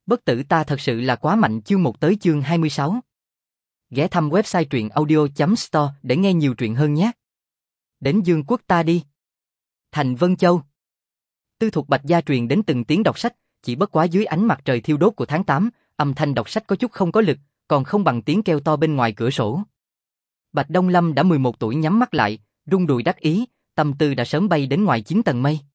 Bất tử ta thật sự là quá mạnh. Chương 1 tới chương 26. Ghé thăm website truyện audio.store để nghe nhiều truyện hơn nhé. Đến Dương quốc ta đi. Thành Vân Châu. Tư Thục Bạch Gia truyền đến từng tiếng đọc sách, chỉ bất quá dưới ánh mặt trời thiêu đốt của tháng 8, âm thanh đọc sách có chút không có lực, còn không bằng tiếng kêu to bên ngoài cửa sổ. Bạch Đông Lâm đã 11 tuổi nhắm mắt lại, rung đùi đắc ý, tâm tư đã sớm bay đến ngoài 9 tầng mây.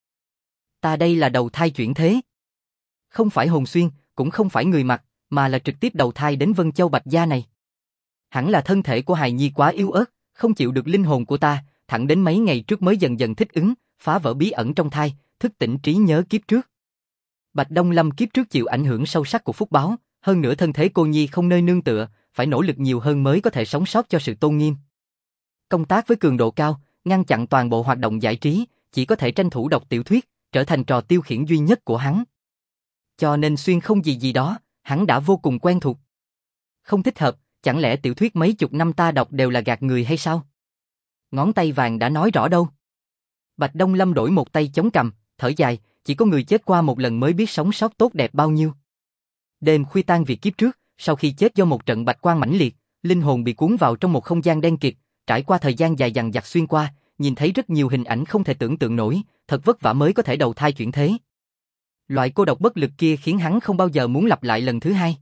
Ta đây là đầu thai chuyển thế. Không phải hồn xuyên, cũng không phải người mặc, mà là trực tiếp đầu thai đến Vân Châu Bạch Gia này. Hẳn là thân thể của hài nhi quá yếu ớt, không chịu được linh hồn của ta, thẳng đến mấy ngày trước mới dần dần thích ứng, phá vỡ bí ẩn trong thai, thức tỉnh trí nhớ kiếp trước. Bạch Đông Lâm kiếp trước chịu ảnh hưởng sâu sắc của phúc báo, hơn nữa thân thế cô nhi không nơi nương tựa, phải nỗ lực nhiều hơn mới có thể sống sót cho sự tôn nghiêm. Công tác với cường độ cao, ngăn chặn toàn bộ hoạt động giải trí, chỉ có thể tranh thủ đọc tiểu thuyết, trở thành trò tiêu khiển duy nhất của hắn. Cho nên xuyên không gì đó, hắn đã vô cùng quen thuộc. Không thích hợp, chẳng lẽ tiểu thuyết mấy chục năm ta đọc đều là gạt người hay sao? Ngón tay vàng đã nói rõ đâu. Bạch Đông Lâm đổi một tay chống cằm, thở dài, chỉ có người chết qua một lần mới biết sống sót tốt đẹp bao nhiêu. Đêm khuya tan việc kiếp trước, sau khi chết do một trận bạch quang mãnh liệt, linh hồn bị cuốn vào trong một không gian đen kịt, trải qua thời gian dài dằng dặc xuyên qua, nhìn thấy rất nhiều hình ảnh không thể tưởng tượng nổi, thật vất vả mới có thể đầu thai chuyển thế. Loại cô độc bất lực kia khiến hắn không bao giờ muốn lặp lại lần thứ hai.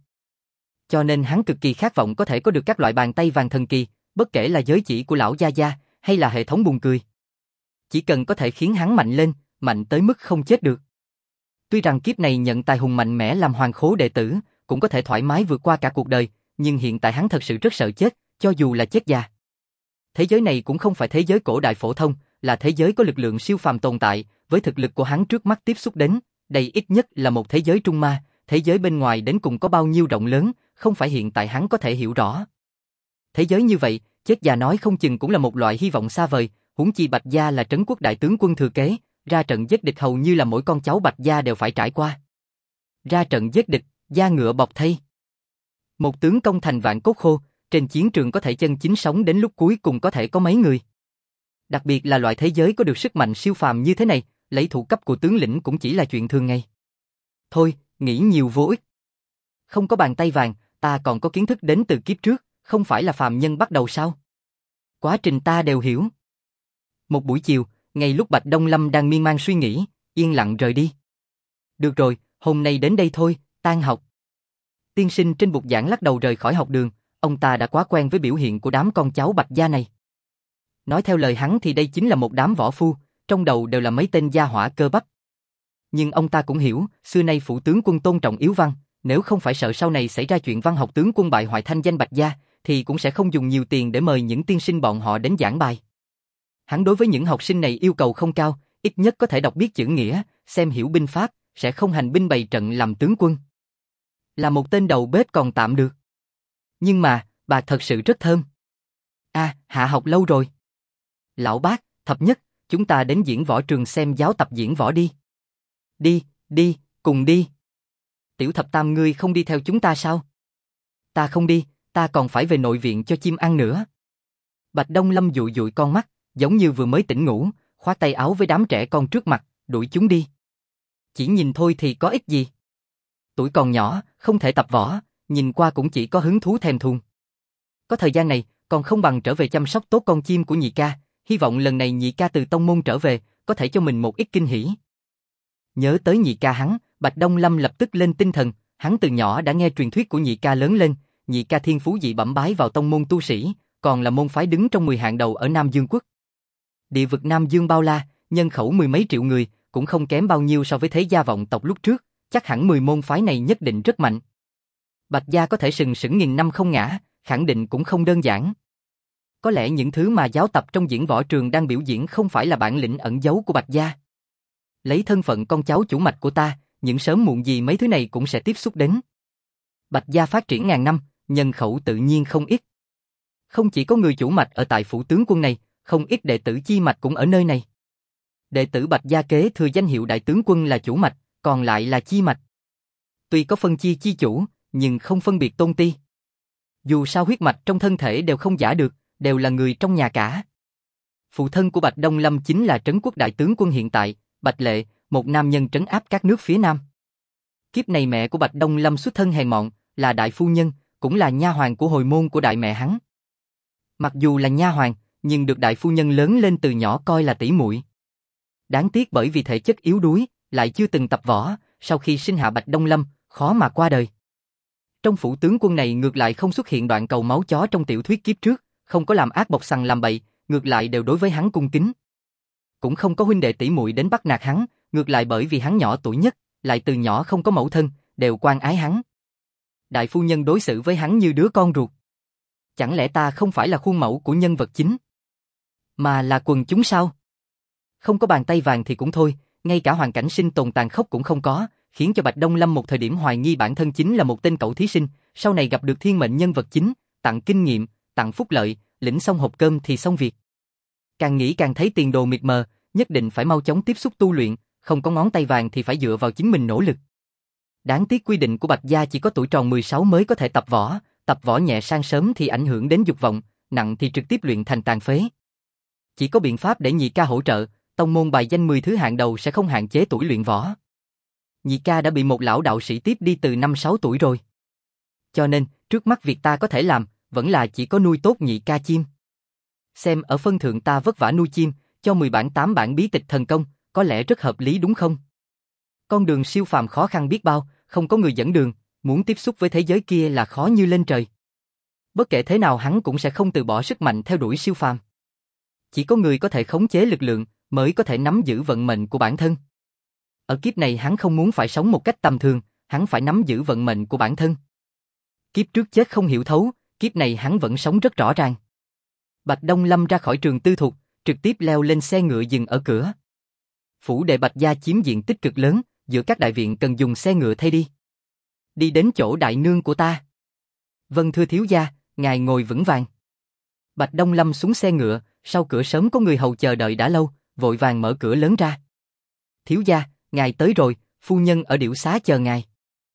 Cho nên hắn cực kỳ khát vọng có thể có được các loại bàn tay vàng thần kỳ, bất kể là giới chỉ của lão gia gia hay là hệ thống buồn cười. Chỉ cần có thể khiến hắn mạnh lên, mạnh tới mức không chết được. Tuy rằng kiếp này nhận tài hùng mạnh mẽ làm hoàng khố đệ tử, cũng có thể thoải mái vượt qua cả cuộc đời, nhưng hiện tại hắn thật sự rất sợ chết, cho dù là chết già. Thế giới này cũng không phải thế giới cổ đại phổ thông, là thế giới có lực lượng siêu phàm tồn tại, với thực lực của hắn trước mắt tiếp xúc đến, đây ít nhất là một thế giới trung ma, thế giới bên ngoài đến cùng có bao nhiêu rộng lớn, không phải hiện tại hắn có thể hiểu rõ. Thế giới như vậy, chết già nói không chừng cũng là một loại hy vọng xa vời, huống chi Bạch Gia là trấn quốc đại tướng quân thừa kế, ra trận giết địch hầu như là mỗi con cháu Bạch Gia đều phải trải qua. Ra trận giết địch, da ngựa bọc thây. Một tướng công thành vạn cốt khô, trên chiến trường có thể chân chính sống đến lúc cuối cùng có thể có mấy người. Đặc biệt là loại thế giới có được sức mạnh siêu phàm như thế này, lấy thủ cấp của tướng lĩnh cũng chỉ là chuyện thường ngày. Thôi, nghĩ nhiều vô ích. Không có bàn tay vàng, ta còn có kiến thức đến từ kiếp trước, không phải là phàm nhân bắt đầu sao? Quá trình ta đều hiểu. Một buổi chiều, ngay lúc Bạch Đông Lâm đang miên man suy nghĩ, yên lặng rời đi. Được rồi, hôm nay đến đây thôi, tan học. Tiên sinh trên bục giảng lắc đầu rời khỏi học đường, ông ta đã quá quen với biểu hiện của đám con cháu Bạch Gia này. Nói theo lời hắn thì đây chính là một đám võ phu, trong đầu đều là mấy tên gia hỏa cơ bắp. Nhưng ông ta cũng hiểu, xưa nay phủ tướng quân tôn trọng yếu văn, nếu không phải sợ sau này xảy ra chuyện văn học tướng quân bại hoại thanh danh Bạch Gia, thì cũng sẽ không dùng nhiều tiền để mời những tiên sinh bọn họ đến giảng bài. Hắn đối với những học sinh này yêu cầu không cao, ít nhất có thể đọc biết chữ nghĩa, xem hiểu binh pháp, sẽ không hành binh bày trận làm tướng quân. Là một tên đầu bếp còn tạm được. Nhưng mà, bà thật sự rất thơm. Hạ học lâu rồi. Lão bác, thập nhất, chúng ta đến diễn võ trường xem giáo tập diễn võ đi. Đi, cùng đi. Tiểu thập tam ngươi không đi theo chúng ta sao? Ta không đi, ta còn phải về nội viện cho chim ăn nữa. Bạch Đông Lâm dụi dụi con mắt, giống như vừa mới tỉnh ngủ, khoác tay áo với đám trẻ con trước mặt, đuổi chúng đi. Chỉ nhìn thôi thì có ích gì? Tuổi còn nhỏ, không thể tập võ, nhìn qua cũng chỉ có hứng thú thèm thuồng. Có thời gian này, còn không bằng trở về chăm sóc tốt con chim của nhị ca, hy vọng lần này nhị ca từ tông môn trở về, có thể cho mình một ít kinh hỉ. Nhớ tới nhị ca hắn, Bạch Đông Lâm lập tức lên tinh thần, hắn từ nhỏ đã nghe truyền thuyết của nhị ca lớn lên, nhị ca thiên phú dị bẩm bái vào tông môn tu sĩ, còn là môn phái đứng trong 10 hạng đầu ở Nam Dương quốc. Địa vực Nam Dương bao la, nhân khẩu mười mấy triệu người, cũng không kém bao nhiêu so với thế gia vọng tộc lúc trước, chắc hẳn 10 môn phái này nhất định rất mạnh. Bạch Gia có thể sừng sững nghìn năm không ngã, khẳng định cũng không đơn giản. Có lẽ những thứ mà giáo tập trong diễn võ trường đang biểu diễn không phải là bản lĩnh ẩn giấu của Bạch Gia. Lấy thân phận con cháu chủ mạch của ta, những sớm muộn gì mấy thứ này cũng sẽ tiếp xúc đến. Bạch Gia phát triển ngàn năm, nhân khẩu tự nhiên không ít. Không chỉ có người chủ mạch ở tại phủ tướng quân này, không ít đệ tử chi mạch cũng ở nơi này. Đệ tử Bạch Gia kế thừa danh hiệu đại tướng quân là chủ mạch, còn lại là chi mạch. Tuy có phân chia chi chủ, nhưng không phân biệt tôn ti. Dù sao huyết mạch trong thân thể đều không giả được, đều là người trong nhà cả. Phụ thân của Bạch Đông Lâm chính là trấn quốc đại tướng quân hiện tại, Bạch Lệ, một nam nhân trấn áp các nước phía Nam. Kiếp này mẹ của Bạch Đông Lâm xuất thân hèn mọn, là đại phu nhân, cũng là nha hoàn của hồi môn của đại mẹ hắn. Mặc dù là nha hoàn, nhưng được đại phu nhân lớn lên từ nhỏ coi là tỷ muội. Đáng tiếc bởi vì thể chất yếu đuối, lại chưa từng tập võ, sau khi sinh hạ Bạch Đông Lâm, khó mà qua đời. Trong phủ tướng quân này ngược lại không xuất hiện đoạn cầu máu chó trong tiểu thuyết kiếp trước, không có làm ác bộc sằng làm bậy, ngược lại đều đối với hắn cung kính. Cũng không có huynh đệ tỷ muội đến bắt nạt hắn, ngược lại bởi vì hắn nhỏ tuổi nhất, lại từ nhỏ không có mẫu thân, đều quan ái hắn. Đại phu nhân đối xử với hắn như đứa con ruột. Chẳng lẽ ta không phải là khuôn mẫu của nhân vật chính, mà là quần chúng sao? Không có bàn tay vàng thì cũng thôi, ngay cả hoàn cảnh sinh tồn tàn khốc cũng không có, khiến cho Bạch Đông Lâm một thời điểm hoài nghi bản thân chính là một tên cẩu thí sinh, sau này gặp được thiên mệnh nhân vật chính, tặng kinh nghiệm, tặng phúc lợi, lĩnh xong hộp cơm thì xong việc. Càng nghĩ càng thấy tiền đồ mịt mờ, nhất định phải mau chóng tiếp xúc tu luyện, không có ngón tay vàng thì phải dựa vào chính mình nỗ lực. Đáng tiếc quy định của Bạch gia chỉ có tuổi tròn 16 mới có thể tập võ nhẹ sang sớm thì ảnh hưởng đến dục vọng, nặng thì trực tiếp luyện thành tàn phế. Chỉ có biện pháp để nhị ca hỗ trợ, tông môn bài danh 10 thứ hạng đầu sẽ không hạn chế tuổi luyện võ. Nhị ca đã bị một lão đạo sĩ tiếp đi từ 5-6 tuổi rồi. Cho nên, trước mắt việc ta có thể làm, vẫn là chỉ có nuôi tốt nhị ca chim. Xem ở phân thượng ta vất vả nuôi chim, cho 10 bản 8 bản bí tịch thần công, có lẽ rất hợp lý đúng không? Con đường siêu phàm khó khăn biết bao, không có người dẫn đường, muốn tiếp xúc với thế giới kia là khó như lên trời. Bất kể thế nào hắn cũng sẽ không từ bỏ sức mạnh theo đuổi siêu phàm. Chỉ có người có thể khống chế lực lượng, mới có thể nắm giữ vận mệnh của bản thân. Ở kiếp này hắn không muốn phải sống một cách tầm thường, hắn phải nắm giữ vận mệnh của bản thân. Kiếp trước chết không hiểu thấu, kiếp này hắn vẫn sống rất rõ ràng. Bạch Đông Lâm ra khỏi trường tư thục, trực tiếp leo lên xe ngựa dừng ở cửa. Phủ đệ Bạch gia chiếm diện tích cực lớn, giữa các đại viện cần dùng xe ngựa thay đi. Đi đến chỗ đại nương của ta. Vâng thưa thiếu gia, ngài ngồi vững vàng. Bạch Đông Lâm xuống xe ngựa, sau cửa sớm có người hầu chờ đợi đã lâu, vội vàng mở cửa lớn ra. Thiếu gia, ngài tới rồi, phu nhân ở điểu xá chờ ngài.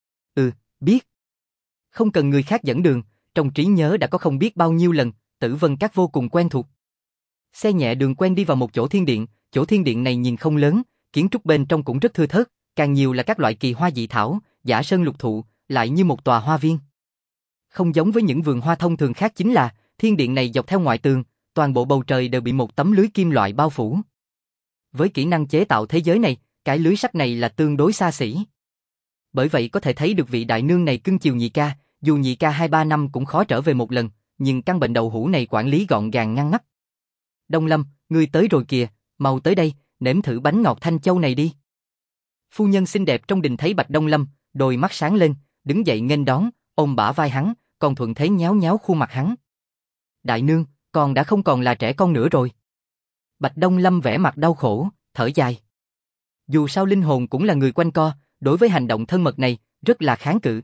Ừ, biết. Không cần người khác dẫn đường, trong trí nhớ đã có không biết bao nhiêu lần, Tử Vân Các vô cùng quen thuộc. Xe nhẹ đường quen đi vào một chỗ thiên điện này nhìn không lớn, kiến trúc bên trong cũng rất thưa thớt, càng nhiều là các loại kỳ hoa dị thảo, giả sơn lục thụ, lại như một tòa hoa viên. Không giống với những vườn hoa thông thường khác chính là, thiên điện này dọc theo ngoại tường, toàn bộ bầu trời đều bị một tấm lưới kim loại bao phủ. Với kỹ năng chế tạo thế giới này, cái lưới sắt này là tương đối xa xỉ. Bởi vậy có thể thấy được vị đại nương này cưng chiều nhị ca, dù nhị ca 2-3 năm cũng khó trở về một lần, nhưng căn bệnh đậu hũ này quản lý gọn gàng ngăn nắp. Đông Lâm, ngươi tới rồi kìa, mau tới đây, nếm thử bánh ngọt Thanh Châu này đi. Phu nhân xinh đẹp trong đình thấy Bạch Đông Lâm, đôi mắt sáng lên, đứng dậy nghênh đón, ôm bả vai hắn, còn thuận thế nhéo nhéo khuôn mặt hắn. Đại nương, con đã không còn là trẻ con nữa rồi. Bạch Đông Lâm vẻ mặt đau khổ, thở dài. Dù sao linh hồn cũng là người quanh co, đối với hành động thân mật này, rất là kháng cự.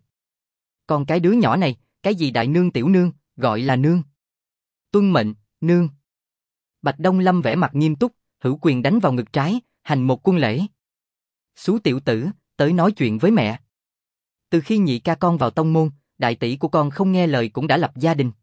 Còn cái đứa nhỏ này, cái gì đại nương tiểu nương, gọi là nương. Tuân mệnh, nương. Bạch Đông Lâm vẻ mặt nghiêm túc, hữu quyền đánh vào ngực trái, hành một quân lễ. Xú tiểu tử, tới nói chuyện với mẹ. Từ khi nhị ca con vào tông môn, đại tỷ của con không nghe lời cũng đã lập gia đình.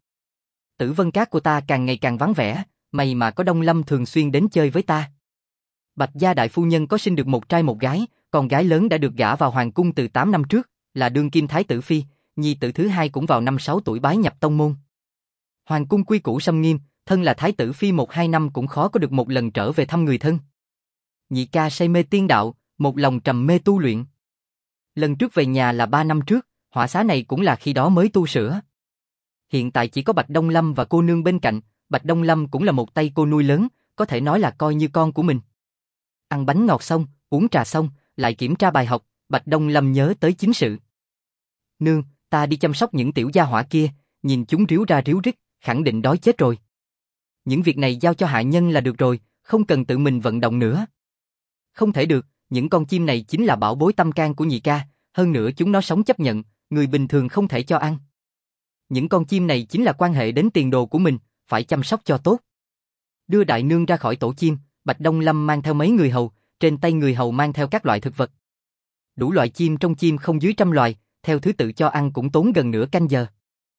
Tử Vân Các của ta càng ngày càng vắng vẻ, may mà có Đông Lâm thường xuyên đến chơi với ta. Bạch gia đại phu nhân có sinh được một trai một gái, con gái lớn đã được gả vào hoàng cung từ 8 năm trước, là đương kim thái tử phi, nhi tử thứ hai cũng vào năm 6 tuổi bái nhập tông môn. Hoàng cung quy củ xâm nghiêm, thân là thái tử phi 1-2 năm cũng khó có được một lần trở về thăm người thân. Nhị ca say mê tiên đạo, một lòng trầm mê tu luyện. Lần trước về nhà là 3 năm trước, hỏa xá này cũng là khi đó mới tu sửa. Hiện tại chỉ có Bạch Đông Lâm và cô nương bên cạnh, Bạch Đông Lâm cũng là một tay cô nuôi lớn, có thể nói là coi như con của mình. Ăn bánh ngọt xong, uống trà xong, lại kiểm tra bài học, Bạch Đông Lâm nhớ tới chính sự. Nương, ta đi chăm sóc những tiểu gia hỏa kia, nhìn chúng ríu ra ríu rít, khẳng định đói chết rồi. Những việc này giao cho hạ nhân là được rồi, không cần tự mình vận động nữa. Không thể được, những con chim này chính là bảo bối tâm can của nhị ca, hơn nữa chúng nó sống chấp nhận, người bình thường không thể cho ăn. Những con chim này chính là quan hệ đến tiền đồ của mình, phải chăm sóc cho tốt. Đưa đại nương ra khỏi tổ chim, Bạch Đông Lâm mang theo mấy người hầu, trên tay người hầu mang theo các loại thực vật. Đủ loại chim trong chim không dưới 100 loài, theo thứ tự cho ăn cũng tốn gần nửa canh giờ.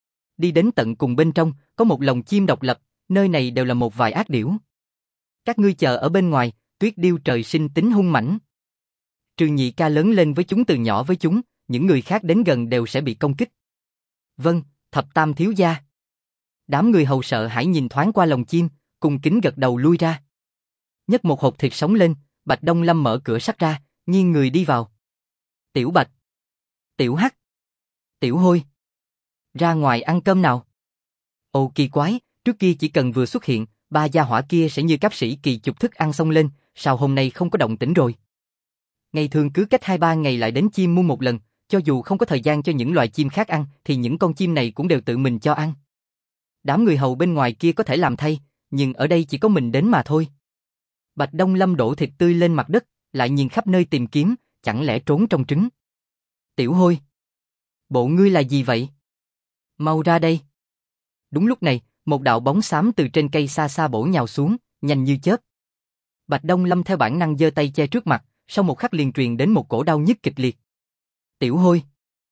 Đi đến tận cùng bên trong, có một lồng chim độc lập, nơi này đều là một vài ác điểu. Các ngươi chờ ở bên ngoài, Tuyết Điêu trời sinh tính hung mãnh. Trừ nhị ca lớn lên với chúng từ nhỏ với chúng, những người khác đến gần đều sẽ bị công kích. Vâng, thập tam thiếu gia. Đám người hầu sợ hãi nhìn thoáng qua lồng chim, cùng kính gật đầu lui ra. Nhấc một hộp thịt sống lên, Bạch Đông Lâm mở cửa sắt ra, nghiêng người đi vào. Tiểu Bạch, Tiểu Hắc, Tiểu Hôi, ra ngoài ăn cơm nào. Ồ kỳ quái, trước kia chỉ cần vừa xuất hiện, ba gia hỏa kia sẽ như cáp sĩ kỳ chụp thức ăn xong lên, sao hôm nay không có động tĩnh rồi. Ngày thường cứ cách 2-3 ngày lại đến chim muôn một lần, cho dù không có thời gian cho những loài chim khác ăn, thì những con chim này cũng đều tự mình cho ăn. Đám người hầu bên ngoài kia có thể làm thay, nhưng ở đây chỉ có mình đến mà thôi. Bạch Đông Lâm đổ thịt tươi lên mặt đất, lại nhìn khắp nơi tìm kiếm, chẳng lẽ trốn trong trứng. Tiểu Hôi, bộ ngươi là gì vậy? Mau ra đây. Đúng lúc này, một đạo bóng xám từ trên cây xa xa bổ nhào xuống, nhanh như chớp. Bạch Đông Lâm theo bản năng giơ tay che trước mặt, sau một khắc liền truyền đến một cổ đau nhức kịch liệt. Tiểu Hôi,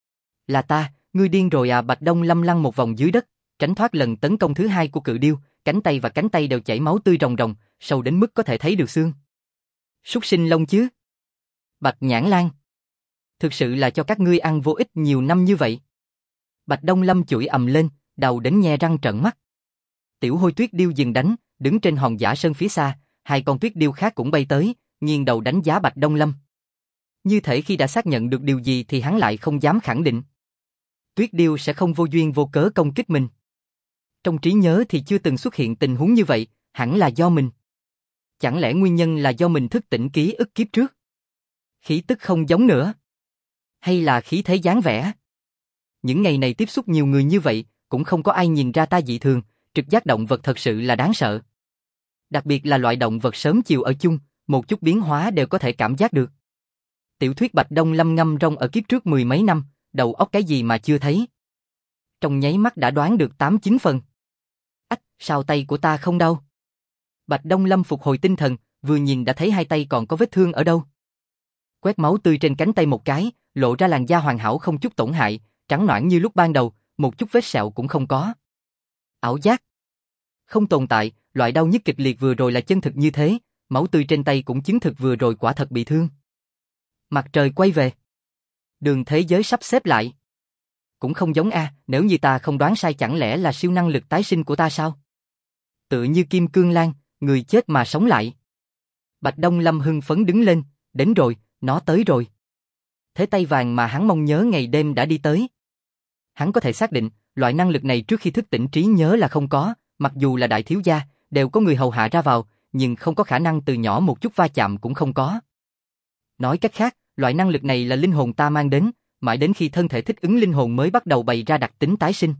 là ta, ngươi điên rồi à? Bạch Đông Lâm lăn một vòng dưới đất, tránh thoát lần tấn công thứ hai của cự điêu, cánh tay đều chảy máu tươi ròng ròng, sâu đến mức có thể thấy được xương. Súc sinh lông chứ? Bạch Nhãn Lang, thực sự là cho các ngươi ăn vô ích nhiều năm như vậy. Bạch Đông Lâm chửi ầm lên, đầu đến nhe răng trợn mắt. Tiểu Hôi tuyết điêu dừng đánh, đứng trên hòn giả sơn phía xa, hai con tuyết điêu khác cũng bay tới, nghiêng đầu đánh giá Bạch Đông Lâm. Như thể khi đã xác nhận được điều gì thì hắn lại không dám khẳng định. Tuyết điêu sẽ không vô duyên vô cớ công kích mình. Trong trí nhớ thì chưa từng xuất hiện tình huống như vậy, hẳn là do mình. Chẳng lẽ nguyên nhân là do mình thức tỉnh ký ức kiếp trước? Khí tức không giống nữa. Hay là khí thế dáng vẻ? Những ngày này tiếp xúc nhiều người như vậy, cũng không có ai nhìn ra ta dị thường, trực giác động vật thật sự là đáng sợ. Đặc biệt là loại động vật sớm chiều ở chung, một chút biến hóa đều có thể cảm giác được. Tiểu thuyết Bạch Đông Lâm ngâm rong ở kiếp trước 10 mấy năm, đầu óc cái gì mà chưa thấy. Trong nháy mắt đã đoán được 8-9 phần. Ách, sao tay của ta không đau? Bạch Đông Lâm phục hồi tinh thần, vừa nhìn đã thấy hai tay còn có vết thương ở đâu. Quét máu tươi trên cánh tay một cái, lộ ra làn da hoàn hảo không chút tổn hại, trắng nõn như lúc ban đầu, một chút vết sẹo cũng không có. Ảo giác. Không tồn tại, loại đau nhức kịch liệt vừa rồi là chân thực như thế, máu tươi trên tay cũng chứng thực vừa rồi quả thật bị thương. Mặt trời quay về. Đường thế giới sắp xếp lại. Cũng không giống a, nếu như ta không đoán sai chẳng lẽ là siêu năng lực tái sinh của ta sao? Tựa như Kim Cương Lan, người chết mà sống lại. Bạch Đông Lâm hưng phấn đứng lên, đến rồi, nó tới rồi. Thế tay vàng mà hắn mong nhớ ngày đêm đã đi tới. Hắn có thể xác định, loại năng lực này trước khi thức tỉnh trí nhớ là không có, mặc dù là đại thiếu gia, đều có người hầu hạ ra vào, nhưng không có khả năng từ nhỏ một chút va chạm cũng không có. Nói cách khác, loại năng lực này là linh hồn ta mang đến, mãi đến khi thân thể thích ứng linh hồn mới bắt đầu bày ra đặc tính tái sinh.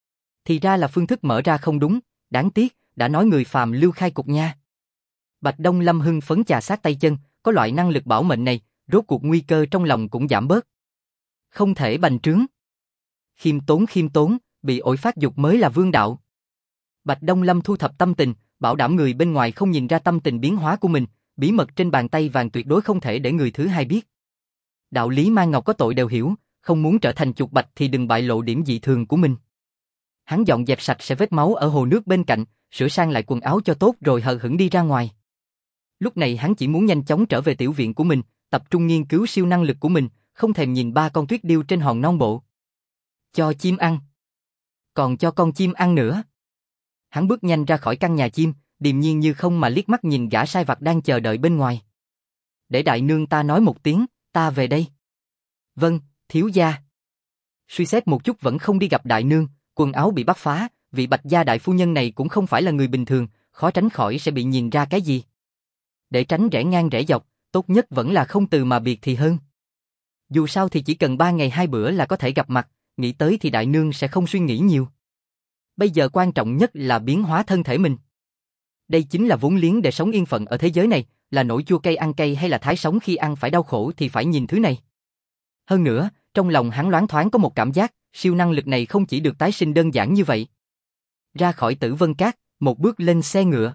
Thì ra là phương thức mở ra không đúng, đáng tiếc, đã nói người phàm lưu khai cục nha. Bạch Đông Lâm hưng phấn chà sát tay chân, có loại năng lực bảo mệnh này, rốt cuộc nguy cơ trong lòng cũng giảm bớt. Không thể bành trướng. Khiêm tốn, bị ổi phát dục mới là vương đạo. Bạch Đông Lâm thu thập tâm tình, bảo đảm người bên ngoài không nhìn ra tâm tình biến hóa của mình, bí mật trên bàn tay vàng tuyệt đối không thể để người thứ hai biết. Đạo lý Mai Ngọc có tội đều hiểu, không muốn trở thành chuột bạch thì đừng bại lộ điểm dị thường của mình. Hắn dọn dẹp sạch sẽ vết máu ở hồ nước bên cạnh, sửa sang lại quần áo cho tốt rồi hờ hững đi ra ngoài. Lúc này hắn chỉ muốn nhanh chóng trở về tiểu viện của mình, tập trung nghiên cứu siêu năng lực của mình, không thèm nhìn ba con tuyết điêu trên hòn non bộ. Cho chim ăn. Còn cho con chim ăn nữa. Hắn bước nhanh ra khỏi căn nhà chim, điềm nhiên như không mà liếc mắt nhìn gã sai vặt đang chờ đợi bên ngoài. Để đại nương ta nói một tiếng, ta về đây. Vâng, thiếu gia. Suy xét một chút vẫn không đi gặp đại nương, quần áo bị bắt phá, vị Bạch gia đại phu nhân này cũng không phải là người bình thường, khó tránh khỏi sẽ bị nhìn ra cái gì. Để tránh rẽ ngang rẽ dọc, tốt nhất vẫn là không từ mà biệt thì hơn. Dù sao thì chỉ cần 3 ngày 2 bữa là có thể gặp mặt, nghĩ tới thì đại nương sẽ không suy nghĩ nhiều. Bây giờ quan trọng nhất là biến hóa thân thể mình. Đây chính là vốn liếng để sống yên phận ở thế giới này, là nổi chua cay ăn cay hay là thái sống khi ăn phải đau khổ thì phải nhìn thứ này. Hơn nữa, trong lòng hắn loáng thoáng có một cảm giác, siêu năng lực này không chỉ được tái sinh đơn giản như vậy. Ra khỏi Tử Vân Cát, một bước lên xe ngựa.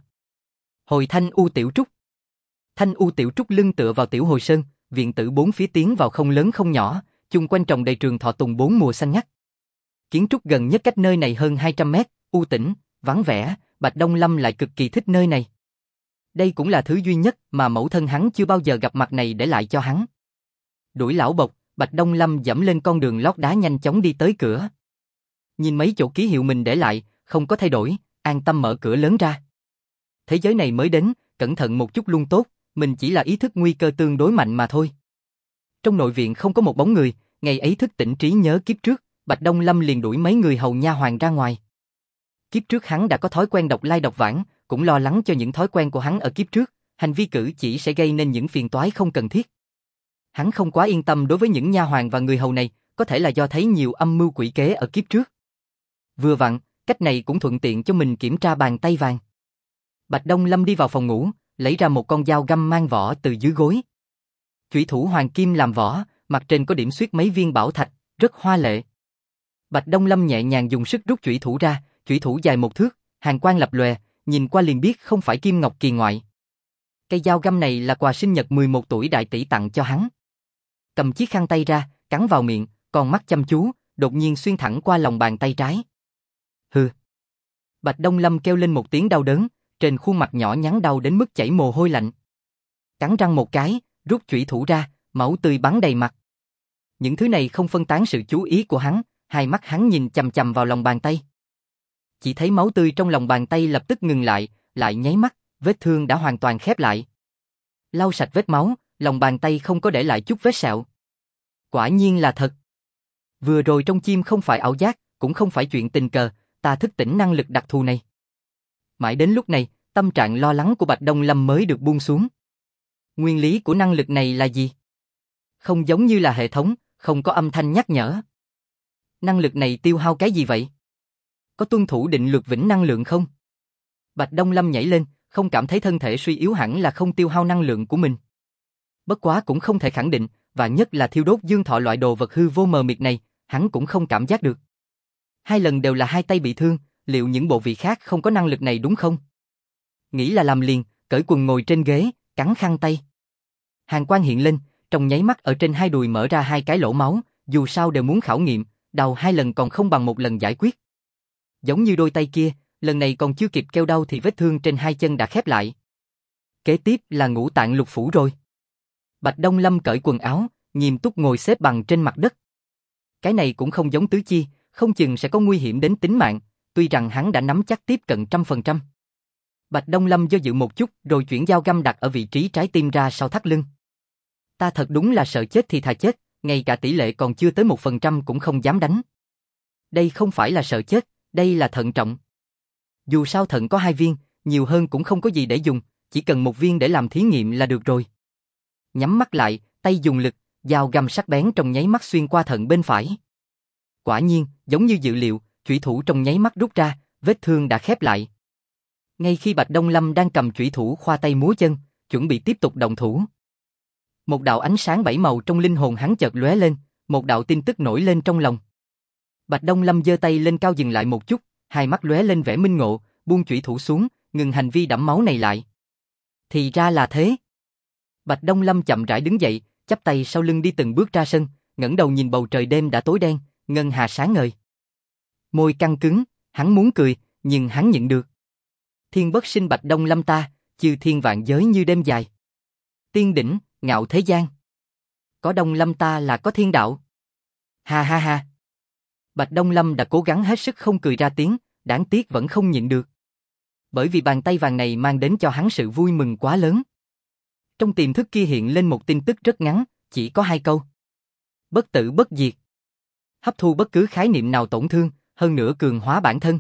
Hồi Thanh U Tiểu Trúc. Thanh U Tiểu Trúc lưng tựa vào Tiểu Hồi Sơn, viện tử bốn phía tiến vào không lớn không nhỏ, chung quanh trồng đầy trường thọ tùng 4 mùa xanh ngắt. Kiến trúc gần nhất cách nơi này hơn 200 mét, u tĩnh, vắng vẻ, Bạch Đông Lâm lại cực kỳ thích nơi này. Đây cũng là thứ duy nhất mà mẫu thân hắn chưa bao giờ gặp mặt này để lại cho hắn. Đuổi lão bộc, Bạch Đông Lâm dẫm lên con đường lót đá nhanh chóng đi tới cửa. Nhìn mấy chỗ ký hiệu mình để lại, không có thay đổi, an tâm mở cửa lớn ra. Thế giới này mới đến, cẩn thận một chút luôn tốt, mình chỉ là ý thức nguy cơ tương đối mạnh mà thôi. Trong nội viện không có một bóng người, ngày ấy thức tỉnh trí nhớ kiếp trước, Bạch Đông Lâm liền đuổi mấy người hầu nha hoàn ra ngoài. Kiếp trước hắn đã có thói quen độc lai độc vãng, cũng lo lắng cho những thói quen của hắn ở kiếp trước, hành vi cử chỉ sẽ gây nên những phiền toái không cần thiết. Hắn không quá yên tâm đối với những nha hoàn và người hầu này, có thể là do thấy nhiều âm mưu quỷ kế ở kiếp trước. Vừa vặn, cách này cũng thuận tiện cho mình kiểm tra bàn tay vàng. Bạch Đông Lâm đi vào phòng ngủ, lấy ra một con dao găm mang vỏ từ dưới gối. Chủy thủ hoàng kim làm vỏ, mặt trên có điểm xuyết mấy viên bảo thạch, rất hoa lệ. Bạch Đông Lâm nhẹ nhàng dùng sức rút chủy thủ ra, chủy thủ dài 1 thước, hàn quang lập lòe, nhìn qua liền biết không phải kim ngọc kỳ ngoại. Cây dao găm này là quà sinh nhật 11 tuổi đại tỷ tặng cho hắn. Cầm chiếc khăn tay ra, cắn vào miệng, con mắt chăm chú, đột nhiên xuyên thẳng qua lòng bàn tay trái. Hừ. Bạch Đông Lâm kêu lên một tiếng đau đớn, trên khuôn mặt nhỏ nhắn đau đến mức chảy mồ hôi lạnh. Cắn răng một cái, rút chủy thủ ra, máu tươi bắn đầy mặt. Những thứ này không phân tán sự chú ý của hắn, hai mắt hắn nhìn chằm chằm vào lòng bàn tay. Chỉ thấy máu tươi trong lòng bàn tay lập tức ngừng lại, lại nháy mắt, vết thương đã hoàn toàn khép lại. Lau sạch vết máu, lòng bàn tay không có để lại chút vết sẹo. Quả nhiên là thật. Vừa rồi trong chim không phải ảo giác, cũng không phải chuyện tình cờ, ta thức tỉnh năng lực đặc thù này. Mãi đến lúc này, tâm trạng lo lắng của Bạch Đông Lâm mới được buông xuống. Nguyên lý của năng lực này là gì? Không giống như là hệ thống, không có âm thanh nhắc nhở. Năng lực này tiêu hao cái gì vậy? Có tuân thủ định luật vĩnh năng lượng không? Bạch Đông Lâm nhảy lên, không cảm thấy thân thể suy yếu hẳn là không tiêu hao năng lượng của mình. Bất quá cũng không thể khẳng định, và nhất là thiêu đốt dương thọ loại đồ vật hư vô mờ mịt này, hắn cũng không cảm giác được. 2 lần đều là hai tay bị thương, liệu những bộ vị khác không có năng lực này đúng không? Nghĩ là làm liền, cởi quần ngồi trên ghế, cắn khăn tay. Hàn quang hiện lên, trong nháy mắt ở trên hai đùi mở ra 2 cái lỗ máu, dù sao đều muốn khảo nghiệm, đau 2 lần còn không bằng 1 lần giải quyết. Giống như đôi tay kia, lần này còn chưa kịp kêu đau thì vết thương trên 2 chân đã khép lại. Kế tiếp là ngũ tạng lục phủ rồi. Bạch Đông Lâm cởi quần áo, nghiêm túc ngồi xếp bằng trên mặt đất. Cái này cũng không giống tứ chi, không chừng sẽ có nguy hiểm đến tính mạng, tuy rằng hắn đã nắm chắc tiếp cận 100%. Bạch Đông Lâm do dự một chút rồi chuyển dao găm đặt ở vị trí trái tim ra sau thắt lưng. Ta thật đúng là sợ chết thì thà chết, ngay cả tỷ lệ còn chưa tới 1% cũng không dám đánh. Đây không phải là sợ chết, đây là thận trọng. Dù sao thận có 2 viên, nhiều hơn cũng không có gì để dùng, chỉ cần 1 viên để làm thí nghiệm là được rồi. Nhắm mắt lại, tay dùng lực, dao găm sắc bén trong nháy mắt xuyên qua thận bên phải. Quả nhiên, giống như dự liệu, chủy thủ trong nháy mắt rút ra, vết thương đã khép lại. Ngay khi Bạch Đông Lâm đang cầm chủy thủ khoa tay múa chân, chuẩn bị tiếp tục động thủ. Một đạo ánh sáng 7 màu trong linh hồn hắn chợt lóe lên, một đạo tin tức nổi lên trong lòng. Bạch Đông Lâm giơ tay lên cao dừng lại một chút, hai mắt lóe lên vẻ minh ngộ, buông chủy thủ xuống, ngừng hành vi đẫm máu này lại. Thì ra là thế. Bạch Đông Lâm chậm rãi đứng dậy, chắp tay sau lưng đi từng bước ra sân, ngẩng đầu nhìn bầu trời đêm đã tối đen, ngân hà sáng ngời. Môi căng cứng, hắn muốn cười, nhưng hắn nhịn được. Thiên bất sinh Bạch Đông Lâm ta, chư thiên vạn giới như đêm dài. Tiên đỉnh, ngạo thế gian. Có Đông Lâm ta là có thiên đạo. Ha ha ha. Bạch Đông Lâm đã cố gắng hết sức không cười ra tiếng, đáng tiếc vẫn không nhịn được. Bởi vì bàn tay vàng này mang đến cho hắn sự vui mừng quá lớn. Trong tiềm thức kia hiện lên một tin tức rất ngắn, chỉ có 2 câu. Bất tử bất diệt. Hấp thu bất cứ khái niệm nào tổn thương, hơn nữa cường hóa bản thân.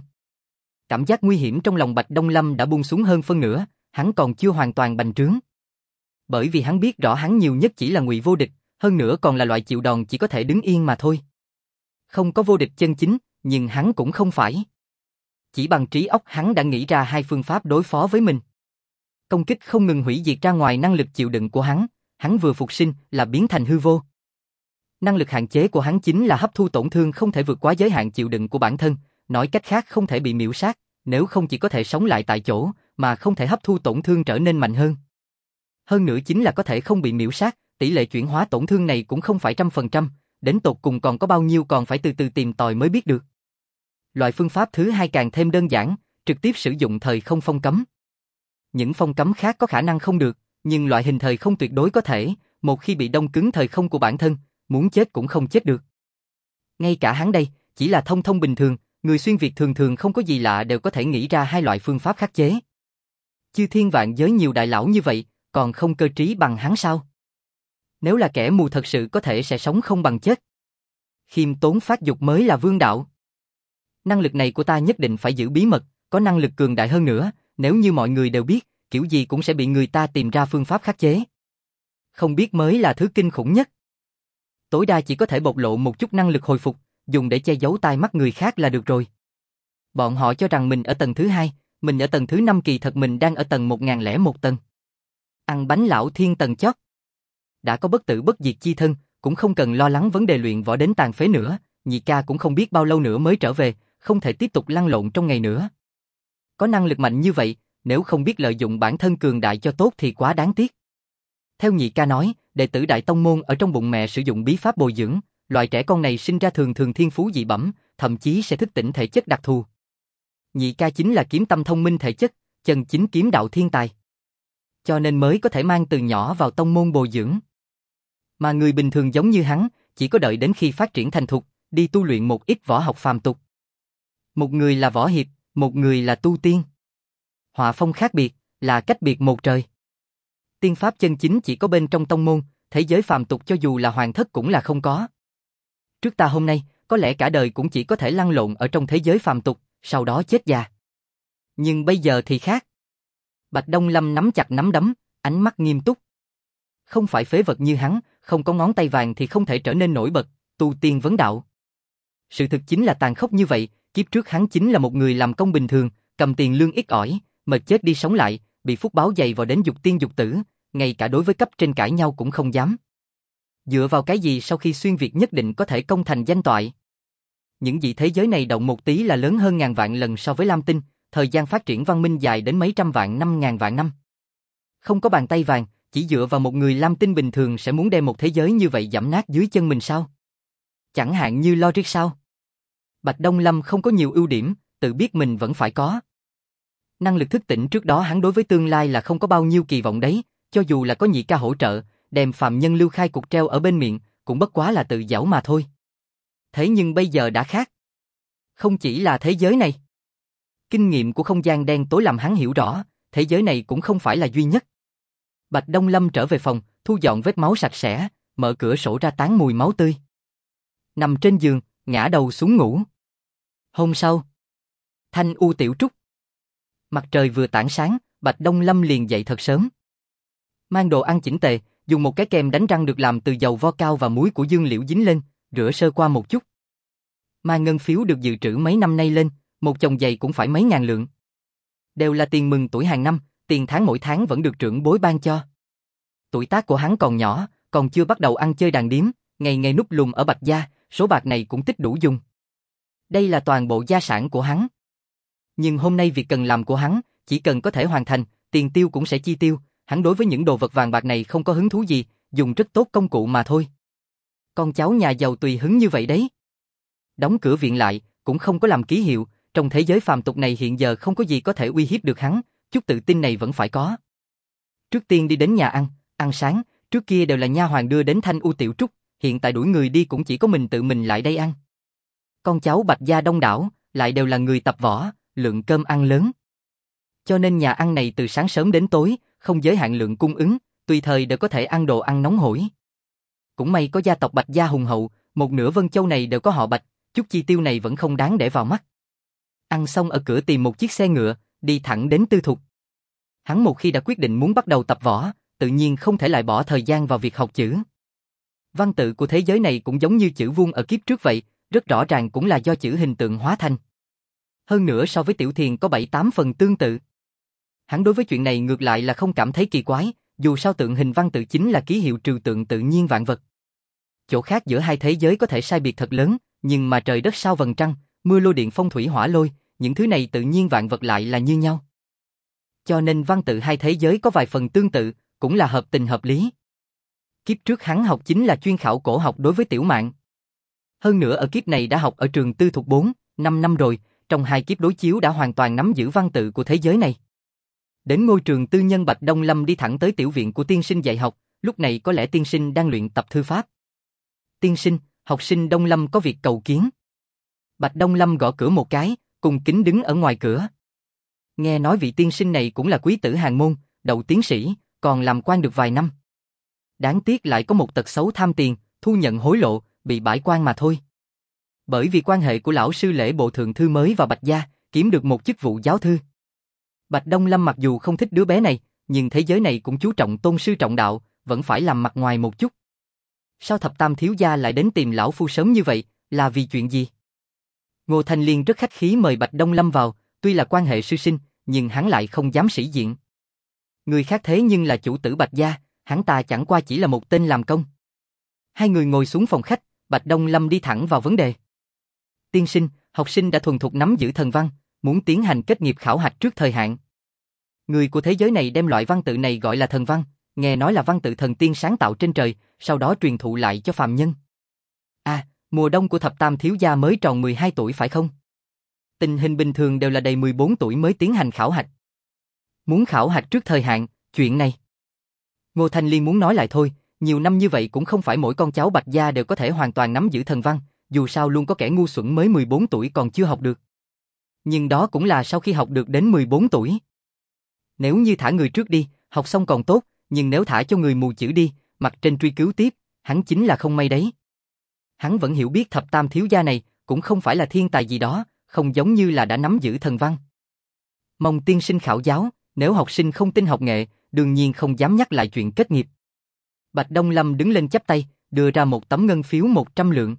Cảm giác nguy hiểm trong lòng Bạch Đông Lâm đã buông xuống hơn phân nửa, hắn còn chưa hoàn toàn bành trướng. Bởi vì hắn biết rõ hắn nhiều nhất chỉ là ngụy vô địch, hơn nữa còn là loại chịu đòn chỉ có thể đứng yên mà thôi. Không có vô địch chân chính, nhưng hắn cũng không phải. Chỉ bằng trí óc hắn đã nghĩ ra 2 phương pháp đối phó với mình. Công kích không ngừng hủy diệt ra ngoài năng lực chịu đựng của hắn vừa phục sinh là biến thành hư vô. Năng lực hạn chế của hắn chính là hấp thu tổn thương không thể vượt quá giới hạn chịu đựng của bản thân, nói cách khác không thể bị miểu sát, nếu không chỉ có thể sống lại tại chỗ, mà không thể hấp thu tổn thương trở nên mạnh hơn. Hơn nữa chính là có thể không bị miểu sát, tỷ lệ chuyển hóa tổn thương này cũng không phải 100%, đến tột cùng còn có bao nhiêu còn phải từ từ tìm tòi mới biết được. Loại phương pháp thứ 2 càng thêm đơn giản, trực tiếp sử dụng thời không phong cấm. Những phong cấm khác có khả năng không được, nhưng loại hình thời không tuyệt đối có thể, một khi bị đông cứng thời không của bản thân, muốn chết cũng không chết được. Ngay cả hắn đây, chỉ là thông thông bình thường, người xuyên Việt thường thường không có gì lạ đều có thể nghĩ ra hai loại phương pháp khắc chế. Chư thiên vạn giới nhiều đại lão như vậy, còn không cơ trí bằng hắn sao? Nếu là kẻ mù thật sự có thể sẽ sống không bằng chết. Khiêm tốn phát dục mới là vương đạo. Năng lực này của ta nhất định phải giữ bí mật, có năng lực cường đại hơn nữa, nếu như mọi người đều biết, kiểu gì cũng sẽ bị người ta tìm ra phương pháp khắc chế. Không biết mới là thứ kinh khủng nhất. Tối đa chỉ có thể bộc lộ một chút năng lực hồi phục, dùng để che giấu tai mắt người khác là được rồi. Bọn họ cho rằng mình ở tầng thứ 2, mình ở tầng thứ 5, kỳ thật mình đang ở tầng 1001 tầng. Ăn bánh lão thiên tầng chót. Đã có bất tử bất diệt chi thân, cũng không cần lo lắng vấn đề luyện võ đến tàn phế nữa, nhị ca cũng không biết bao lâu nữa mới trở về, không thể tiếp tục lăn lộn trong ngày nữa. Có năng lực mạnh như vậy, nếu không biết lợi dụng bản thân cường đại cho tốt thì quá đáng tiếc. Theo nhị ca nói, đệ tử đại tông môn ở trong bụng mẹ sử dụng bí pháp bồi dưỡng, loại trẻ con này sinh ra thường thường thiên phú dị bẩm, thậm chí sẽ thức tỉnh thể chất đặc thù. Nhị ca chính là kiếm tâm thông minh thể chất, chân chính kiếm đạo thiên tài. Cho nên mới có thể mang từ nhỏ vào tông môn bồi dưỡng. Mà người bình thường giống như hắn, chỉ có đợi đến khi phát triển thành thục, đi tu luyện một ít võ học phàm tục. Một người là võ hiệp, một người là tu tiên. Họa phong khác biệt, là cách biệt một trời. Tiên pháp chân chính chỉ có bên trong tông môn, thế giới phàm tục cho dù là hoàng thất cũng là không có. Trước ta hôm nay, có lẽ cả đời cũng chỉ có thể lăn lộn ở trong thế giới phàm tục, sau đó chết già. Nhưng bây giờ thì khác. Bạch Đông Lâm nắm chặt nắm đấm, ánh mắt nghiêm túc. Không phải phế vật như hắn, không có ngón tay vàng thì không thể trở nên nổi bật, tu tiên vấn đạo. Sự thực chính là tàn khốc như vậy, kiếp trước hắn chính là một người làm công bình thường, cầm tiền lương ít ỏi, mệt chết đi sống lại, bị phúc báo dày vào đến dục tiên dục tử, ngay cả đối với cấp trên cãi nhau cũng không dám. Dựa vào cái gì sau khi xuyên Việt nhất định có thể công thành danh toại? Những vị thế giới này động một tí là lớn hơn ngàn vạn lần so với Lam Tinh, thời gian phát triển văn minh dài đến mấy trăm vạn năm, ngàn vạn năm. Không có bàn tay vàng, chỉ dựa vào một người Lam Tinh bình thường sẽ muốn đem một thế giới như vậy giẫm nát dưới chân mình sao? Chẳng hạn như logic sao? Bạch Đông Lâm không có nhiều ưu điểm, tự biết mình vẫn phải có. Năng lực thức tỉnh trước đó hắn đối với tương lai là không có bao nhiêu kỳ vọng đấy, cho dù là có nhị ca hỗ trợ, đem phàm nhân lưu khai cục treo ở bên miệng, cũng bất quá là tự giảo mà thôi. Thế nhưng bây giờ đã khác. Không chỉ là thế giới này. Kinh nghiệm của không gian đen tối làm hắn hiểu rõ, thế giới này cũng không phải là duy nhất. Bạch Đông Lâm trở về phòng, thu dọn vết máu sạch sẽ, mở cửa sổ ra tán mùi máu tươi. Nằm trên giường, ngã đầu xuống ngủ. Hôm sau, Thanh U Tiểu Trúc. Mặt trời vừa tảng sáng, Bạch Đông Lâm liền dậy thật sớm. Mang đồ ăn chỉnh tề, dùng một cái kem đánh răng được làm từ dầu vo cao và muối của dương liễu dính lên, rửa sơ qua một chút. Mang ngân phiếu được dự trữ mấy năm nay lên, một chồng giày cũng phải mấy ngàn lượng. Đều là tiền mừng tuổi hàng năm, tiền tháng mỗi tháng vẫn được trưởng bối ban cho. Tuổi tác của hắn còn nhỏ, còn chưa bắt đầu ăn chơi đàn điếm, ngày ngày núp lùm ở Bạch gia, số bạc này cũng tích đủ dùng. Đây là toàn bộ gia sản của hắn. Nhưng hôm nay việc cần làm của hắn, chỉ cần có thể hoàn thành, tiền tiêu cũng sẽ chi tiêu, hắn đối với những đồ vật vàng bạc này không có hứng thú gì, dùng rất tốt công cụ mà thôi. Con cháu nhà giàu tùy hứng như vậy đấy. Đóng cửa viện lại, cũng không có làm ký hiệu, trong thế giới phàm tục này hiện giờ không có gì có thể uy hiếp được hắn, chút tự tin này vẫn phải có. Trước tiên đi đến nhà ăn sáng, trước kia đều là nha hoàn đưa đến Thanh U Tiểu Trúc, hiện tại đuổi người đi cũng chỉ có mình tự mình lại đây ăn. Con cháu Bạch gia đông đảo, lại đều là người tập võ, lượng cơm ăn lớn. Cho nên nhà ăn này từ sáng sớm đến tối, không giới hạn lượng cung ứng, tùy thời đều có thể ăn đồ ăn nóng hổi. Cũng may có gia tộc Bạch gia hùng hậu, một nửa Vân Châu này đều có họ Bạch, chút chi tiêu này vẫn không đáng để vào mắt. Ăn xong ở cửa tìm một chiếc xe ngựa, đi thẳng đến Tư Thục. Hắn một khi đã quyết định muốn bắt đầu tập võ, tự nhiên không thể lại bỏ thời gian vào việc học chữ. Văn tự của thế giới này cũng giống như chữ vuông ở kiếp trước vậy, rất rõ ràng cũng là do chữ hình tượng hóa thành. Hơn nữa so với Tiểu Thiền có 7-8 phần tương tự. Hắn đối với chuyện này ngược lại là không cảm thấy kỳ quái, dù sao tượng hình văn tự chính là ký hiệu trừu tượng tự nhiên vạn vật. Chỗ khác giữa hai thế giới có thể sai biệt thật lớn, nhưng mà trời đất sao vầng trăng, mưa lôi điện phong thủy hỏa lôi, những thứ này tự nhiên vạn vật lại là như nhau. Cho nên văn tự hai thế giới có vài phần tương tự, cũng là hợp tình hợp lý. Kiếp trước hắn học chính là chuyên khảo cổ học đối với Tiểu Mạn. Hơn nữa ở kiếp này đã học ở trường Tư Thục 4-5 năm rồi, trong hai kiếp đối chiếu đã hoàn toàn nắm giữ văn tự của thế giới này. Đến ngôi trường tư nhân Bạch Đông Lâm đi thẳng tới tiểu viện của tiên sinh dạy học, lúc này có lẽ tiên sinh đang luyện tập thư pháp. Tiên sinh, học sinh Đông Lâm có việc cầu kiến. Bạch Đông Lâm gõ cửa một cái, cung kính đứng ở ngoài cửa. Nghe nói vị tiên sinh này cũng là quý tử hàn môn, đậu tiến sĩ, còn làm quan được vài năm. Đáng tiếc lại có một tật xấu tham tiền, thu nhận hối lộ, bị bãi quan mà thôi. Bởi vì quan hệ của lão sư lễ bộ thượng thư mới vào Bạch gia, kiếm được một chức vụ giáo thư. Bạch Đông Lâm mặc dù không thích đứa bé này, nhưng thế giới này cũng chú trọng tôn sư trọng đạo, vẫn phải làm mặt ngoài một chút. Sao thập tam thiếu gia lại đến tìm lão phu sớm như vậy, là vì chuyện gì? Ngô Thanh Liên rất khách khí mời Bạch Đông Lâm vào, tuy là quan hệ sư sinh, nhưng hắn lại không dám sĩ diện. Người khác thế nhưng là chủ tử Bạch gia, hắn ta chẳng qua chỉ là một tên làm công. Hai người ngồi xuống phòng khách, Bạch Đông Lâm đi thẳng vào vấn đề. Tiên sinh, học sinh đã thuần thục nắm giữ thần văn, muốn tiến hành kết nghiệp khảo hạch trước thời hạn. Người của thế giới này đem loại văn tự này gọi là thần văn, nghe nói là văn tự thần tiên sáng tạo trên trời, sau đó truyền thụ lại cho phàm nhân. À, mùa đông của thập tam thiếu gia mới tròn 12 tuổi phải không? Tình hình bình thường đều là đầy 14 tuổi mới tiến hành khảo hạch. Muốn khảo hạch trước thời hạn, chuyện này. Ngô Thanh Liên muốn nói lại thôi, nhiều năm như vậy cũng không phải mỗi con cháu Bạch gia đều có thể hoàn toàn nắm giữ thần văn, dù sao luôn có kẻ ngu xuẩn mới 14 tuổi còn chưa học được. Nhưng đó cũng là sau khi học được đến 14 tuổi. Nếu như thả người trước đi, học xong còn tốt, nhưng nếu thả cho người mù chữ đi, mặt trên truy cứu tiếp, hắn chính là không may đấy. Hắn vẫn hiểu biết thập tam thiếu gia này, cũng không phải là thiên tài gì đó, không giống như là đã nắm giữ thần văn. Mong tiên sinh khảo giáo, nếu học sinh không tin học nghệ, đương nhiên không dám nhắc lại chuyện kết nghiệp. Bạch Đông Lâm đứng lên chắp tay, đưa ra một tấm ngân phiếu 100 lượng.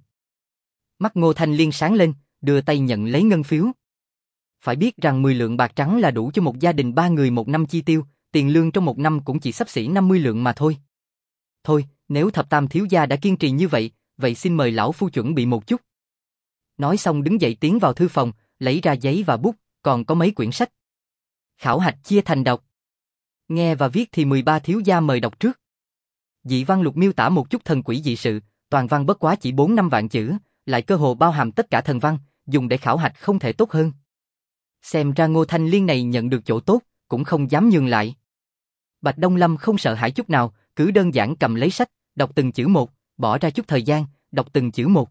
Mắt Ngô Thanh Liên sáng lên, đưa tay nhận lấy ngân phiếu. Phải biết rằng 10 lượng bạc trắng là đủ cho một gia đình 3 người một năm chi tiêu, tiền lương trong một năm cũng chỉ xấp xỉ 50 lượng mà thôi. Thôi, nếu thập tam thiếu gia đã kiên trì như vậy, vậy xin mời lão phu chuẩn bị một chút. Nói xong đứng dậy tiến vào thư phòng, lấy ra giấy và bút, còn có mấy quyển sách. Khảo hạch chia thành đọc. Nghe và viết thì 13 thiếu gia mời đọc trước. Dị văn lục miêu tả một chút thần quỷ dị sự, toàn văn bất quá chỉ 4-5 vạn chữ, lại cơ hồ bao hàm tất cả thần văn, dùng để khảo hạch không thể tốt hơn. Xem ra Ngô Thanh Liên này nhận được chỗ tốt, cũng không dám nhường lại. Bạch Đông Lâm không sợ hãi chút nào, cứ đơn giản cầm lấy sách, đọc từng chữ một, bỏ ra chút thời gian, đọc từng chữ một.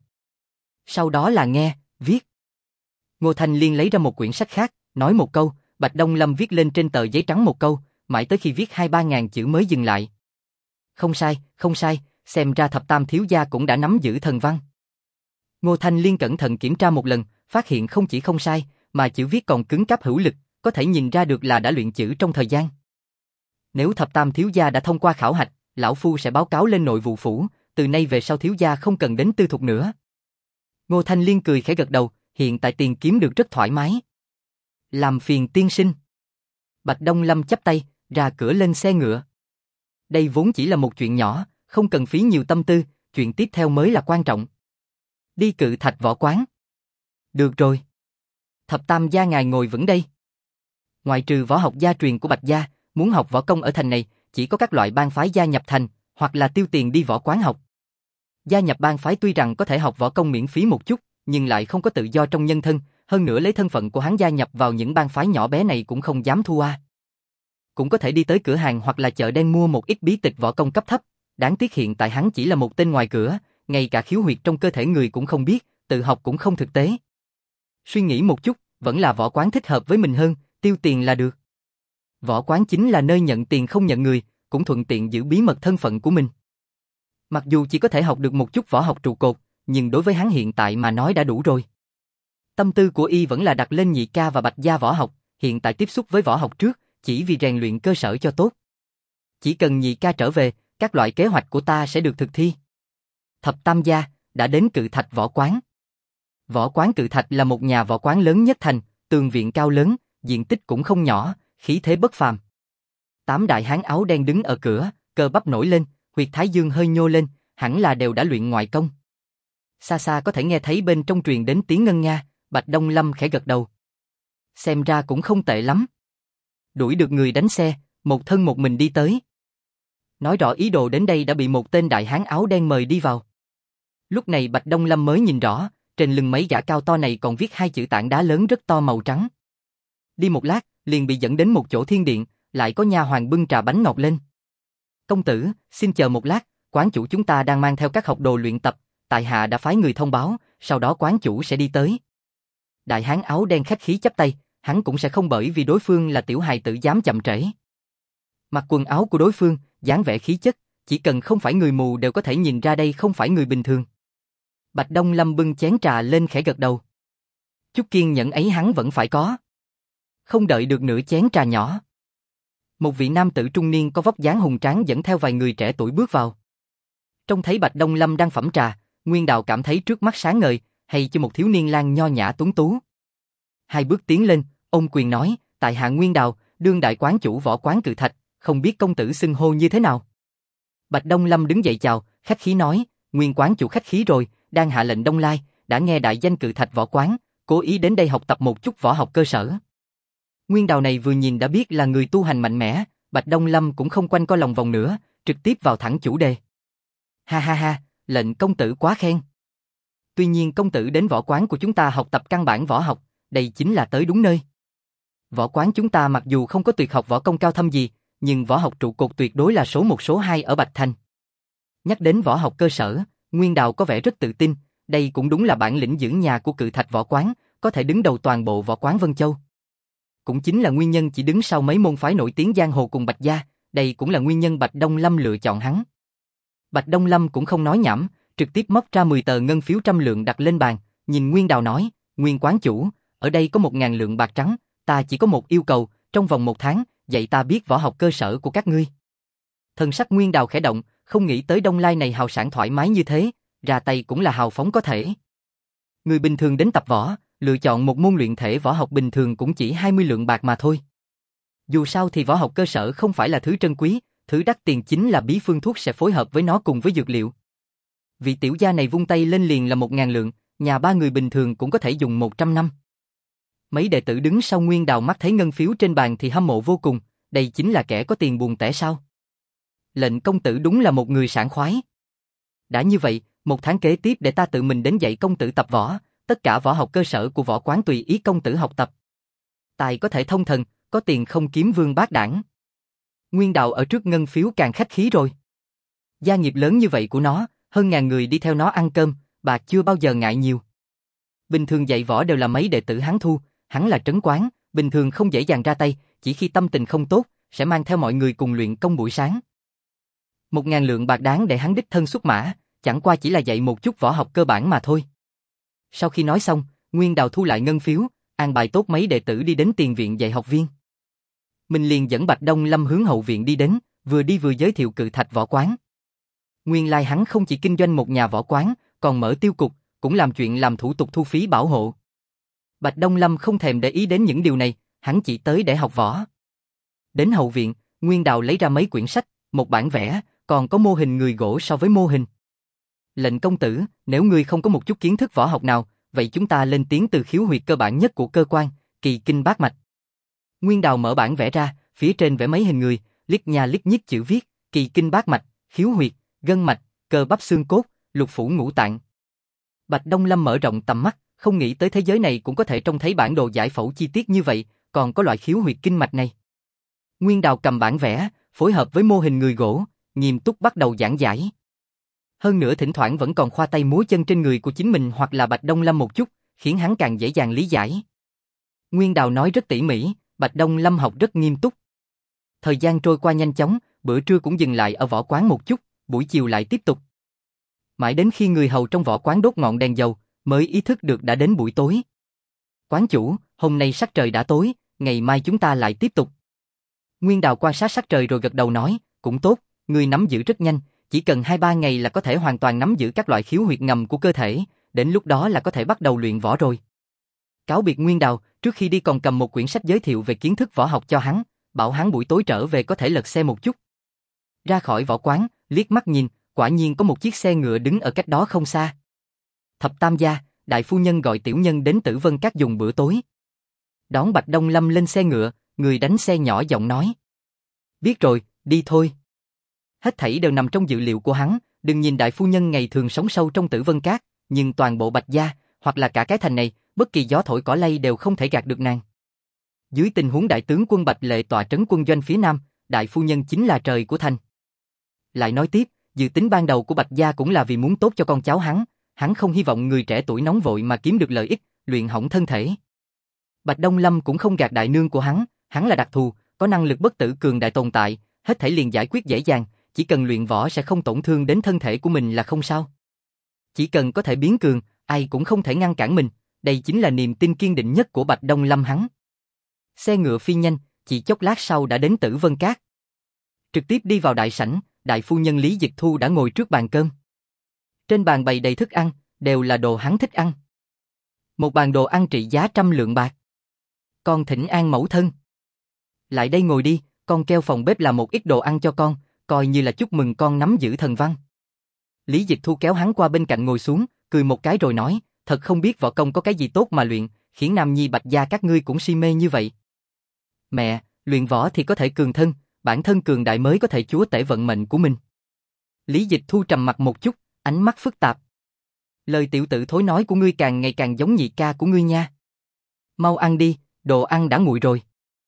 Sau đó là nghe, viết. Ngô Thanh Liên lấy ra một quyển sách khác, nói một câu, Bạch Đông Lâm viết lên trên tờ giấy trắng một câu, mãi tới khi viết 2-3 ngàn chữ mới dừng lại. Không sai, không sai, xem ra thập tam thiếu gia cũng đã nắm giữ thần văn. Ngô Thanh Liên cẩn thận kiểm tra một lần, phát hiện không chỉ không sai, mà chữ viết còn cứng cáp hữu lực, có thể nhìn ra được là đã luyện chữ trong thời gian. Nếu thập tam thiếu gia đã thông qua khảo hạch, lão phu sẽ báo cáo lên nội vụ phủ, từ nay về sau thiếu gia không cần đến tư thục nữa. Ngô Thanh Liên cười khẽ gật đầu, hiện tại tiền kiếm được rất thoải mái. Làm phiền tiên sinh. Bạch Đông Lâm chắp tay, ra cửa lên xe ngựa. Đây vốn chỉ là một chuyện nhỏ, không cần phí nhiều tâm tư, chuyện tiếp theo mới là quan trọng. Đi Cự Thạch võ quán. Được rồi. Thập tam gia ngài ngồi vững đây. Ngoại trừ võ học gia truyền của Bạch gia, muốn học võ công ở thành này, chỉ có các loại bang phái gia nhập thành, hoặc là tiêu tiền đi võ quán học. Gia nhập bang phái tuy rằng có thể học võ công miễn phí một chút, nhưng lại không có tự do trong nhân thân, hơn nữa lấy thân phận của hắn gia nhập vào những bang phái nhỏ bé này cũng không dám thua a. Cũng có thể đi tới cửa hàng hoặc là chợ đen mua một ít bí tịch võ công cấp thấp, đáng tiếc hiện tại hắn chỉ là một tên ngoài cửa, ngay cả khiếu huyệt trong cơ thể người cũng không biết, tự học cũng không thực tế. Suy nghĩ một chút, vẫn là võ quán thích hợp với mình hơn, tiêu tiền là được. Võ quán chính là nơi nhận tiền không nhận người, cũng thuận tiện giữ bí mật thân phận của mình. Mặc dù chỉ có thể học được một chút võ học trụ cột, nhưng đối với hắn hiện tại mà nói đã đủ rồi. Tâm tư của y vẫn là đặt lên nhị ca và Bạch gia võ học, hiện tại tiếp xúc với võ học trước, chỉ vì rèn luyện cơ sở cho tốt. Chỉ cần nhị ca trở về, các loại kế hoạch của ta sẽ được thực thi. Thập tam gia đã đến Cự Thạch võ quán. Võ quán Cự Thạch là một nhà võ quán lớn nhất thành, tường viện cao lớn, diện tích cũng không nhỏ, khí thế bất phàm. 8 đại hán áo đen đứng ở cửa, cơ bắp nổi lên, huyệt thái dương hơi nhô lên, hẳn là đều đã luyện ngoại công. Xa xa có thể nghe thấy bên trong truyền đến tiếng ngân nga, Bạch Đông Lâm khẽ gật đầu. Xem ra cũng không tệ lắm. Đuổi được người đánh xe, một thân một mình đi tới. Nói rõ ý đồ đến đây đã bị một tên đại hán áo đen mời đi vào. Lúc này Bạch Đông Lâm mới nhìn rõ, trên lưng mấy gã cao to này còn viết 2 chữ tảng đá lớn rất to màu trắng. Đi một lát, liền bị dẫn đến một chỗ thiên điện, lại có nha hoàn bưng trà bánh ngọt lên. Công tử, xin chờ một lát, quán chủ chúng ta đang mang theo các học đồ luyện tập, tại hạ đã phái người thông báo, sau đó quán chủ sẽ đi tới. Đại hán áo đen khách khí chắp tay, hắn cũng sẽ không bởi vì đối phương là tiểu hài tử dám chậm trễ. Mặc quần áo của đối phương, dáng vẻ khí chất, chỉ cần không phải người mù đều có thể nhìn ra đây không phải người bình thường. Bạch Đông Lâm bưng chén trà lên khẽ gật đầu. Chút kiên nhẫn ấy hắn vẫn phải có. Không đợi được nửa chén trà nhỏ, một vị nam tử trung niên có vóc dáng hùng tráng dẫn theo vài người trẻ tuổi bước vào. Trông thấy Bạch Đông Lâm đang phẩm trà, Nguyên Đào cảm thấy trước mắt sáng ngời, hay cho một thiếu niên lang nho nhã tuấn tú. Hai bước tiến lên, ôm quyền nói, tại hạ Nguyên Đào, đương đại quán chủ võ quán Cự Thạch, không biết công tử xưng hô như thế nào. Bạch Đông Lâm đứng dậy chào, khách khí nói, Nguyên quán chủ khách khí rồi, đang hạ lệnh Đông Lai, đã nghe đại danh Cự Thạch võ quán, cố ý đến đây học tập một chút võ học cơ sở. Nguyên Đào này vừa nhìn đã biết là người tu hành mạnh mẽ, Bạch Đông Lâm cũng không quanh co lòng vòng nữa, trực tiếp vào thẳng chủ đề. Ha ha ha, lệnh công tử quá khen. Tuy nhiên công tử đến võ quán của chúng ta học tập căn bản võ học, đây chính là tới đúng nơi. Võ quán chúng ta mặc dù không có tuyệt học võ công cao thâm gì, nhưng võ học trụ cột tuyệt đối là số 1 số 2 ở Bạch Thành. Nhắc đến võ học cơ sở, Nguyên Đào có vẻ rất tự tin, đây cũng đúng là bản lĩnh giữ nhà của Cự Thạch võ quán, có thể đứng đầu toàn bộ võ quán Vân Châu. Cũng chính là nguyên nhân chỉ đứng sau mấy môn phái nổi tiếng giang hồ cùng Bạch gia, đây cũng là nguyên nhân Bạch Đông Lâm lựa chọn hắn. Bạch Đông Lâm cũng không nói nhảm, trực tiếp móc ra 10 tờ ngân phiếu 100 lượng đặt lên bàn, nhìn Nguyên Đào nói, Nguyên quán chủ, ở đây có 1.000 lượng bạc trắng, ta chỉ có một yêu cầu, trong vòng 1 tháng, dạy ta biết võ học cơ sở của các ngươi. Thần sắc Nguyên Đào khẽ động, không nghĩ tới Đông Lai này hào sảng thoải mái như thế, ra tay cũng là hào phóng có thể. Người bình thường đến tập võ, lựa chọn một môn luyện thể võ học bình thường cũng chỉ 20 lượng bạc mà thôi. Dù sao thì võ học cơ sở không phải là thứ trân quý, thứ đắt tiền chính là bí phương thuốc sẽ phối hợp với nó cùng với dược liệu. Vị tiểu gia này vung tay lên liền là 1.000 lượng, nhà 3 người bình thường cũng có thể dùng 100 năm. Mấy đệ tử đứng sau Nguyên Đào mắt thấy ngân phiếu trên bàn thì hâm mộ vô cùng, đây chính là kẻ có tiền buồn tẻ sao. Lệnh công tử đúng là một người sảng khoái. Đã như vậy, 1 tháng kế tiếp để ta tự mình đến dạy công tử tập võ, tất cả võ học cơ sở của võ quán tùy ý công tử học tập. Tài có thể thông thần, có tiền không kiếm vương bát đảng. Nguyên Đào ở trước ngân phiếu càng khách khí rồi. Gia nghiệp lớn như vậy của nó, hơn ngàn người đi theo nó ăn cơm, bạc chưa bao giờ ngại nhiều. Bình thường dạy võ đều là mấy đệ tử hắn thu, hắn là trấn quán, bình thường không dễ dàng ra tay, chỉ khi tâm tình không tốt, sẽ mang theo mọi người cùng luyện công buổi sáng. 1.000 lượng bạc đáng để hắn đích thân xuất mã, chẳng qua chỉ là dạy một chút võ học cơ bản mà thôi. Sau khi nói xong, Nguyên Đào thu lại ngân phiếu, an bài tốt mấy đệ tử đi đến tiền viện dạy học viên. Mình liền dẫn Bạch Đông Lâm hướng hậu viện đi đến, vừa đi vừa giới thiệu Cự Thạch võ quán. Nguyên lai hắn không chỉ kinh doanh một nhà võ quán, còn mở tiêu cục, cũng làm chuyện làm thủ tục thu phí bảo hộ. Bạch Đông Lâm không thèm để ý đến những điều này, hắn chỉ tới để học võ. Đến hậu viện, Nguyên Đào lấy ra mấy quyển sách, một bản vẽ, còn có mô hình người gỗ so với mô hình. Lệnh công tử, nếu ngươi không có một chút kiến thức võ học nào, vậy chúng ta lên tiếng từ khiếu huyệt cơ bản nhất của cơ quan, kỳ kinh bát mạch. Nguyên Đào mở bản vẽ ra, phía trên vẽ mấy hình người, liếc nha liếc nhích chữ viết, kỳ kinh bát mạch, khiếu huyệt, gân mạch, cơ bắp xương cốt, lục phủ ngũ tạng. Bạch Đông Lâm mở rộng tầm mắt, không nghĩ tới thế giới này cũng có thể trông thấy bản đồ giải phẫu chi tiết như vậy, còn có loại khiếu huyệt kinh mạch này. Nguyên Đào cầm bản vẽ, phối hợp với mô hình người gỗ, nghiêm túc bắt đầu giảng giải. Hơn nữa thỉnh thoảng vẫn còn khoa tay múa chân trên người của chính mình hoặc là Bạch Đông Lâm một chút, khiến hắn càng dễ dàng lý giải. Nguyên Đào nói rất tỉ mỉ, Bạch Đông Lâm học rất nghiêm túc. Thời gian trôi qua nhanh chóng, bữa trưa cũng dừng lại ở võ quán một chút, buổi chiều lại tiếp tục. Mãi đến khi người hầu trong võ quán đốt ngọn đèn dầu, mới ý thức được đã đến buổi tối. Quán chủ, hôm nay sắc trời đã tối, ngày mai chúng ta lại tiếp tục. Nguyên Đào quan sát sắc trời rồi gật đầu nói, cũng tốt, ngươi nắm giữ rất nhanh, chỉ cần 2-3 ngày là có thể hoàn toàn nắm giữ các loại khiếu huyệt ngầm của cơ thể, đến lúc đó là có thể bắt đầu luyện võ rồi. Cáo biệt Nguyên Đào, trước khi đi còn cầm một quyển sách giới thiệu về kiến thức võ học cho hắn, bảo hắn buổi tối trở về có thể lật xe một chút. Ra khỏi võ quán, liếc mắt nhìn, quả nhiên có một chiếc xe ngựa đứng ở cách đó không xa. Thập Tam gia, đại phu nhân gọi tiểu nhân đến Tử Vân Các dùng bữa tối. Đón Bạch Đông Lâm lên xe ngựa, người đánh xe nhỏ giọng nói. Biết rồi, đi thôi. Hết thảy đều nằm trong dự liệu của hắn, đừng nhìn đại phu nhân ngày thường sống sâu trong Tử Vân Các, nhưng toàn bộ Bạch gia, hoặc là cả cái thành này, bất kỳ gió thổi cỏ lay đều không thể gạt được nàng. Dưới tình huống đại tướng quân Bạch Lệ tọa trấn quân doanh phía Nam, đại phu nhân chính là trời của thành. Lại nói tiếp, dự tính ban đầu của Bạch gia cũng là vì muốn tốt cho con cháu hắn, hắn không hy vọng người trẻ tuổi nóng vội mà kiếm được lợi ích, luyện hỏng thân thể. Bạch Đông Lâm cũng không gạt đại nương của hắn là đặc thù, có năng lực bất tử cường đại tồn tại, hết thảy liền giải quyết dễ dàng, chỉ cần luyện võ sẽ không tổn thương đến thân thể của mình là không sao. Chỉ cần có thể biến cường, ai cũng không thể ngăn cản mình, đây chính là niềm tin kiên định nhất của Bạch Đông Lâm hắn. Xe ngựa phi nhanh, chỉ chốc lát sau đã đến Tử Vân Các. Trực tiếp đi vào đại sảnh, đại phu nhân Lý Dịch Thu đã ngồi trước bàn cơm. Trên bàn bày đầy thức ăn, đều là đồ hắn thích ăn. Một bàn đồ ăn trị giá 100 lượng bạc. Con thỉnh an mẫu thân. Lại đây ngồi đi, con kêu phòng bếp làm một ít đồ ăn cho con, coi như là chúc mừng con nắm giữ thần văn. Lý Dịch Thu kéo hắn qua bên cạnh ngồi xuống, cười một cái rồi nói, thật không biết võ công có cái gì tốt mà luyện, khiến nam nhi Bạch gia các ngươi cũng si mê như vậy. Mẹ, luyện võ thì có thể cường thân, bản thân cường đại mới có thể chúa tể vận mệnh của mình. Lý Dịch Thu trầm mặt một chút, ánh mắt phức tạp. Lời tiểu tử thối nói của ngươi càng ngày càng giống nhị ca của ngươi nha. Mau ăn đi, đồ ăn đã nguội rồi.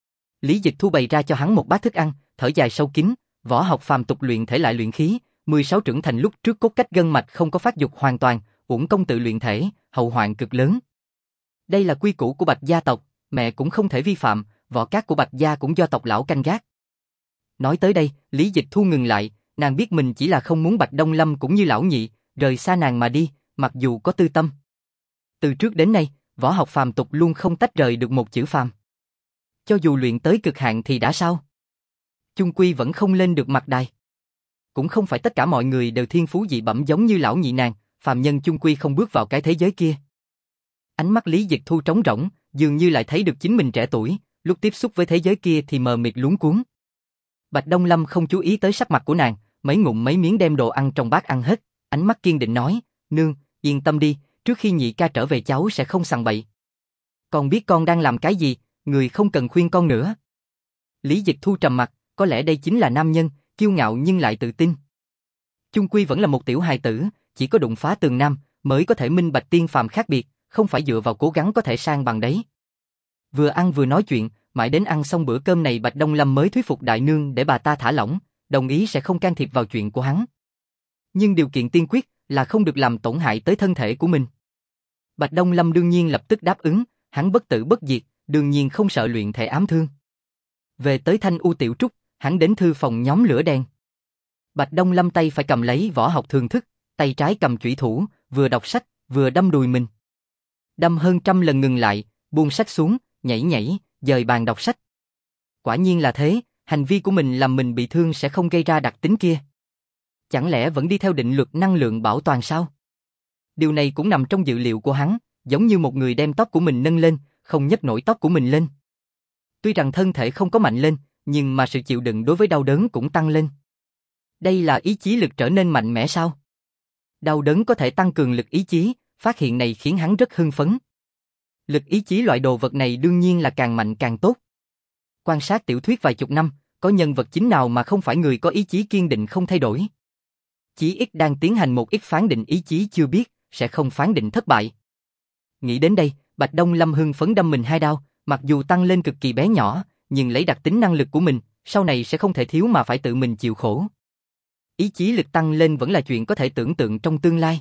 Lý Dịch Thu bày ra cho hắn một bát thức ăn, thở dài sâu kín, võ học phàm tục luyện thể lại luyện khí, 16 trưởng thành lúc trước cốt cách gân mạch không có phát dục hoàn toàn, uổng công tự luyện thể, hậu hoạn cực lớn. Đây là quy củ của Bạch gia tộc, mẹ cũng không thể vi phạm, võ cát của Bạch gia cũng do tộc lão canh gác. Nói tới đây, Lý Dịch Thu ngừng lại, nàng biết mình chỉ là không muốn Bạch Đông Lâm cũng như lão nhị, rời xa nàng mà đi, mặc dù có tư tâm. Từ trước đến nay, võ học phàm tục luôn không tách rời được một chữ phàm. Cho dù luyện tới cực hạn thì đã sao? Chung quy vẫn không lên được mặt đài. Cũng không phải tất cả mọi người đều thiên phú dị bẩm giống như lão nhị nàng, phàm nhân chung quy không bước vào cái thế giới kia. Ánh mắt Lý Dịch Thu trống rỗng, dường như lại thấy được chính mình trẻ tuổi, lúc tiếp xúc với thế giới kia thì mờ mịt luống cuống. Bạch Đông Lâm không chú ý tới sắc mặt của nàng, mấy ngụm mấy miếng đem đồ ăn trong bát ăn hết, ánh mắt kiên định nói, nương, yên tâm đi, trước khi nhị ca trở về cháu sẽ không sằng bậy. Con biết con đang làm cái gì, người không cần khuyên con nữa. Lý Dịch Thu trầm mặt, có lẽ đây chính là nam nhân, kiêu ngạo nhưng lại tự tin. Chung quy vẫn là một tiểu hài tử, chỉ có đụng phá tường nam mới có thể minh bạch tiên phàm khác biệt, không phải dựa vào cố gắng có thể sang bằng đấy. Vừa ăn vừa nói chuyện, mãi đến ăn xong bữa cơm này Bạch Đông Lâm mới thuyết phục đại nương để bà ta thả lỏng, đồng ý sẽ không can thiệp vào chuyện của hắn. Nhưng điều kiện tiên quyết là không được làm tổn hại tới thân thể của mình. Bạch Đông Lâm đương nhiên lập tức đáp ứng, hắn bất tử bất diệt, đương nhiên không sợ luyện thể ám thương. Về tới Thanh U Tiểu Trúc, hắn đến thư phòng nhóm lửa đèn. Bạch Đông Lâm tay phải cầm lấy võ học thường thức, tay trái cầm chủy thủ, vừa đọc sách, vừa đâm đùi mình. Đâm hơn 100 lần ngừng lại, buông sách xuống, nhảy, dời bàn đọc sách. Quả nhiên là thế, hành vi của mình làm mình bị thương sẽ không gây ra đặc tính kia. Chẳng lẽ vẫn đi theo định luật năng lượng bảo toàn sao? Điều này cũng nằm trong dự liệu của hắn, giống như một người đem tóc của mình nâng lên, không nhấc nổi tóc của mình lên. Tuy rằng thân thể không có mạnh lên, nhưng mà sự chịu đựng đối với đau đớn cũng tăng lên. Đây là ý chí lực trở nên mạnh mẽ sao? Đau đớn có thể tăng cường lực ý chí, phát hiện này khiến hắn rất hưng phấn. Lực ý chí loại đồ vật này đương nhiên là càng mạnh càng tốt. Quan sát tiểu thuyết vài chục năm, có nhân vật chính nào mà không phải người có ý chí kiên định không thay đổi. Chí ít đang tiến hành một ít phán định ý chí chưa biết, sẽ không phán định thất bại. Nghĩ đến đây, Bạch Đông Lâm hưng phấn đâm mình 2 đao, mặc dù tăng lên cực kỳ bé nhỏ, nhưng lấy đặc tính năng lực của mình, sau này sẽ không thể thiếu mà phải tự mình chịu khổ. Ý chí lực tăng lên vẫn là chuyện có thể tưởng tượng trong tương lai.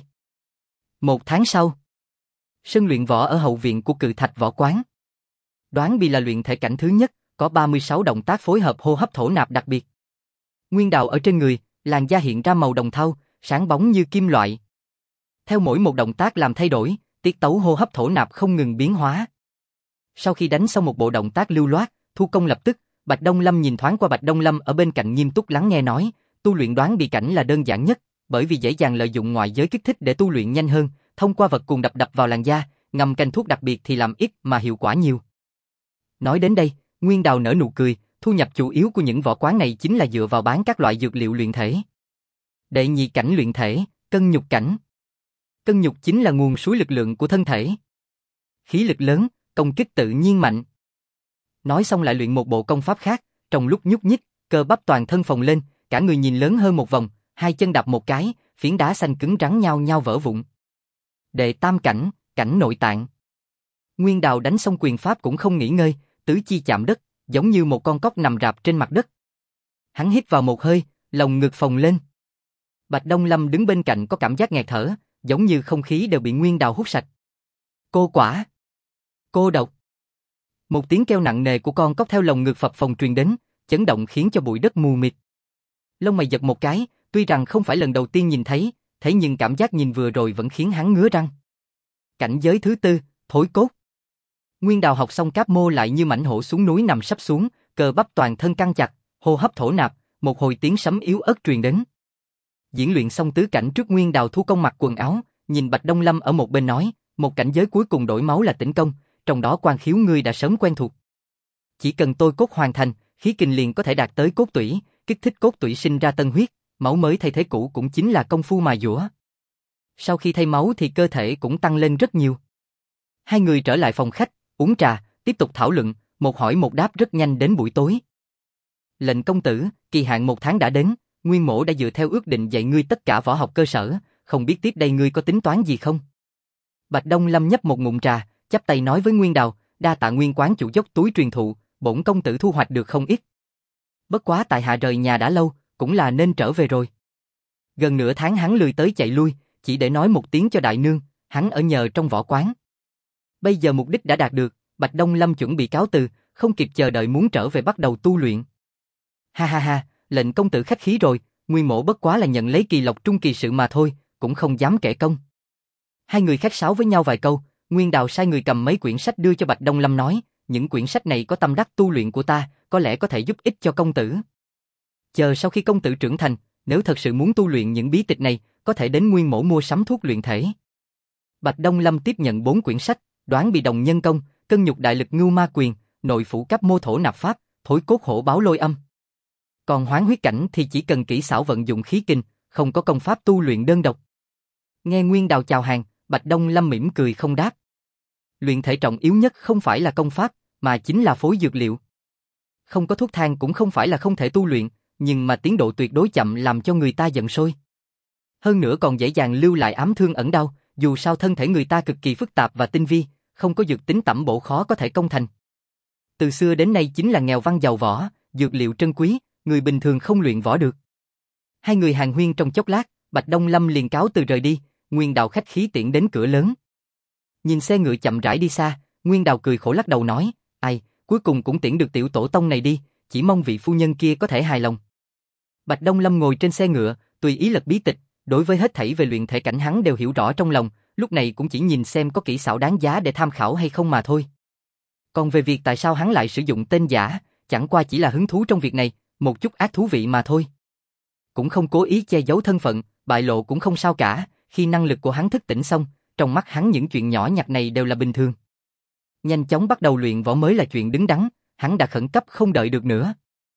1 tháng sau, sân luyện võ ở hậu viện của Cự Thạch Võ Quán. Đoán Bì là luyện thể cảnh thứ nhất, có 36 động tác phối hợp hô hấp thổ nạp đặc biệt. Nguyên đạo ở trên người, làn da hiện ra màu đồng thau, sáng bóng như kim loại. Theo mỗi một động tác làm thay đổi, tiết tấu hô hấp thổ nạp không ngừng biến hóa. Sau khi đánh xong một bộ động tác lưu loát, thu công lập tức, Bạch Đông Lâm nhìn thoáng qua Bạch Đông Lâm ở bên cạnh nghiêm túc lắng nghe nói, tu luyện Đoán Bì cảnh là đơn giản nhất, bởi vì dễ dàng lợi dụng ngoại giới kích thích để tu luyện nhanh hơn, thông qua vật cuồng đập vào làn da, ngâm canh thuốc đặc biệt thì làm ít mà hiệu quả nhiều. Nói đến đây, Nguyên Đào nở nụ cười, thu nhập chủ yếu của những võ quán này chính là dựa vào bán các loại dược liệu luyện thể. Đệ nhị cảnh luyện thể, cân nhục cảnh. Cân nhục chính là nguồn suối lực lượng của thân thể. Khí lực lớn, công kích tự nhiên mạnh. Nói xong lại luyện một bộ công pháp khác, trong lúc nhúc nhích, cơ bắp toàn thân phồng lên, cả người nhìn lớn hơn một vòng, 2 chân đạp một cái, phiến đá xanh cứng rắn nhau nhau vỡ vụn. Đệ tam cảnh, cảnh nội tạng. Nguyên Đào đánh xong quyền pháp cũng không nghỉ ngơi, tứ chi chạm đất, giống như một con cóc nằm rạp trên mặt đất. Hắn hít vào một hơi, lồng ngực phồng lên. Bạch Đông Lâm đứng bên cạnh có cảm giác nghẹt thở, giống như không khí đều bị Nguyên Đào hút sạch. Cô quả! Cô độc! Một tiếng kêu nặng nề của con cóc theo lồng ngực phập phồng truyền đến, chấn động khiến cho bụi đất mù mịt. Lông mày giật một cái, tuy rằng không phải lần đầu tiên nhìn thấy, thế nhưng cảm giác nhìn vừa rồi vẫn khiến hắn ngứa răng. Cảnh giới thứ tư, thối cốt. Nguyên Đào học xong cáp mô lại như mãnh hổ xuống núi nằm sấp xuống, cơ bắp toàn thân căng chặt, hô hấp thổ nạp, một hồi tiếng sấm yếu ớt truyền đến. Diễn luyện xong tứ cảnh trước Nguyên Đào thu công mặc quần áo, nhìn Bạch Đông Lâm ở một bên nói, một cảnh giới cuối cùng đổi máu là tĩnh công, trong đó quan khiếu ngươi đã sớm quen thuộc. Chỉ cần tôi cốt hoàn thành, khí kình liền có thể đạt tới cốt tủy, kích thích cốt tủy sinh ra tân huyết, máu mới thay thế cũ cũng chính là công phu mài dũa. Sau khi thay máu thì cơ thể cũng tăng lên rất nhiều. Hai người trở lại phòng khách, uống trà, tiếp tục thảo luận, một hỏi một đáp rất nhanh đến buổi tối. Lệnh công tử, kỳ hạn 1 tháng đã đến, Nguyên Mỗ đã dựa theo ước định dạy ngươi tất cả võ học cơ sở, không biết tiếp đây ngươi có tính toán gì không? Bạch Đông Lâm nhấp một ngụm trà, chắp tay nói với Nguyên Đào, đa tạ Nguyên quán chủ dốc túi truyền thụ, bổn công tử thu hoạch được không ít. Bất quá tại hạ rời nhà đã lâu, cũng là nên trở về rồi. Gần nửa tháng hắn lười tới chạy lui, chỉ để nói một tiếng cho đại nương, hắn ở nhờ trong võ quán. Bây giờ mục đích đã đạt được, Bạch Đông Lâm chuẩn bị cáo từ, không kịp chờ đợi muốn trở về bắt đầu tu luyện. Ha ha ha, lệnh công tử khách khí rồi, Nguyên Mỗ bất quá là nhận lấy kỳ lộc trung kỳ sự mà thôi, cũng không dám kể công. Hai người khách sáo với nhau vài câu, Nguyên Đào sai người cầm mấy quyển sách đưa cho Bạch Đông Lâm nói, những quyển sách này có tâm đắc tu luyện của ta, có lẽ có thể giúp ích cho công tử. Chờ sau khi công tử trưởng thành, nếu thật sự muốn tu luyện những bí tịch này, có thể đến Nguyên Mỗ mua sắm thuốc luyện thể. Bạch Đông Lâm tiếp nhận 4 quyển sách, Đoán bị đồng nhân công, Cân nhục đại lực ngưu ma quyền, Nội phủ cấp mô thổ nạp pháp, Thối cốt hổ báo lôi âm. Còn hoán huyết cảnh thì chỉ cần kỹ xảo vận dụng khí kinh, không có công pháp tu luyện đơn độc. Nghe Nguyên Đào chào hàng, Bạch Đông Lâm mỉm cười không đáp. Luyện thể trọng yếu nhất không phải là công pháp, mà chính là phối dược liệu. Không có thuốc thang cũng không phải là không thể tu luyện, nhưng mà tiến độ tuyệt đối chậm làm cho người ta giận sôi. Hơn nữa còn dễ dàng lưu lại ám thương ẩn đau, dù sao thân thể người ta cực kỳ phức tạp và tinh vi, không có dược tính tẩm bổ khó có thể công thành. Từ xưa đến nay chính là nghèo văn giàu võ, dược liệu trân quý, người bình thường không luyện võ được. Hai người hàn huyên trong chốc lát, Bạch Đông Lâm liền cáo từ rời đi, Nguyên Đào khách khí tiễn đến cửa lớn. Nhìn xe ngựa chậm rãi đi xa, Nguyên Đào cười khổ lắc đầu nói, ai, cuối cùng cũng tiễn được tiểu tổ tông này đi, chỉ mong vị phu nhân kia có thể hài lòng. Bạch Đông Lâm ngồi trên xe ngựa, tùy ý lật bí tịch, đối với hết thảy về luyện thể cảnh hắn đều hiểu rõ trong lòng, lúc này cũng chỉ nhìn xem có kỹ xảo đáng giá để tham khảo hay không mà thôi. Còn về việc tại sao hắn lại sử dụng tên giả, chẳng qua chỉ là hứng thú trong việc này, một chút ác thú vị mà thôi. Cũng không cố ý che giấu thân phận, bại lộ cũng không sao cả, khi năng lực của hắn thức tỉnh xong, trong mắt hắn những chuyện nhỏ nhặt này đều là bình thường. Nhanh chóng bắt đầu luyện võ mới là chuyện đứng đắn, hắn đã khẩn cấp không đợi được nữa.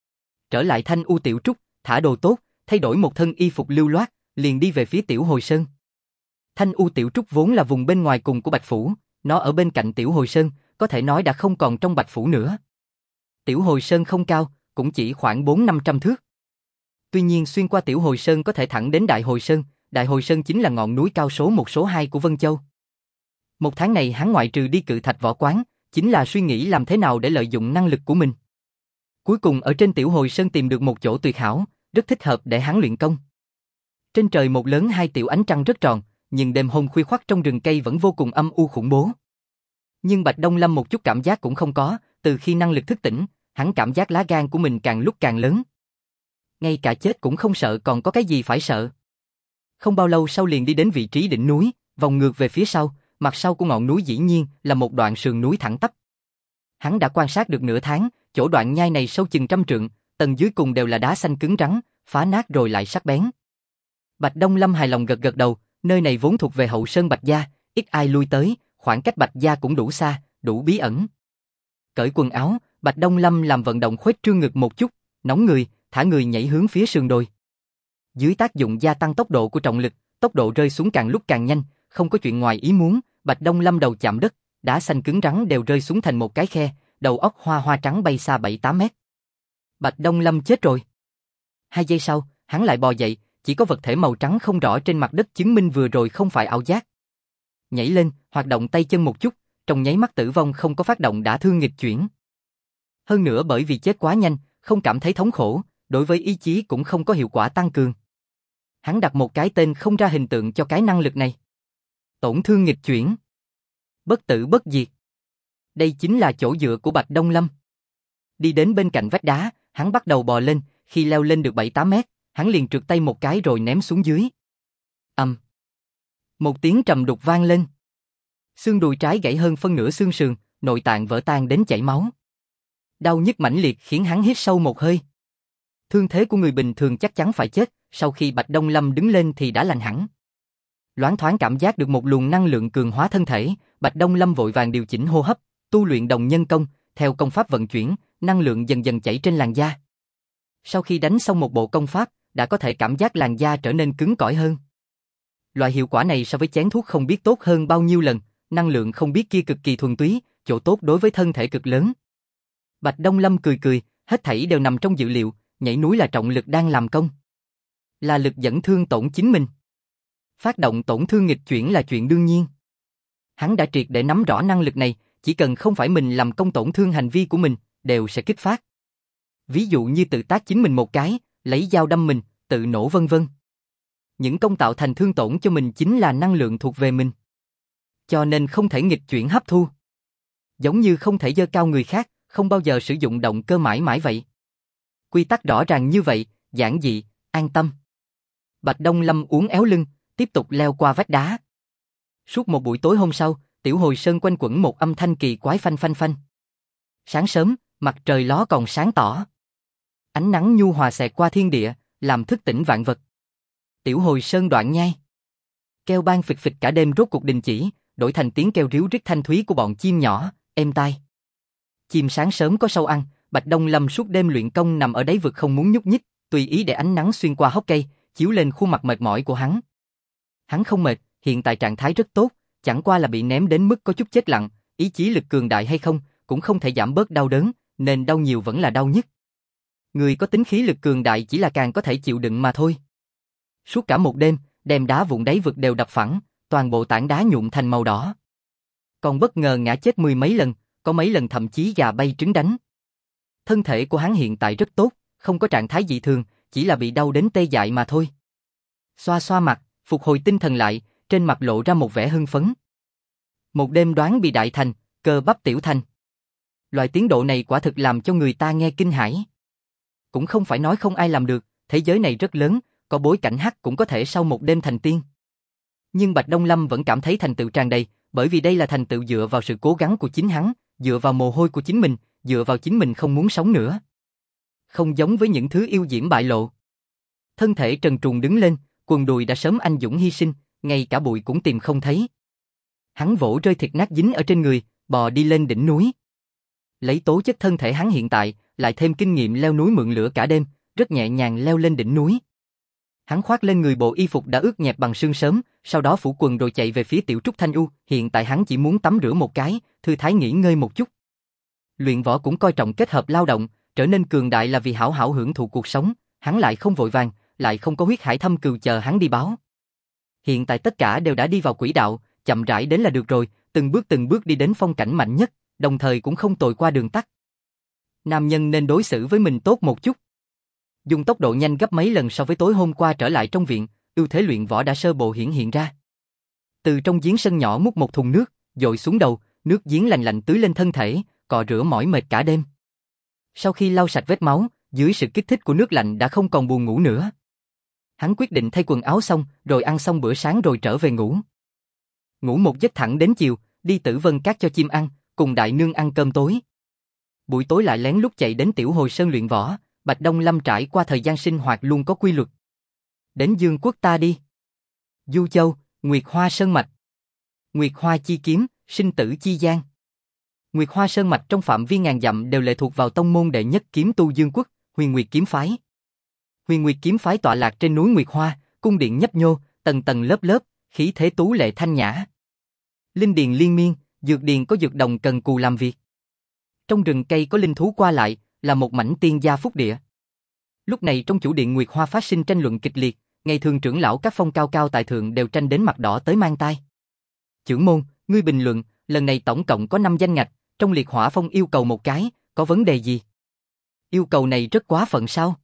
Trở lại Thanh U Tiểu Trúc, thả đồ tốt, thay đổi một thân y phục lưu loát, liền đi về phía Tiểu Hồi Sơn. Thanh U Tiểu Trúc vốn là vùng bên ngoài cùng của Bạch Phủ, nó ở bên cạnh Tiểu Hồi Sơn, có thể nói đã không còn trong Bạch Phủ nữa. Tiểu Hồi Sơn không cao, cũng chỉ khoảng 400-500 thước. Tuy nhiên xuyên qua Tiểu Hồi Sơn có thể thẳng đến Đại Hồi Sơn, Đại Hồi Sơn chính là ngọn núi cao số 1 số 2 của Vân Châu. Một tháng này hắn ngoại trừ đi Cự Thạch võ quán, chính là suy nghĩ làm thế nào để lợi dụng năng lực của mình. Cuối cùng ở trên Tiểu Hồi Sơn tìm được một chỗ tuyệt hảo, rất thích hợp để hắn luyện công. Trên trời một lớn hai tiểu ánh trăng rất tròn, nhưng đêm hôm khuya khoắt trong rừng cây vẫn vô cùng âm u khủng bố. Nhưng Bạch Đông Lâm một chút cảm giác cũng không có, từ khi năng lực thức tỉnh, hắn cảm giác lá gan của mình càng lúc càng lớn. Ngay cả chết cũng không sợ, còn có cái gì phải sợ. Không bao lâu sau liền đi đến vị trí đỉnh núi, vòng ngược về phía sau, mặt sau của ngọn núi dĩ nhiên là một đoạn sườn núi thẳng tắp. Hắn đã quan sát được nửa tháng, chỗ đoạn nhai này sâu chừng 100 trượng, tầng dưới cùng đều là đá xanh cứng rắn, phá nát rồi lại sắc bén. Bạch Đông Lâm hài lòng gật gật đầu, nơi này vốn thuộc về hậu sơn Bạch gia, ít ai lui tới, khoảng cách Bạch gia cũng đủ xa, đủ bí ẩn. Cởi quần áo, Bạch Đông Lâm làm vận động khuếch trương ngực một chút, nóng người, thả người nhảy hướng phía sườn đồi. Dưới tác dụng gia tăng tốc độ của trọng lực, tốc độ rơi xuống càng lúc càng nhanh, không có chuyện ngoài ý muốn, Bạch Đông Lâm đầu chạm đất, đá xanh cứng rắn đều rơi xuống thành một cái khe, đầu óc hoa hoa trắng bay xa 7-8 mét. Bạch Đông Lâm chết rồi. 2 giây sau, hắn lại bò dậy, chỉ có vật thể màu trắng không rõ trên mặt đất chứng minh vừa rồi không phải ảo giác. Nhảy lên, hoạt động tay chân một chút, trong nháy mắt tử vong không có phát động đã thương nghịch chuyển. Hơn nữa bởi vì chết quá nhanh, không cảm thấy thống khổ, đối với ý chí cũng không có hiệu quả tăng cường. Hắn đặt một cái tên không ra hình tượng cho cái năng lực này. Tổn thương nghịch chuyển. Bất tử bất diệt. Đây chính là chỗ dựa của Bạch Đông Lâm. Đi đến bên cạnh vách đá, hắn bắt đầu bò lên, khi leo lên được 7-8 mét, hắn liền trượt tay một cái rồi ném xuống dưới. Một tiếng trầm đục vang lên. Xương đùi trái gãy hơn phân nửa xương sườn, nội tạng vỡ tan đến chảy máu. Đau nhức mãnh liệt khiến hắn hít sâu một hơi. Thương thế của người bình thường chắc chắn phải chết, sau khi Bạch Đông Lâm đứng lên thì đã lành hẳn. Loáng thoáng cảm giác được một luồng năng lượng cường hóa thân thể, Bạch Đông Lâm vội vàng điều chỉnh hô hấp, tu luyện đồng nhân công, theo công pháp vận chuyển, năng lượng dần dần chảy trên làn da. Sau khi đánh xong một bộ công pháp, đã có thể cảm giác làn da trở nên cứng cỏi hơn. Loại hiệu quả này so với chén thuốc không biết tốt hơn bao nhiêu lần, năng lượng không biết kia cực kỳ thuần túy, chỗ tốt đối với thân thể cực lớn. Bạch Đông Lâm cười cười, hết thảy đều nằm trong dự liệu, nhảy núi là trọng lực đang làm công. Là lực dẫn thương tổn chính mình. Phát động tổn thương nghịch chuyển là chuyện đương nhiên. Hắn đã triệt để nắm rõ năng lực này, chỉ cần không phải mình làm công tổn thương hành vi của mình, đều sẽ kích phát. Ví dụ như tự tác chính mình một cái, lấy dao đâm mình, tự nổ vân vân. Những công tạo thành thương tổn cho mình chính là năng lượng thuộc về mình. Cho nên không thể nghịch chuyển hấp thu. Giống như không thể dơ cao người khác, không bao giờ sử dụng động cơ mãi mãi vậy. Quy tắc rõ ràng như vậy, giản dị, an tâm. Bạch Đông Lâm uốn éo lưng, tiếp tục leo qua vách đá. Suốt một buổi tối hôm sau, Tiểu Hồi Sơn quanh quẩn một âm thanh kỳ quái phanh phanh phanh. Sáng sớm, mặt trời ló còn sáng tỏ. Ánh nắng nhu hòa xẹt qua thiên địa, làm thức tỉnh vạn vật. Tiểu Hồi Sơn đoạn nhai. Keo bang phịch phịch cả đêm rốt cuộc đình chỉ, đổi thành tiếng kêu ríu rít thanh thúy của bọn chim nhỏ, êm tai. Chim sáng sớm có sâu ăn, Bạch Đông Lâm suốt đêm luyện công nằm ở đáy vực không muốn nhúc nhích, tùy ý để ánh nắng xuyên qua hốc cây, chiếu lên khuôn mặt mệt mỏi của hắn. Hắn không mệt, hiện tại trạng thái rất tốt, chẳng qua là bị ném đến mức có chút chết lặng, ý chí lực cường đại hay không, cũng không thể giảm bớt đau đớn, nên đau nhiều vẫn là đau nhất. Người có tính khí lực cường đại chỉ là càng có thể chịu đựng mà thôi. Suốt cả một đêm, đem đá vụn đáy vực đều đập phẳng, toàn bộ tảng đá nhuộm thành màu đỏ. Còn bất ngờ ngã chết 10 mấy lần, có mấy lần thậm chí gà bay trứng đánh. Thân thể của hắn hiện tại rất tốt, không có trạng thái dị thường, chỉ là bị đau đến tê dại mà thôi. Xoa xoa mặt, phục hồi tinh thần lại, trên mặt lộ ra một vẻ hưng phấn. Một đêm đoán bị đại thành, cơ bắp tiểu thành. Loại tiến độ này quả thực làm cho người ta nghe kinh hãi. Cũng không phải nói không ai làm được, thế giới này rất lớn, có bối cảnh hắc cũng có thể sau một đêm thành tiên. Nhưng Bạch Đông Lâm vẫn cảm thấy thành tựu tràn đầy, bởi vì đây là thành tựu dựa vào sự cố gắng của chính hắn, dựa vào mồ hôi của chính mình, dựa vào chính mình không muốn sống nữa. Không giống với những thứ yêu diễm bại lộ. Thân thể trần truồng đứng lên, quần đùi đã sớm anh dũng hy sinh, ngay cả bụi cũng tìm không thấy. Hắn vỗ rơi thịt nát dính ở trên người, bò đi lên đỉnh núi. Lấy tố chất thân thể hắn hiện tại, lại thêm kinh nghiệm leo núi mượn lửa cả đêm, rất nhẹ nhàng leo lên đỉnh núi. Hắn khoác lên người bộ y phục đã ướt nhẹp bằng sương sớm, sau đó phủ quần rồi chạy về phía Tiểu Trúc Thanh U, hiện tại hắn chỉ muốn tắm rửa một cái, thư thái nghỉ ngơi một chút. Luyện võ cũng coi trọng kết hợp lao động, trở nên cường đại là vì hảo hảo hưởng thụ cuộc sống, hắn lại không vội vàng, lại không có huyết hải thâm cừu chờ hắn đi báo. Hiện tại tất cả đều đã đi vào quỹ đạo, chậm rãi đến là được rồi, từng bước đi đến phong cảnh mạnh nhất, đồng thời cũng không tồi qua đường tắt. Nam nhân nên đối xử với mình tốt một chút. Dùng tốc độ nhanh gấp mấy lần so với tối hôm qua trở lại trong viện, ưu thế luyện võ đã sơ bộ hiển hiện ra. Từ trong giếng sân nhỏ múc một thùng nước, dội xuống đầu, nước giếng lạnh lạnh tưới lên thân thể, cọ rửa mỏi mệt cả đêm. Sau khi lau sạch vết máu, dưới sự kích thích của nước lạnh đã không còn buồn ngủ nữa. Hắn quyết định thay quần áo xong, rồi ăn xong bữa sáng rồi trở về ngủ. Ngủ một giấc thẳng đến chiều, đi Tử Vân Các cho chim ăn, cùng đại nương ăn cơm tối. Buổi tối lại lén lút chạy đến Tiểu Hồi Sơn luyện võ. Bạch Đông Lâm trải qua thời gian sinh hoạt luôn có quy luật. Đến Dương Quốc ta đi. Du Châu, Nguyệt Hoa Sơn Mạch. Nguyệt Hoa chi kiếm, sinh tử chi gian. Nguyệt Hoa Sơn Mạch trong phạm vi ngàn dặm đều lệ thuộc vào tông môn đệ nhất kiếm tu Dương Quốc, Huyền Nguyệt kiếm phái. Huyền Nguyệt kiếm phái tọa lạc trên núi Nguyệt Hoa, cung điện nhấp nhô, tầng tầng lớp lớp, khí thế tú lệ thanh nhã. Linh điền liên miên, dược điền có dược đồng cần cù làm việc. Trong rừng cây có linh thú qua lại, là một mảnh tiên gia phúc địa. Lúc này trong chủ điện Nguyệt Hoa phát sinh tranh luận kịch liệt, ngày thường trưởng lão các phong cao cao tại thượng đều tranh đến mặt đỏ tới mang tai. Chưởng môn, ngươi bình luận, lần này tổng cộng có 5 danh ngạch, trong liệt hỏa phong yêu cầu một cái, có vấn đề gì? Yêu cầu này rất quá phận sao?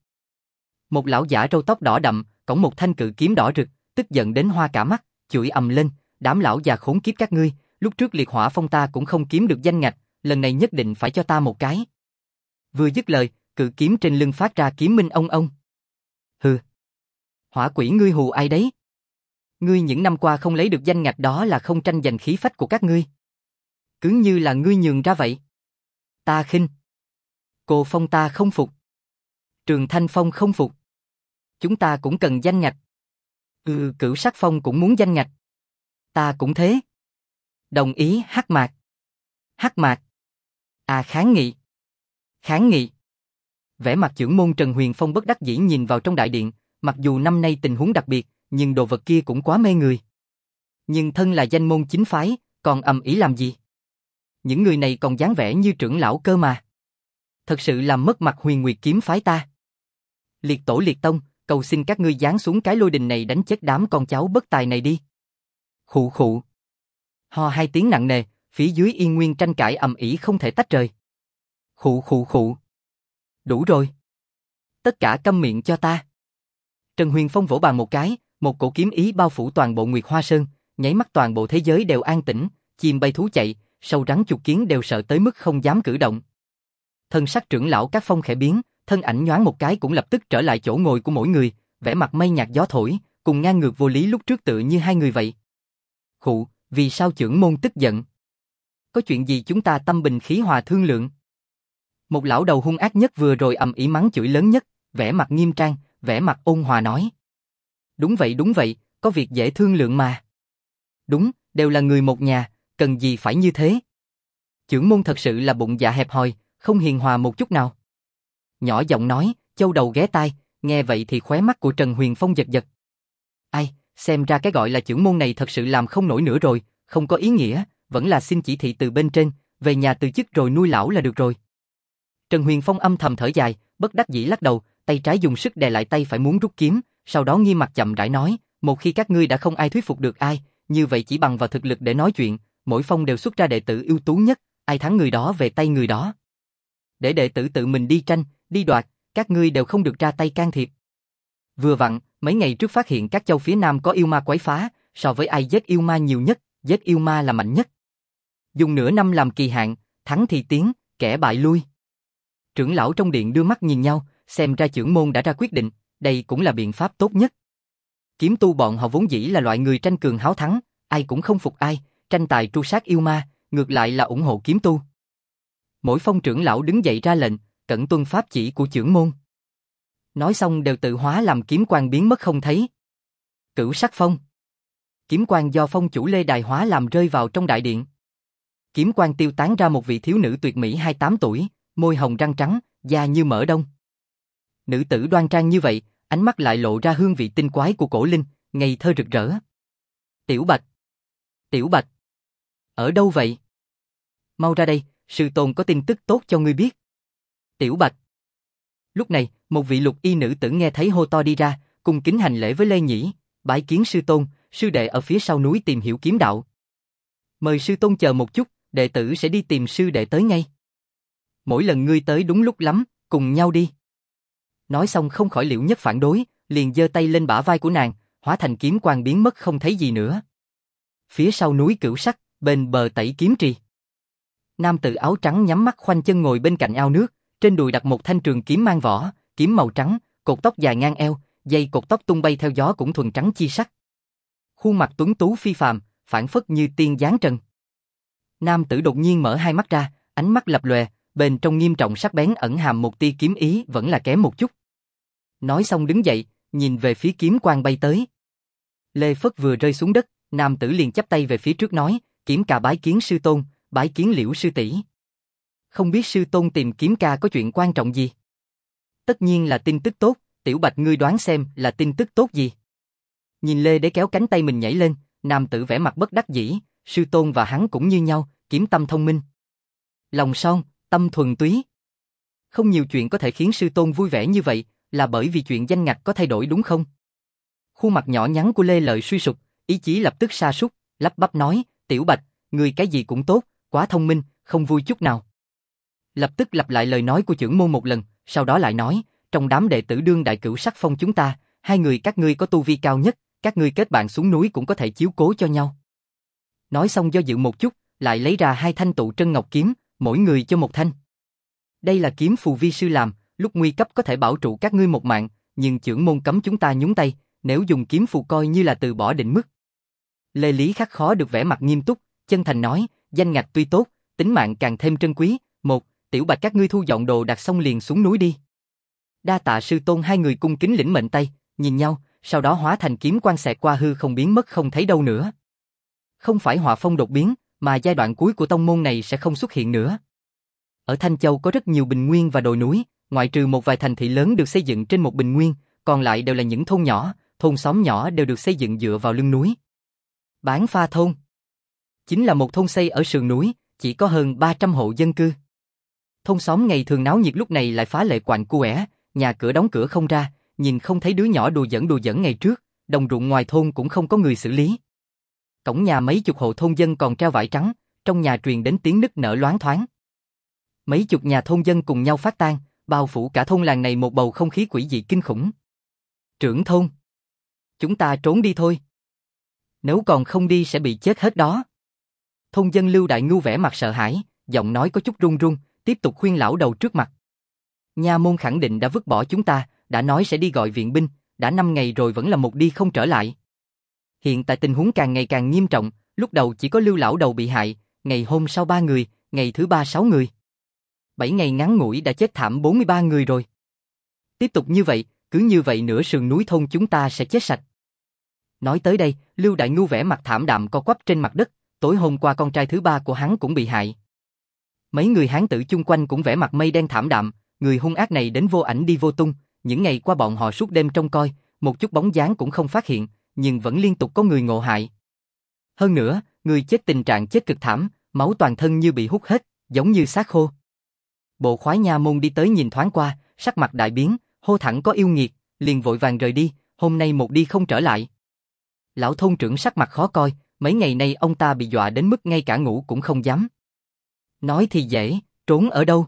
Một lão giả râu tóc đỏ đậm, cõng một thanh cự kiếm đỏ rực, tức giận đến hoa cả mắt, chửi ầm lên, đám lão già khốn kiếp các ngươi, lúc trước liệt hỏa phong ta cũng không kiếm được danh ngạch, lần này nhất định phải cho ta một cái. Vừa dứt lời, cự kiếm trên lưng phát ra kiếm minh ông ông. Hừ. Hỏa quỷ ngươi hù ai đấy? Ngươi những năm qua không lấy được danh ngạch đó là không tranh giành khí phách của các ngươi. Cứ như là ngươi nhường ra vậy. Ta khinh. Cô Phong ta không phục. Trường Thanh Phong không phục. Chúng ta cũng cần danh ngạch. Cửu Sắc Phong cũng muốn danh ngạch. Ta cũng thế. Đồng ý Hắc Mạc. Hắc Mạc. Kháng nghị. Kháng nghị. Vẻ mặt trưởng môn Trần Huyền Phong bất đắc dĩ nhìn vào trong đại điện, mặc dù năm nay tình huống đặc biệt, nhưng đồ vật kia cũng quá mê người. Nhưng thân là danh môn chính phái, còn ầm ĩ làm gì? Những người này còn dáng vẻ như trưởng lão cơ mà. Thật sự làm mất mặt Huyền Nguyệt kiếm phái ta. Liệt tổ liệt tông, cầu xin các ngươi giáng xuống cái lôi đình này đánh chết đám con cháu bất tài này đi. Khụ khụ. Ho hai tiếng nặng nề, phía dưới Yên Nguyên tranh cãi ầm ĩ không thể tách rời. Khụ khụ khụ. Đủ rồi. Tất cả câm miệng cho ta. Trần Huyền Phong vỗ bàn một cái, một cổ kiếm ý bao phủ toàn bộ Nguyệt Hoa Sơn, nháy mắt toàn bộ thế giới đều an tĩnh, chim bay thú chạy, sâu rắn chuột kiến đều sợ tới mức không dám cử động. Thân sắc trưởng lão các phong khẽ biến, thân ảnh nhoáng một cái cũng lập tức trở lại chỗ ngồi của mỗi người, vẻ mặt mây nhạt gió thổi, cùng ngang ngược vô lý lúc trước tựa như hai người vậy. Khụ, vì sao trưởng môn tức giận? Có chuyện gì chúng ta tâm bình khí hòa thương lượng? Một lão đầu hung ác nhất vừa rồi ầm ĩ mắng chửi lớn nhất, vẻ mặt nghiêm trang, vẻ mặt ôn hòa nói. Đúng vậy, có việc dễ thương lượng mà. Đúng, đều là người một nhà, cần gì phải như thế? Trưởng môn thật sự là bụng dạ hẹp hòi, không hiền hòa một chút nào. Nhỏ giọng nói, châu đầu ghé tai, nghe vậy thì khóe mắt của Trần Huyền Phong giật giật. Ai, xem ra cái gọi là trưởng môn này thật sự làm không nổi nữa rồi, không có ý nghĩa, vẫn là xin chỉ thị từ bên trên, về nhà từ chức rồi nuôi lão là được rồi. Trần Huyền Phong âm thầm thở dài, bất đắc dĩ lắc đầu, tay trái dùng sức đè lại tay phải muốn rút kiếm, sau đó nghiêm mặt chậm rãi nói, một khi các ngươi đã không ai thuyết phục được ai, như vậy chỉ bằng vào thực lực để nói chuyện, mỗi phong đều xuất ra đệ tử ưu tú nhất, ai thắng người đó về tay người đó. Để đệ tử tự mình đi tranh, đi đoạt, các ngươi đều không được ra tay can thiệp. Vừa vặn, mấy ngày trước phát hiện các châu phía Nam có yêu ma quấy phá, so với ai giết yêu ma nhiều nhất, giết yêu ma là mạnh nhất. Dùng nửa năm làm kỳ hạn, thắng thì tiến, kẻ bại lui. Trưởng lão trong điện đưa mắt nhìn nhau, xem ra trưởng môn đã ra quyết định, đây cũng là biện pháp tốt nhất. Kiếm tu bọn họ vốn dĩ là loại người tranh cường háo thắng, ai cũng không phục ai, tranh tài tru sát yêu ma, ngược lại là ủng hộ kiếm tu. Mỗi phong trưởng lão đứng dậy ra lệnh, cẩn tuân pháp chỉ của trưởng môn. Nói xong đều tự hóa làm kiếm quang biến mất không thấy. Cửu Sắc Phong. Kiếm quang do phong chủ Lê Đài hóa làm rơi vào trong đại điện. Kiếm quang tiêu tán ra một vị thiếu nữ tuyệt mỹ 28 tuổi, môi hồng răng trắng, da như mỡ đông. Nữ tử đoan trang như vậy, ánh mắt lại lộ ra hương vị tinh quái của cổ linh, ngây thơ rực rỡ. Tiểu Bạch. Tiểu Bạch. Ở đâu vậy? Mau ra đây, sư tôn có tin tức tốt cho ngươi biết. Tiểu Bạch. Lúc này, một vị lục y nữ tử nghe thấy hô to đi ra, cung kính hành lễ với Lê Nhĩ, bái kiến sư tôn, sư đệ ở phía sau núi tìm hiểu kiếm đạo. Mời sư tôn chờ một chút, đệ tử sẽ đi tìm sư đệ tới ngay. Mỗi lần ngươi tới đúng lúc lắm, cùng nhau đi. Nói xong không khỏi Liễu Nhất phản đối, liền giơ tay lên bả vai của nàng, hóa thành kiếm quang biến mất không thấy gì nữa. Phía sau núi Cửu Sắc, bên bờ Tẩy Kiếm Trì. Nam tử áo trắng nhắm mắt khoanh chân ngồi bên cạnh ao nước, trên đùi đặt một thanh trường kiếm mang vỏ, kiếm màu trắng, cột tóc dài ngang eo, dây cột tóc tung bay theo gió cũng thuần trắng chi sắc. Khuôn mặt tuấn tú phi phàm, phảng phất như tiên giáng trần. Nam tử đột nhiên mở hai mắt ra, ánh mắt lập lòe, bên trong nghiêm trọng sắc bén ẩn hàm một tia kiếm ý vẫn là kém một chút. Nói xong đứng dậy, nhìn về phía kiếm quang bay tới. Lê Phất vừa rơi xuống đất, nam tử liền chắp tay về phía trước nói, Kiếm ca bái kiến sư tôn, bái kiến Liễu sư tỷ. Không biết sư tôn tìm Kiếm ca có chuyện quan trọng gì? Tất nhiên là tin tức tốt, Tiểu Bạch ngươi đoán xem là tin tức tốt gì? Nhìn Lê Đế kéo cánh tay mình nhảy lên, nam tử vẻ mặt bất đắc dĩ, sư tôn và hắn cũng như nhau, kiếm tâm thông minh. Lòng son, tâm thuần túy. Không nhiều chuyện có thể khiến sư tôn vui vẻ như vậy, là bởi vì chuyện danh ngạch có thay đổi đúng không? Khuôn mặt nhỏ nhắn của Lê Lợi suy sụp, ý chí lập tức sa sút, lắp bắp nói, Tiểu Bạch, ngươi cái gì cũng tốt, quá thông minh, không vui chút nào. Lập tức lặp lại lời nói của trưởng môn một lần, sau đó lại nói, trong đám đệ tử đương đại Cửu Sắc Phong chúng ta, hai người các ngươi có tu vi cao nhất, các ngươi kết bạn xuống núi cũng có thể chiếu cố cho nhau. Nói xong do dự một chút, lại lấy ra 2 thanh tụ trân ngọc kiếm, mỗi người cho một thanh. Đây là kiếm phù vi sư làm, lúc nguy cấp có thể bảo trụ các ngươi một mạng, nhưng chưởng môn cấm chúng ta nhúng tay, nếu dùng kiếm phù coi như là từ bỏ định mức. Lê Lý Khắc khó được vẻ mặt nghiêm túc, chân thành nói, danh ngạch tuy tốt, tính mạng càng thêm trân quý. Một, Tiểu Bạch các ngươi thu dọn đồ đặt xong liền xuống núi đi. Đa tạ sư tôn. Hai người cung kính lĩnh mệnh tay, nhìn nhau, sau đó hóa thành kiếm quang xẹt qua hư không biến mất không thấy đâu nữa. Không phải họa phong đột biến, mà giai đoạn cuối của tông môn này sẽ không xuất hiện nữa. Ở Thanh Châu có rất nhiều bình nguyên và đồi núi, ngoại trừ một vài thành thị lớn được xây dựng trên một bình nguyên, còn lại đều là những thôn nhỏ, thôn xóm nhỏ đều được xây dựng dựa vào lưng núi. Bán Pha thôn chính là một thôn xây ở sườn núi, chỉ có hơn 300 hộ dân cư. Thôn xóm ngày thường náo nhiệt lúc này lại phá lệ quạnh quẻ, nhà cửa đóng cửa không ra, nhìn không thấy đứa nhỏ đùa giỡn ngày trước, đồng ruộng ngoài thôn cũng không có người xử lý. Cổng nhà mấy chục hộ thôn dân còn treo vải trắng, trong nhà truyền đến tiếng nức nở loáng thoáng. Mấy chục nhà thôn dân cùng nhau phát tang, bao phủ cả thôn làng này một bầu không khí quỷ dị kinh khủng. Trưởng thôn, chúng ta trốn đi thôi. Nếu còn không đi sẽ bị chết hết đó. Thôn dân Lưu Đại Ngưu vẻ mặt sợ hãi, giọng nói có chút run run, tiếp tục khuyên lão đầu trước mặt. Nha môn khẳng định đã vứt bỏ chúng ta, đã nói sẽ đi gọi viện binh, đã 5 ngày rồi vẫn là một đi không trở lại. Hiện tại tình huống càng ngày càng nghiêm trọng, lúc đầu chỉ có Lưu lão đầu bị hại, ngày hôm sau 3 người, ngày thứ 3 6 người. 7 ngày ngắn ngủi đã chết thảm 43 người rồi. Tiếp tục như vậy, cứ như vậy nửa sườn núi thôn chúng ta sẽ chết sạch. Nói tới đây, Lưu Đại Ngưu vẻ mặt thảm đạm co quắp trên mặt đất, tối hôm qua con trai thứ 3 của hắn cũng bị hại. Mấy người hán tử chung quanh cũng vẻ mặt mây đen thảm đạm, người hung ác này đến vô ảnh đi vô tung, những ngày qua bọn họ suốt đêm trông coi, một chút bóng dáng cũng không phát hiện, nhưng vẫn liên tục có người ngộ hại. Hơn nữa, người chết tình trạng chết cực thảm, máu toàn thân như bị hút hết, giống như xác khô. Bộ khoái nha môn đi tới nhìn thoáng qua, sắc mặt đại biến, hô thẳng có yêu nghiệt, liền vội vàng rời đi, hôm nay một đi không trở lại. Lão thôn trưởng sắc mặt khó coi, mấy ngày nay ông ta bị dọa đến mức ngay cả ngủ cũng không dám. Nói thì dễ, trốn ở đâu?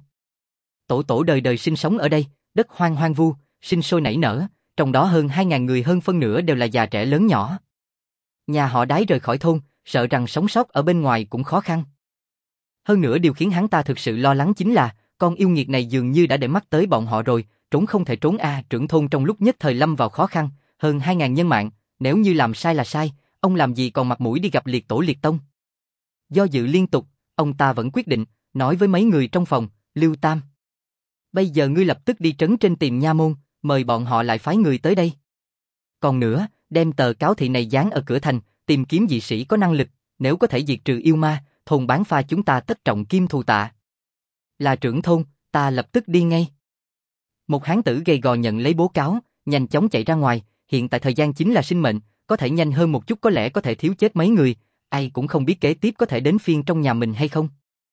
Tổ tổ đời đời sinh sống ở đây, đất hoang hoang vu, sinh sôi nảy nở, trong đó hơn 2.000 người hơn phân nửa đều là già trẻ lớn nhỏ. Nhà họ Đái rời khỏi thôn, sợ rằng sống sót ở bên ngoài cũng khó khăn. Hơn nữa điều khiến hắn ta thực sự lo lắng chính là, con yêu nghiệt này dường như đã để mắt tới bọn họ rồi, trốn không thể trốn trưởng thôn trong lúc nhất thời lâm vào khó khăn, hơn 2.000 nhân mạng, nếu như làm sai là sai, ông làm gì còn mặt mũi đi gặp liệt tổ liệt tông. Do dự liên tục, ông ta vẫn quyết định, nói với mấy người trong phòng, Lưu Tam. Bây giờ ngươi lập tức đi trấn trên tìm nha môn, mời bọn họ lại phái người tới đây. Còn nữa, đem tờ cáo thị này dán ở cửa thành, tìm kiếm dị sĩ có năng lực, nếu có thể diệt trừ yêu ma, thôn Bán Pha chúng ta tất trọng kim thù tạ. Là trưởng thôn, ta lập tức đi ngay. Một hán tử gầy gò nhận lấy bố cáo, nhanh chóng chạy ra ngoài, hiện tại thời gian chính là sinh mệnh, có thể nhanh hơn một chút có lẽ có thể thiếu chết mấy người, ai cũng không biết kế tiếp có thể đến phiên trong nhà mình hay không.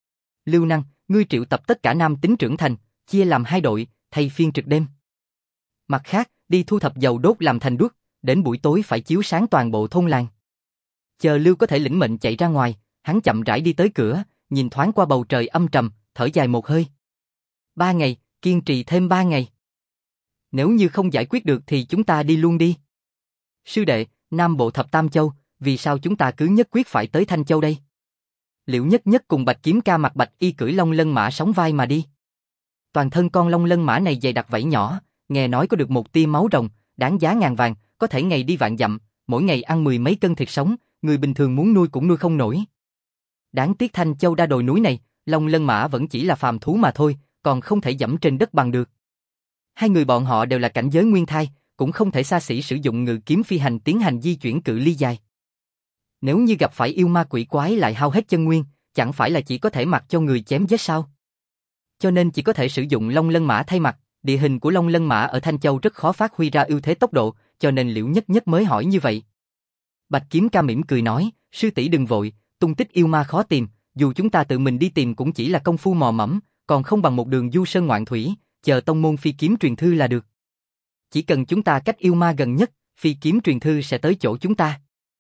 Lưu Năng, ngươi triệu tập tất cả nam tính trưởng thành, chia làm 2 đội, thay phiên trực đêm. Mặt khác, đi thu thập dầu đốt làm thành đuốc, đến buổi tối phải chiếu sáng toàn bộ thôn làng. Chờ Lưu có thể lĩnh mệnh chạy ra ngoài, hắn chậm rãi đi tới cửa, nhìn thoáng qua bầu trời âm trầm, thở dài một hơi. 3 ngày, kiên trì thêm 3 ngày. Nếu như không giải quyết được thì chúng ta đi luôn đi. Sư đệ, Nam Bộ Thập Tam Châu, vì sao chúng ta cứ nhất quyết phải tới Thanh Châu đây? Liễu Nhất Nhất cùng Bạch Kiếm Ca mặc bạch y cưỡi long lân mã sóng vai mà đi. Toàn thân con long lân mã này dày đặc vảy nhỏ, nghe nói có được một tia máu rồng, đáng giá ngàn vàng, có thể ngày đi vạn dặm, mỗi ngày ăn 10 mấy cân thịt sống, người bình thường muốn nuôi cũng nuôi không nổi. Đáng tiếc Thanh Châu đa đồi núi này, long lân mã vẫn chỉ là phàm thú mà thôi, còn không thể dẫm trên đất bằng được. Hai người bọn họ đều là cảnh giới nguyên thai, cũng không thể xa xỉ sử dụng ngự kiếm phi hành tiến hành di chuyển cự ly dài. Nếu như gặp phải yêu ma quỷ quái lại hao hết chân nguyên, chẳng phải là chỉ có thể mặc cho người chém giết sao? Cho nên chỉ có thể sử dụng long lân mã thay mặt, địa hình của long lân mã ở Thanh Châu rất khó phát huy ra ưu thế tốc độ, cho nên Liễu Nhất Nhất mới hỏi như vậy. Bạch Kiếm Ca mỉm cười nói, sư tỷ đừng vội, tung tích yêu ma khó tìm, dù chúng ta tự mình đi tìm cũng chỉ là công phu mò mẫm, còn không bằng một đường du sơn ngoạn thủy, chờ tông môn phi kiếm truyền thư là được. Chỉ cần chúng ta cách yêu ma gần nhất, phi kiếm truyền thư sẽ tới chỗ chúng ta.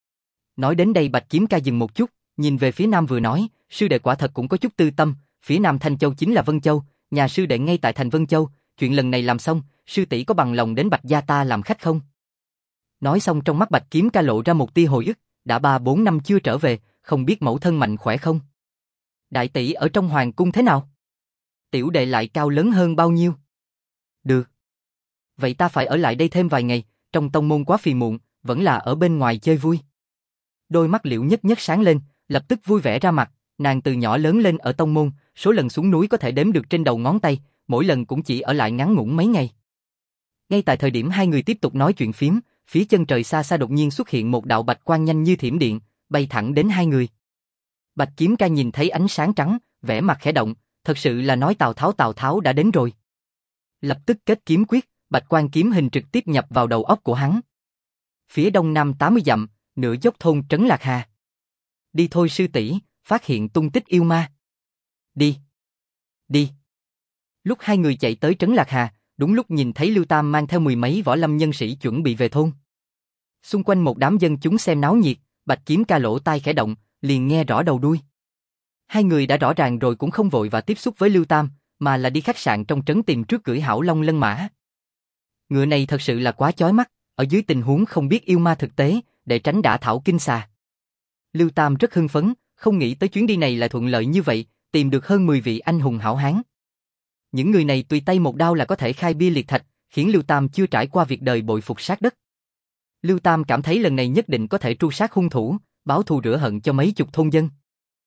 Nói đến đây Bạch Kiếm Ca dừng một chút, nhìn về phía nam vừa nói, sư đệ quả thật cũng có chút tư tâm, phía nam Thanh Châu chính là Vân Châu, nhà sư đệ ngay tại thành Vân Châu, chuyện lần này làm xong, sư tỷ có bằng lòng đến Bạch gia ta làm khách không? Nói xong trong mắt Bạch Kiếm Ca lộ ra một tia hồi ức, đã 3-4 năm chưa trở về, không biết mẫu thân mạnh khỏe không? Đại tỷ ở trong hoàng cung thế nào? Tiểu đệ lại cao lớn hơn bao nhiêu? Được. Vậy ta phải ở lại đây thêm vài ngày, trong tông môn quá phiền muộn, vẫn là ở bên ngoài chơi vui. Đôi mắt Liễu Nhất Nhất sáng lên, lập tức vui vẻ ra mặt, nàng từ nhỏ lớn lên ở tông môn, số lần xuống núi có thể đếm được trên đầu ngón tay, mỗi lần cũng chỉ ở lại ngắn ngủn mấy ngày. Ngay tại thời điểm hai người tiếp tục nói chuyện phiếm, phía chân trời xa xa đột nhiên xuất hiện một đạo bạch quang nhanh như thiểm điện, bay thẳng đến hai người. Bạch Kiếm Ca nhìn thấy ánh sáng trắng, vẻ mặt khẽ động, thật sự là nói Tào Tháo đã đến rồi. Lập tức kết kiếm quyết, bạch quang kiếm hình trực tiếp nhập vào đầu óc của hắn. Phía đông nam 80 dặm, nửa dốc thôn Trấn Lạc Hà. Đi thôi sư tỷ, phát hiện tung tích yêu ma. Đi. Đi. Lúc hai người chạy tới Trấn Lạc Hà, đúng lúc nhìn thấy Lưu Tam mang theo mười mấy võ lâm nhân sĩ chuẩn bị về thôn. Xung quanh một đám dân chúng xem náo nhiệt, Bạch Kiếm Ca lỗ tai khẽ động, liền nghe rõ đầu đuôi. Hai người đã rõ ràng rồi cũng không vội và tiếp xúc với Lưu Tam, mà là đi khách sạn trong trấn tìm trước cưỡi Hảo Long lân mã. Ngựa này thật sự là quá chói mắt, ở dưới tình huống không biết yêu ma thực tế, để tránh đả thảo kinh xà. Lưu Tam rất hưng phấn, không nghĩ tới chuyến đi này lại thuận lợi như vậy, tìm được hơn 10 vị anh hùng hảo hán. Những người này tùy tay một đao là có thể khai bia liệt thạch, khiến Lưu Tam chưa trải qua việc đời bội phục sát đất. Lưu Tam cảm thấy lần này nhất định có thể tru sát hung thủ, báo thù rửa hận cho mấy chục thôn dân.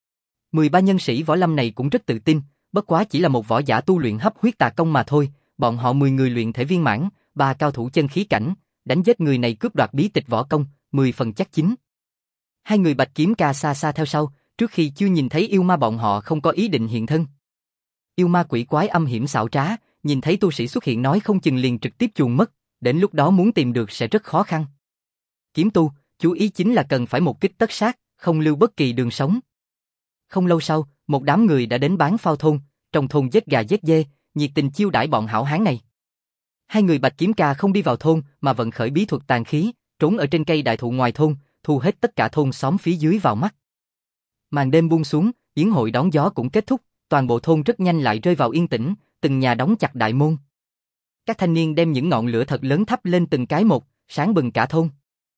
13 nhân sĩ võ lâm này cũng rất tự tin, bất quá chỉ là một võ giả tu luyện hấp huyết tà công mà thôi, bọn họ 10 người luyện thể viên mãn, 3 cao thủ chân khí cảnh, đánh giết người này cướp đoạt bí tịch võ công, 10 phần chắc chín. Hai người Bạch Kiếm Ca xa xa theo sau, trước khi chưa nhìn thấy yêu ma bọn họ không có ý định hiện thân. Yêu ma quỷ quái âm hiểm xảo trá, nhìn thấy tu sĩ xuất hiện nói không chừng liền trực tiếp chuồn mất, đến lúc đó muốn tìm được sẽ rất khó khăn. Kiếm tu, chú ý chính là cần phải một kích tất sát, không lưu bất kỳ đường sống. Không lâu sau, một đám người đã đến bán phao thôn, trong thôn giết gà giết dê, nhiệt tình chiêu đãi bọn hảo hán này. Hai người Bạch Kiếm Ca không đi vào thôn mà vận khởi bí thuật tàn khí, trốn ở trên cây đại thụ ngoài thôn, thu hết tất cả thôn xóm phía dưới vào mắt. Màn đêm buông xuống, yến hội đón gió cũng kết thúc, toàn bộ thôn rất nhanh lại rơi vào yên tĩnh, từng nhà đóng chặt đại môn. Các thanh niên đem những ngọn lửa thật lớn thắp lên từng cái một, sáng bừng cả thôn.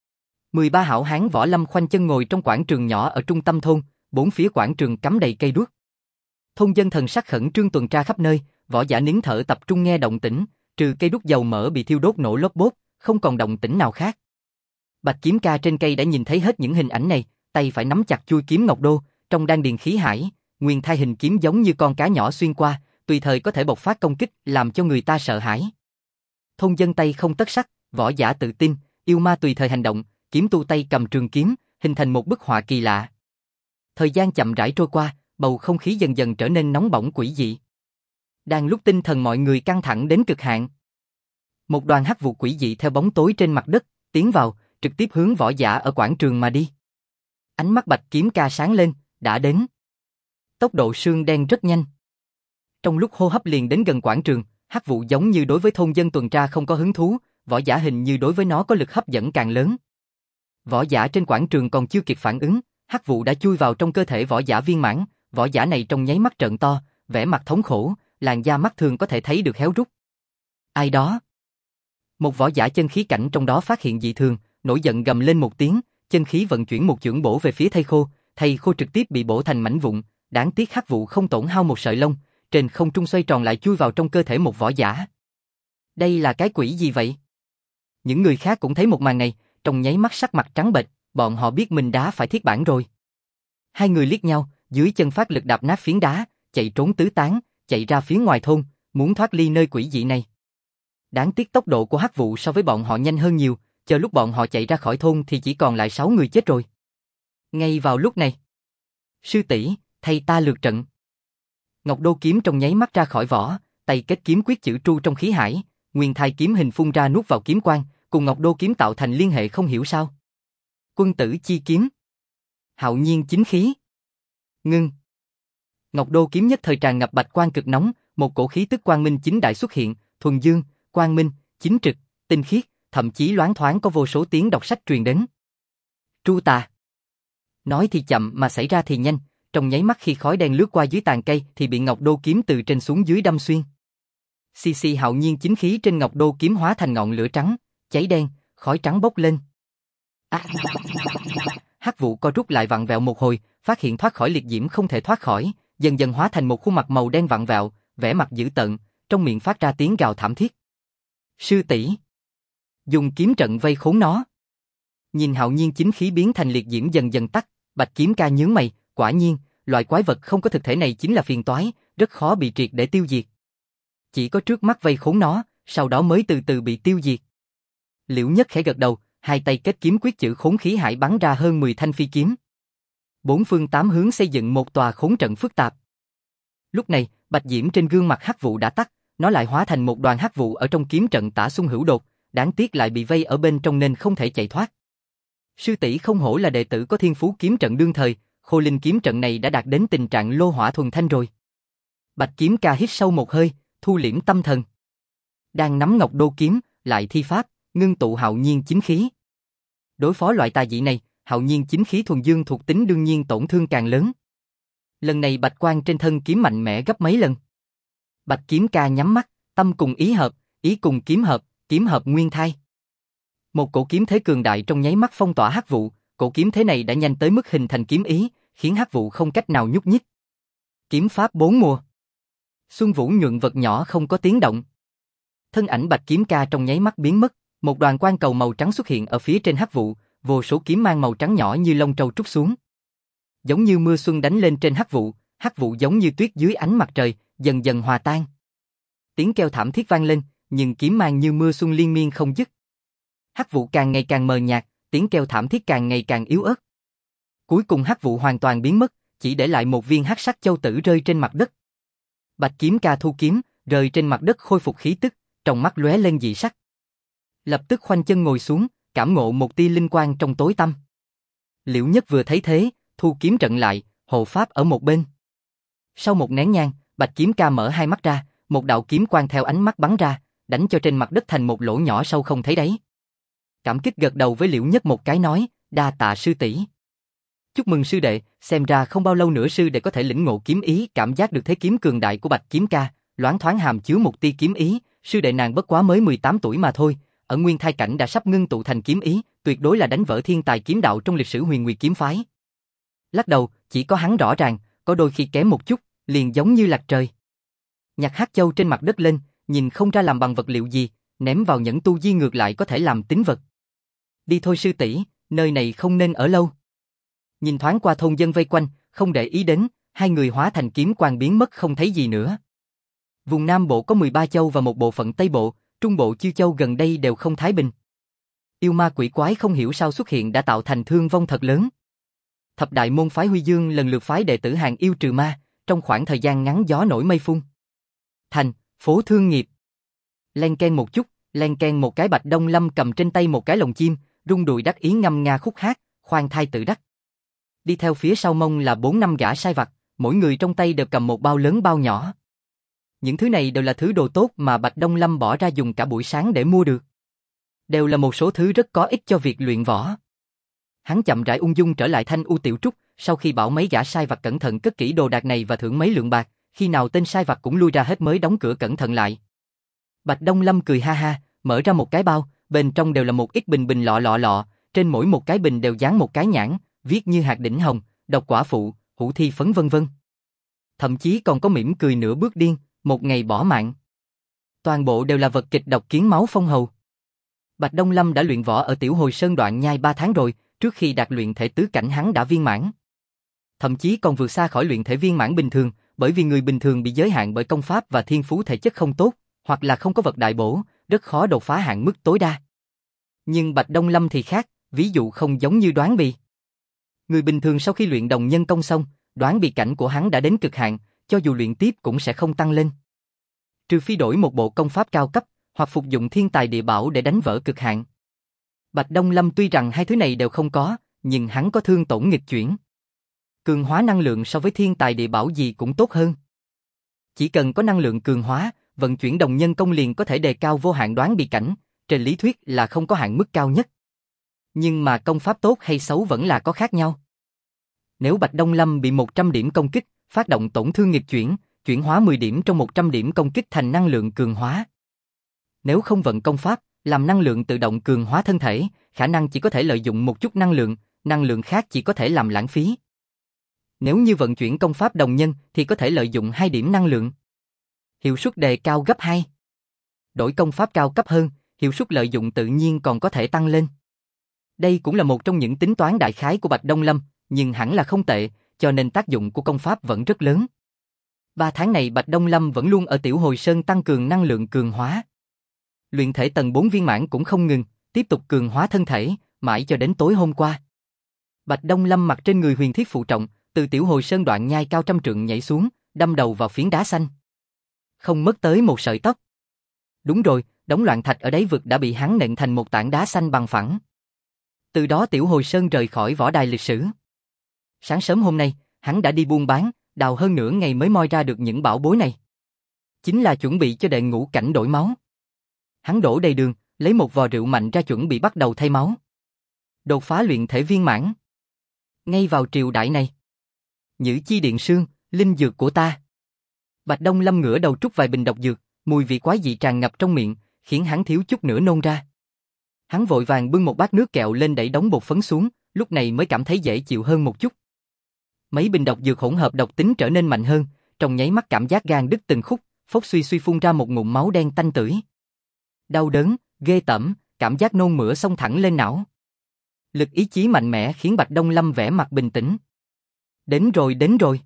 13 hảo hán võ lâm khoanh chân ngồi trong quảng trường nhỏ ở trung tâm thôn, bốn phía quảng trường cắm đầy cây đuốc. Thôn dân thần sắc khẩn trương tuần tra khắp nơi, võ giả nín thở tập trung nghe động tĩnh, trừ cây đuốc dầu mỡ bị thiêu đốt nổ lốp bốp, không còn động tĩnh nào khác. Bạch Kiếm Ca trên cây đã nhìn thấy hết những hình ảnh này, tay phải nắm chặt chuôi kiếm ngọc đô, trong đan điền khí hải, nguyên thai hình kiếm giống như con cá nhỏ xuyên qua, tùy thời có thể bộc phát công kích, làm cho người ta sợ hãi. Thôn dân tay không tất sắc, võ giả tự tin, yêu ma tùy thời hành động, kiếm tu tay cầm trường kiếm, hình thành một bức họa kỳ lạ. Thời gian chậm rãi trôi qua, bầu không khí dần dần trở nên nóng bỏng quỷ dị. Đang lúc tinh thần mọi người căng thẳng đến cực hạn, một đoàn hắc vụ quỷ dị theo bóng tối trên mặt đất tiến vào, trực tiếp hướng võ giả ở quảng trường mà đi. Ánh mắt Bạch Kiếm Ca sáng lên, đã đến. Tốc độ sương đen rất nhanh. Trong lúc hô hấp liền đến gần quảng trường, hắc vụ giống như đối với thôn dân tuần tra không có hứng thú, võ giả hình như đối với nó có lực hấp dẫn càng lớn. Võ giả trên quảng trường còn chưa kịp phản ứng, hắc vụ đã chui vào trong cơ thể võ giả viên mãn, võ giả này trong nháy mắt trợn to, vẻ mặt thống khổ, làn da mắt thường có thể thấy được héo rút. Ai đó? Một võ giả chân khí cảnh trong đó phát hiện dị thường, nổi giận gầm lên một tiếng, chân khí vận chuyển một chưởng bổ về phía thây khô trực tiếp bị bổ thành mảnh vụn, đáng tiếc hắc vụ không tổn hao một sợi lông, trên không trung xoay tròn lại chui vào trong cơ thể một võ giả. Đây là cái quỷ gì vậy? Những người khác cũng thấy một màn này, trong nháy mắt sắc mặt trắng bệch, bọn họ biết mình đá phải thiết bản rồi. Hai người liếc nhau, dưới chân phát lực đạp nát phiến đá, chạy trốn tứ tán, chạy ra phía ngoài thôn, muốn thoát ly nơi quỷ dị này. Đáng tiếc tốc độ của hắc vụ so với bọn họ nhanh hơn nhiều, chờ lúc bọn họ chạy ra khỏi thôn thì chỉ còn lại 6 người chết rồi. Ngay vào lúc này, sư tỷ, thay ta lượt trận. Ngọc đô kiếm trong nháy mắt ra khỏi vỏ, tay kết kiếm quyết chữ tru trong khí hải, nguyên thai kiếm hình phun ra nuốt vào kiếm quang, cùng Ngọc đô kiếm tạo thành liên hệ không hiểu sao. Quân tử chi kiếm, hạo nhiên chính khí. Ngưng. Ngọc đô kiếm nhất thời tràn ngập bạch quang cực nóng, một cổ khí tức quang minh chính đại xuất hiện, thuần dương, quang minh, chính trực, tinh khiết, thậm chí loáng thoáng có vô số tiếng đọc sách truyền đến. Tru tà. Nói thì chậm mà xảy ra thì nhanh, trong nháy mắt khi khói đen lướt qua dưới tàn cây thì bị Ngọc đô kiếm từ trên xuống dưới đâm xuyên. Xì xì hạo nhiên chính khí trên Ngọc đô kiếm hóa thành ngọn lửa trắng, cháy đen, khói trắng bốc lên. Hắc vụ co rút lại vặn vẹo một hồi, phát hiện thoát khỏi liệt diễm không thể thoát khỏi, dần dần hóa thành một khuôn mặt màu đen vặn vẹo, vẻ mặt dữ tợn, trong miệng phát ra tiếng gào thảm thiết. Sư tỷ, dùng kiếm trận vây khốn nó. Nhìn Hạo Nhiên chính khí biến thành liệt diễm dần dần tắt, Bạch Kiếm Ca nhướng mày, quả nhiên, loại quái vật không có thực thể này chính là phiền toái, rất khó bị triệt để tiêu diệt. Chỉ có trước mắt vây khốn nó, sau đó mới từ từ bị tiêu diệt. Liễu Nhất khẽ gật đầu, hai tay kết kiếm quyết chữ khốn khí hải bắn ra hơn 10 thanh phi kiếm. Bốn phương tám hướng xây dựng một tòa khốn trận phức tạp. Lúc này, bạch diễm trên gương mặt hắc vụ đã tắt, nó lại hóa thành một đoàn hắc vụ ở trong kiếm trận tả xung hữu đột, đáng tiếc lại bị vây ở bên trong nên không thể chạy thoát. Sư tỷ không hổ là đệ tử có thiên phú kiếm trận đương thời, khô linh kiếm trận này đã đạt đến tình trạng lô hỏa thuần thanh rồi. Bạch Kiếm Ca hít sâu một hơi, thu liễm tâm thần. Đang nắm ngọc đô kiếm, lại thi pháp, ngưng tụ hạo nhiên chính khí. Đối phó loại tà dị này, hạo nhiên chính khí thuần dương thuộc tính đương nhiên tổn thương càng lớn. Lần này bạch quang trên thân kiếm mạnh mẽ gấp mấy lần. Bạch Kiếm Ca nhắm mắt, tâm cùng ý hợp, ý cùng kiếm hợp nguyên thai. Một cổ kiếm thế cường đại trong nháy mắt phong tỏa hắc vụ, cổ kiếm thế này đã nhanh tới mức hình thành kiếm ý, khiến hắc vụ không cách nào nhúc nhích. Kiếm pháp bốn mùa. Xuân vũ nhuận vật nhỏ không có tiếng động. Thân ảnh Bạch Kiếm Ca trong nháy mắt biến mất, một đoàn quang cầu màu trắng xuất hiện ở phía trên hắc vụ, vô số kiếm mang màu trắng nhỏ như lông trâu trút xuống. Giống như mưa xuân đánh lên trên hắc vụ giống như tuyết dưới ánh mặt trời, dần dần hòa tan. Tiếng kêu thảm thiết vang lên, nhưng kiếm mang như mưa xuân liên miên không dứt. Hắc vụ càng ngày càng mờ nhạt, tiếng kêu thảm thiết càng ngày càng yếu ớt. Cuối cùng hắc vụ hoàn toàn biến mất, chỉ để lại một viên hắc sắc châu tử rơi trên mặt đất. Bạch Kiếm Ca thu kiếm, rơi trên mặt đất khôi phục khí tức, trong mắt lóe lên dị sắc. Lập tức khoanh chân ngồi xuống, cảm ngộ một tia linh quang trong tối tăm. Liễu Nhất vừa thấy thế, thu kiếm trận lại, hộ pháp ở một bên. Sau một nén nhang, Bạch Kiếm Ca mở hai mắt ra, một đạo kiếm quang theo ánh mắt bắn ra, đánh cho trên mặt đất thành một lỗ nhỏ sâu không thấy đáy. Cảm kích gật đầu với Liễu Nhất một cái nói, đa tạ sư tỷ. Chúc mừng sư đệ, xem ra không bao lâu nữa sư đệ có thể lĩnh ngộ kiếm ý, cảm giác được thế kiếm cường đại của Bạch Kiếm Ca, loáng thoáng hàm chứa một tia kiếm ý, sư đệ nàng bất quá mới 18 tuổi mà thôi, ở nguyên thai cảnh đã sắp ngưng tụ thành kiếm ý, tuyệt đối là đánh vỡ thiên tài kiếm đạo trong lịch sử Huyền Nguyệt kiếm phái. Lắc đầu, chỉ có hắn rõ ràng, có đôi khi kém một chút, liền giống như lạc trời. Nhặt hắc châu trên mặt đất lên, nhìn không ra làm bằng vật liệu gì, ném vào nhẫn tu di ngược lại có thể làm tín vật. Đi thôi sư tỷ, nơi này không nên ở lâu. Nhìn thoáng qua thôn dân vây quanh, không để ý đến, hai người hóa thành kiếm quang biến mất không thấy gì nữa. Vùng Nam Bộ có 13 châu và một bộ phận Tây Bộ, Trung Bộ Chư Châu gần đây đều không thái bình. Yêu ma quỷ quái không hiểu sao xuất hiện đã tạo thành thương vong thật lớn. Thập đại môn phái Huy Dương lần lượt phái đệ tử hàng yêu trừ ma, trong khoảng thời gian ngắn gió nổi mây phun. Thành, phố thương nghiệp. Len ken một chút, len ken một cái Bạch Đông Lâm cầm trên tay một cái lồng chim, rung đùi đắc ý ngâm nga khúc hát, khoan thai tự đắc. Đi theo phía sau mông là 4-5 gã sai vặt, mỗi người trong tay đều cầm một bao lớn bao nhỏ. Những thứ này đều là thứ đồ tốt mà Bạch Đông Lâm bỏ ra dùng cả buổi sáng để mua được. Đều là một số thứ rất có ích cho việc luyện võ. Hắn chậm rãi ung dung trở lại Thanh U Tiểu Trúc, sau khi bảo mấy gã sai vặt cẩn thận cất kỹ đồ đạc này và thưởng mấy lượng bạc, khi nào tên sai vặt cũng lui ra hết mới đóng cửa cẩn thận lại. Bạch Đông Lâm cười ha ha, mở ra một cái bao, bên trong đều là một ít bình lọ, trên mỗi một cái bình đều dán một cái nhãn, viết như hạt đỉnh hồng, độc quả phụ, hữu thi phấn vân vân. Thậm chí còn có mỉm cười nửa bước điên, một ngày bỏ mạng. Toàn bộ đều là vật kịch độc kiến máu phong hầu. Bạch Đông Lâm đã luyện võ ở Tiểu Hồi Sơn Đoạn Nhai 3 tháng rồi, trước khi đạt luyện thể tứ cảnh hắn đã viên mãn. Thậm chí còn vượt xa khỏi luyện thể viên mãn bình thường, bởi vì người bình thường bị giới hạn bởi công pháp và thiên phú thể chất không tốt, hoặc là không có vật đại bổ, rất khó đột phá hạn mức tối đa. Nhưng Bạch Đông Lâm thì khác, ví dụ không giống như Đoán Bì. Người bình thường sau khi luyện đồng nhân công xong, Đoán Bì cảnh của hắn đã đến cực hạn, cho dù luyện tiếp cũng sẽ không tăng lên. Trừ phi đổi một bộ công pháp cao cấp, hoặc phục dụng thiên tài địa bảo để đánh vỡ cực hạn. Bạch Đông Lâm tuy rằng hai thứ này đều không có, nhưng hắn có thương tổn nghịch chuyển. Cường hóa năng lượng so với thiên tài địa bảo gì cũng tốt hơn. Chỉ cần có năng lượng cường hóa, vận chuyển đồng nhân công liền có thể đề cao vô hạn Đoán Bì cảnh, trên lý thuyết là không có hạn mức cao nhất. Nhưng mà công pháp tốt hay xấu vẫn là có khác nhau. Nếu Bạch Đông Lâm bị 100 điểm công kích, phát động tổn thương nghịch chuyển, chuyển hóa 10 điểm trong 100 điểm công kích thành năng lượng cường hóa. Nếu không vận công pháp, làm năng lượng tự động cường hóa thân thể, khả năng chỉ có thể lợi dụng một chút năng lượng khác chỉ có thể làm lãng phí. Nếu như vận chuyển công pháp đồng nhân thì có thể lợi dụng 2 điểm năng lượng. Hiệu suất đề cao gấp 2. Đổi công pháp cao cấp hơn, hiệu suất lợi dụng tự nhiên còn có thể tăng lên. Đây cũng là một trong những tính toán đại khái của Bạch Đông Lâm, nhưng hẳn là không tệ, cho nên tác dụng của công pháp vẫn rất lớn. 3 tháng này Bạch Đông Lâm vẫn luôn ở Tiểu Hồi Sơn tăng cường năng lượng cường hóa. Luyện thể tầng 4 viên mãn cũng không ngừng, tiếp tục cường hóa thân thể, mãi cho đến tối hôm qua. Bạch Đông Lâm mặc trên người huyền thiết phụ trọng, từ Tiểu Hồi Sơn đoạn nhai cao trăm trượng nhảy xuống, đâm đầu vào phiến đá xanh. Không mất tới một sợi tóc. Đúng rồi, đống loạn thạch ở đáy vực đã bị hắn nện thành một tảng đá xanh bằng phẳng. Từ đó Tiểu Hồi Sơn rời khỏi võ đài lịch sử. Sáng sớm hôm nay, hắn đã đi buôn bán, đào hơn nửa ngày mới moi ra được những bảo bối này. Chính là chuẩn bị cho đệ ngũ cảnh đổi máu. Hắn đổ đầy đường, lấy một vò rượu mạnh ra chuẩn bị bắt đầu thay máu. Đột phá luyện thể viên mãn. Ngay vào triều đại này. Nhữ chi điện sương, linh dược của ta. Bạch Đông Lâm ngửa đầu trút vài bình độc dược, mùi vị quái dị tràn ngập trong miệng, khiến hắn thiếu chút nữa nôn ra. Hắn vội vàng bưng một bát nước kẹo lên đẩy đống bột phấn xuống, lúc này mới cảm thấy dễ chịu hơn một chút. Mấy bình độc dược hỗn hợp độc tính trở nên mạnh hơn, trong nháy mắt cảm giác gan đứt từng khúc, phốc suy suy phun ra một ngụm máu đen tanh tưởi. Đau đớn, ghê tởm, cảm giác nôn mửa xông thẳng lên não. Lực ý chí mạnh mẽ khiến Bạch Đông Lâm vẻ mặt bình tĩnh. Đến rồi, đến rồi.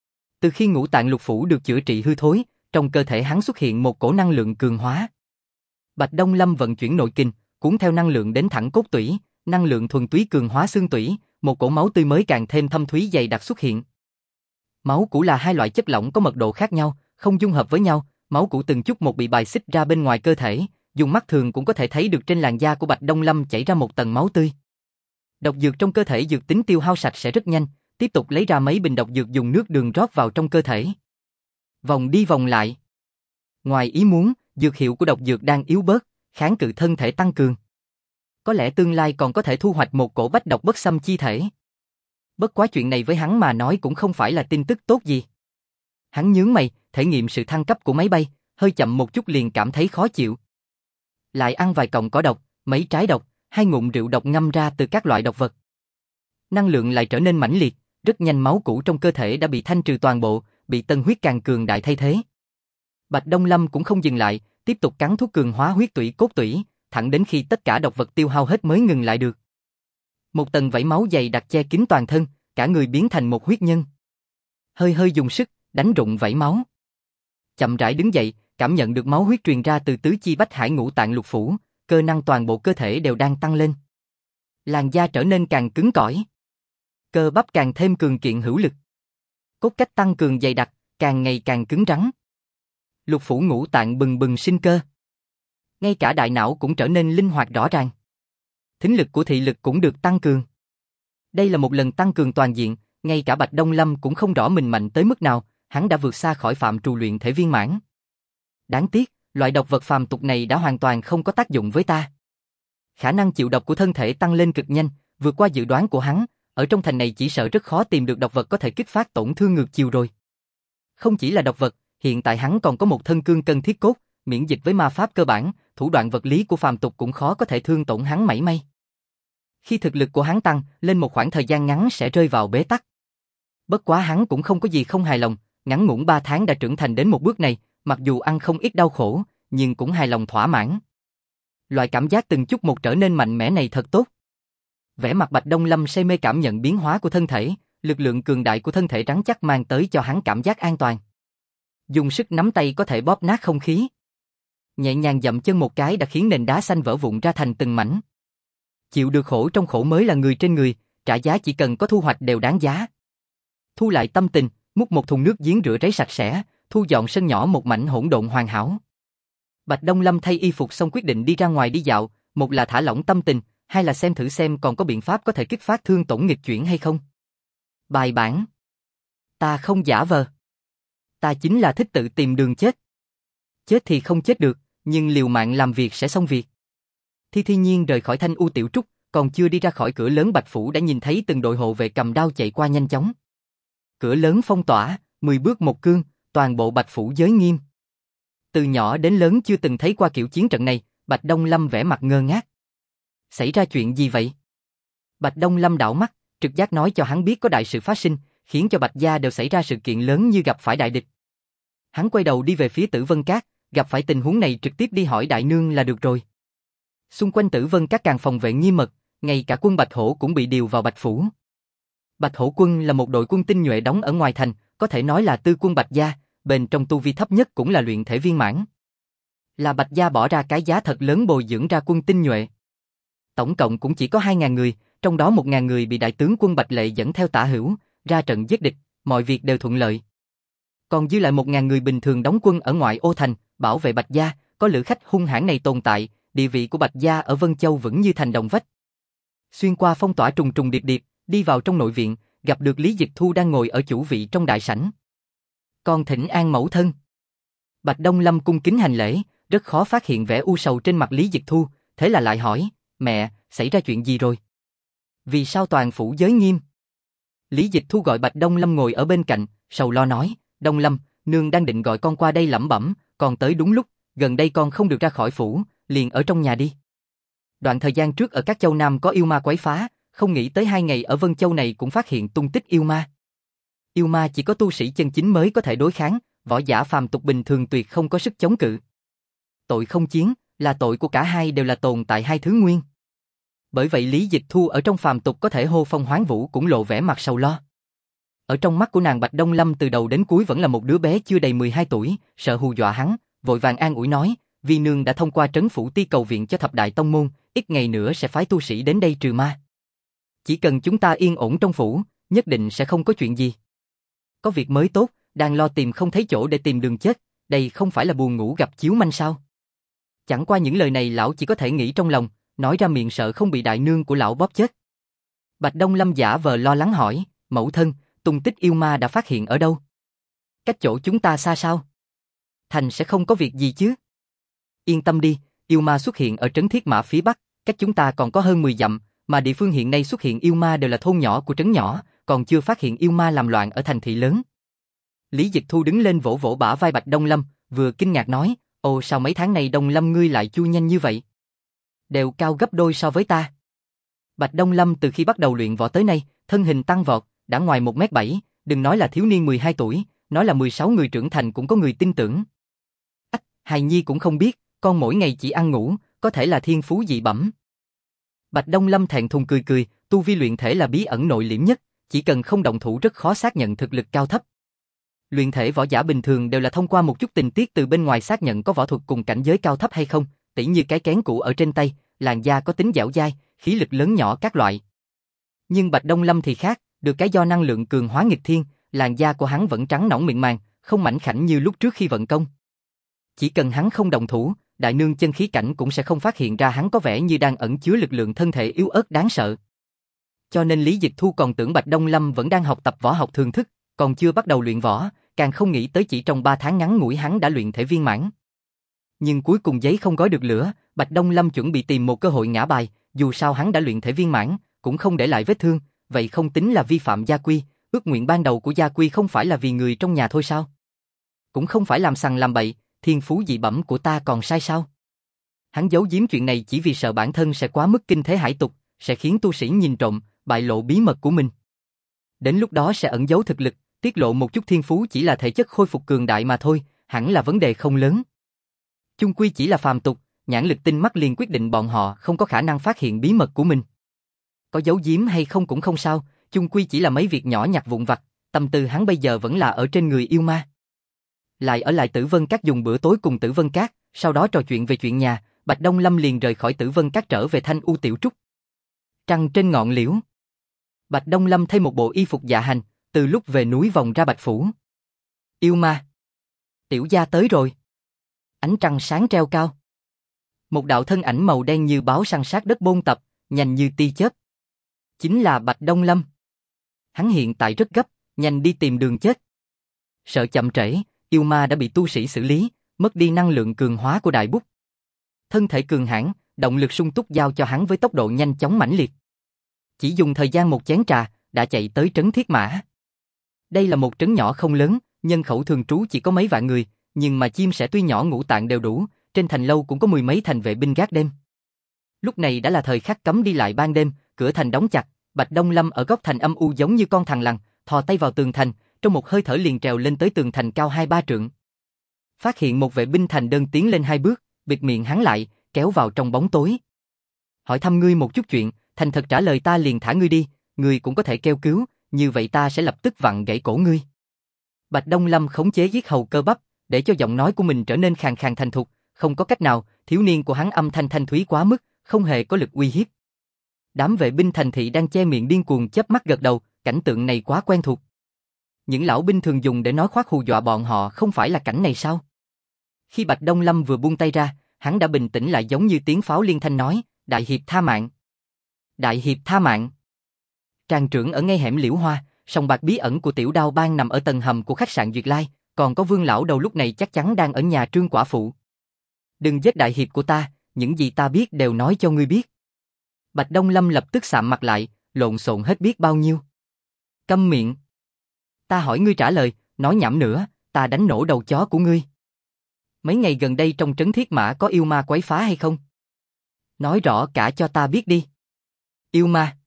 Từ khi ngũ tạng lục phủ được chữa trị hư thối, trong cơ thể hắn xuất hiện một cổ năng lượng cường hóa. Bạch Đông Lâm vận chuyển nội kinh, cuốn theo năng lượng đến thẳng cốt tủy, năng lượng thuần túy cường hóa xương tủy, một cổ máu tươi mới càng thêm thâm thúy dày đặc xuất hiện. Máu cũ là hai loại chất lỏng có mật độ khác nhau, không dung hợp với nhau, máu cũ từng chút một bị bài xích ra bên ngoài cơ thể, dùng mắt thường cũng có thể thấy được trên làn da của Bạch Đông Lâm chảy ra một tầng máu tươi. Độc dược trong cơ thể dược tính tiêu hao sạch sẽ rất nhanh, tiếp tục lấy ra mấy bình độc dược dùng nước đường rót vào trong cơ thể. Vòng đi vòng lại. Ngoài ý muốn, dược hiệu của độc dược đang yếu bớt, kháng cự thân thể tăng cường. Có lẽ tương lai còn có thể thu hoạch một cổ bách độc bất xâm chi thể. Bất quá chuyện này với hắn mà nói cũng không phải là tin tức tốt gì. Hắn nhướng mày, thể nghiệm sự thăng cấp của máy bay, hơi chậm một chút liền cảm thấy khó chịu. Lại ăn vài cọng cỏ độc, mấy trái độc, 2 ngụm rượu độc ngâm ra từ các loại độc vật. Năng lượng lại trở nên mãnh liệt, rất nhanh máu cũ trong cơ thể đã bị thanh trừ toàn bộ, bị tân huyết càng cường đại thay thế. Bạch Đông Lâm cũng không dừng lại, tiếp tục cắn thuốc cường hóa huyết tủy cốt tủy, thẳng đến khi tất cả độc vật tiêu hao hết mới ngừng lại được. Một tầng vảy máu dày đặc che kín toàn thân, cả người biến thành một huyết nhân. Hơi hơi dùng sức, đánh rụng vảy máu. Chậm rãi đứng dậy, cảm nhận được máu huyết truyền ra từ tứ chi bách hải ngũ tạng lục phủ, cơ năng toàn bộ cơ thể đều đang tăng lên. Làn da trở nên càng cứng cỏi. Cơ bắp càng thêm cường kiện hữu lực. Cốt cách tăng cường dày đặc, càng ngày càng cứng rắn. Lục phủ ngũ tạng bừng bừng sinh cơ. Ngay cả đại não cũng trở nên linh hoạt rõ ràng. Thính lực của thị lực cũng được tăng cường. Đây là một lần tăng cường toàn diện, ngay cả Bạch Đông Lâm cũng không rõ mình mạnh tới mức nào, hắn đã vượt xa khỏi phạm trù luyện thể viên mãn. Đáng tiếc, loại độc vật phàm tục này đã hoàn toàn không có tác dụng với ta. Khả năng chịu độc của thân thể tăng lên cực nhanh, vượt qua dự đoán của hắn, ở trong thành này chỉ sợ rất khó tìm được độc vật có thể kích phát tổn thương ngược chiều rồi. Không chỉ là độc vật, hiện tại hắn còn có một thân cương cân thiết cốt, miễn dịch với ma pháp cơ bản, thủ đoạn vật lý của phàm tục cũng khó có thể thương tổn hắn mảy may. Khi thực lực của hắn tăng lên một khoảng thời gian ngắn sẽ rơi vào bế tắc. Bất quá hắn cũng không có gì không hài lòng, ngắn ngủn 3 tháng đã trưởng thành đến một bước này, mặc dù ăn không ít đau khổ, nhưng cũng hài lòng thỏa mãn. Loại cảm giác từng chút một trở nên mạnh mẽ này thật tốt. Vẻ mặt Bạch Đông Lâm say mê cảm nhận biến hóa của thân thể, lực lượng cường đại của thân thể rắn chắc mang tới cho hắn cảm giác an toàn. Dùng sức nắm tay có thể bóp nát không khí. Nhẹ nhàng dậm chân một cái đã khiến nền đá xanh vỡ vụn ra thành từng mảnh. Chịu được khổ trong khổ mới là người trên người, trả giá chỉ cần có thu hoạch đều đáng giá. Thu lại tâm tình, múc một thùng nước giếng rửa ráy sạch sẽ, thu dọn sân nhỏ một mảnh hỗn độn hoàn hảo. Bạch Đông Lâm thay y phục xong quyết định đi ra ngoài đi dạo, một là thả lỏng tâm tình, hai là xem thử xem còn có biện pháp có thể kích phát thương tổn nghịch chuyển hay không. Bài bản. Ta không giả vờ. Ta chính là thích tự tìm đường chết. Chết thì không chết được, nhưng liều mạng làm việc sẽ xong việc. Thi Thi Nhiên rời khỏi Thanh U Tiểu Trúc, còn chưa đi ra khỏi cửa lớn Bạch Phủ đã nhìn thấy từng đội hộ vệ cầm đao chạy qua nhanh chóng. Cửa lớn phong tỏa, 10 bước một cương, toàn bộ Bạch Phủ giới nghiêm. Từ nhỏ đến lớn chưa từng thấy qua kiểu chiến trận này, Bạch Đông Lâm vẻ mặt ngơ ngác. Xảy ra chuyện gì vậy? Bạch Đông Lâm đảo mắt, trực giác nói cho hắn biết có đại sự phát sinh, khiến cho Bạch gia đều xảy ra sự kiện lớn như gặp phải đại địch. Hắn quay đầu đi về phía Tử Vân Các, gặp phải tình huống này trực tiếp đi hỏi đại nương là được rồi. Xung quanh Tử Vân Các càng phòng vệ nghiêm mật, ngay cả quân Bạch Hổ cũng bị điều vào Bạch Phủ. Bạch Hổ quân là một đội quân tinh nhuệ đóng ở ngoài thành, có thể nói là tư quân Bạch gia, bên trong tu vi thấp nhất cũng là luyện thể viên mãn. Là Bạch gia bỏ ra cái giá thật lớn bồi dưỡng ra quân tinh nhuệ. Tổng cộng cũng chỉ có 2.000 người, trong đó 1.000 người bị đại tướng quân Bạch Lệ dẫn theo Tả Hữu, ra trận giết địch, mọi việc đều thuận lợi. Còn dư lại 1.000 người bình thường đóng quân ở ngoại ô thành, bảo vệ Bạch gia, có lữ khách hung hãn này tồn tại, địa vị của Bạch gia ở Vân Châu vững như thành đồng vách. Xuyên qua phong tỏa trùng trùng điệp điệp, đi vào trong nội viện, gặp được Lý Dịch Thu đang ngồi ở chủ vị trong đại sảnh. Con thỉnh an mẫu thân. Bạch Đông Lâm cung kính hành lễ, rất khó phát hiện vẻ u sầu trên mặt Lý Dịch Thu, thế là lại hỏi, mẹ, xảy ra chuyện gì rồi? Vì sao toàn phủ giới nghiêm? Lý Dịch Thu gọi Bạch Đông Lâm ngồi ở bên cạnh, sầu lo nói, Đông Lâm, nương đang định gọi con qua đây lẩm bẩm, còn tới đúng lúc, gần đây con không được ra khỏi phủ, liền ở trong nhà đi. Đoạn thời gian trước ở các châu Nam có yêu ma quấy phá, không nghĩ tới 2 ngày ở Vân Châu này cũng phát hiện tung tích yêu ma. Yêu ma chỉ có tu sĩ chân chính mới có thể đối kháng, võ giả phàm tục bình thường tuyệt không có sức chống cự. Tội không chiến, là tội của cả hai đều là tồn tại hai thứ nguyên. Bởi vậy Lý Dịch Thu ở trong phàm tục có thể hô phong hoán vũ cũng lộ vẻ mặt sầu lo. Ở trong mắt của nàng Bạch Đông Lâm từ đầu đến cuối vẫn là một đứa bé chưa đầy 12 tuổi, sợ hù dọa hắn, vội vàng an ủi nói, vì nương đã thông qua trấn phủ ti cầu viện cho thập đại tông môn, ít ngày nữa sẽ phái tu sĩ đến đây trừ ma. Chỉ cần chúng ta yên ổn trong phủ, nhất định sẽ không có chuyện gì. Có việc mới tốt, đang lo tìm không thấy chỗ để tìm đường chết, đây không phải là buồn ngủ gặp chiếu manh sao? Chẳng qua những lời này lão chỉ có thể nghĩ trong lòng, nói ra miệng sợ không bị đại nương của lão bóp chết. Bạch Đông Lâm giả vờ lo lắng hỏi, mẫu thân, tung tích yêu ma đã phát hiện ở đâu? Cách chỗ chúng ta xa sao? Thành sẽ không có việc gì chứ? Yên tâm đi, yêu ma xuất hiện ở trấn Thiết Mã phía bắc, cách chúng ta còn có hơn 10 dặm, mà địa phương hiện nay xuất hiện yêu ma đều là thôn nhỏ của trấn nhỏ, còn chưa phát hiện yêu ma làm loạn ở thành thị lớn. Lý Dịch Thu đứng lên vỗ vỗ bả vai Bạch Đông Lâm, vừa kinh ngạc nói, ồ sao mấy tháng này Đông Lâm ngươi lại chui nhanh như vậy? Đều cao gấp đôi so với ta. Bạch Đông Lâm từ khi bắt đầu luyện võ tới nay, thân hình tăng vọt, đã ngoài 1m7, đừng nói là thiếu niên 12 tuổi, nói là 16 người trưởng thành cũng có người tin tưởng. Hài Nhi cũng không biết, con mỗi ngày chỉ ăn ngủ, có thể là thiên phú dị bẩm. Bạch Đông Lâm thẹn thùng cười cười, tu vi luyện thể là bí ẩn nội liễm nhất, chỉ cần không động thủ rất khó xác nhận thực lực cao thấp. Luyện thể võ giả bình thường đều là thông qua một chút tình tiết từ bên ngoài xác nhận có võ thuật cùng cảnh giới cao thấp hay không, tỉ như cái kén cũ ở trên tay, làn da có tính dẻo dai, khí lực lớn nhỏ các loại. Nhưng Bạch Đông Lâm thì khác, được cái do năng lượng cường hóa nghịch thiên, làn da của hắn vẫn trắng nõn mịn màng, không mảnh khảnh như lúc trước khi vận công. Chỉ cần hắn không động thủ, đại nương chân khí cảnh cũng sẽ không phát hiện ra hắn có vẻ như đang ẩn chứa lực lượng thân thể yếu ớt đáng sợ. Cho nên Lý Dịch Thu còn tưởng Bạch Đông Lâm vẫn đang học tập võ học thường thức, còn chưa bắt đầu luyện võ, càng không nghĩ tới chỉ trong 3 tháng ngắn ngủi hắn đã luyện thể viên mãn. Nhưng cuối cùng giấy không gói được lửa, Bạch Đông Lâm chuẩn bị tìm một cơ hội ngã bài, dù sao hắn đã luyện thể viên mãn, cũng không để lại vết thương, vậy không tính là vi phạm gia quy, ước nguyện ban đầu của gia quy không phải là vì người trong nhà thôi sao? Cũng không phải làm sằng làm bậy, thiên phú dị bẩm của ta còn sai sao? Hắn giấu giếm chuyện này chỉ vì sợ bản thân sẽ quá mức kinh thế hải tục, sẽ khiến tu sĩ nhìn trộm, bại lộ bí mật của mình. Đến lúc đó sẽ ẩn giấu thực lực, tiết lộ một chút thiên phú chỉ là thể chất khôi phục cường đại mà thôi, hẳn là vấn đề không lớn. Chung quy chỉ là phàm tục, nhãn lực tinh mắt liền quyết định bọn họ không có khả năng phát hiện bí mật của mình. Có giấu giếm hay không cũng không sao, chung quy chỉ là mấy việc nhỏ nhặt vụn vặt, tâm tư hắn bây giờ vẫn là ở trên người yêu ma. Lại ở lại Tử Vân Các dùng bữa tối cùng Tử Vân Các, sau đó trò chuyện về chuyện nhà, Bạch Đông Lâm liền rời khỏi Tử Vân Các trở về Thanh U Tiểu Trúc. Trăng trên ngọn liễu. Bạch Đông Lâm thay một bộ y phục dạ hành, từ lúc về núi vòng ra Bạch Phủ. Yêu ma. Tiểu gia tới rồi. Ánh trăng sáng treo cao. Một đạo thân ảnh màu đen như báo săn sát đất bôn tập, nhanh như tia chớp. Chính là Bạch Đông Lâm. Hắn hiện tại rất gấp, nhanh đi tìm đường chết. Sợ chậm trễ, yêu ma đã bị tu sĩ xử lý, mất đi năng lượng cường hóa của đại bút. Thân thể cường hãn, động lực sung túc giao cho hắn với tốc độ nhanh chóng mãnh liệt. Chỉ dùng thời gian một chén trà, đã chạy tới trấn Thiết Mã. Đây là một trấn nhỏ không lớn, nhân khẩu thường trú chỉ có mấy vạn người, nhưng mà chim sẻ tuy nhỏ ngũ tạng đều đủ, trên thành lâu cũng có 10 mấy thành vệ binh gác đêm. Lúc này đã là thời khắc cấm đi lại ban đêm, cửa thành đóng chặt, Bạch Đông Lâm ở góc thành âm u giống như con thằn lằn, thò tay vào tường thành, trong một hơi thở liền trèo lên tới tường thành cao 2-3 trượng. Phát hiện một vệ binh thành đơn tiến lên 2 bước, bịt miệng hắn lại, kéo vào trong bóng tối. Hỏi thăm ngươi một chút chuyện, thành thật trả lời ta liền thả ngươi đi, ngươi cũng có thể kêu cứu, như vậy ta sẽ lập tức vặn gãy cổ ngươi. Bạch Đông Lâm khống chế yết hầu cơ bắp, để cho giọng nói của mình trở nên khàn khàn thành thục, không có cách nào, thiếu niên của hắn âm thanh thanh thúy quá mức, không hề có lực uy hiếp. Đám vệ binh thành thị đang che miệng điên cuồng chớp mắt gật đầu, cảnh tượng này quá quen thuộc. Những lão binh thường dùng để nói khoác hù dọa bọn họ không phải là cảnh này sao? Khi Bạch Đông Lâm vừa buông tay ra, hắn đã bình tĩnh lại giống như tiếng pháo liên thanh nói, đại hiệp tha mạng. Đại hiệp tha mạng. Tràng trưởng ở ngay hẻm Liễu Hoa, sòng bạc bí ẩn của Tiểu Đao Bang nằm ở tầng hầm của khách sạn Duyệt Lai, còn có Vương lão đầu lúc này chắc chắn đang ở nhà Trương quả phụ. Đừng giết đại hiệp của ta, những gì ta biết đều nói cho ngươi biết. Bạch Đông Lâm lập tức sạm mặt lại, lộn xộn hết biết bao nhiêu. Câm miệng. Ta hỏi ngươi trả lời, nói nhảm nữa, ta đánh nổ đầu chó của ngươi. Mấy ngày gần đây trong trấn Thiết Mã có yêu ma quấy phá hay không? Nói rõ cả cho ta biết đi. Yêu ma?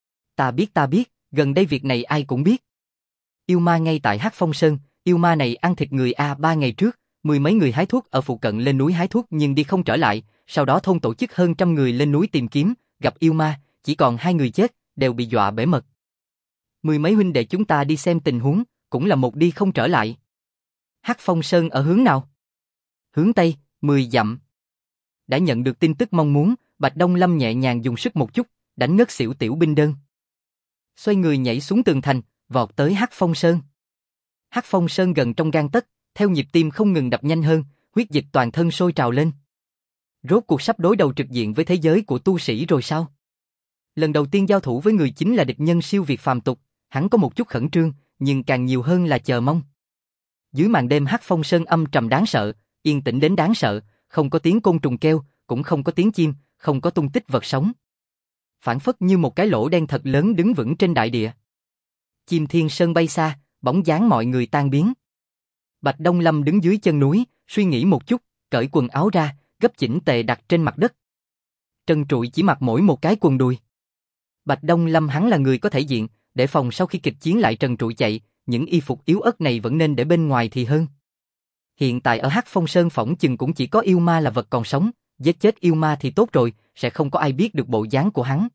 Ta biết, gần đây việc này ai cũng biết. Yêu ma ngay tại Hắc Phong Sơn, yêu ma này ăn thịt người 3 ngày trước, 10 mấy người hái thuốc ở phụ cận lên núi hái thuốc nhưng đi không trở lại, sau đó thôn tổ chức hơn 100 người lên núi tìm kiếm, gặp yêu ma, chỉ còn 2 người chết, đều bị dọa bể mật. 10 mấy huynh đệ chúng ta đi xem tình huống, cũng là một đi không trở lại. Hắc Phong Sơn ở hướng nào? Hướng Tây, 10 dặm. Đã nhận được tin tức mong muốn, Bạch Đông Lâm nhẹ nhàng dùng sức một chút, đánh ngất xỉu tiểu binh đơn. Xoay người nhảy xuống tường thành, vọt tới Hắc Phong Sơn. Hắc Phong Sơn gần trong gang tấc, theo nhịp tim không ngừng đập nhanh hơn, huyết dịch toàn thân sôi trào lên. Rốt cuộc sắp đối đầu trực diện với thế giới của tu sĩ rồi sao? Lần đầu tiên giao thủ với người chính là địch nhân siêu việt phàm tục, hắn có một chút khẩn trương, nhưng càng nhiều hơn là chờ mong. Dưới màn đêm Hắc Phong Sơn âm trầm đáng sợ, yên tĩnh đến đáng sợ, không có tiếng côn trùng kêu, cũng không có tiếng chim, không có tung tích vật sống. Phản phất như một cái lỗ đen thật lớn đứng vững trên đại địa. Chim thiên sơn bay xa, bóng dáng mọi người tan biến. Bạch Đông Lâm đứng dưới chân núi, suy nghĩ một chút, cởi quần áo ra, gấp chỉnh tề đặt trên mặt đất. Trần Trụi chỉ mặc mỗi một cái quần đùi. Bạch Đông Lâm hắn là người có thể diện, để phòng sau khi kịch chiến lại trần trụi chạy, những y phục yếu ớt này vẫn nên để bên ngoài thì hơn. Hiện tại ở Hắc Phong Sơn phỏng chừng cũng chỉ có yêu ma là vật còn sống, giết chết yêu ma thì tốt rồi, sẽ không có ai biết được bộ dáng của hắn.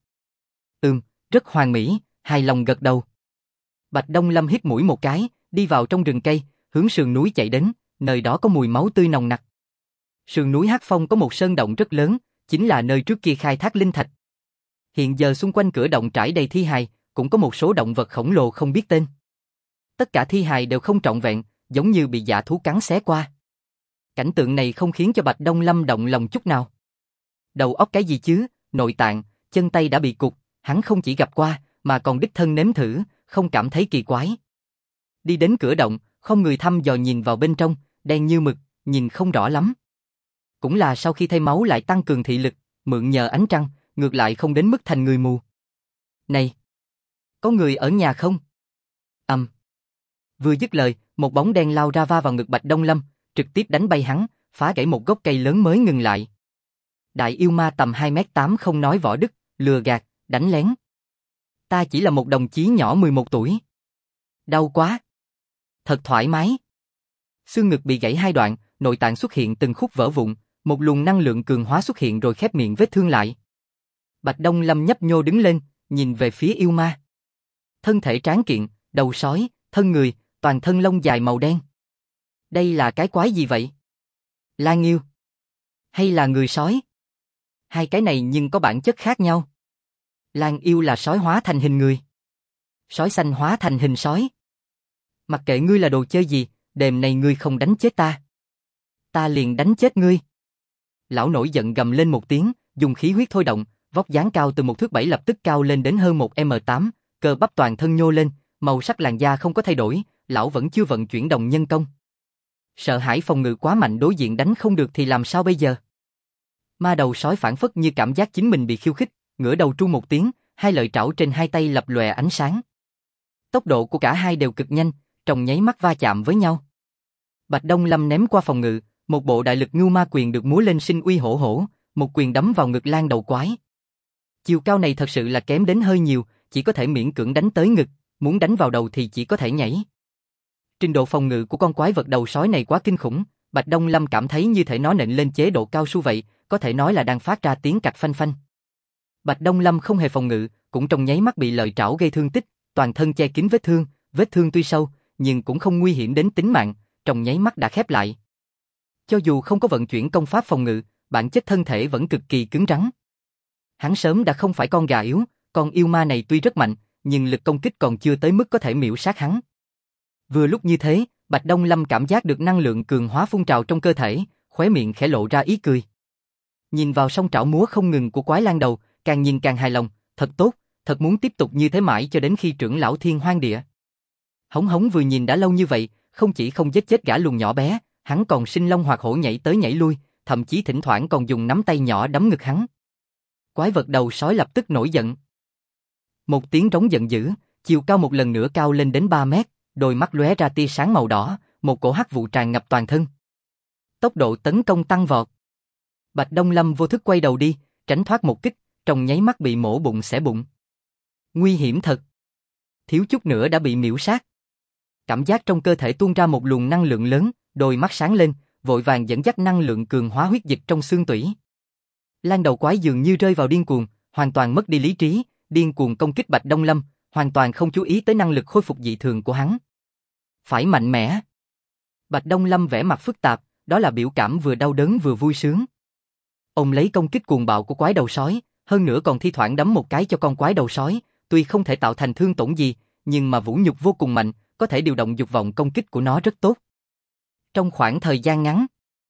Rất hoàn mỹ, hài lòng gật đầu. Bạch Đông Lâm hít mũi một cái, đi vào trong rừng cây, hướng sườn núi chạy đến, nơi đó có mùi máu tươi nồng nặc. Sườn núi Hắc Phong có một sơn động rất lớn, chính là nơi trước kia khai thác linh thạch. Hiện giờ xung quanh cửa động trải đầy thi hài, cũng có một số động vật khổng lồ không biết tên. Tất cả thi hài đều không trọn vẹn, giống như bị dã thú cắn xé qua. Cảnh tượng này không khiến cho Bạch Đông Lâm động lòng chút nào. Đầu óc cái gì chứ, nội tạng, chân tay đã bị cụt, hắn không chỉ gặp qua, mà còn đích thân nếm thử, không cảm thấy kỳ quái. Đi đến cửa động, không người thăm dò nhìn vào bên trong, đen như mực, nhìn không rõ lắm. Cũng là sau khi thay máu lại tăng cường thị lực, mượn nhờ ánh trăng, ngược lại không đến mức thành người mù. Này! Có người ở nhà không? Vừa dứt lời, một bóng đen lao ra va vào ngực Bạch Đông Lâm, trực tiếp đánh bay hắn, phá gãy một gốc cây lớn mới ngừng lại. Đại yêu ma tầm 2m8 không nói võ đức, lừa gạt, đánh lén. Ta chỉ là một đồng chí nhỏ 11 tuổi. Đau quá. Thật thoải mái. Xương ngực bị gãy 2 đoạn, nội tạng xuất hiện từng khúc vỡ vụn, một luồng năng lượng cường hóa xuất hiện rồi khép miệng vết thương lại. Bạch Đông Lâm nhấp nhô đứng lên, nhìn về phía yêu ma. Thân thể tráng kiện, đầu sói, thân người, toàn thân lông dài màu đen. Đây là cái quái gì vậy? Lang yêu? Hay là người sói? Hai cái này nhưng có bản chất khác nhau. Lang yêu là sói hóa thành hình người. Sói xanh hóa thành hình sói. Mặc kệ ngươi là đồ chơi gì, đêm này ngươi không đánh chết ta. Ta liền đánh chết ngươi. Lão nổi giận gầm lên một tiếng, dùng khí huyết thôi động, vóc dáng cao từ 1m7 lập tức cao lên đến hơn 1m8, cơ bắp toàn thân nhô lên, màu sắc làn da không có thay đổi, lão vẫn chưa vận chuyển đồng nhân công. Sợ hãi phòng ngự quá mạnh đối diện đánh không được thì làm sao bây giờ? Ma đầu sói phản phất như cảm giác chính mình bị khiêu khích, ngửa đầu tru một tiếng, hai lợi trảo trên hai tay lập lòe ánh sáng. Tốc độ của cả hai đều cực nhanh, trong nháy mắt va chạm với nhau. Bạch Đông Lâm ném qua phòng ngự, một bộ đại lực ngưu ma quyền được múa lên sinh uy hổ hổ, một quyền đấm vào ngực Lang đầu quái. Chiều cao này thật sự là kém đến hơi nhiều, chỉ có thể miễn cưỡng đánh tới ngực, muốn đánh vào đầu thì chỉ có thể nhảy. Trình độ phòng ngự của con quái vật đầu sói này quá kinh khủng, Bạch Đông Lâm cảm thấy như thể nó nện lên chế độ cao su vậy, có thể nói là đang phát ra tiếng cạch phanh phanh. Bạch Đông Lâm không hề phòng ngự, cũng trong nháy mắt bị lợi trảo gây thương tích, toàn thân che kín vết thương tuy sâu, nhưng cũng không nguy hiểm đến tính mạng, trong nháy mắt đã khép lại. Cho dù không có vận chuyển công pháp phòng ngự, bản chất thân thể vẫn cực kỳ cứng rắn. Hắn sớm đã không phải con gà yếu, con yêu ma này tuy rất mạnh, nhưng lực công kích còn chưa tới mức có thể miểu sát hắn. Vừa lúc như thế, Bạch Đông Lâm cảm giác được năng lượng cường hóa phun trào trong cơ thể, khóe miệng khẽ lộ ra ý cười. Nhìn vào song trảo múa không ngừng của quái lang đầu, càng nhìn càng hài lòng, thật tốt, thật muốn tiếp tục như thế mãi cho đến khi trưởng lão Thiên Hoang Địa. Hống Hống vừa nhìn đã lâu như vậy, không chỉ không giết chết gã lùn nhỏ bé, hắn còn sinh long hoạt hổ nhảy tới nhảy lui, thậm chí thỉnh thoảng còn dùng nắm tay nhỏ đấm ngực hắn. Quái vật đầu sói lập tức nổi giận. Một tiếng rống giận dữ, chiều cao một lần nữa cao lên đến 3 mét, đôi mắt lóe ra tia sáng màu đỏ, một cổ hắc vụ tràn ngập toàn thân. Tốc độ tấn công tăng vọt. Bạch Đông Lâm vô thức quay đầu đi, tránh thoát một kích, trong nháy mắt bị mổ bụng xẻ bụng. Nguy hiểm thật. Thiếu chút nữa đã bị miểu sát. Cảm giác trong cơ thể tuôn ra một luồng năng lượng lớn, đôi mắt sáng lên, vội vàng dẫn dắt năng lượng cường hóa huyết dịch trong xương tủy. Lang đầu quái dường như rơi vào điên cuồng, hoàn toàn mất đi lý trí, điên cuồng công kích Bạch Đông Lâm, hoàn toàn không chú ý tới năng lực khôi phục dị thường của hắn. Phải mạnh mẽ. Bạch Đông Lâm vẻ mặt phức tạp, đó là biểu cảm vừa đau đớn vừa vui sướng. Ông lấy công kích cuồng bạo của quái đầu sói, hơn nữa còn thi thoảng đấm một cái cho con quái đầu sói, tuy không thể tạo thành thương tổn gì, nhưng mà vũ nhục vô cùng mạnh, có thể điều động dục vọng công kích của nó rất tốt. Trong khoảng thời gian ngắn,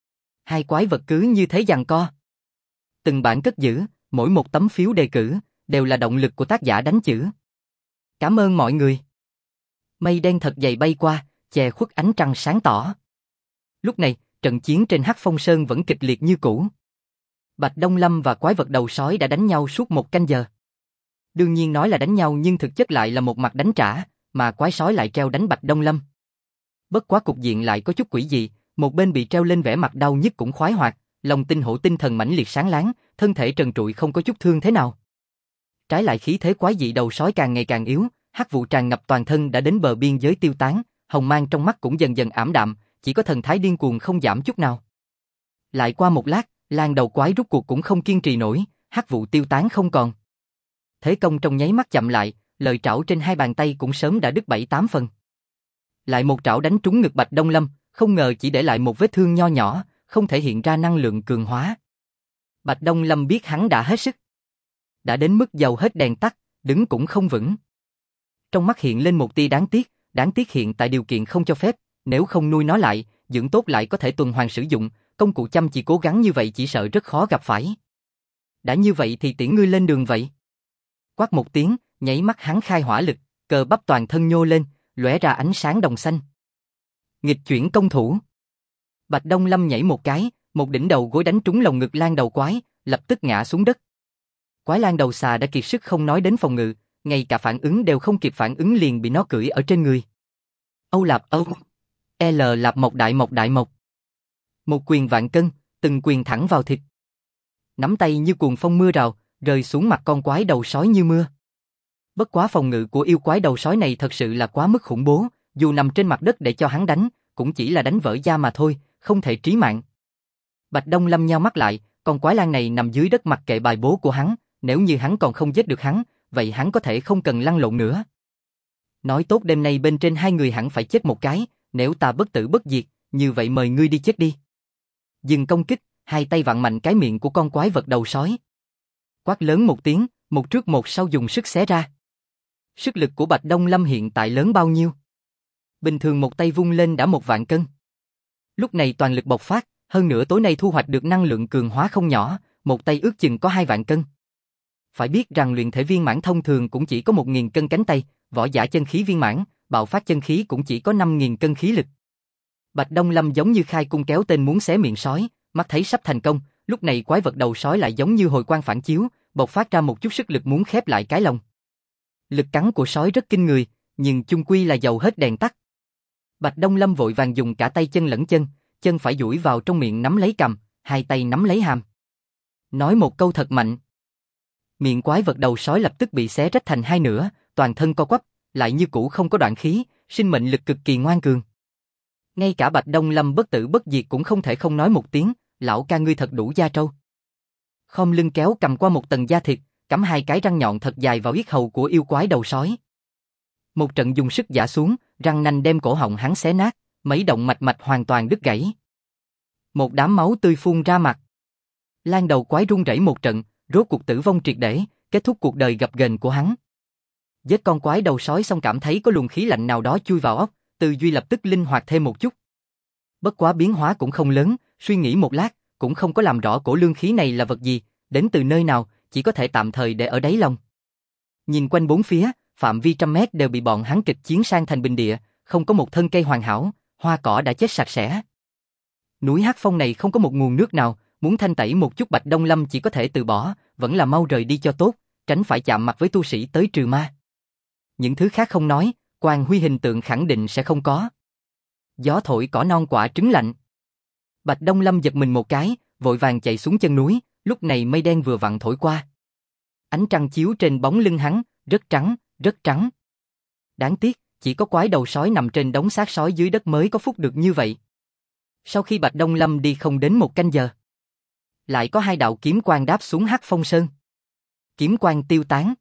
hai quái vật cứ như thế giằng co. Từng bản cất giữ, mỗi một tấm phiếu đề cử, đều là động lực của tác giả đánh chữ. Cảm ơn mọi người. Mây đen thật dày bay qua, che khuất ánh trăng sáng tỏ. Lúc này, trận chiến trên Hắc Phong Sơn vẫn kịch liệt như cũ. Bạch Đông Lâm và quái vật đầu sói đã đánh nhau suốt 1 canh giờ. Đương nhiên nói là đánh nhau nhưng thực chất lại là một mặt đánh trả, mà quái sói lại treo đánh Bạch Đông Lâm. Bất quá cục diện lại có chút quỷ dị, một bên bị treo lên vẻ mặt đau nhức cũng khoái hoạt, lòng tinh hổ tinh thần mãnh liệt sáng láng, thân thể trần trụi không có chút thương thế nào. Trái lại khí thế quái dị đầu sói càng ngày càng yếu, hắc vụ tràn ngập toàn thân đã đến bờ biên giới tiêu tán, hồng mang trong mắt cũng dần dần ảm đạm, chỉ có thần thái điên cuồng không giảm chút nào. Lại qua một lát, lang đầu quái rút cuộc cũng không kiên trì nổi, hắc vụ tiêu tán không còn. Thế công trong nháy mắt chậm lại, lợi trảo trên hai bàn tay cũng sớm đã đứt 7-8 phần. Lại một trảo đánh trúng ngực Bạch Đông Lâm, không ngờ chỉ để lại một vết thương nho nhỏ, không thể hiện ra năng lượng cường hóa. Bạch Đông Lâm biết hắn đã hết sức. Đã đến mức dầu hết đèn tắt, đứng cũng không vững. Trong mắt hiện lên một tia đáng tiếc hiện tại điều kiện không cho phép, nếu không nuôi nó lại, dưỡng tốt lại có thể tuần hoàn sử dụng, công cụ chăm chỉ cố gắng như vậy chỉ sợ rất khó gặp phải. Đã như vậy thì tiễn ngươi lên đường vậy. Quát một tiếng, nháy mắt hắn khai hỏa lực, cơ bắp toàn thân nhô lên, lóe ra ánh sáng đồng xanh. Nghịch chuyển công thủ. Bạch Đông Lâm nhảy một cái, một đỉnh đầu gối đánh trúng lồng ngực lang đầu quái, lập tức ngã xuống đất. Quái lang đầu xà đã kiệt sức không nói đến phòng ngự, ngay cả phản ứng đều không kịp phản ứng liền bị nó cưỡi ở trên người. Âu lạp âu, L lạp mộc đại mộc. Một quyền vạn cân, từng quyền thẳng vào thịt. Nắm tay như cuồng phong mưa rào, rơi xuống mặt con quái đầu sói như mưa. Bất quá phòng ngự của yêu quái đầu sói này thật sự là quá mức khủng bố, dù nằm trên mặt đất để cho hắn đánh, cũng chỉ là đánh vỡ da mà thôi, không thể trí mạng. Bạch Đông Lâm nheo mắt lại, con quái lang này nằm dưới đất mặc kệ bài bố của hắn, nếu như hắn còn không giết được hắn, vậy hắn có thể không cần lăn lộn nữa. Nói tốt đêm nay bên trên hai người hẳn phải chết một cái, nếu ta bất tử bất diệt, như vậy mời ngươi đi chết đi. Dừng công kích, hai tay vặn mạnh cái miệng của con quái vật đầu sói. Quát lớn một tiếng, một trước một sau dùng sức xé ra. Sức lực của Bạch Đông Lâm hiện tại lớn bao nhiêu? Bình thường một tay vung lên đã 1.000 cân. Lúc này toàn lực bộc phát, hơn nữa tối nay thu hoạch được năng lượng cường hóa không nhỏ, một tay ước chừng có 2.000 cân. Phải biết rằng luyện thể viên mãn thông thường cũng chỉ có 1.000 cân cánh tay, võ giả chân khí viên mãn, bạo phát chân khí cũng chỉ có 5.000 cân khí lực. Bạch Đông Lâm giống như khai cung kéo tên muốn xé miệng sói, mắt thấy sắp thành công, lúc này quái vật đầu sói lại giống như hồi quang phản chiếu, bộc phát ra một chút sức lực muốn khép lại cái lồng. Lực cắn của sói rất kinh người, nhưng chung quy là dầu hết đèn tắt. Bạch Đông Lâm vội vàng dùng cả tay chân lẫn chân phải duỗi vào trong miệng nắm lấy cằm, hai tay nắm lấy hàm. Nói một câu thật mạnh. Miệng quái vật đầu sói lập tức bị xé rách thành hai nửa, toàn thân co quắp, lại như cũ không có đoạn khí, sinh mệnh lực cực kỳ ngoan cường. Ngay cả Bạch Đông Lâm bất tử bất diệt cũng không thể không nói một tiếng, lão ca ngươi thật đủ da trâu. Khom lưng kéo cầm qua một tầng da thịt, cắm hai cái răng nhọn thật dài vào yết hầu của yêu quái đầu sói. Một trận dùng sức giã xuống, răng nanh đem cổ họng hắn xé nát, mấy động mạch mạch hoàn toàn đứt gãy. Một đám máu tươi phun ra mặt. Lan đầu quái run rẩy một trận, rốt cuộc tử vong triệt để, kết thúc cuộc đời gập ghềnh của hắn. Giết con quái đầu sói xong cảm thấy có luồng khí lạnh nào đó chui vào óc, tư duy lập tức linh hoạt thêm một chút. Bất quá biến hóa cũng không lớn, suy nghĩ một lát, cũng không có làm rõ cổ lương khí này là vật gì, đến từ nơi nào, chỉ có thể tạm thời để ở đáy lòng. Nhìn quanh bốn phía, phạm vi trăm mét đều bị bọn hắn kịch chiến sang thành bình địa, không có một thân cây hoàn hảo, hoa cỏ đã chết sạch sẽ. Núi Hắc Phong này không có một nguồn nước nào, muốn thanh tẩy một chút Bạch Đông Lâm chỉ có thể từ bỏ, vẫn là mau rời đi cho tốt, tránh phải chạm mặt với tu sĩ tới trừ ma. Những thứ khác không nói, Quang Huy hình tượng khẳng định sẽ không có. Gió thổi cỏ non quả trứng lạnh. Bạch Đông Lâm giật mình một cái, vội vàng chạy xuống chân núi, lúc này mây đen vừa vặn thổi qua. Ánh trăng chiếu trên bóng lưng hắn, rất trắng, rất trắng. Đáng tiếc, chỉ có quái đầu sói nằm trên đống xác sói dưới đất mới có phúc được như vậy. Sau khi Bạch Đông Lâm đi không đến một canh giờ, lại có hai đạo kiếm quang đáp xuống Hắc Phong Sơn. Kiếm quang tiêu tán.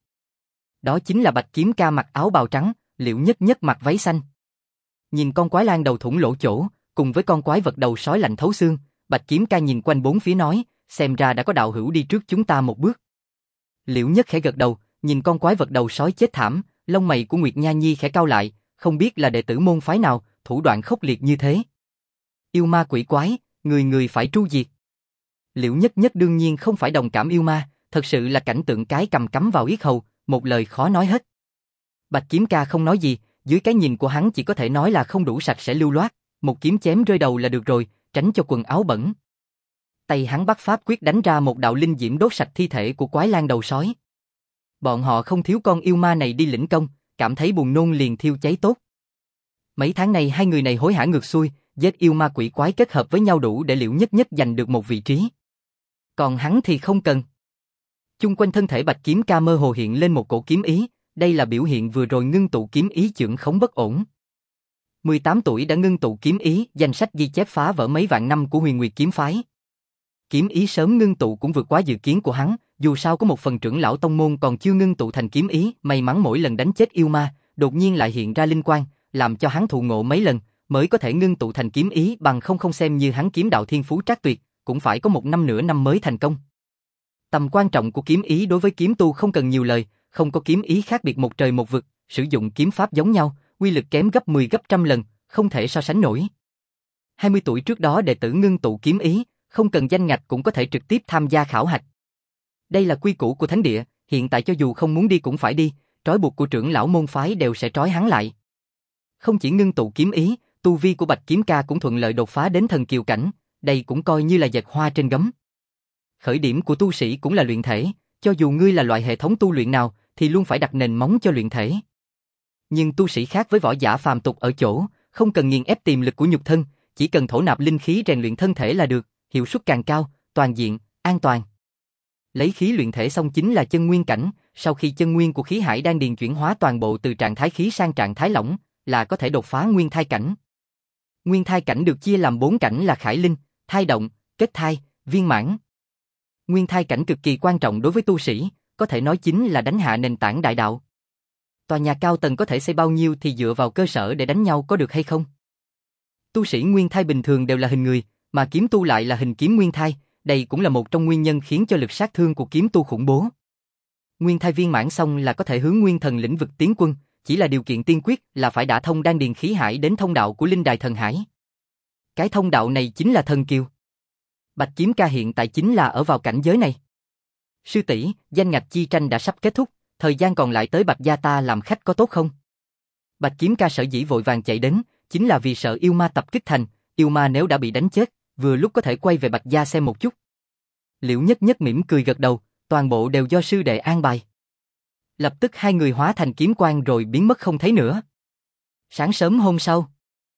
Đó chính là Bạch Kiếm Ca mặc áo bào trắng, Liễu Nhất Nhất mặc váy xanh. Nhìn con quái lang đầu thủng lỗ chỗ, cùng với con quái vật đầu sói lạnh thấu xương, Bạch Kiếm Ca nhìn quanh bốn phía nói, xem ra đã có đạo hữu đi trước chúng ta một bước. Liễu Nhất khẽ gật đầu, nhìn con quái vật đầu sói chết thảm, lông mày của Nguyệt Nha Nhi khẽ cau lại, không biết là đệ tử môn phái nào, thủ đoạn khốc liệt như thế. Yêu ma quỷ quái, người người phải tru diệt. Liễu Nhất Nhất đương nhiên không phải đồng cảm yêu ma, thật sự là cảnh tượng cái cầm cắm vào yết hầu, một lời khó nói hết. Bạch Kiếm Ca không nói gì, dưới cái nhìn của hắn chỉ có thể nói là không đủ sạch sẽ lưu loát, một kiếm chém rơi đầu là được rồi, tránh cho quần áo bẩn. Tay hắn bắt pháp quyết đánh ra một đạo linh diễm đốt sạch thi thể của quái lang đầu sói. Bọn họ không thiếu con yêu ma này đi lĩnh công, cảm thấy buồn nôn liền thiêu cháy tốt. Mấy tháng này hai người này hối hả ngược xuôi, giết yêu ma quỷ quái kết hợp với nhau đủ để Liễu Nhất Nhất giành được một vị trí. Còn hắn thì không cần. Chung quanh thân thể Bạch Kiếm Ca mơ hồ hiện lên một cổ kiếm ý, đây là biểu hiện vừa rồi ngưng tụ kiếm ý chưởng khống bất ổn. 18 tuổi đã ngưng tụ kiếm ý, danh sách ghi chép phá vỡ mấy vạn năm của Huyền Nguyệt kiếm phái. Kiếm ý sớm ngưng tụ cũng vượt quá dự kiến của hắn, dù sao có một phần trưởng lão tông môn còn chưa ngưng tụ thành kiếm ý, may mắn mỗi lần đánh chết yêu ma, đột nhiên lại hiện ra linh quang, làm cho hắn thụ ngộ mấy lần, mới có thể ngưng tụ thành kiếm ý, bằng không xem như hắn kiếm đạo thiên phú trác tuyệt, cũng phải có một năm nửa năm mới thành công. Tầm quan trọng của kiếm ý đối với kiếm tu không cần nhiều lời, không có kiếm ý khác biệt một trời một vực, sử dụng kiếm pháp giống nhau, uy lực kém gấp 10 gấp trăm lần, không thể so sánh nổi. 20 tuổi trước đó đệ tử ngưng tụ kiếm ý, không cần danh ngạch cũng có thể trực tiếp tham gia khảo hạch. Đây là quy củ của thánh địa, hiện tại cho dù không muốn đi cũng phải đi, trói buộc của trưởng lão môn phái đều sẽ trói hắn lại. Không chỉ ngưng tụ kiếm ý, tu vi của Bạch Kiếm Ca cũng thuận lợi đột phá đến thần kiều cảnh, đây cũng coi như là dệt hoa trên gấm. Khởi điểm của tu sĩ cũng là luyện thể, cho dù ngươi là loại hệ thống tu luyện nào, thì luôn phải đặt nền móng cho luyện thể. Nhưng tu sĩ khác với võ giả phàm tục ở chỗ, không cần nghiền ép tiềm lực của nhục thân, chỉ cần thổ nạp linh khí rèn luyện thân thể là được, hiệu suất càng cao, toàn diện, an toàn. Lấy khí luyện thể xong chính là chân nguyên cảnh, sau khi chân nguyên của khí hải đan điền chuyển hóa toàn bộ từ trạng thái khí sang trạng thái lỏng, là có thể đột phá nguyên thai cảnh. Nguyên thai cảnh được chia làm 4 cảnh là khải linh, thai động, kết thai, viên mãn. Nguyên thai cảnh cực kỳ quan trọng đối với tu sĩ, có thể nói chính là đánh hạ nền tảng đại đạo. Tòa nhà cao tầng có thể xây bao nhiêu thì dựa vào cơ sở để đánh nhau có được hay không? Tu sĩ nguyên thai bình thường đều là hình người, mà kiếm tu lại là hình kiếm nguyên thai, đây cũng là một trong nguyên nhân khiến cho lực sát thương của kiếm tu khủng bố. Nguyên thai viên mãn xong là có thể hướng nguyên thần lĩnh vực tiến quân, chỉ là điều kiện tiên quyết là phải đả thông đan điền khí hải đến thông đạo của linh đài thần hải. Cái thông đạo này chính là thần kiều. Bạch Kiếm Ca hiện tại chính là ở vào cảnh giới này. Sư tỷ, danh ngạch chi tranh đã sắp kết thúc, thời gian còn lại tới Bạch gia ta làm khách có tốt không? Bạch Kiếm Ca sở dĩ vội vàng chạy đến, chính là vì sợ yêu ma tập kích thành, yêu ma nếu đã bị đánh chết, vừa lúc có thể quay về Bạch gia xem một chút. Liễu Nhất Nhất mỉm cười gật đầu, toàn bộ đều do sư đệ an bài. Lập tức hai người hóa thành kiếm quang rồi biến mất không thấy nữa. Sáng sớm hôm sau,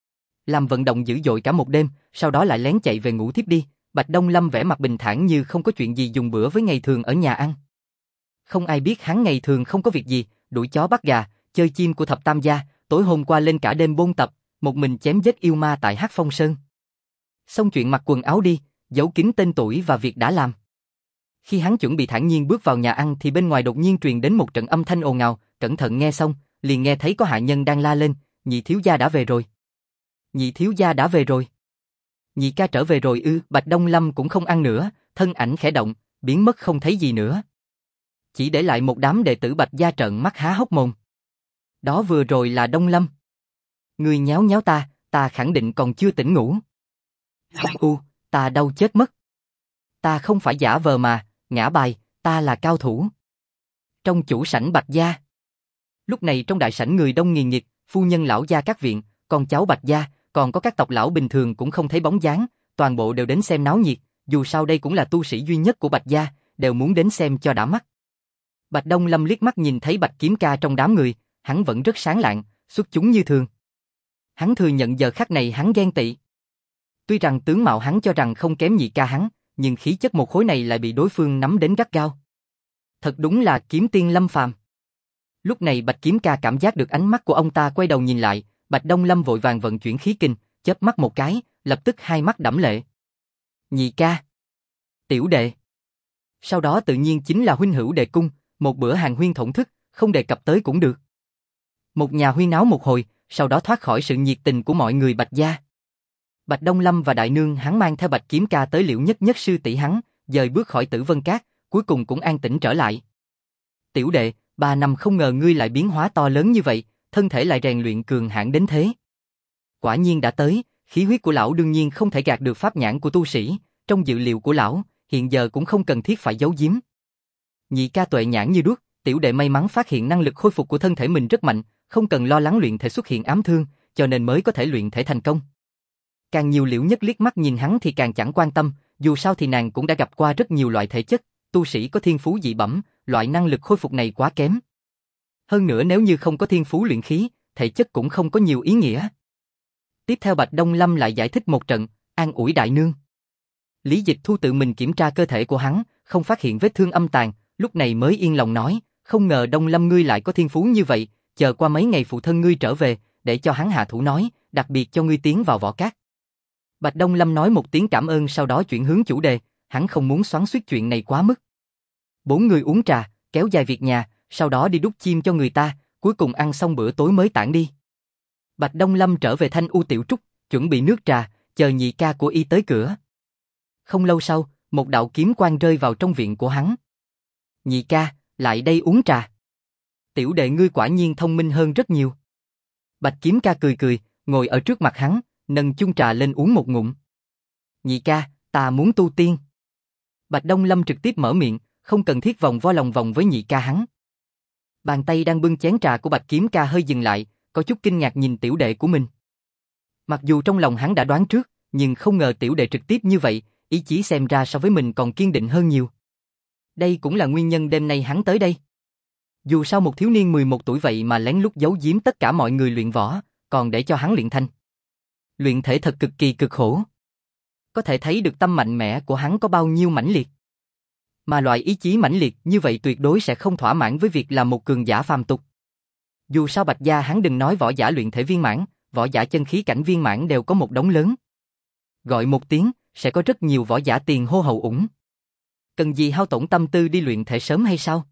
làm vận động dữ dội cả một đêm, sau đó lại lén chạy về ngủ tiếp đi. Bạch Đông Lâm vẻ mặt bình thản như không có chuyện gì dùng bữa với ngày thường ở nhà ăn. Không ai biết hắn ngày thường không có việc gì, đuổi chó bắt gà, chơi chim của thập tam gia, tối hôm qua lên cả đêm bôn tập, một mình chém giết yêu ma tại Hắc Phong Sơn. Xong chuyện mặc quần áo đi, giấu kín tên tuổi và việc đã làm. Khi hắn chuẩn bị thản nhiên bước vào nhà ăn thì bên ngoài đột nhiên truyền đến một trận âm thanh ồn ào, cẩn thận nghe xong, liền nghe thấy có hạ nhân đang la lên, nhị thiếu gia đã về rồi. Nhị thiếu gia đã về rồi. Nhị ca trở về rồi ư? Bạch Đông Lâm cũng không ăn nữa, thân ảnh khẽ động, biến mất không thấy gì nữa. Chỉ để lại một đám đệ tử Bạch gia trợn mắt há hốc mồm. Đó vừa rồi là Đông Lâm. Ngươi nháo nháo ta khẳng định còn chưa tỉnh ngủ. Ta đau chết mất. Ta không phải giả vờ mà, ngã bài, ta là cao thủ. Trong chủ sảnh Bạch gia. Lúc này trong đại sảnh người đông nghìn nghịt, phu nhân lão gia các viện, con cháu Bạch gia, còn có các tộc lão bình thường cũng không thấy bóng dáng, toàn bộ đều đến xem náo nhiệt, dù sao đây cũng là tu sĩ duy nhất của Bạch gia, đều muốn đến xem cho đã mắt. Bạch Đông Lâm liếc mắt nhìn thấy Bạch Kiếm Ca trong đám người, hắn vẫn rất sáng lạng, xuất chúng như thường. Hắn thừa nhận giờ khắc này hắn ghen tị. Tuy rằng tướng mạo hắn cho rằng không kém nhị ca hắn, nhưng khí chất một khối này lại bị đối phương nắm đến gắt gao. Thật đúng là kiếm tiên lâm phàm. Lúc này Bạch Kiếm Ca cảm giác được ánh mắt của ông ta, quay đầu nhìn lại, Bạch Đông Lâm vội vàng vận chuyển khí kinh, chớp mắt một cái, lập tức hai mắt đẫm lệ. Nhị ca. Tiểu đệ. Sau đó tự nhiên chính là huynh hữu đệ cung, một bữa hàng huyên thổn thức, không đề cập tới cũng được. Một nhà huyên náo một hồi, sau đó thoát khỏi sự nhiệt tình của mọi người Bạch gia. Bạch Đông Lâm và đại nương hắn mang theo Bạch Kiếm Ca tới Liễu Nhất Nhất sư tỷ hắn, dời bước khỏi Tử Vân Cát, cuối cùng cũng an tĩnh trở lại. Tiểu đệ, 3 năm không ngờ ngươi lại biến hóa to lớn như vậy, thân thể lại rèn luyện cường hãn đến thế. Quả nhiên đã tới, khí huyết của lão đương nhiên không thể gạt được pháp nhãn của tu sĩ, trong dự liệu của lão, hiện giờ cũng không cần thiết phải giấu giếm. Nhị ca tuệ nhãn như đuốc, tiểu đệ may mắn phát hiện năng lực khôi phục của thân thể mình rất mạnh, không cần lo lắng luyện thể xuất hiện ám thương, cho nên mới có thể luyện thể thành công. Càng nhiều Liễu Nhất liếc mắt nhìn hắn thì càng chẳng quan tâm, dù sao thì nàng cũng đã gặp qua rất nhiều loại thể chất, tu sĩ có thiên phú dị bẩm, loại năng lực khôi phục này quá kém. Hơn nữa nếu như không có thiên phú luyện khí, thể chất cũng không có nhiều ý nghĩa. Tiếp theo Bạch Đông Lâm lại giải thích một trận, an ủi đại nương. Lý Dịch Thu tự mình kiểm tra cơ thể của hắn, không phát hiện vết thương âm tàn, lúc này mới yên lòng nói, không ngờ Đông Lâm ngươi lại có thiên phú như vậy, chờ qua mấy ngày phụ thân ngươi trở về, để cho hắn hạ thủ nói, đặc biệt cho ngươi tiến vào võ cát. Bạch Đông Lâm nói một tiếng cảm ơn, sau đó chuyển hướng chủ đề, hắn không muốn xoắn xuýt chuyện này quá mức. 4 người uống trà, kéo dài việc nhà, sau đó đi đút chim cho người ta, cuối cùng ăn xong bữa tối mới tản đi. Bạch Đông Lâm trở về Thanh U Tiểu Trúc, chuẩn bị nước trà, chờ nhị ca của y tới cửa. Không lâu sau, một đạo kiếm quang rơi vào trong viện của hắn. Nhị ca, lại đây uống trà. Tiểu đệ ngươi quả nhiên thông minh hơn rất nhiều. Bạch Kiếm Ca cười cười, ngồi ở trước mặt hắn, nâng chung trà lên uống một ngụm. Nhị ca, ta muốn tu tiên. Bạch Đông Lâm trực tiếp mở miệng, không cần thiết vòng vo lòng vòng với nhị ca hắn. Bàn tay đang bưng chén trà của Bạch Kiếm Ca hơi dừng lại, có chút kinh ngạc nhìn tiểu đệ của mình. Mặc dù trong lòng hắn đã đoán trước, nhưng không ngờ tiểu đệ trực tiếp như vậy, ý chí xem ra so với mình còn kiên định hơn nhiều. Đây cũng là nguyên nhân đêm nay hắn tới đây. Dù sao một thiếu niên 11 tuổi vậy mà lén lút giấu giếm tất cả mọi người luyện võ, còn để cho hắn luyện thanh. Luyện thể thật cực kỳ cực khổ. Có thể thấy được tâm mạnh mẽ của hắn có bao nhiêu mãnh liệt. Mà loại ý chí mãnh liệt như vậy tuyệt đối sẽ không thỏa mãn với việc làm một cường giả phàm tục. Dù sao Bạch gia hắn đừng nói võ giả luyện thể viên mãn, võ giả chân khí cảnh viên mãn đều có một đống lớn. Gọi một tiếng, sẽ có rất nhiều võ giả tiền hô hậu ủng. Cần gì hao tổn tâm tư đi luyện thể sớm hay sao?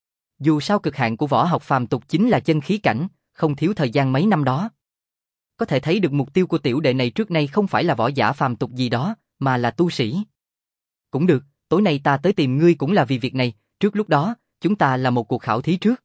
Dù sao cực hạn của võ học phàm tục chính là chân khí cảnh, không thiếu thời gian mấy năm đó. Có thể thấy được mục tiêu của tiểu đệ này trước nay không phải là võ giả phàm tục gì đó, mà là tu sĩ. Cũng được, tối nay ta tới tìm ngươi cũng là vì việc này, trước lúc đó, chúng ta là một cuộc khảo thí trước.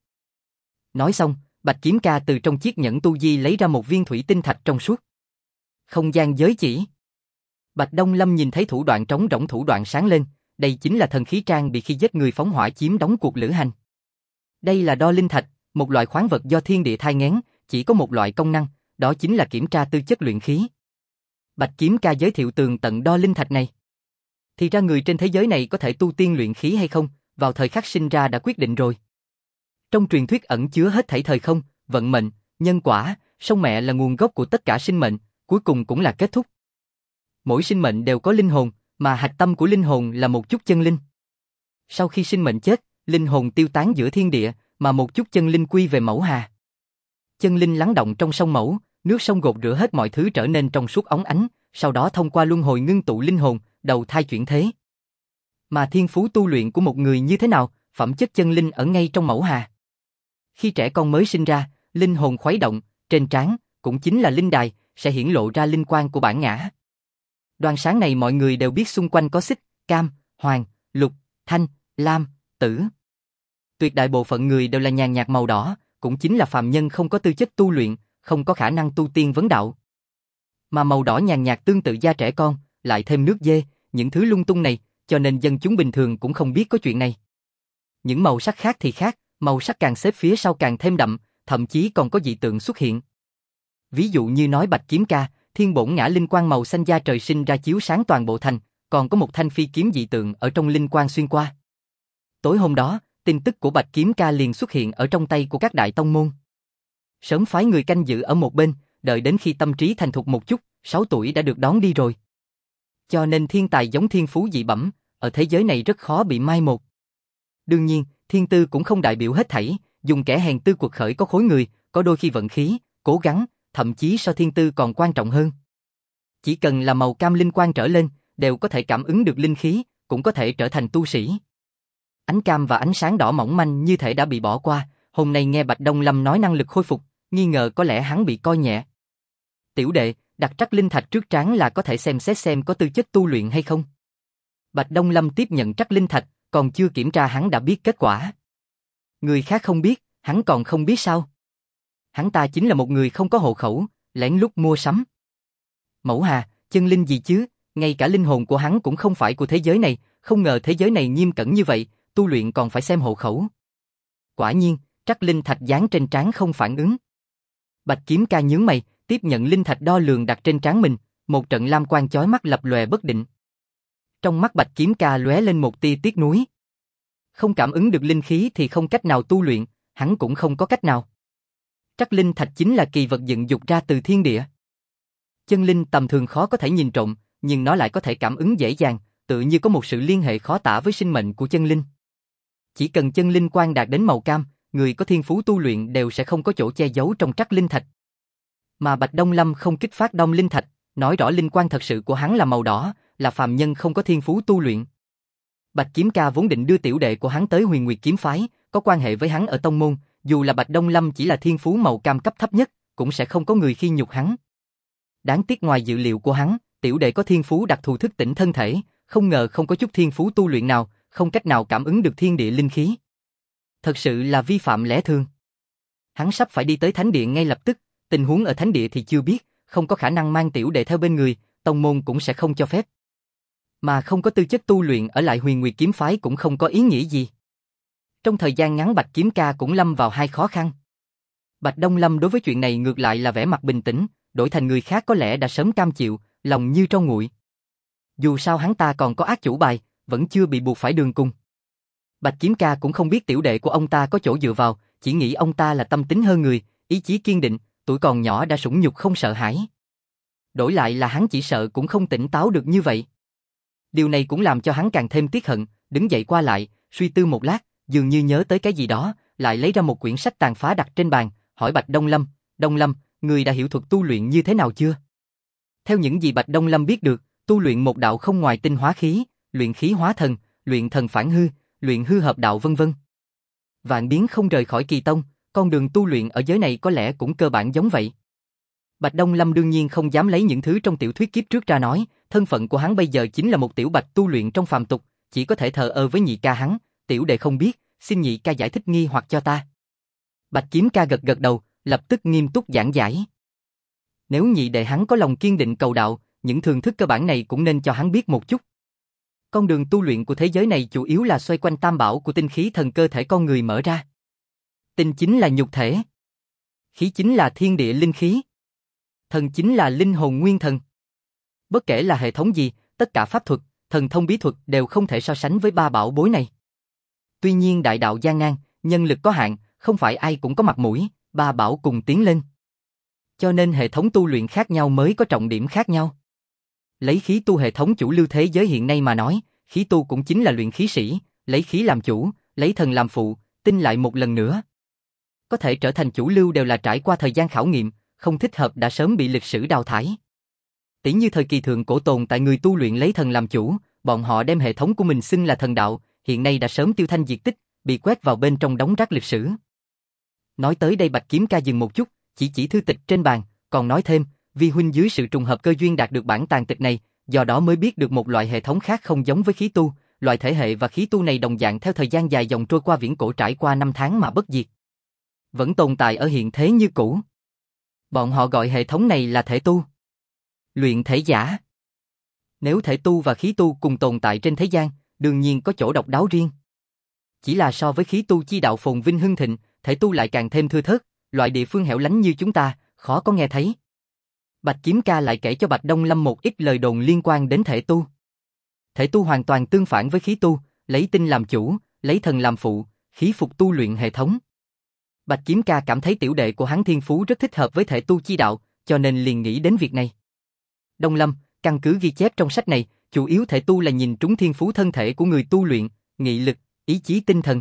Nói xong, Bạch Kiếm Ca từ trong chiếc nhẫn tu di lấy ra một viên thủy tinh thạch trong suốt. Không gian giới chỉ. Bạch Đông Lâm nhìn thấy thủ đoạn trống rỗng, thủ đoạn sáng lên, đây chính là thần khí trang bị khi giết người phóng hỏa chiếm đóng cuộc lữ hành. Đây là đo linh thạch, một loại khoáng vật do thiên địa thai nghén, chỉ có một loại công năng, đó chính là kiểm tra tư chất luyện khí. Bạch Kiếm Ca giới thiệu tường tận đo linh thạch này. Thì ra người trên thế giới này có thể tu tiên luyện khí hay không, vào thời khắc sinh ra đã quyết định rồi. Trong truyền thuyết ẩn chứa hết thảy thời không, vận mệnh, nhân quả, sông mẹ là nguồn gốc của tất cả sinh mệnh, cuối cùng cũng là kết thúc. Mỗi sinh mệnh đều có linh hồn, mà hạch tâm của linh hồn là một chút chân linh. Sau khi sinh mệnh chết, linh hồn tiêu tán giữa thiên địa, mà một chút chân linh quy về mẫu hà. Chân linh lắng động trong sông mẫu, nước sông gột rửa hết mọi thứ trở nên trong suốt óng ánh, sau đó thông qua luân hồi ngưng tụ linh hồn, đầu thai chuyển thế. Mà thiên phú tu luyện của một người như thế nào, phẩm chất chân linh ở ngay trong mẫu hà. Khi trẻ con mới sinh ra, linh hồn khuấy động, trên trán, cũng chính là linh đài, sẽ hiển lộ ra linh quang của bản ngã. Đoan sáng này mọi người đều biết xung quanh có xích, cam, hoàng, lục, thanh, lam, tử. Tuyệt đại bộ phận người đều là nhàn nhạt màu đỏ, cũng chính là phàm nhân không có tư chất tu luyện, không có khả năng tu tiên vấn đạo. Mà màu đỏ nhàn nhạt tương tự da trẻ con, lại thêm nước dê, những thứ lung tung này, cho nên dân chúng bình thường cũng không biết có chuyện này. Những màu sắc khác thì khác, màu sắc càng xếp phía sau càng thêm đậm, thậm chí còn có dị tượng xuất hiện. Ví dụ như nói bạch kiếm ca, thiên bổn ngã linh quang màu xanh da trời sinh ra chiếu sáng toàn bộ thành, còn có một thanh phi kiếm dị tượng ở trong linh quang xuyên qua. Tối hôm đó, tin tức của bạch kiếm ca liền xuất hiện ở trong tay của các đại tông môn. Sớm phái người canh giữ ở một bên, đợi đến khi tâm trí thành thục một chút, 6 tuổi đã được đón đi rồi. Cho nên thiên tài giống thiên phú dị bẩm, ở thế giới này rất khó bị mai một. Đương nhiên, thiên tư cũng không đại biểu hết thảy, dùng kẻ hèn tư quật khởi có khối người, có đôi khi vận khí, cố gắng, thậm chí so thiên tư còn quan trọng hơn. Chỉ cần là màu cam linh quang trở lên, đều có thể cảm ứng được linh khí, cũng có thể trở thành tu sĩ. Ánh cam và ánh sáng đỏ mỏng manh như thể đã bị bỏ qua, hôm nay nghe Bạch Đông Lâm nói năng lực khôi phục, nghi ngờ có lẽ hắn bị coi nhẹ. Tiểu đệ, đặt trắc linh thạch trước trán là có thể xem xét xem có tư chất tu luyện hay không. Bạch Đông Lâm tiếp nhận trắc linh thạch, còn chưa kiểm tra hắn đã biết kết quả. Người khác không biết, hắn còn không biết sao? Hắn ta chính là một người không có hộ khẩu, lén lút mua sắm. Mẫu Hà, chân linh gì chứ, ngay cả linh hồn của hắn cũng không phải của thế giới này, không ngờ thế giới này nghiêm cẩn như vậy, tu luyện còn phải xem hộ khẩu. Quả nhiên, trắc linh thạch dán trên trán không phản ứng. Bạch Kiếm Ca nhướng mày, tiếp nhận linh thạch đo lường đặt trên trán mình, một trận lam quang chói mắt lập lòe bất định. Trong mắt Bạch Kiếm Ca lóe lên một tia tiếc nuối. Không cảm ứng được linh khí thì không cách nào tu luyện, hắn cũng không có cách nào. Trắc linh thạch chính là kỳ vật dựng dục ra từ thiên địa. Chân linh tầm thường khó có thể nhìn trộm, nhưng nó lại có thể cảm ứng dễ dàng, tự như có một sự liên hệ khó tả với sinh mệnh của chân linh. Chỉ cần chân linh quang đạt đến màu cam, người có thiên phú tu luyện đều sẽ không có chỗ che giấu trong trắc linh thạch. Mà Bạch Đông Lâm không kích phát đông linh thạch, nói rõ linh quang thật sự của hắn là màu đỏ, là phàm nhân không có thiên phú tu luyện. Bạch Kiếm Ca vốn định đưa tiểu đệ của hắn tới Huyền Nguyệt kiếm phái, có quan hệ với hắn ở tông môn, dù là Bạch Đông Lâm chỉ là thiên phú màu cam cấp thấp nhất, cũng sẽ không có người khi nhục hắn. Đáng tiếc ngoài dự liệu của hắn, tiểu đệ có thiên phú đặc thù thức tỉnh thân thể, không ngờ không có chút thiên phú tu luyện nào, không cách nào cảm ứng được thiên địa linh khí. Thật sự là vi phạm lẽ thường. Hắn sắp phải đi tới thánh địa ngay lập tức, tình huống ở thánh địa thì chưa biết, không có khả năng mang tiểu đệ theo bên người, tông môn cũng sẽ không cho phép. Mà không có tư chất tu luyện ở lại Huyền Nguyệt kiếm phái cũng không có ý nghĩa gì. Trong thời gian ngắn Bạch Kiếm Ca cũng lâm vào hai khó khăn. Bạch Đông Lâm đối với chuyện này ngược lại là vẻ mặt bình tĩnh, đổi thành người khác có lẽ đã sớm cam chịu, lòng như tro nguội. Dù sao hắn ta còn có ác chủ bài, vẫn chưa bị buộc phải đường cùng. Bạch Kiếm Ca cũng không biết tiểu đệ của ông ta có chỗ dựa vào, chỉ nghĩ ông ta là tâm tính hơn người, ý chí kiên định, tuổi còn nhỏ đã sủng nhục không sợ hãi. Đổi lại là hắn chỉ sợ cũng không tỉnh táo được như vậy. Điều này cũng làm cho hắn càng thêm tiếc hận, đứng dậy qua lại, suy tư một lát, dường như nhớ tới cái gì đó, lại lấy ra một quyển sách tàn phá đặt trên bàn, hỏi Bạch Đông Lâm, người đã hiểu thuật tu luyện như thế nào chưa? Theo những gì Bạch Đông Lâm biết được, tu luyện một đạo không ngoài tinh hóa khí, luyện khí hóa thần, luyện thần phản hư, luyện hư hợp đạo vân vân. Vạn biến không rời khỏi kỳ tông, con đường tu luyện ở giới này có lẽ cũng cơ bản giống vậy. Bạch Đông Lâm đương nhiên không dám lấy những thứ trong tiểu thuyết kiếp trước ra nói, thân phận của hắn bây giờ chính là một tiểu bạch tu luyện trong phàm tục, chỉ có thể thờ ơ với nhị ca hắn, tiểu đệ không biết, xin nhị ca giải thích nghi hoặc cho ta. Bạch Kiếm Ca gật gật đầu, lập tức nghiêm túc giảng giải. Nếu nhị đệ hắn có lòng kiên định cầu đạo, những thường thức cơ bản này cũng nên cho hắn biết một chút. Con đường tu luyện của thế giới này chủ yếu là xoay quanh tam bảo của tinh khí thần cơ thể con người mở ra. Tinh chính là nhục thể, khí chính là thiên địa linh khí, thần chính là linh hồn nguyên thần. Bất kể là hệ thống gì, tất cả pháp thuật, thần thông bí thuật đều không thể so sánh với ba bảo bối này. Tuy nhiên đại đạo gian nan, nhân lực có hạn, không phải ai cũng có mặt mũi, ba bảo cùng tiến lên. Cho nên hệ thống tu luyện khác nhau mới có trọng điểm khác nhau. Lấy khí tu hệ thống chủ lưu thế giới hiện nay mà nói, khí tu cũng chính là luyện khí sĩ, lấy khí làm chủ, lấy thần làm phụ, tinh lại một lần nữa. có thể trở thành chủ lưu đều là trải qua thời gian khảo nghiệm, không thích hợp đã sớm bị lịch sử đào thải. Tỷ như thời kỳ thượng cổ tồn tại người tu luyện lấy thần làm chủ, bọn họ đem hệ thống của mình xưng là thần đạo, hiện nay đã sớm tiêu thanh diệt tích, bị quét vào bên trong đống rác lịch sử. Nói tới đây Bạch Kiếm Ca dừng một chút, chỉ thư tịch trên bàn, còn nói thêm, vi huynh dưới sự trùng hợp cơ duyên đạt được bản tàn tịch này, do đó mới biết được một loại hệ thống khác không giống với khí tu, loại thể hệ và khí tu này đồng dạng theo thời gian dài dòng trôi qua viễn cổ trải qua năm tháng mà bất diệt. Vẫn tồn tại ở hiện thế như cũ. Bọn họ gọi hệ thống này là thể tu. Luyện thể giả. Nếu thể tu và khí tu cùng tồn tại trên thế gian, đương nhiên có chỗ độc đáo riêng. Chỉ là so với khí tu chi đạo phồn vinh hưng thịnh, thể tu lại càng thêm thưa thớt, loại địa phương hẻo lánh như chúng ta, khó có nghe thấy. Bạch Kiếm Ca lại kể cho Bạch Đông Lâm một ít lời đồn liên quan đến thể tu. Thể tu hoàn toàn tương phản với khí tu, lấy tinh làm chủ, lấy thần làm phụ, khí phục tu luyện hệ thống. Bạch Kiếm Ca cảm thấy tiểu đệ của hắn thiên phú rất thích hợp với thể tu chi đạo, cho nên liền nghĩ đến việc này. Đông Lâm, căn cứ ghi chép trong sách này, chủ yếu thể tu là nhìn trúng thiên phú thân thể của người tu luyện, nghị lực, ý chí tinh thần.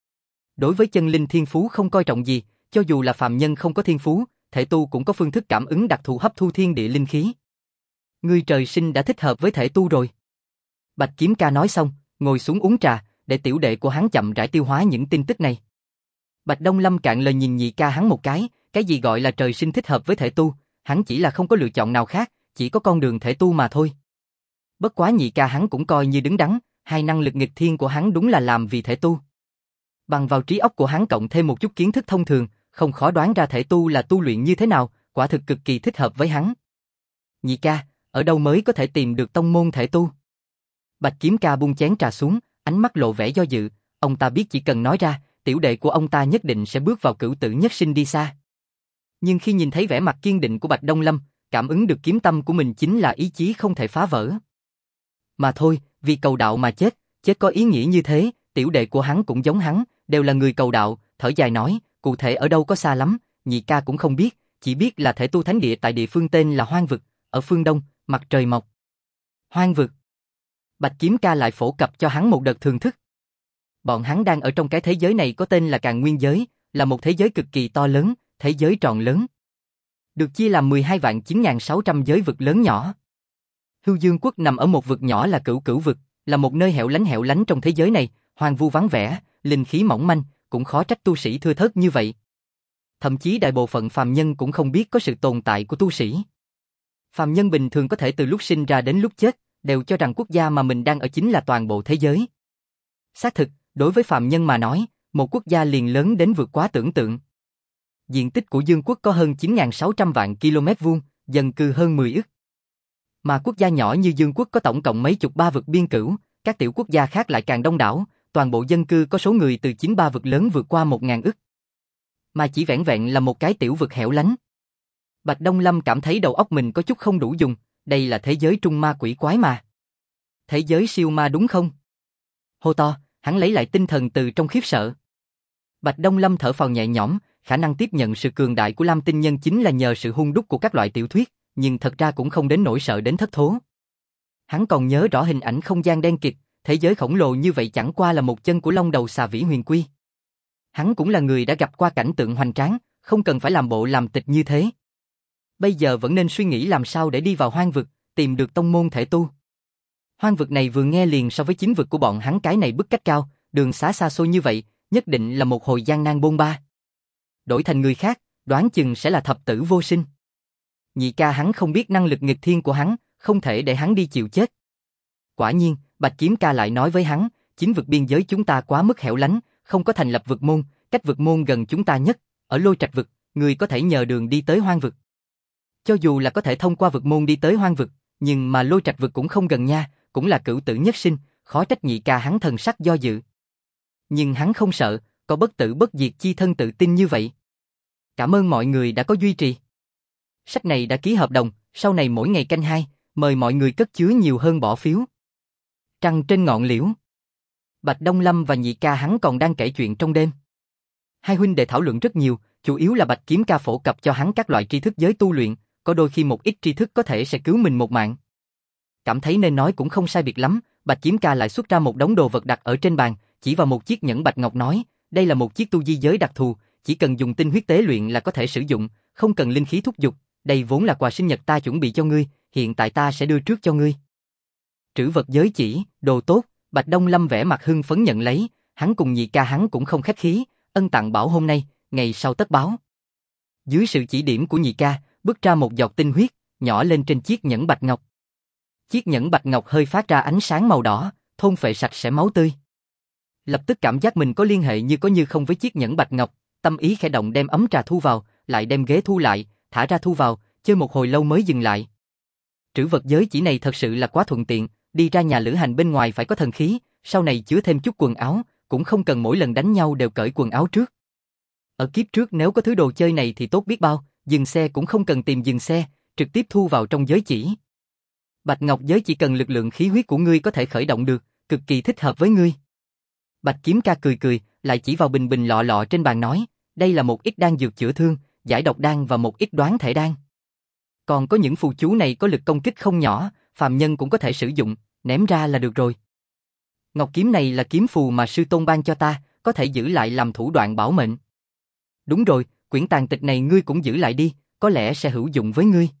Đối với chân linh thiên phú không coi trọng gì, cho dù là phàm nhân không có thiên phú, thể tu cũng có phương thức cảm ứng đặc thù hấp thu thiên địa linh khí. Ngươi trời sinh đã thích hợp với thể tu rồi. Bạch Kiếm Ca nói xong, ngồi xuống uống trà, để tiểu đệ của hắn chậm rãi tiêu hóa những tin tức này. Bạch Đông Lâm cạn lời nhìn nhị ca hắn một cái gì gọi là trời sinh thích hợp với thể tu, hắn chỉ là không có lựa chọn nào khác, chỉ có con đường thể tu mà thôi. Bất quá nhị ca hắn cũng coi như đứng đắn, hai năng lực nghịch thiên của hắn đúng là làm vì thể tu. Bằng vào trí óc của hắn cộng thêm một chút kiến thức thông thường, không khó đoán ra thể tu là tu luyện như thế nào, quả thực cực kỳ thích hợp với hắn. Nhị ca, ở đâu mới có thể tìm được tông môn thể tu? Bạch Kiếm Ca buông chén trà xuống, ánh mắt lộ vẻ do dự, ông ta biết chỉ cần nói ra, tiểu đệ của ông ta nhất định sẽ bước vào cửu tử nhất sinh đi xa. Nhưng khi nhìn thấy vẻ mặt kiên định của Bạch Đông Lâm, cảm ứng được kiếm tâm của mình chính là ý chí không thể phá vỡ. Mà thôi, vì cầu đạo mà chết, chết có ý nghĩa như thế, tiểu đệ của hắn cũng giống hắn, đều là người cầu đạo, thở dài nói, cụ thể ở đâu có xa lắm, nhị ca cũng không biết, chỉ biết là thể tu thánh địa tại địa phương tên là Hoang Vực, ở phương đông, mặt trời mọc. Hoang Vực. Bạch Kiếm Ca lại phổ cập cho hắn một đợt thưởng thức. Bọn hắn đang ở trong cái thế giới này có tên là Càn Nguyên giới, là một thế giới cực kỳ to lớn, thế giới tròn lớn. Được chia làm 12.9600 giới vực lớn nhỏ. Hưu Dương quốc nằm ở một vực nhỏ là Cửu Cửu vực, là một nơi hẻo lánh trong thế giới này, hoang vu vắng vẻ, linh khí mỏng manh, cũng khó trách tu sĩ thưa thớt như vậy. Thậm chí đại bộ phận phàm nhân cũng không biết có sự tồn tại của tu sĩ. Phàm nhân bình thường có thể từ lúc sinh ra đến lúc chết, đều cho rằng quốc gia mà mình đang ở chính là toàn bộ thế giới. Xác thực, đối với phàm nhân mà nói, một quốc gia liền lớn đến vượt quá tưởng tượng. Diện tích của Dương quốc có hơn 9.600 vạn km vuông, dân cư hơn 10 ức. Mà quốc gia nhỏ như Dương quốc có tổng cộng mấy chục ba vực biên cửu, các tiểu quốc gia khác lại càng đông đảo, toàn bộ dân cư có số người từ 93 vực lớn vượt qua 1.000 ức. Mà chỉ vẻn vẹn là một cái tiểu vực hẻo lánh. Bạch Đông Lâm cảm thấy đầu óc mình có chút không đủ dùng, đây là thế giới trung ma quỷ quái mà. Thế giới siêu ma đúng không? Hô to, hắn lấy lại tinh thần từ trong khiếp sợ. Bạch Đông Lâm thở phào nhẹ nhõm, khả năng tiếp nhận sự cường đại của Lam Tinh Nhân chính là nhờ sự hung đúc của các loại tiểu thuyết, nhưng thật ra cũng không đến nỗi sợ đến thất thố. Hắn còn nhớ rõ hình ảnh không gian đen kịt, thế giới khổng lồ như vậy chẳng qua là một chân của long đầu xà vĩ huyền quy. Hắn cũng là người đã gặp qua cảnh tượng hoành tráng, không cần phải làm bộ làm tịch như thế. Bây giờ vẫn nên suy nghĩ làm sao để đi vào hoang vực, tìm được tông môn thể tu. Hoang vực này vừa nghe liền so với chính vực của bọn hắn cái này bức cách cao, đường xá xa xôi như vậy, nhất định là một hồi gian nan bôn ba. Đổi thành người khác, đoán chừng sẽ là thập tử vô sinh. Nhị ca hắn không biết năng lực nghịch thiên của hắn, không thể để hắn đi chịu chết. Quả nhiên, Bạch Kiếm Ca lại nói với hắn, chính vực biên giới chúng ta quá mức hẻo lánh, không có thành lập vực môn, cách vực môn gần chúng ta nhất, ở Lôi Trạch vực, người có thể nhờ đường đi tới hoang vực. Cho dù là có thể thông qua vực môn đi tới hoang vực, nhưng mà Lôi Trạch vực cũng không gần nha, cũng là cửu tử nhất sinh, khó trách nhị ca hắn thần sắc do dự. Nhưng hắn không sợ, có bất tử bất diệt chi thân tự tin như vậy. Cảm ơn mọi người đã có duy trì. Sách này đã ký hợp đồng, sau này mỗi ngày canh 2, mời mọi người cất chứa nhiều hơn bỏ phiếu. Trăng trên ngọn liễu. Bạch Đông Lâm và nhị ca hắn còn đang kể chuyện trong đêm. Hai huynh đệ thảo luận rất nhiều, chủ yếu là Bạch Kiếm Ca phổ cập cho hắn các loại tri thức giới tu luyện, có đôi khi một ít tri thức có thể sẽ cứu mình một mạng. Cảm thấy nên nói cũng không sai biệt lắm, Bạch Kiếm Ca lại xuất ra một đống đồ vật đặt ở trên bàn, chỉ vào một chiếc nhẫn bạch ngọc nói, đây là một chiếc tu di giới đặc thù, chỉ cần dùng tinh huyết tế luyện là có thể sử dụng, không cần linh khí thúc giục, đây vốn là quà sinh nhật ta chuẩn bị cho ngươi, hiện tại ta sẽ đưa trước cho ngươi. Trữ vật giới chỉ, đồ tốt, Bạch Đông Lâm vẻ mặt hưng phấn nhận lấy, hắn cùng nhị ca hắn cũng không khách khí, ân tặng bảo hôm nay, ngày sau tất báo. Dưới sự chỉ điểm của nhị ca, bước ra một giọt tinh huyết, nhỏ lên trên chiếc nhẫn bạch ngọc. Chiếc nhẫn bạch ngọc hơi phát ra ánh sáng màu đỏ, thôn phệ sạch sẽ máu tươi. Lập tức cảm giác mình có liên hệ như có như không với chiếc nhẫn bạch ngọc, tâm ý khẽ động đem ấm trà thu vào, lại đem ghế thu lại, thả ra thu vào, chơi một hồi lâu mới dừng lại. Trữ vật giới chỉ này thật sự là quá thuận tiện, đi ra nhà lữ hành bên ngoài phải có thần khí, sau này chứa thêm chút quần áo, cũng không cần mỗi lần đánh nhau đều cởi quần áo trước. Ở kiếp trước nếu có thứ đồ chơi này thì tốt biết bao, dừng xe cũng không cần tìm dừng xe, trực tiếp thu vào trong giới chỉ. Bạch Ngọc giới chỉ cần lực lượng khí huyết của ngươi có thể khởi động được, cực kỳ thích hợp với ngươi. Bạch Kiếm Ca cười cười, lại chỉ vào bình bình lọ lọ trên bàn nói, đây là một ít đan dược chữa thương, giải độc đan và một ít đoán thể đan. Còn có những phù chú này có lực công kích không nhỏ, phàm nhân cũng có thể sử dụng, ném ra là được rồi. Ngọc kiếm này là kiếm phù mà sư tôn ban cho ta, có thể giữ lại làm thủ đoạn bảo mệnh. Đúng rồi, quyển tàn tịch này ngươi cũng giữ lại đi, có lẽ sẽ hữu dụng với ngươi.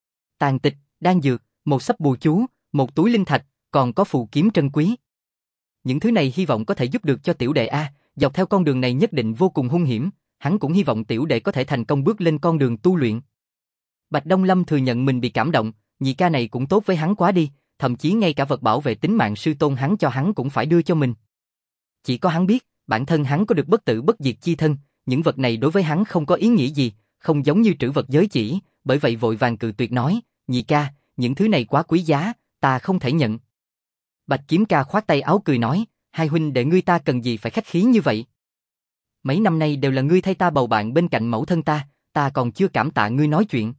Tàn tịch, đan dược, một sấp bùa chú, một túi linh thạch, còn có phù kiếm trân quý. Những thứ này hy vọng có thể giúp được cho tiểu đệ A, dọc theo con đường này nhất định vô cùng hung hiểm, hắn cũng hy vọng tiểu đệ có thể thành công bước lên con đường tu luyện. Bạch Đông Lâm thừa nhận mình bị cảm động, nhị ca này cũng tốt với hắn quá đi, thậm chí ngay cả vật bảo vệ tính mạng sư tôn hắn cho hắn cũng phải đưa cho mình. Chỉ có hắn biết, bản thân hắn có được bất tử bất diệt chi thân, những vật này đối với hắn không có ý nghĩa gì, không giống như trữ vật giới chỉ, bởi vậy vội vàng cự tuyệt nói, nhị ca, những thứ này quá quý giá, ta không thể nhận. Bạch Kiếm Ca khoát tay áo cười nói, hai huynh đệ ngươi ta cần gì phải khách khí như vậy. Mấy năm nay đều là ngươi thay ta bầu bạn bên cạnh mẫu thân ta còn chưa cảm tạ ngươi nói chuyện.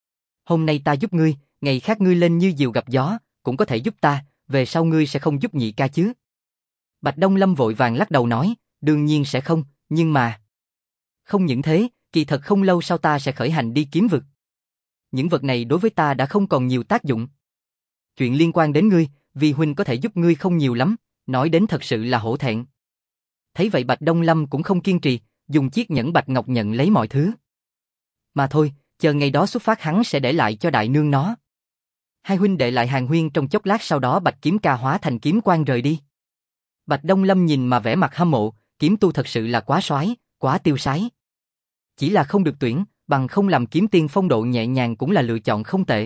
Hôm nay ta giúp ngươi, ngày khác ngươi lên như diều gặp gió, cũng có thể giúp ta, về sau ngươi sẽ không giúp nhị ca chứ. Bạch Đông Lâm vội vàng lắc đầu nói, đương nhiên sẽ không, nhưng mà... Không những thế, kỳ thật không lâu sau ta sẽ khởi hành đi kiếm vực. Những vật này đối với ta đã không còn nhiều tác dụng. Chuyện liên quan đến ngươi, vì huynh có thể giúp ngươi không nhiều lắm, nói đến thật sự là hổ thẹn. Thấy vậy Bạch Đông Lâm cũng không kiên trì, dùng chiếc nhẫn bạch ngọc nhận lấy mọi thứ. Mà thôi, chờ ngày đó xuất phát hắn sẽ để lại cho đại nương nó. Hai huynh đệ lại hàn huyên trong chốc lát, sau đó Bạch Kiếm Ca hóa thành kiếm quang rời đi. Bạch Đông Lâm nhìn mà vẻ mặt hâm mộ, kiếm tu thật sự là quá soái, quá tiêu sái. Chỉ là không được tuyển, bằng không làm kiếm tiên phong độ nhẹ nhàng cũng là lựa chọn không tệ.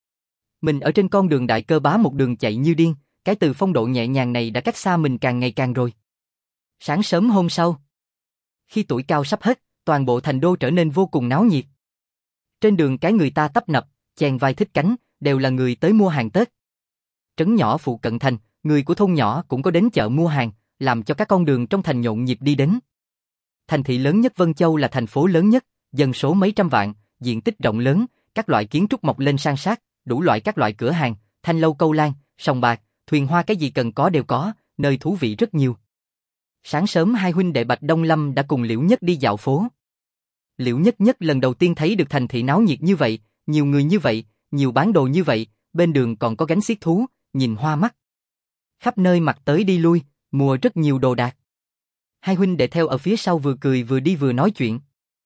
Mình ở trên con đường đại cơ bá một đường chạy như điên, cái từ phong độ nhẹ nhàng này đã cách xa mình càng ngày càng rồi. Sáng sớm hôm sau, khi tuổi cao sắp hết, toàn bộ thành đô trở nên vô cùng náo nhiệt. Trên đường cái người ta tấp nập, chèn vai thích cánh, đều là người tới mua hàng Tết. Trấn nhỏ phụ cận thành, người của thôn nhỏ cũng có đến chợ mua hàng, làm cho các con đường trong thành nhộn nhịp đi đến. Thành thị lớn nhất Vân Châu là thành phố lớn nhất, dân số mấy trăm vạn, diện tích rộng lớn, các loại kiến trúc mọc lên san sát, đủ loại các loại cửa hàng, thanh lâu câu lan, sòng bạc, thuyền hoa, cái gì cần có đều có, nơi thú vị rất nhiều. Sáng sớm hai huynh đệ Bạch Đông Lâm đã cùng Liễu Nhất đi dạo phố. Liễu Nhất lần đầu tiên thấy được thành thị náo nhiệt như vậy, nhiều người như vậy, nhiều bán đồ như vậy, bên đường còn có gánh xiết thú, nhìn hoa mắt. Khắp nơi mặc tới đi lui, mua rất nhiều đồ đạc. Hai huynh đệ theo ở phía sau vừa cười vừa đi vừa nói chuyện.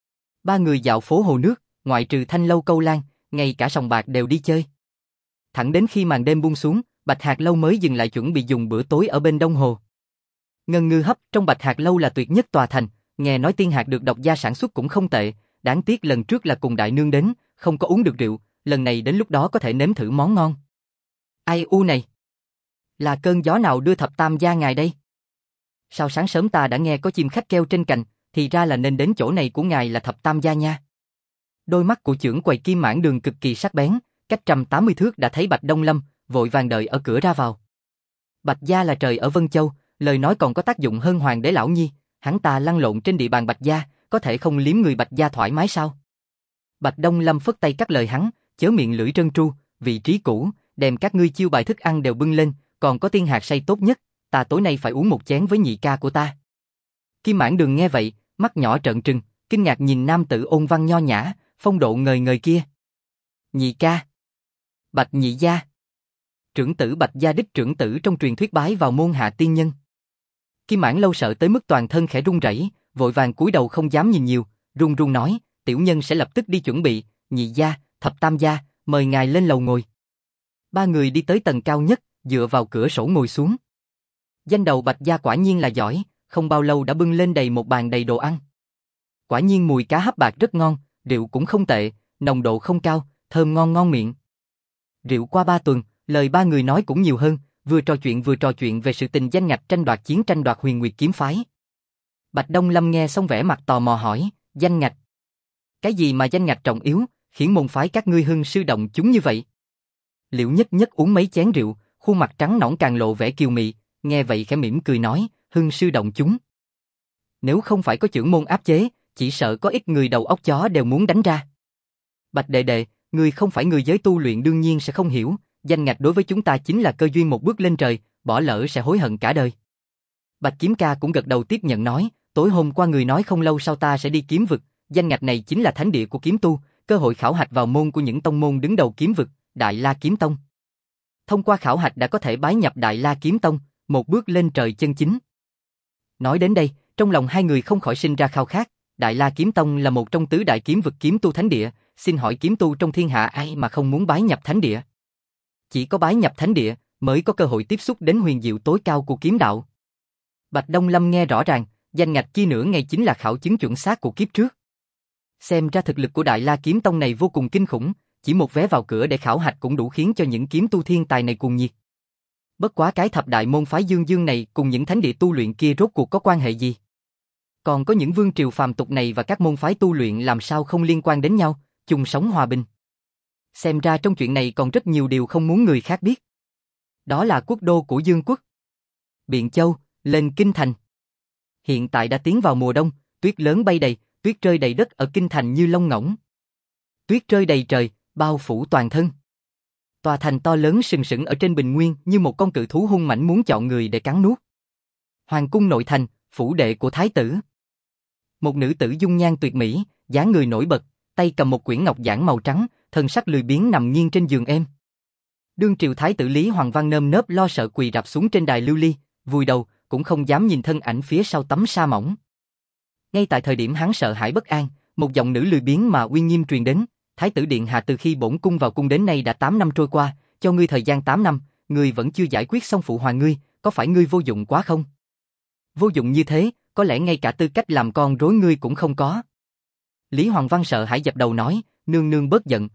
Ba người dạo phố hồ nước, ngoại trừ thanh lâu câu lan, ngay cả sòng bạc đều đi chơi. Thẳng đến khi màn đêm buông xuống, Bạch Hạc Lâu mới dừng lại chuẩn bị dùng bữa tối ở bên đông hồ. Ngân Ngư Hấp trong Bạch Hạc Lâu là tuyệt nhất tòa thành, nghe nói tiên hạc được độc gia sản xuất cũng không tệ, đáng tiếc lần trước là cùng đại nương đến, không có uống được rượu, lần này đến lúc đó có thể nếm thử món ngon. Ai u này? Là cơn gió nào đưa thập tam gia ngài đây? Sao sáng sớm ta đã nghe có chim khách kêu trên cành, thì ra là nên đến chỗ này của ngài là thập tam gia nha. Đôi mắt của chưởng quầy Kim Mãn Đường cực kỳ sắc bén, cách 180 thước đã thấy Bạch Đông Lâm, vội vàng đợi ở cửa ra vào. Bạch gia là trời ở Vân Châu, lời nói còn có tác dụng hơn hoàng đế lão nhi, hắn ta lăn lộn trên địa bàn Bạch gia, có thể không liếm người Bạch gia thoải mái sao? Bạch Đông Lâm phất tay cắt lời hắn, chớ miệng lưỡi trơn tru, vị trí cũ, đem các ngươi chiêu bài thức ăn đều bưng lên, còn có tiên hạt say tốt nhất, ta tối nay phải uống một chén với nhị ca của ta. Kim Mãn Đường nghe vậy, mắt nhỏ trợn trừng, kinh ngạc nhìn nam tử ôn văn nho nhã, phong độ ngời ngời kia. Nhị ca. Bạch nhị gia. Trưởng tử Bạch gia đích trưởng tử trong truyền thuyết bái vào môn hạ tiên nhân. Kim Mãn Lâu sợ tới mức toàn thân khẽ run rẩy, vội vàng cúi đầu không dám nhìn nhiều, run run nói, tiểu nhân sẽ lập tức đi chuẩn bị, nhị gia, thập tam gia, mời ngài lên lầu ngồi. Ba người đi tới tầng cao nhất, dựa vào cửa sổ ngồi xuống. Danh đầu Bạch gia quả nhiên là giỏi, không bao lâu đã bưng lên đầy một bàn đầy đồ ăn. Quả nhiên mùi cá hấp bạc rất ngon, rượu cũng không tệ, nồng độ không cao, thơm ngon ngon miệng. Rượu qua 3 tuần, lời ba người nói cũng nhiều hơn, vừa trò chuyện về sự tình danh ngạch tranh đoạt Huyền Nguyệt kiếm phái. Bạch Đông Lâm nghe xong vẻ mặt tò mò hỏi, danh ngạch? Cái gì mà danh ngạch trọng yếu, khiến môn phái các ngươi hưng sư động chúng như vậy? Liễu Nhất Nhất uống mấy chén rượu, khuôn mặt trắng nõn càng lộ vẻ kiều mị, nghe vậy khẽ mỉm cười nói, hưng sư động chúng. Nếu không phải có chưởng môn áp chế, chỉ sợ có ít người đầu óc chó đều muốn đánh ra. Bạch đệ đệ, người không phải người giới tu luyện đương nhiên sẽ không hiểu, danh ngạch đối với chúng ta chính là cơ duyên một bước lên trời, bỏ lỡ sẽ hối hận cả đời. Bạch Kiếm Ca cũng gật đầu tiếp nhận nói, tối hôm qua người nói không lâu sau ta sẽ đi kiếm vực, danh ngạch này chính là thánh địa của kiếm tu, cơ hội khảo hạch vào môn của những tông môn đứng đầu kiếm vực, Đại La Kiếm Tông. Thông qua khảo hạch đã có thể bái nhập Đại La Kiếm Tông, một bước lên trời chân chính. Nói đến đây, trong lòng hai người không khỏi sinh ra khao khát, Đại La Kiếm Tông là một trong tứ đại kiếm vực kiếm tu thánh địa, xin hỏi kiếm tu trong thiên hạ ai mà không muốn bái nhập thánh địa? Chỉ có bái nhập thánh địa mới có cơ hội tiếp xúc đến huyền diệu tối cao của kiếm đạo. Bạch Đông Lâm nghe rõ ràng, danh ngạch chi nửa ngày chính là khảo chứng chuẩn xác của kiếp trước. Xem ra thực lực của Đại La Kiếm Tông này vô cùng kinh khủng, chỉ một vé vào cửa để khảo hạch cũng đủ khiến cho những kiếm tu thiên tài này cuồng nhiệt. Bất quá cái thập đại môn phái dương dương này cùng những thánh địa tu luyện kia rốt cuộc có quan hệ gì? Còn có những vương triều phàm tục này và các môn phái tu luyện làm sao không liên quan đến nhau, chung sống hòa bình. Xem ra trong chuyện này còn rất nhiều điều không muốn người khác biết. Đó là quốc đô của Dương quốc. Biện Châu, lên Kinh Thành. Hiện tại đã tiến vào mùa đông, tuyết lớn bay đầy, tuyết rơi đầy đất ở Kinh Thành như lông ngỗng. Tuyết rơi đầy trời, bao phủ toàn thân. Tòa thành to lớn sừng sững ở trên bình nguyên như một con cự thú hung mãnh muốn chọn người để cắn nuốt. Hoàng cung nội thành, phủ đệ của thái tử. Một nữ tử dung nhan tuyệt mỹ, dáng người nổi bật, tay cầm một quyển ngọc giản màu trắng, thân sắc lười biếng nằm nghiêng trên giường êm. Đương triều thái tử Lý Hoàng Văn nơm nớp lo sợ quỳ rạp xuống trên đài lưu ly, vùi đầu, cũng không dám nhìn thân ảnh phía sau tấm sa mỏng. Ngay tại thời điểm hắn sợ hãi bất an, một giọng nữ lười biếng mà uy nghiêm truyền đến, thái tử điện hạ từ khi bổn cung vào cung đến nay đã 8 năm trôi qua, cho ngươi thời gian 8 năm, ngươi vẫn chưa giải quyết xong phụ hoàng ngươi, có phải ngươi vô dụng quá không? Vô dụng như thế, có lẽ ngay cả tư cách làm con rối ngươi cũng không có. Lý Hoàng Văn sợ hãi dập đầu nói, nương nương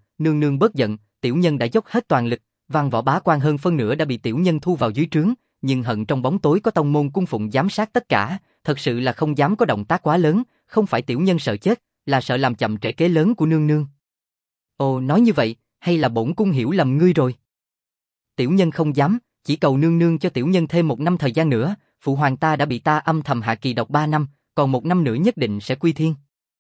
bớt giận, tiểu nhân đã dốc hết toàn lực, Văn Võ bá quan hơn phân nửa đã bị tiểu nhân thu vào dưới trướng, nhưng hận trong bóng tối có tông môn cung phụng giám sát tất cả, thật sự là không dám có động tác quá lớn, không phải tiểu nhân sợ chết, là sợ làm chậm trễ kế lớn của nương nương. Ồ, nói như vậy, hay là bổn cung hiểu lầm ngươi rồi? Tiểu nhân không dám, chỉ cầu nương nương cho tiểu nhân thêm 1 năm thời gian nữa, phụ hoàng ta đã bị ta âm thầm hạ kỳ độc 3 năm, còn 1 năm nữa nhất định sẽ quy thiên.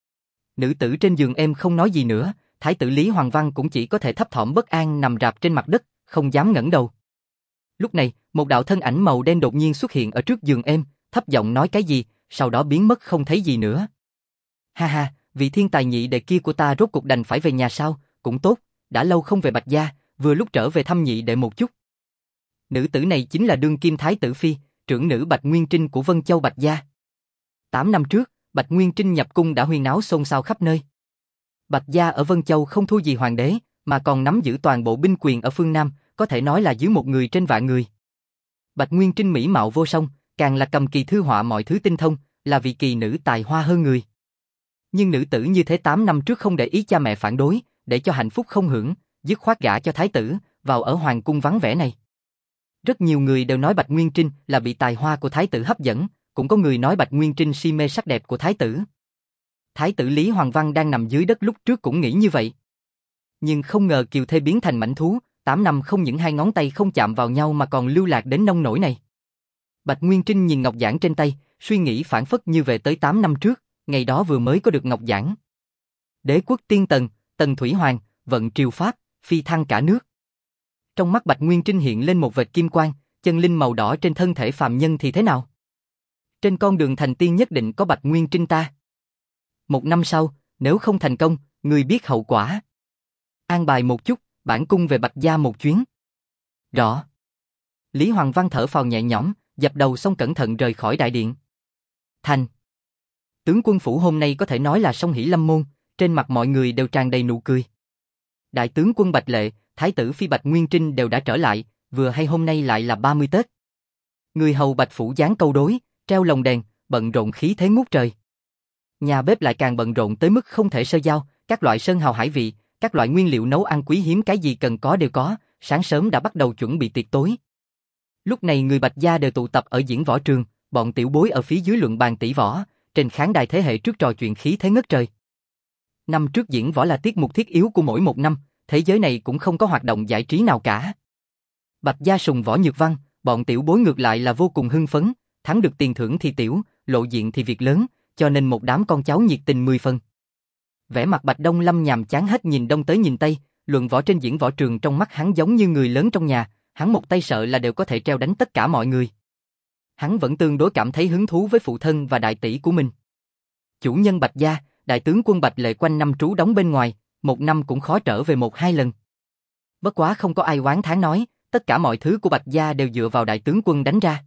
Nữ tử trên giường em không nói gì nữa, thái tử Lý Hoàng Văn cũng chỉ có thể thấp thỏm bất an nằm rạp trên mặt đất, không dám ngẩng đầu. Lúc này, một đạo thân ảnh màu đen đột nhiên xuất hiện ở trước giường em, thấp giọng nói cái gì, sau đó biến mất không thấy gì nữa. Ha ha, vị thiên tài nhị đệ kia của ta rốt cuộc đành phải về nhà sao, cũng tốt, đã lâu không về Bạch gia, vừa lúc trở về thăm nhị đệ một chút. Nữ tử này chính là đương kim thái tử phi, trưởng nữ Bạch Nguyên Trinh của Vân Châu Bạch gia. 8 năm trước, Bạch Nguyên Trinh nhập cung đã huyên náo xôn xao khắp nơi. Bạch gia ở Vân Châu không thua gì hoàng đế, mà còn nắm giữ toàn bộ binh quyền ở phương Nam, có thể nói là dưới một người trên vạn người. Bạch Nguyên Trinh mỹ mạo vô song, càng là cầm kỳ thư họa mọi thứ tinh thông, là vị kỳ nữ tài hoa hơn người. Nhưng nữ tử như thế 8 năm trước không để ý cha mẹ phản đối, để cho hạnh phúc không hưởng, dứt khoát gả cho thái tử, vào ở hoàng cung vắng vẻ này. Rất nhiều người đều nói Bạch Nguyên Trinh là bị tài hoa của thái tử hấp dẫn, cũng có người nói Bạch Nguyên Trinh si mê sắc đẹp của thái tử. Thái tử Lý Hoàng Văn đang nằm dưới đất lúc trước cũng nghĩ như vậy. Nhưng không ngờ kiều thê biến thành mãnh thú, 8 năm không những 2 ngón tay không chạm vào nhau mà còn lưu lạc đến nông nỗi này. Bạch Nguyên Trinh nhìn ngọc giản trên tay, suy nghĩ phản phất như về tới 8 năm trước, ngày đó vừa mới có được ngọc giản. Đế quốc tiên tần, Tần Thủy Hoàng, vận triều Pháp, phi thăng cả nước. Trong mắt Bạch Nguyên Trinh hiện lên một vệt kim quang, chân linh màu đỏ trên thân thể phàm nhân thì thế nào? Trên con đường thành tiên nhất định có Bạch Nguyên Trinh ta. 1 năm sau, nếu không thành công, người biết hậu quả. An bài một chút, bản cung về Bạch gia một chuyến. Rõ. Lý Hoàng Văn thở phào nhẹ nhõm, dập đầu xong cẩn thận rời khỏi đại điện. Thành. Tướng quân phủ hôm nay có thể nói là song hỷ lâm môn, trên mặt mọi người đều tràn đầy nụ cười. Đại tướng quân Bạch Lệ, Thái tử Phi Bạch Nguyên Trinh đều đã trở lại, vừa hay hôm nay lại là 30 Tết. Người hầu Bạch phủ dán câu đối, treo lồng đèn, bận rộn khí thế ngút trời. Nhà bếp lại càng bận rộn tới mức không thể sơ giao, các loại sơn hào hải vị, các loại nguyên liệu nấu ăn quý hiếm cái gì cần có đều có, sáng sớm đã bắt đầu chuẩn bị tiệc tối. Lúc này người Bạch gia đều tụ tập ở diễn võ trường, bọn tiểu bối ở phía dưới luận bàn tỷ võ, trên khán đài thế hệ trước trò chuyện khí thế ngất trời. Năm trước diễn võ là tiết mục thiết yếu của mỗi một năm, thế giới này cũng không có hoạt động giải trí nào cả. Bạch gia sùng võ nhược văn, bọn tiểu bối ngược lại là vô cùng hưng phấn, thắng được tiền thưởng thì tiểu, lộ diện thì việc lớn, cho nên một đám con cháu nhiệt tình 10 phần. Vẻ mặt Bạch Đông Lâm nhàm chán hết nhìn đông tới nhìn tây, luận võ trên diễn võ trường trong mắt hắn giống như người lớn trong nhà, hắn một tay sợ là đều có thể treo đánh tất cả mọi người. Hắn vẫn tương đối cảm thấy hứng thú với phụ thân và đại tỷ của mình. Chủ nhân Bạch gia, đại tướng quân Bạch Lệ quanh năm trú đóng bên ngoài, một năm cũng khó trở về 1-2 lần. Bất quá không có ai oán thán nói, tất cả mọi thứ của Bạch gia đều dựa vào đại tướng quân đánh ra.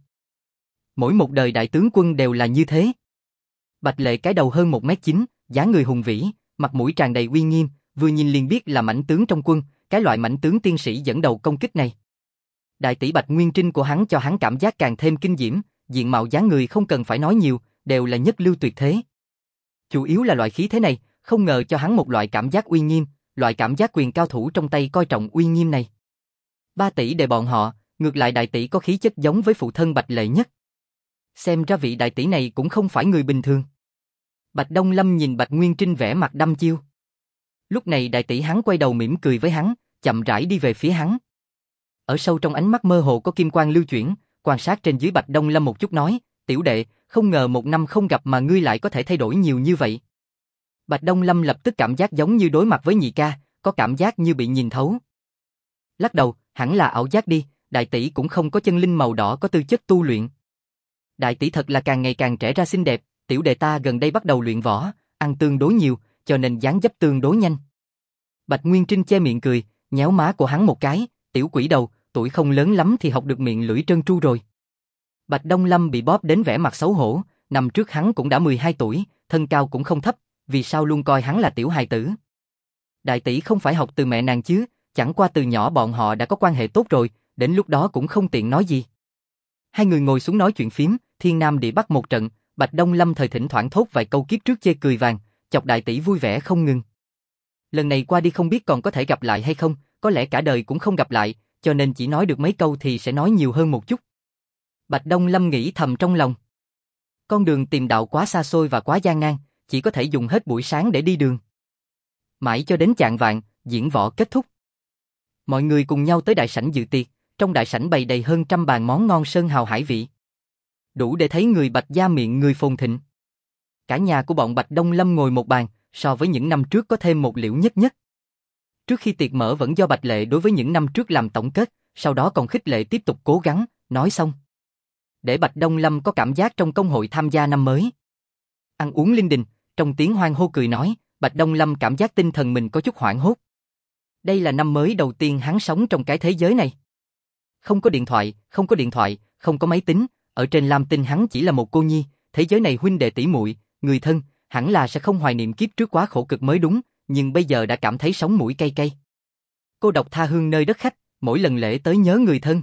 Mỗi một đời đại tướng quân đều là như thế. Bạch Lệ cái đầu hơn 1m9, dáng người hùng vĩ, mặt mũi tràn đầy uy nghiêm, vừa nhìn liền biết là mãnh tướng trong quân, cái loại mãnh tướng tiên sĩ dẫn đầu công kích này. Đại tỷ Bạch Nguyên Trinh của hắn cho hắn cảm giác càng thêm kinh diễm, diện mạo dáng người không cần phải nói nhiều, đều là nhất lưu tuyệt thế. Chủ yếu là loại khí thế này, không ngờ cho hắn một loại cảm giác uy nghiêm, loại cảm giác quyền cao thủ trong tay coi trọng uy nghiêm này. Ba tỷ đệ bọn họ, ngược lại đại tỷ có khí chất giống với phụ thân Bạch Lệ nhất. Xem ra vị đại tỷ này cũng không phải người bình thường. Bạch Đông Lâm nhìn Bạch Nguyên Trinh vẻ mặt đăm chiêu. Lúc này đại tỷ hắn quay đầu mỉm cười với hắn, chậm rãi đi về phía hắn. Ở sâu trong ánh mắt mơ hồ có kim quang lưu chuyển, quan sát trên dưới Bạch Đông Lâm một chút nói, tiểu đệ, không ngờ một năm không gặp mà ngươi lại có thể thay đổi nhiều như vậy. Bạch Đông Lâm lập tức cảm giác giống như đối mặt với nhị ca, có cảm giác như bị nhìn thấu. Lắc đầu, hẳn là ảo giác đi, đại tỷ cũng không có chân linh màu đỏ có tư chất tu luyện. Đại tỷ thật là càng ngày càng trẻ ra xinh đẹp, tiểu đệ ta gần đây bắt đầu luyện võ, ăn tương đối nhiều, cho nên dáng dấp tương đối nhanh. Bạch Nguyên Trinh che miệng cười, nhéo má của hắn một cái, tiểu quỷ đầu, tuổi không lớn lắm thì học được miệng lưỡi trơn tru rồi. Bạch Đông Lâm bị bóp đến vẻ mặt xấu hổ, năm trước hắn cũng đã 12 tuổi, thân cao cũng không thấp, vì sao luôn coi hắn là tiểu hài tử. Đại tỷ không phải học từ mẹ nàng chứ, chẳng qua từ nhỏ bọn họ đã có quan hệ tốt rồi, đến lúc đó cũng không tiện nói gì. Hai người ngồi xuống nói chuyện phím, thiên nam địa bắc một trận, Bạch Đông Lâm thời thỉnh thoảng thốt vài câu kiếp trước chê cười vàng, chọc đại tỷ vui vẻ không ngừng. Lần này qua đi không biết còn có thể gặp lại hay không, có lẽ cả đời cũng không gặp lại, cho nên chỉ nói được mấy câu thì sẽ nói nhiều hơn một chút. Bạch Đông Lâm nghĩ thầm trong lòng. Con đường tìm đạo quá xa xôi và quá gian nan, chỉ có thể dùng hết buổi sáng để đi đường. Mãi cho đến chạng vạng, diễn võ kết thúc. Mọi người cùng nhau tới đại sảnh dự tiệc, trong đại sảnh bày đầy hơn 100 bàn món ngon sơn hào hải vị. Đủ để thấy người Bạch gia miệng người phồn thịnh. Cả nhà của bọn Bạch Đông Lâm ngồi một bàn, so với những năm trước có thêm một liễu nhất nhất. Trước khi tiệc mở vẫn do Bạch Lệ đối với những năm trước làm tổng kết, sau đó còn khích lệ tiếp tục cố gắng, nói xong. Để Bạch Đông Lâm có cảm giác trong công hội tham gia năm mới. Ăn uống linh đình, trong tiếng hoan hô cười nói, Bạch Đông Lâm cảm giác tinh thần mình có chút hoảng hốt. Đây là năm mới đầu tiên hắn sống trong cái thế giới này. Không có điện thoại, không có máy tính, ở trên Lam Tinh hắn chỉ là một cô nhi, thế giới này huynh đệ tỷ muội, người thân, hẳn là sẽ không hoài niệm kiếp trước quá khổ cực mới đúng, nhưng bây giờ đã cảm thấy sống mũi cay cay. Cô độc tha hương nơi đất khách, mỗi lần lễ tới nhớ người thân.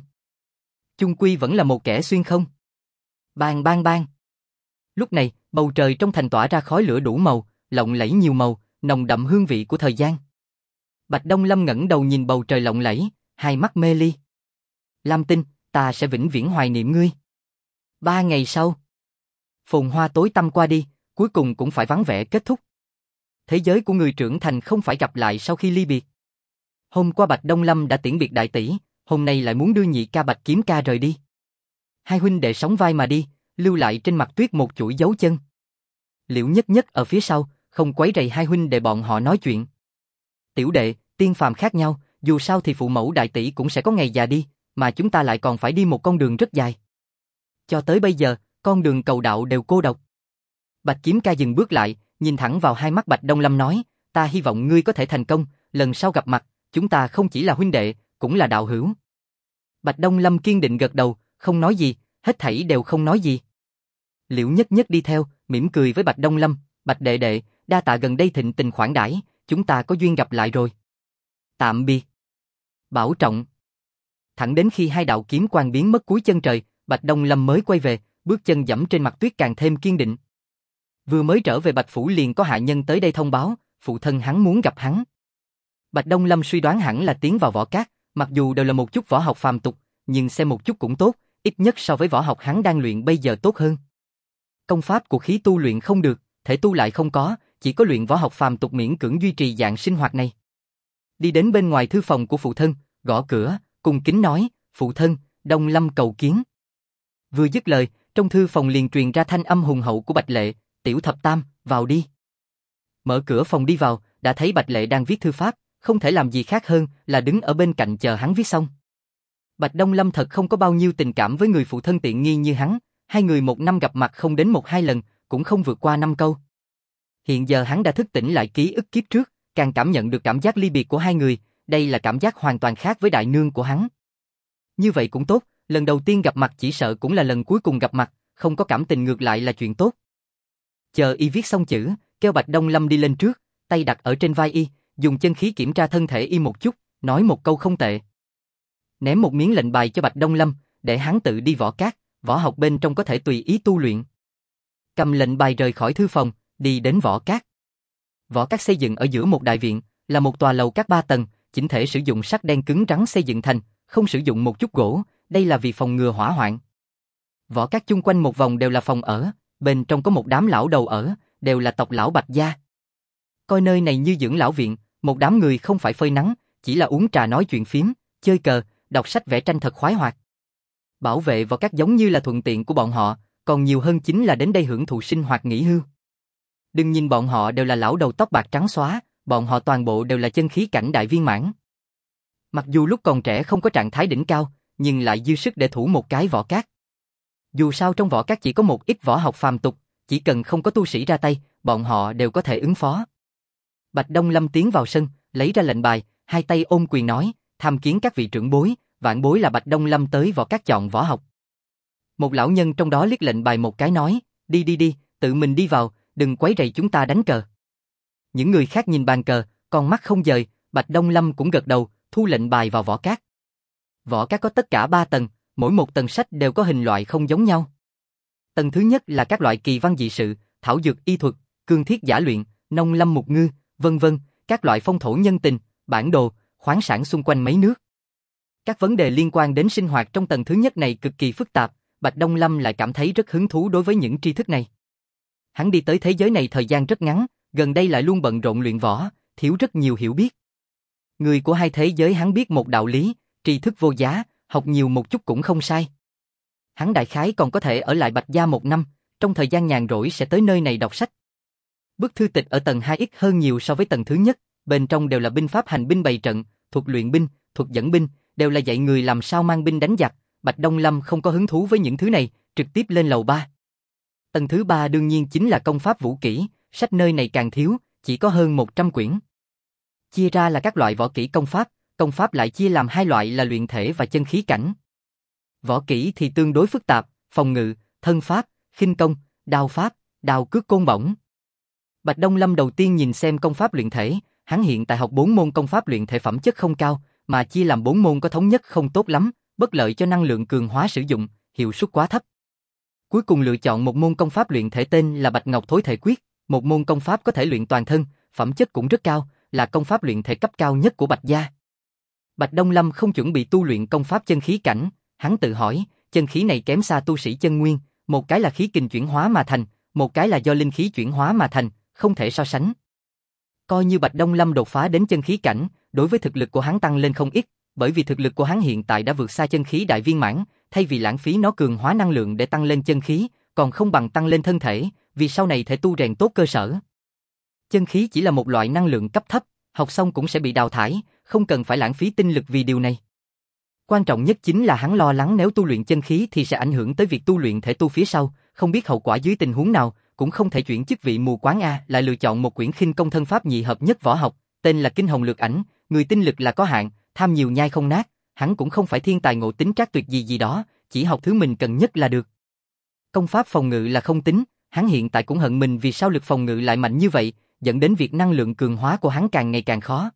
Chung quy vẫn là một kẻ xuyên không. Bang bang bang. Lúc này, bầu trời trong thành tỏa ra khói lửa đủ màu, lộng lẫy nhiều màu, nồng đậm hương vị của thời gian. Bạch Đông Lâm ngẩng đầu nhìn bầu trời lộng lẫy, hai mắt mê ly. Lam Tinh, ta sẽ vĩnh viễn hoài niệm ngươi. 3 ngày sau, phồn hoa tối tăm qua đi, cuối cùng cũng phải vắng vẻ kết thúc. Thế giới của người trưởng thành không phải gặp lại sau khi ly biệt. Hôm qua Bạch Đông Lâm đã tiễn biệt đại tỷ, hôm nay lại muốn đưa nhị ca Bạch Kiếm ca rời đi. Hai huynh đệ sóng vai mà đi, lưu lại trên mặt tuyết một chuỗi dấu chân. Liễu Nhất Nhất ở phía sau, không quấy rầy hai huynh đệ bọn họ nói chuyện. Tiểu đệ, tiên phàm khác nhau, dù sao thì phụ mẫu đại tỷ cũng sẽ có ngày già đi, mà chúng ta lại còn phải đi một con đường rất dài. Cho tới bây giờ, con đường cầu đạo đều cô độc. Bạch Kiếm ca dừng bước lại, nhìn thẳng vào hai mắt Bạch Đông Lâm nói, ta hy vọng ngươi có thể thành công, lần sau gặp mặt, chúng ta không chỉ là huynh đệ, cũng là đạo hữu. Bạch Đông Lâm kiên định gật đầu, không nói gì, hết thảy đều không nói gì. Liễu Nhất Nhất đi theo, mỉm cười với Bạch Đông Lâm, Bạch đệ đệ, đa tạ gần đây thịnh tình khoản đãi, chúng ta có duyên gặp lại rồi. Tạm biệt. Bảo trọng. Thẳng đến khi hai đạo kiếm quang biến mất cuối chân trời, Bạch Đông Lâm mới quay về, bước chân dẫm trên mặt tuyết càng thêm kiên định. Vừa mới trở về Bạch Phủ liền có hạ nhân tới đây thông báo, phụ thân hắn muốn gặp hắn. Bạch Đông Lâm suy đoán hẳn là tiến vào võ cát, mặc dù đều là một chút võ học phàm tục, nhưng xem một chút cũng tốt, ít nhất so với võ học hắn đang luyện bây giờ tốt hơn. Công pháp của khí tu luyện không được, thể tu lại không có, chỉ có luyện võ học phàm tục miễn cưỡng duy trì dạng sinh hoạt này. Đi đến bên ngoài thư phòng của phụ thân, gõ cửa, cung kính nói, phụ thân, Đông Lâm cầu kiến. Vừa dứt lời, trong thư phòng liền truyền ra thanh âm hùng hậu của Bạch Lệ, tiểu thập tam, vào đi. Mở cửa phòng đi vào, đã thấy Bạch Lệ đang viết thư pháp, không thể làm gì khác hơn là đứng ở bên cạnh chờ hắn viết xong. Bạch Đông Lâm thật không có bao nhiêu tình cảm với người phụ thân tiện nghi như hắn, hai người một năm gặp mặt không đến 1-2 lần, cũng không vượt qua 5 câu. Hiện giờ hắn đã thức tỉnh lại ký ức kiếp trước, càng cảm nhận được cảm giác ly biệt của hai người, đây là cảm giác hoàn toàn khác với đại nương của hắn. Như vậy cũng tốt, lần đầu tiên gặp mặt chỉ sợ cũng là lần cuối cùng gặp mặt, không có cảm tình ngược lại là chuyện tốt. Chờ y viết xong chữ, kêu Bạch Đông Lâm đi lên trước, tay đặt ở trên vai y, dùng chân khí kiểm tra thân thể y một chút, nói một câu không tệ. Ném một miếng lệnh bài cho Bạch Đông Lâm, để hắn tự đi võ cát, võ học bên trong có thể tùy ý tu luyện. Cầm lệnh bài rời khỏi thư phòng, đi đến võ cát. Võ cát xây dựng ở giữa một đại viện, là một tòa lầu các 3 tầng, chỉnh thể sử dụng sắt đen cứng rắn xây dựng thành, không sử dụng một chút gỗ, đây là vì phòng ngừa hỏa hoạn. Võ cát chung quanh một vòng đều là phòng ở, bên trong có một đám lão đầu ở, đều là tộc lão Bạch gia. Coi nơi này như dưỡng lão viện, một đám người không phải phơi nắng, chỉ là uống trà nói chuyện phím, chơi cờ, đọc sách vẽ tranh thật khoái hoạt. Bảo vệ võ cát giống như là thuận tiện của bọn họ, còn nhiều hơn chính là đến đây hưởng thụ sinh hoạt nghỉ hưu. Đừng nhìn bọn họ đều là lão đầu tóc bạc trắng xóa, bọn họ toàn bộ đều là chân khí cảnh đại viên mãn. Mặc dù lúc còn trẻ không có trạng thái đỉnh cao, nhưng lại dư sức để thủ một cái võ cát. Dù sao trong võ cát chỉ có một ít võ học phàm tục, chỉ cần không có tu sĩ ra tay, bọn họ đều có thể ứng phó. Bạch Đông Lâm tiến vào sân, lấy ra lệnh bài, hai tay ôm quyền nói, tham kiến các vị trưởng bối, vạn bối là Bạch Đông Lâm tới võ cát chọn võ học. Một lão nhân trong đó liếc lệnh bài một cái nói, đi, tự mình đi vào, đừng quấy rầy chúng ta đánh cờ. Những người khác nhìn bàn cờ, con mắt không dời, Bạch Đông Lâm cũng gật đầu, thu lệnh bài vào võ cát. Võ cát có tất cả 3 tầng, mỗi một tầng sách đều có hình loại không giống nhau. Tầng thứ nhất là các loại kỳ văn dị sự, thảo dược y thuật, cương thiết giả luyện, nông lâm mục ngư, vân vân, các loại phong thổ nhân tình, bản đồ, khoáng sản xung quanh mấy nước. Các vấn đề liên quan đến sinh hoạt trong tầng thứ nhất này cực kỳ phức tạp, Bạch Đông Lâm lại cảm thấy rất hứng thú đối với những tri thức này. Hắn đi tới thế giới này thời gian rất ngắn, gần đây lại luôn bận rộn luyện võ, thiếu rất nhiều hiểu biết. Người của hai thế giới hắn biết một đạo lý, tri thức vô giá, học nhiều một chút cũng không sai. Hắn đại khái còn có thể ở lại Bạch gia 1 năm, trong thời gian nhàn rỗi sẽ tới nơi này đọc sách. Bức thư tịch ở tầng 2 ít hơn nhiều so với tầng thứ nhất, bên trong đều là binh pháp hành binh bày trận, thuật luyện binh, thuật dẫn binh, đều là dạy người làm sao mang binh đánh giặc. Bạch Đông Lâm không có hứng thú với những thứ này, trực tiếp lên lầu 3. Tầng thứ 3 đương nhiên chính là công pháp vũ kỹ, sách nơi này càng thiếu, chỉ có hơn 100 quyển. Chia ra là các loại võ kỹ công pháp lại chia làm 2 loại là luyện thể và chân khí cảnh. Võ kỹ thì tương đối phức tạp, phòng ngự, thân pháp, khinh công, đao pháp, đao cước côn bổng. Bạch Đông Lâm đầu tiên nhìn xem công pháp luyện thể, hắn hiện tại học 4 môn công pháp luyện thể phẩm chất không cao, mà chia làm 4 môn có thống nhất không tốt lắm, bất lợi cho năng lượng cường hóa sử dụng, hiệu suất quá thấp. Cuối cùng lựa chọn một môn công pháp luyện thể tên là Bạch Ngọc Thối Thể Quyết, một môn công pháp có thể luyện toàn thân, phẩm chất cũng rất cao, là công pháp luyện thể cấp cao nhất của Bạch gia. Bạch Đông Lâm không chuẩn bị tu luyện công pháp chân khí cảnh, hắn tự hỏi, chân khí này kém xa tu sĩ chân nguyên, một cái là khí kình chuyển hóa mà thành, một cái là do linh khí chuyển hóa mà thành, không thể so sánh. Coi như Bạch Đông Lâm đột phá đến chân khí cảnh, đối với thực lực của hắn tăng lên không ít, bởi vì thực lực của hắn hiện tại đã vượt xa chân khí đại viên mãn, thay vì lãng phí nó cường hóa năng lượng để tăng lên chân khí, còn không bằng tăng lên thân thể, vì sau này thể tu rèn tốt cơ sở. Chân khí chỉ là một loại năng lượng cấp thấp, học xong cũng sẽ bị đào thải, không cần phải lãng phí tinh lực vì điều này. Quan trọng nhất chính là hắn lo lắng nếu tu luyện chân khí thì sẽ ảnh hưởng tới việc tu luyện thể tu phía sau, không biết hậu quả dưới tình huống nào, cũng không thể chuyển chức vị mù quáng a, lại lựa chọn một quyển khinh công thân pháp nhị hợp nhất võ học, tên là Kinh Hồng Lược Ảnh, người tinh lực là có hạn, tham nhiều nhai không nát, hắn cũng không phải thiên tài ngộ tính trác tuyệt gì đó, chỉ học thứ mình cần nhất là được. Công pháp phòng ngự là không tính, Hắn hiện tại cũng hận mình vì sao lực phòng ngự lại mạnh như vậy, dẫn đến việc năng lượng cường hóa của hắn càng ngày càng khó.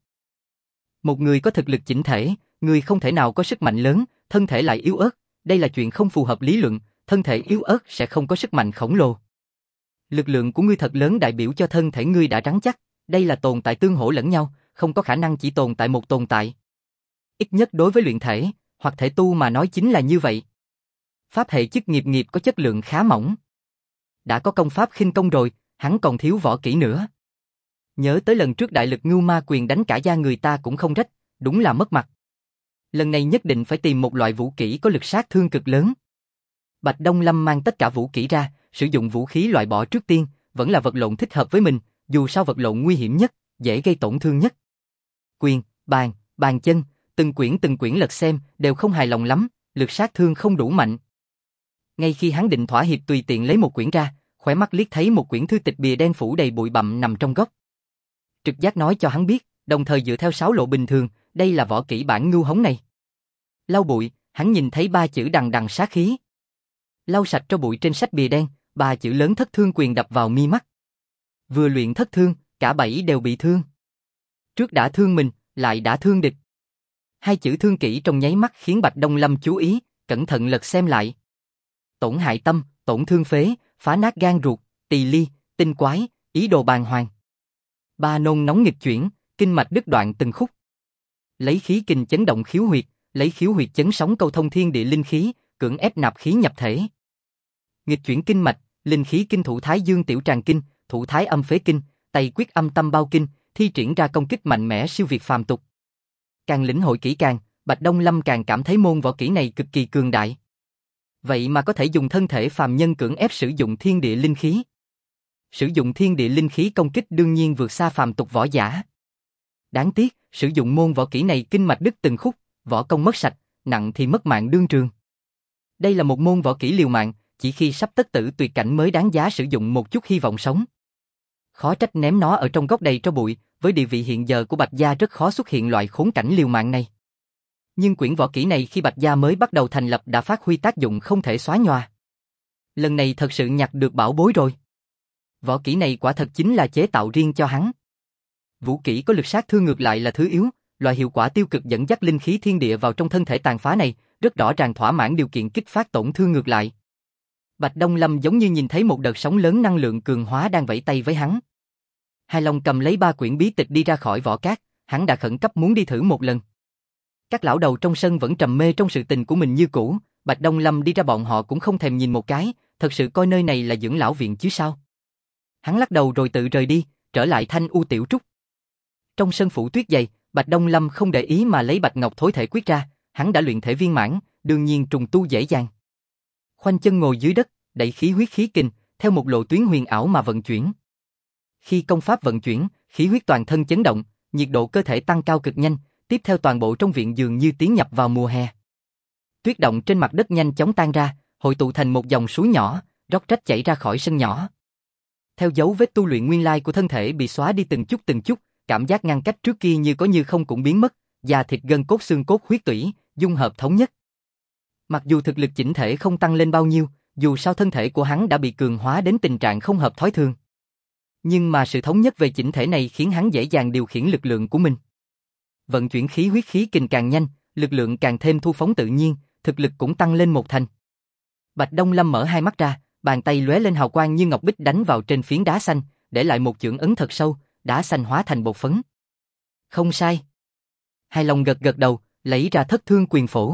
Một người có thực lực chỉnh thể, người không thể nào có sức mạnh lớn, thân thể lại yếu ớt, đây là chuyện không phù hợp lý luận, thân thể yếu ớt sẽ không có sức mạnh khổng lồ. Lực lượng của ngươi thật lớn đại biểu cho thân thể ngươi đã rắn chắc, đây là tồn tại tương hỗ lẫn nhau, không có khả năng chỉ tồn tại một tồn tại. Ít nhất đối với luyện thể, hoặc thể tu mà nói chính là như vậy. Pháp hệ chức nghiệp nghiệp có chất lượng khá mỏng. Đã có công pháp khinh công rồi, hắn còn thiếu võ kỹ nữa. Nhớ tới lần trước đại lực ngưu ma quyền đánh cả da người ta cũng không rách, đúng là mất mặt. Lần này nhất định phải tìm một loại vũ kỹ có lực sát thương cực lớn. Bạch Đông Lâm mang tất cả vũ kỹ ra, sử dụng vũ khí loại bỏ trước tiên, vẫn là vật lộn thích hợp với mình, dù sao vật lộn nguy hiểm nhất, dễ gây tổn thương nhất. Quyền, bàn chân, từng quyển lật xem, đều không hài lòng lắm, lực sát thương không đủ mạnh. Ngay khi hắn định thỏa hiệp tùy tiện lấy một quyển ra, khóe mắt liếc thấy một quyển thư tịch bìa đen phủ đầy bụi bặm nằm trong góc. Trực giác nói cho hắn biết, đồng thời dựa theo sáo lộ bình thường, đây là võ kỹ bản ngưu hống này. Lau bụi, hắn nhìn thấy 3 chữ đằng đằng sát khí. Lau sạch cho bụi trên sách bìa đen, 3 chữ lớn thất thương quyền đập vào mi mắt. Vừa luyện thất thương, cả 7 đều bị thương. Trước đã thương mình, lại đã thương địch. 2 chữ thương kỹ trong nháy mắt khiến Bạch Đông Lâm chú ý, cẩn thận lật xem lại. Tổn hại tâm, tổn thương phế, phá nát gan ruột, tỳ ly, tinh quái, ý đồ bàng hoàng. 3 nôn nóng nghịch chuyển, kinh mạch đứt đoạn từng khúc. Lấy khí kình chấn động khiếu huyệt, lấy khiếu huyệt chấn sóng câu thông thiên địa linh khí, cưỡng ép nạp khí nhập thể. Nghịch chuyển kinh mạch, linh khí kinh thủ thái dương tiểu tràng kinh, thủ thái âm phế kinh, tây quyết âm tâm bao kinh, thi triển ra công kích mạnh mẽ siêu việt phàm tục. Càng lĩnh hội kỹ càng, Bạch Đông Lâm càng cảm thấy môn võ kỹ này cực kỳ cường đại. Vậy mà có thể dùng thân thể phàm nhân cưỡng ép sử dụng thiên địa linh khí. Sử dụng thiên địa linh khí công kích đương nhiên vượt xa phàm tục võ giả. Đáng tiếc, sử dụng môn võ kỹ này kinh mạch đứt từng khúc, võ công mất sạch, nặng thì mất mạng đương trường. Đây là một môn võ kỹ liều mạng, chỉ khi sắp tất tử tuyệt cảnh mới đáng giá sử dụng một chút hy vọng sống. Khó trách ném nó ở trong góc đầy tro bụi, với địa vị hiện giờ của Bạch Gia rất khó xuất hiện loại khốn cảnh liều mạng này. Nhưng quyển võ kỹ này khi Bạch Gia mới bắt đầu thành lập đã phát huy tác dụng không thể xóa nhòa. Lần này thật sự nhặt được bảo bối rồi. Võ kỹ này quả thật chính là chế tạo riêng cho hắn. Vũ kỹ có lực sát thương ngược lại là thứ yếu, loại hiệu quả tiêu cực dẫn dắt linh khí thiên địa vào trong thân thể tàn phá này, rất rõ ràng thỏa mãn điều kiện kích phát tổn thương ngược lại. Bạch Đông Lâm giống như nhìn thấy một đợt sóng lớn năng lượng cường hóa đang vẫy tay với hắn. Hai Long cầm lấy 3 quyển bí tịch đi ra khỏi võ cát, hắn đã khẩn cấp muốn đi thử một lần. Các lão đầu trong sân vẫn trầm mê trong sự tình của mình như cũ, Bạch Đông Lâm đi ra bọn họ cũng không thèm nhìn một cái, thật sự coi nơi này là dưỡng lão viện chứ sao. Hắn lắc đầu rồi tự rời đi, trở lại Thanh U Tiểu Trúc. Trong sân phủ tuyết dày, Bạch Đông Lâm không để ý mà lấy Bạch Ngọc Thối Thể Quyết ra, hắn đã luyện thể viên mãn, đương nhiên trùng tu dễ dàng. Khoanh chân ngồi dưới đất, đẩy khí huyết khí kình, theo một lộ tuyến huyền ảo mà vận chuyển. Khi công pháp vận chuyển, khí huyết toàn thân chấn động, nhiệt độ cơ thể tăng cao cực nhanh, tiếp theo toàn bộ trong viện dường như tiến nhập vào mùa hè. Tuyết động trên mặt đất nhanh chóng tan ra, hội tụ thành một dòng suối nhỏ, róc rách chảy ra khỏi sân nhỏ. Theo dấu vết tu luyện nguyên lai của thân thể bị xóa đi từng chút, cảm giác ngăn cách trước kia như có như không cũng biến mất, da thịt gân cốt xương cốt huyết tủy, dung hợp thống nhất. Mặc dù thực lực chỉnh thể không tăng lên bao nhiêu, dù sao thân thể của hắn đã bị cường hóa đến tình trạng không hợp thói thường. Nhưng mà sự thống nhất về chỉnh thể này khiến hắn dễ dàng điều khiển lực lượng của mình. Vận chuyển khí huyết khí kình càng nhanh, lực lượng càng thêm thu phóng tự nhiên, thực lực cũng tăng lên một thành. Bạch Đông Lâm mở hai mắt ra, bàn tay lóe lên hào quang như ngọc bích đánh vào trên phiến đá xanh, để lại một chưởng ấn thật sâu, đá xanh hóa thành bột phấn. Không sai. Hai Long gật gật đầu, lấy ra thất thương quyền phổ.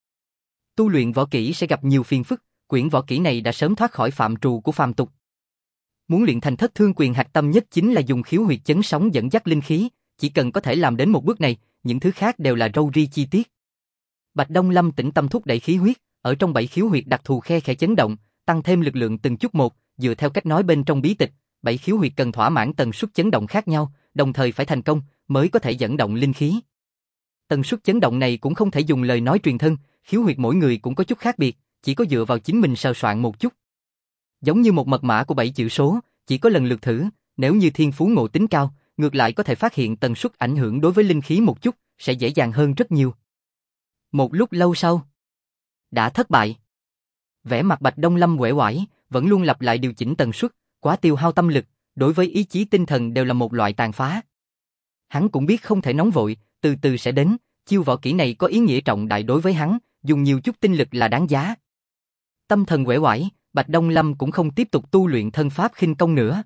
Tu luyện võ kỹ sẽ gặp nhiều phiền phức, quyển võ kỹ này đã sớm thoát khỏi phạm trù của phàm tục. Muốn luyện thành thất thương quyền hạch tâm nhất chính là dùng khiếu huyệt chấn sóng dẫn dắt linh khí, chỉ cần có thể làm đến một bước này, những thứ khác đều là râu ri chi tiết. Bạch Đông Lâm tĩnh tâm thúc đẩy khí huyết, ở trong 7 khiếu huyệt đặc thù khe khẽ chấn động, tăng thêm lực lượng từng chút một, dựa theo cách nói bên trong bí tịch, 7 khiếu huyệt cần thỏa mãn tần suất chấn động khác nhau, đồng thời phải thành công mới có thể dẫn động linh khí. Tần suất chấn động này cũng không thể dùng lời nói truyền thân, khiếu huyệt mỗi người cũng có chút khác biệt, chỉ có dựa vào chính mình sờ soạn một chút. Giống như một mật mã của 7 chữ số, chỉ có lần lượt thử, nếu như thiên phú ngộ tính cao, ngược lại có thể phát hiện tần suất ảnh hưởng đối với linh khí một chút, sẽ dễ dàng hơn rất nhiều. Một lúc lâu sau, đã thất bại. Vẻ mặt Bạch Đông Lâm uể oải, vẫn luôn lặp lại điều chỉnh tần suất, quá tiêu hao tâm lực, đối với ý chí tinh thần đều là một loại tàn phá. Hắn cũng biết không thể nóng vội, từ từ sẽ đến, chiêu võ kỹ này có ý nghĩa trọng đại đối với hắn, dùng nhiều chút tinh lực là đáng giá. Tâm thần uể oải, Bạch Đông Lâm cũng không tiếp tục tu luyện thân pháp khinh công nữa.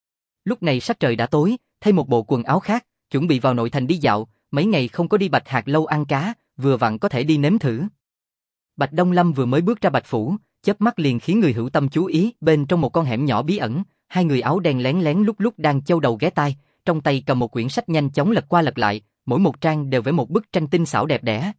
Lúc này sắc trời đã tối, thay một bộ quần áo khác, chuẩn bị vào nội thành đi dạo, mấy ngày không có đi Bạch Hạc lâu ăn cá, vừa vặn có thể đi nếm thử. Bạch Đông Lâm vừa mới bước ra Bạch phủ, chớp mắt liền khiến người hữu tâm chú ý, bên trong một con hẻm nhỏ bí ẩn, hai người áo đen lén lén lúc lúc đang châu đầu ghé tai, trong tay cầm một quyển sách nhanh chóng lật qua lật lại, mỗi một trang đều vẽ một bức tranh tinh xảo đẹp đẽ.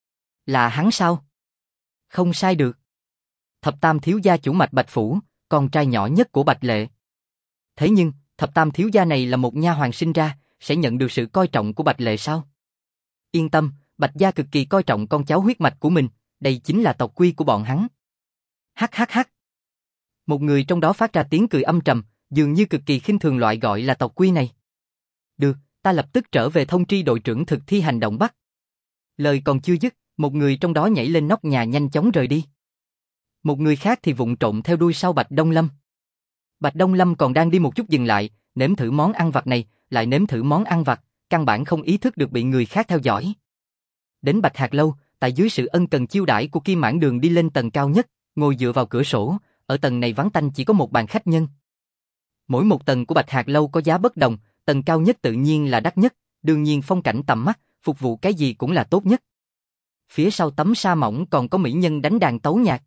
Là hắn sao? Không sai được. Thập Tam thiếu gia chủ mạch Bạch phủ, con trai nhỏ nhất của Bạch Lệ. Thế nhưng, Thập Tam thiếu gia này là một nha hoàn sinh ra, sẽ nhận được sự coi trọng của Bạch Lệ sao? Yên tâm, Bạch gia cực kỳ coi trọng con cháu huyết mạch của mình, đây chính là tộc quy của bọn hắn. Hắc hắc hắc. Một người trong đó phát ra tiếng cười âm trầm, dường như cực kỳ khinh thường loại gọi là tộc quy này. Được, ta lập tức trở về thông tri đội trưởng thực thi hành động bắt. Lời còn chưa dứt, một người trong đó nhảy lên nóc nhà nhanh chóng rời đi. Một người khác thì vụng trộm theo đuôi sau Bạch Đông Lâm. Bạch Đông Lâm còn đang đi một chút dừng lại, nếm thử món ăn vặt này, lại nếm thử món ăn vặt, căn bản không ý thức được bị người khác theo dõi. Đến Bạch Hạc lâu, tại dưới sự ân cần chiêu đãi của Kim Mãn Đường đi lên tầng cao nhất, ngồi dựa vào cửa sổ, ở tầng này vắng tanh chỉ có một bàn khách nhân. Mỗi một tầng của Bạch Hạc lâu có giá bất đồng, tầng cao nhất tự nhiên là đắt nhất, đương nhiên phong cảnh tầm mắt, phục vụ cái gì cũng là tốt nhất. Phía sau tấm sa mỏng còn có mỹ nhân đánh đàn tấu nhạc.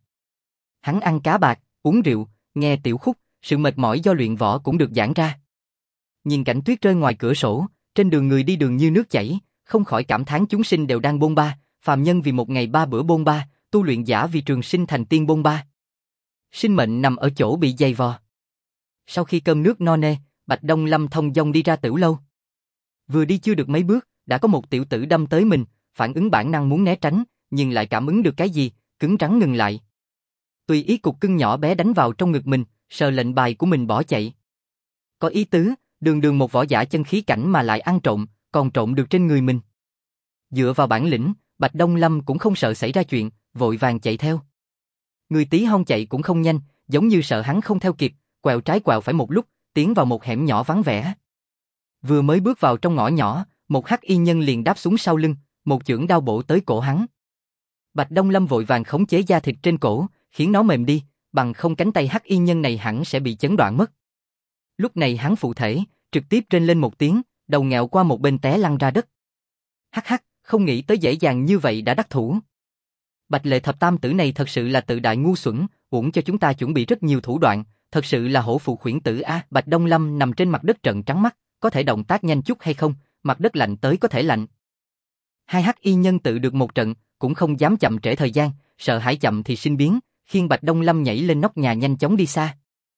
Hắn ăn cá bạc, uống rượu, nghe tiểu khúc, sự mệt mỏi do luyện võ cũng được giãn ra. Nhìn cảnh tuyết rơi ngoài cửa sổ, trên đường người đi đường như nước chảy, không khỏi cảm thán chúng sinh đều đang bôn ba, phàm nhân vì một ngày ba bữa bôn ba, tu luyện giả vì trường sinh thành tiên bôn ba. Sinh mệnh nằm ở chỗ bị dày vò. Sau khi cơm nước no nê, Bạch Đông Lâm thong dong đi ra Tửu lâu. Vừa đi chưa được mấy bước, đã có một tiểu tử đâm tới mình, phản ứng bản năng muốn né tránh, nhưng lại cảm ứng được cái gì, cứng rắn ngừng lại. Tùy ý cục cưng nhỏ bé đánh vào trong ngực mình, sờ lệnh bài của mình bỏ chạy. Có ý tứ, đường đường một võ giả chân khí cảnh mà lại ăn trộm, còn trộm được trên người mình. Dựa vào bản lĩnh, Bạch Đông Lâm cũng không sợ xảy ra chuyện, vội vàng chạy theo. Người tí hon chạy cũng không nhanh, giống như sợ hắn không theo kịp, quẹo trái quẹo phải một lúc, tiến vào một hẻm nhỏ vắng vẻ. Vừa mới bước vào trong ngõ nhỏ, một hắc y nhân liền đáp xuống sau lưng, một chưởng đao bổ tới cổ hắn. Bạch Đông Lâm vội vàng khống chế da thịt trên cổ, khiến nó mềm đi, bằng không cánh tay hắc y nhân này hẳn sẽ bị chấn đoạn mất. Lúc này hắn phụ thể, trực tiếp rên lên một tiếng, đầu nghẹo qua một bên té lăn ra đất. Hắc hắc, không nghĩ tới dễ dàng như vậy đã đắc thủ. Bạch Lệ thập tam tử này thật sự là tự đại ngu xuẩn, uổng cho chúng ta chuẩn bị rất nhiều thủ đoạn, thật sự là hổ phụ khuyển tử a. Bạch Đông Lâm nằm trên mặt đất trợn trắng mắt, có thể động tác nhanh chút hay không, mặt đất lạnh tới có thể lạnh. Hai hắc y nhân tự được một trận, cũng không dám chậm trễ thời gian, sợ hãi chậm thì sinh biến, khiêng Bạch Đông Lâm nhảy lên nóc nhà nhanh chóng đi xa.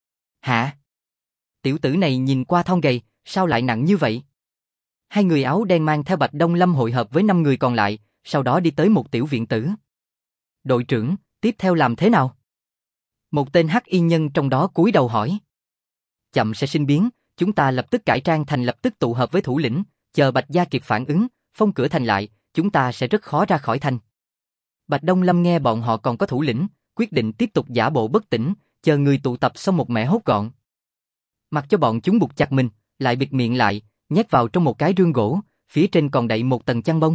Hả? Tiểu tử này nhìn qua thon gầy, sao lại nặng như vậy? Hai người áo đen mang theo Bạch Đông Lâm hội hợp với 5 người còn lại, sau đó đi tới một tiểu viện tử. Đội trưởng, tiếp theo làm thế nào? Một tên hắc y nhân trong đó cúi đầu hỏi. Chậm sẽ sinh biến, chúng ta lập tức cải trang thành lập tức tụ hợp với thủ lĩnh, chờ Bạch gia kịp phản ứng, phong cửa thành lại, chúng ta sẽ rất khó ra khỏi thành. Bạch Đông Lâm nghe bọn họ còn có thủ lĩnh, quyết định tiếp tục giả bộ bất tỉnh, chờ người tụ tập xong một mẻ hốt gọn. Mặc cho bọn chúng buộc chặt mình, lại bịt miệng lại, nhét vào trong một cái rương gỗ, phía trên còn đậy một tầng chăn bông.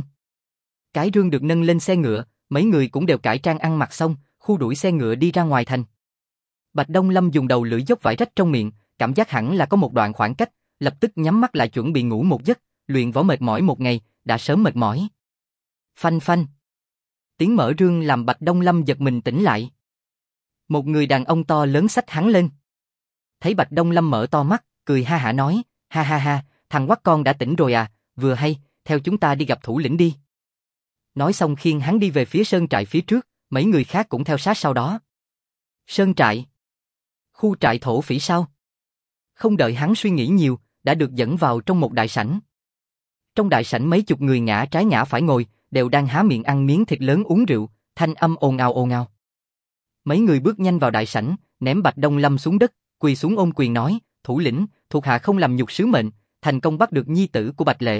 Cái rương được nâng lên xe ngựa, mấy người cũng đều cải trang ăn mặc xong, khu đuổi xe ngựa đi ra ngoài thành. Bạch Đông Lâm dùng đầu lưỡi dốc vải rách trong miệng, cảm giác hẳn là có một đoạn khoảng cách, lập tức nhắm mắt lại chuẩn bị ngủ một giấc, luyện võ mệt mỏi một ngày, đã sớm mệt mỏi. Phanh phanh. Tiếng mở rương làm Bạch Đông Lâm giật mình tỉnh lại. Một người đàn ông to lớn xách hắn lên. Thấy Bạch Đông Lâm mở to mắt, cười ha hả nói, ha ha ha, thằng quắc con đã tỉnh rồi à, vừa hay, theo chúng ta đi gặp thủ lĩnh đi. Nói xong khiêng hắn đi về phía sơn trại phía trước, mấy người khác cũng theo sát sau đó. Sơn trại? Khu trại thổ phỉ sao? Không đợi hắn suy nghĩ nhiều, đã được dẫn vào trong một đại sảnh. Trong đại sảnh mấy chục người ngã trái ngã phải ngồi, đều đang há miệng ăn miếng thịt lớn uống rượu, thanh âm ồn ào ồn ào. Mấy người bước nhanh vào đại sảnh, ném Bạch Đông Lâm xuống đất, quỳ xuống ôm quyền nói, thủ lĩnh, thuộc hạ không làm nhục sứ mệnh, thành công bắt được nhi tử của Bạch Lệ.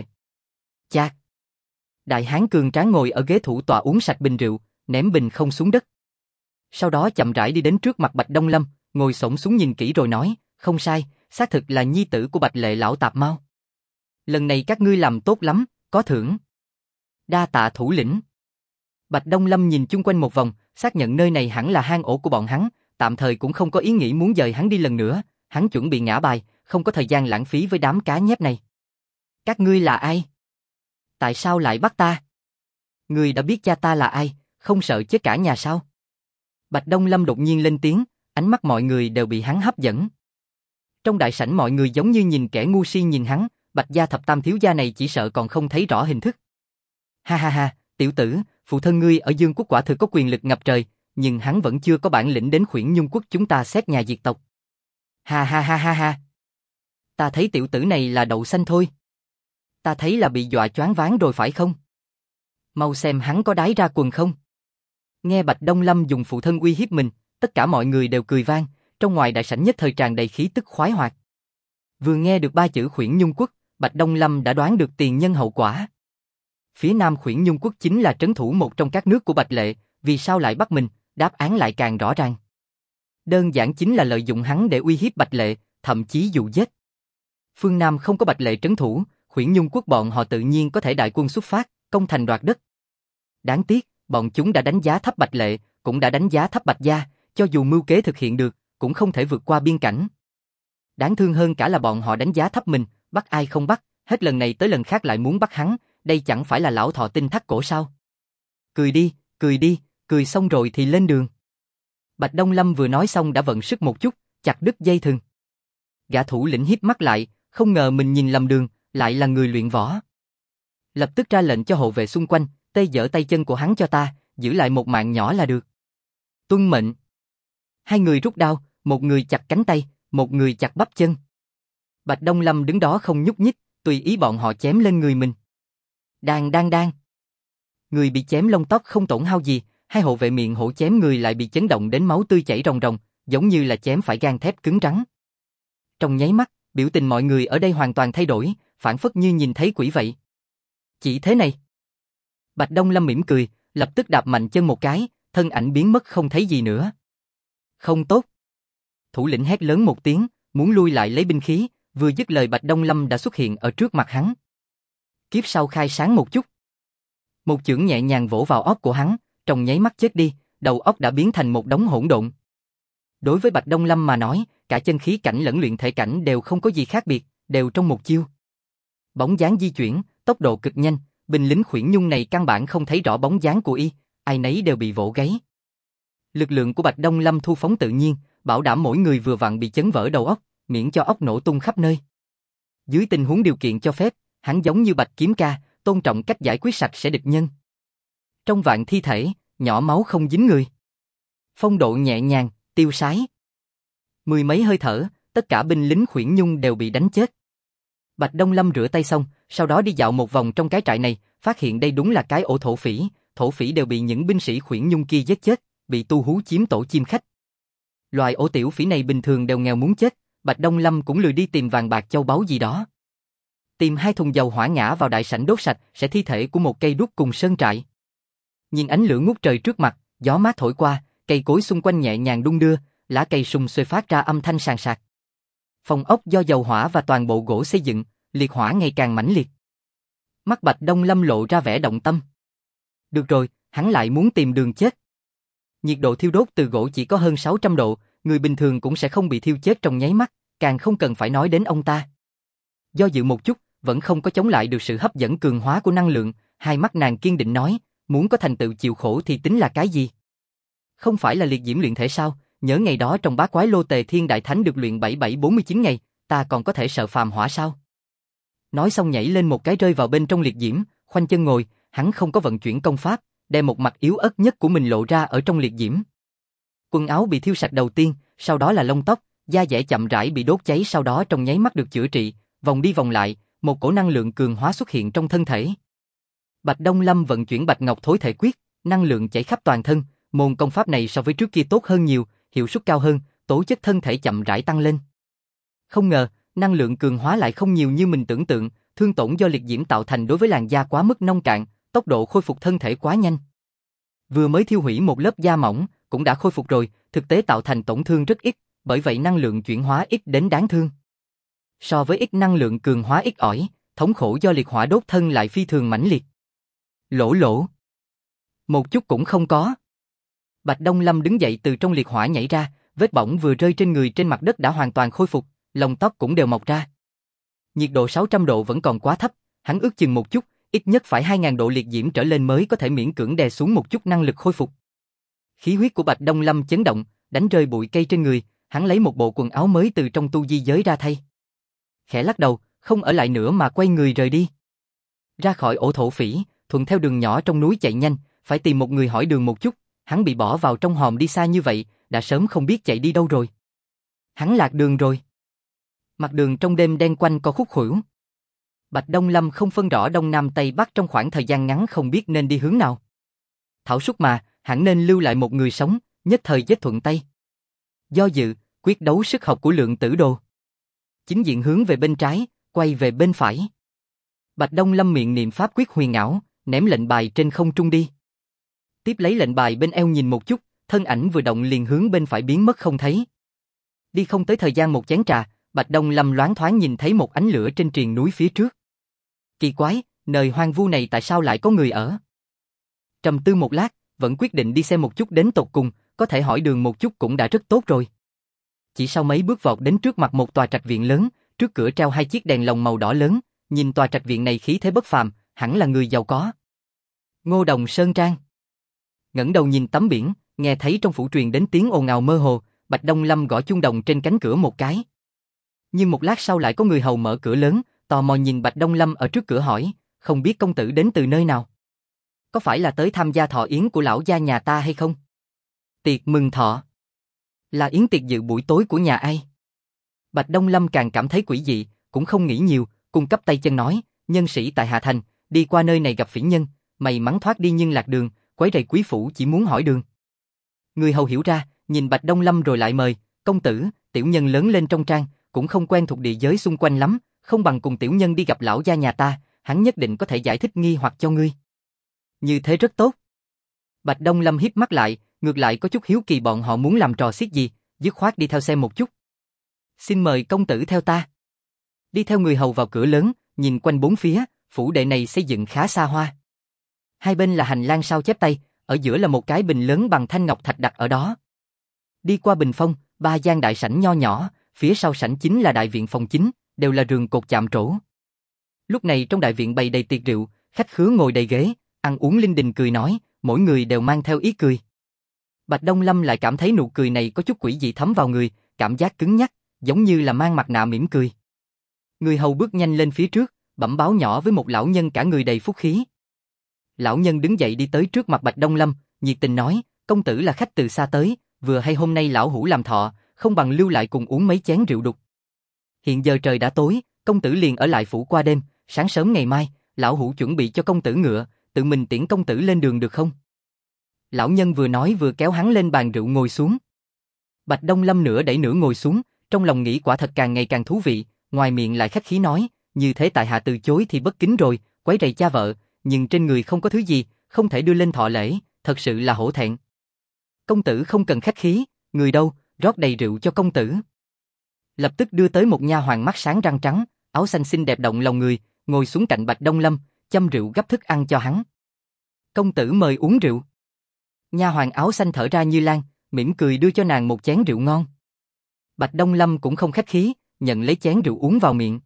Chạc. Đại hán cường tráng ngồi ở ghế thủ tọa uống sạch bình rượu, ném bình không xuống đất. sau đó chậm rãi đi đến trước mặt Bạch Đông Lâm, ngồi xổm xuống nhìn kỹ rồi nói, không sai, xác thực là nhi tử của Bạch Lệ lão tạp mao. Lần này các ngươi làm tốt lắm, có thưởng. Đa tạ thủ lĩnh. Bạch Đông Lâm nhìn chung quanh một vòng, xác nhận nơi này hẳn là hang ổ của bọn hắn, tạm thời cũng không có ý nghĩ muốn dời hắn đi lần nữa, hắn chuẩn bị ngã bài, không có thời gian lãng phí với đám cá nhép này. Các ngươi là ai? Tại sao lại bắt ta? Ngươi đã biết cha ta là ai, không sợ chết cả nhà sao? Bạch Đông Lâm đột nhiên lên tiếng, ánh mắt mọi người đều bị hắn hấp dẫn. Trong đại sảnh mọi người giống như nhìn kẻ ngu si nhìn hắn, Bạch gia thập tam thiếu gia này chỉ sợ còn không thấy rõ hình thức. Ha ha ha, tiểu tử, phụ thân ngươi ở Dương quốc quả thực có quyền lực ngập trời, nhưng hắn vẫn chưa có bản lĩnh đến Khuyển Nhung quốc chúng ta xét nhà diệt tộc. Ha ha ha ha ha. Ta thấy tiểu tử này là đậu xanh thôi. Ta thấy là bị dọa choáng váng rồi phải không? Mau xem hắn có đái ra quần không? Nghe Bạch Đông Lâm dùng phụ thân uy hiếp mình, tất cả mọi người đều cười vang, trong ngoài đại sảnh nhất thời tràn đầy khí tức khoái hoạt. Vừa nghe được 3 chữ Khuyển Nhung quốc, Bạch Đông Lâm đã đoán được tiền nhân hậu quả. Phía Nam Khuyển Nhung quốc chính là trấn thủ một trong các nước của Bạch Lệ, vì sao lại bắt mình, đáp án lại càng rõ ràng. Đơn giản chính là lợi dụng hắn để uy hiếp Bạch Lệ, thậm chí dụ giết. Phương Nam không có Bạch Lệ trấn thủ, Khuyển Nhung quốc bọn họ tự nhiên có thể đại quân xuất phát, công thành đoạt đất. Đáng tiếc, bọn chúng đã đánh giá thấp Bạch Lệ, cũng đã đánh giá thấp Bạch gia, cho dù mưu kế thực hiện được, cũng không thể vượt qua biên cảnh. Đáng thương hơn cả là bọn họ đánh giá thấp mình, bắt ai không bắt, hết lần này tới lần khác lại muốn bắt hắn, đây chẳng phải là lão thọ tinh thắt cổ sao? Cười đi, cười xong rồi thì lên đường. Bạch Đông Lâm vừa nói xong đã vận sức một chút, chặt đứt dây thừng. Gã thủ lĩnh híp mắt lại, không ngờ mình nhìn lầm đường, lại là người luyện võ. Lập tức ra lệnh cho hộ vệ xung quanh, tê dỡ tay chân của hắn cho ta, giữ lại một mạng nhỏ là được. Tuân mệnh. 2 người rút đao, một người chặt cánh tay, một người chặt bắp chân. Bạch Đông Lâm đứng đó không nhúc nhích, tùy ý bọn họ chém lên người mình. Đang. Người bị chém lông tóc không tổn hao gì, 2 hộ vệ miệng hổ chém người lại bị chấn động đến máu tươi chảy ròng ròng, giống như là chém phải gan thép cứng rắn. Trong nháy mắt, biểu tình mọi người ở đây hoàn toàn thay đổi, phản phất như nhìn thấy quỷ vậy. Chỉ thế này. Bạch Đông Lâm mỉm cười, lập tức đạp mạnh chân một cái, thân ảnh biến mất không thấy gì nữa. Không tốt. Thủ lĩnh hét lớn một tiếng, muốn lui lại lấy binh khí, vừa dứt lời Bạch Đông Lâm đã xuất hiện ở trước mặt hắn. Kiếp sau khai sáng một chút. Một chưởng nhẹ nhàng vỗ vào óc của hắn, trong nháy mắt chết đi, đầu óc đã biến thành một đống hỗn độn. Đối với Bạch Đông Lâm mà nói, cả chân khí cảnh lẫn luyện thể cảnh đều không có gì khác biệt, đều trong một chiêu. Bóng dáng di chuyển, tốc độ cực nhanh, binh lính Khuyển Nhung này căn bản không thấy rõ bóng dáng của y, ai nấy đều bị vỗ gáy. Lực lượng của Bạch Đông Lâm thu phóng tự nhiên, bảo đảm mỗi người vừa vặn bị chấn vỡ đầu óc, miễn cho óc nổ tung khắp nơi. Dưới tình huống điều kiện cho phép, hắn giống như Bạch Kiếm Ca, tôn trọng cách giải quyết sạch sẽ địch nhân. Trong vạn thi thể, nhỏ máu không dính người. Phong độ nhẹ nhàng, tiêu sái. 10 mấy hơi thở, tất cả binh lính Khuyển Nhung đều bị đánh chết. Bạch Đông Lâm rửa tay xong, sau đó đi dạo một vòng trong cái trại này, phát hiện đây đúng là cái ổ thổ phỉ đều bị những binh sĩ Khuyển Nhung kia giết chết, bị tu hú chiếm tổ chim khách. Loài ổ tiểu phỉ này bình thường đều nghèo muốn chết, Bạch Đông Lâm cũng lười đi tìm vàng bạc châu báu gì đó. Tìm 2 thùng dầu hỏa ngã vào đại sảnh đốt sạch sẽ thi thể của một cây đuốc cùng sơn trại. Nhìn ánh lửa ngút trời trước mặt, gió mát thổi qua, cây cối xung quanh nhẹ nhàng đung đưa, lá cây sum xuê phát ra âm thanh sàn sạc. Phòng ốc do dầu hỏa và toàn bộ gỗ xây dựng, liệt hỏa ngày càng mãnh liệt. Mắt Bạch Đông Lâm lộ ra vẻ động tâm. Được rồi, hắn lại muốn tìm đường chết. Nhiệt độ thiêu đốt từ gỗ chỉ có hơn 600 độ, người bình thường cũng sẽ không bị thiêu chết trong nháy mắt, càng không cần phải nói đến ông ta. Do dự một chút, vẫn không có chống lại được sự hấp dẫn cường hóa của năng lượng, hai mắt nàng kiên định nói, muốn có thành tựu chịu khổ thì tính là cái gì? Không phải là liệt diễm luyện thể sao? Nhớ ngày đó trong bá quái lô Tề Thiên Đại Thánh được luyện 7749 ngày, ta còn có thể sợ phàm hỏa sao? Nói xong nhảy lên một cái rơi vào bên trong liệt diễm, khoanh chân ngồi, hắn không có vận chuyển công pháp, đem một mặt yếu ớt nhất của mình lộ ra ở trong liệt diễm. Quần áo bị thiêu sạch đầu tiên, sau đó là lông tóc, da dẻ chậm rãi bị đốt cháy, sau đó trong nháy mắt được chữa trị, vòng đi vòng lại, một cổ năng lượng cường hóa xuất hiện trong thân thể. Bạch Đông Lâm vận chuyển Bạch Ngọc Thối Thể Quyết, năng lượng chảy khắp toàn thân, môn công pháp này so với trước kia tốt hơn nhiều, hiệu suất cao hơn, tố chất thân thể chậm rãi tăng lên. Không ngờ, năng lượng cường hóa lại không nhiều như mình tưởng tượng, thương tổn do liệt diễm tạo thành đối với làn da quá mức nông cạn, tốc độ khôi phục thân thể quá nhanh. Vừa mới thiêu hủy một lớp da mỏng, cũng đã khôi phục rồi, thực tế tạo thành tổn thương rất ít, bởi vậy năng lượng chuyển hóa ít đến đáng thương. So với ít năng lượng cường hóa ít ỏi, thống khổ do liệt hỏa đốt thân lại phi thường mãnh liệt. Lỗ lỗ. Một chút cũng không có. Bạch Đông Lâm đứng dậy từ trong liệt hỏa nhảy ra, vết bỏng vừa rơi trên người trên mặt đất đã hoàn toàn khôi phục, lông tóc cũng đều mọc ra. Nhiệt độ 600 độ vẫn còn quá thấp, hắn ước chừng một chút, ít nhất phải 2000 độ liệt diễm trở lên mới có thể miễn cưỡng đè xuống một chút năng lực khôi phục. Khí huyết của Bạch Đông Lâm chấn động, đánh rơi bụi cây trên người, hắn lấy một bộ quần áo mới từ trong tu di giới ra thay. Khẽ lắc đầu, không ở lại nữa mà quay người rời đi. Ra khỏi ổ thổ phỉ, thuận theo đường nhỏ trong núi chạy nhanh, phải tìm một người hỏi đường một chút, hắn bị bỏ vào trong hòm đi xa như vậy, đã sớm không biết chạy đi đâu rồi. Hắn lạc đường rồi. Mặt đường trong đêm đen quanh co khúc khuỷu. Bạch Đông Lâm không phân rõ đông nam tây bắc trong khoảng thời gian ngắn không biết nên đi hướng nào. Thảo suất mà, hẳn nên lưu lại một người sống, nhất thời chết thuận tay. Do dự, quyết đấu sức học của Lượng Tử Đồ. Chính diện hướng về bên trái, quay về bên phải. Bạch Đông Lâm miệng niệm pháp quyết huyền ảo, ném lệnh bài trên không trung đi. Tiếp lấy lệnh bài bên eo nhìn một chút, thân ảnh vừa động liền hướng bên phải biến mất không thấy. Đi không tới thời gian một chén trà, Bạch Đông Lâm loáng thoáng nhìn thấy một ánh lửa trên triền núi phía trước. Kỳ quái, nơi hoang vu này tại sao lại có người ở? Trầm tư một lát, vẫn quyết định đi xem một chút đến tột cùng, có thể hỏi đường một chút cũng đã rất tốt rồi. Chỉ sau mấy bước vọt đến trước mặt một tòa trạch viện lớn, trước cửa treo hai chiếc đèn lồng màu đỏ lớn, nhìn tòa trạch viện này khí thế bất phàm, hẳn là người giàu có. Ngô Đồng Sơn Trang. Ngẩng đầu nhìn tấm biển, nghe thấy trong phủ truyền đến tiếng ồn ào mơ hồ, Bạch Đông Lâm gõ chuông đồng trên cánh cửa một cái. Nhưng một lát sau lại có người hầu mở cửa lớn, tò mò nhìn Bạch Đông Lâm ở trước cửa hỏi, không biết công tử đến từ nơi nào? Có phải là tới tham gia thọ yến của lão gia nhà ta hay không? Tiệc mừng thọ. Là yến tiệc dự buổi tối của nhà ai? Bạch Đông Lâm càng cảm thấy quỷ dị, cũng không nghĩ nhiều, cung cấp tay chân nói, nhân sĩ tại Hà Thành, đi qua nơi này gặp phỉ nhân, may mắn thoát đi nhưng lạc đường, quấy rầy quý phủ chỉ muốn hỏi đường. Người hầu hiểu ra, nhìn Bạch Đông Lâm rồi lại mời, công tử, tiểu nhân lớn lên trong trang, cũng không quen thuộc địa giới xung quanh lắm, không bằng cùng tiểu nhân đi gặp lão gia nhà ta, hắn nhất định có thể giải thích nghi hoặc cho ngươi. Như thế rất tốt. Bạch Đông Lâm híp mắt lại, ngược lại có chút hiếu kỳ bọn họ muốn làm trò xiết gì, dứt khoát đi theo xem một chút. Xin mời công tử theo ta. Đi theo người hầu vào cửa lớn, nhìn quanh bốn phía, phủ đệ này xây dựng khá xa hoa. Hai bên là hành lang sao chép tay, ở giữa là một cái bình lớn bằng thanh ngọc thạch đặt ở đó. Đi qua bình phong, ba gian đại sảnh nho nhỏ, phía sau sảnh chính là đại viện phòng chính, đều là giường cột chạm trổ. Lúc này trong đại viện bày đầy tiệc rượu, khách khứa ngồi đầy ghế, ăn uống linh đình cười nói, mỗi người đều mang theo ý cười. Bạch Đông Lâm lại cảm thấy nụ cười này có chút quỷ dị thấm vào người, cảm giác cứng nhắc, giống như là mang mặt nạ mỉm cười. Người hầu bước nhanh lên phía trước, bẩm báo nhỏ với một lão nhân cả người đầy phúc khí. Lão nhân đứng dậy đi tới trước mặt Bạch Đông Lâm, nhiệt tình nói, công tử là khách từ xa tới, vừa hay hôm nay lão hủ làm thọ, không bằng lưu lại cùng uống mấy chén rượu đục. Hiện giờ trời đã tối, công tử liền ở lại phủ qua đêm, sáng sớm ngày mai, lão hủ chuẩn bị cho công tử ngựa, tự mình tiễn công tử lên đường được không? Lão nhân vừa nói vừa kéo hắn lên bàn rượu ngồi xuống. Bạch Đông Lâm nửa đẩy nửa ngồi xuống, trong lòng nghĩ quả thật càng ngày càng thú vị, ngoài miệng lại khách khí nói, như thế tại hạ từ chối thì bất kính rồi, quấy rầy cha vợ, nhưng trên người không có thứ gì, không thể đưa lên thọ lễ, thật sự là hổ thẹn. Công tử không cần khách khí, người đâu, rót đầy rượu cho công tử. Lập tức đưa tới một nha hoàn mắt sáng răng trắng, áo xanh xinh đẹp động lòng người, ngồi xuống cạnh Bạch Đông Lâm, châm rượu gắp thức ăn cho hắn. Công tử mời uống rượu. Nha hoàn áo xanh thở ra như lan, mỉm cười đưa cho nàng một chén rượu ngon. Bạch Đông Lâm cũng không khách khí, nhận lấy chén rượu uống vào miệng.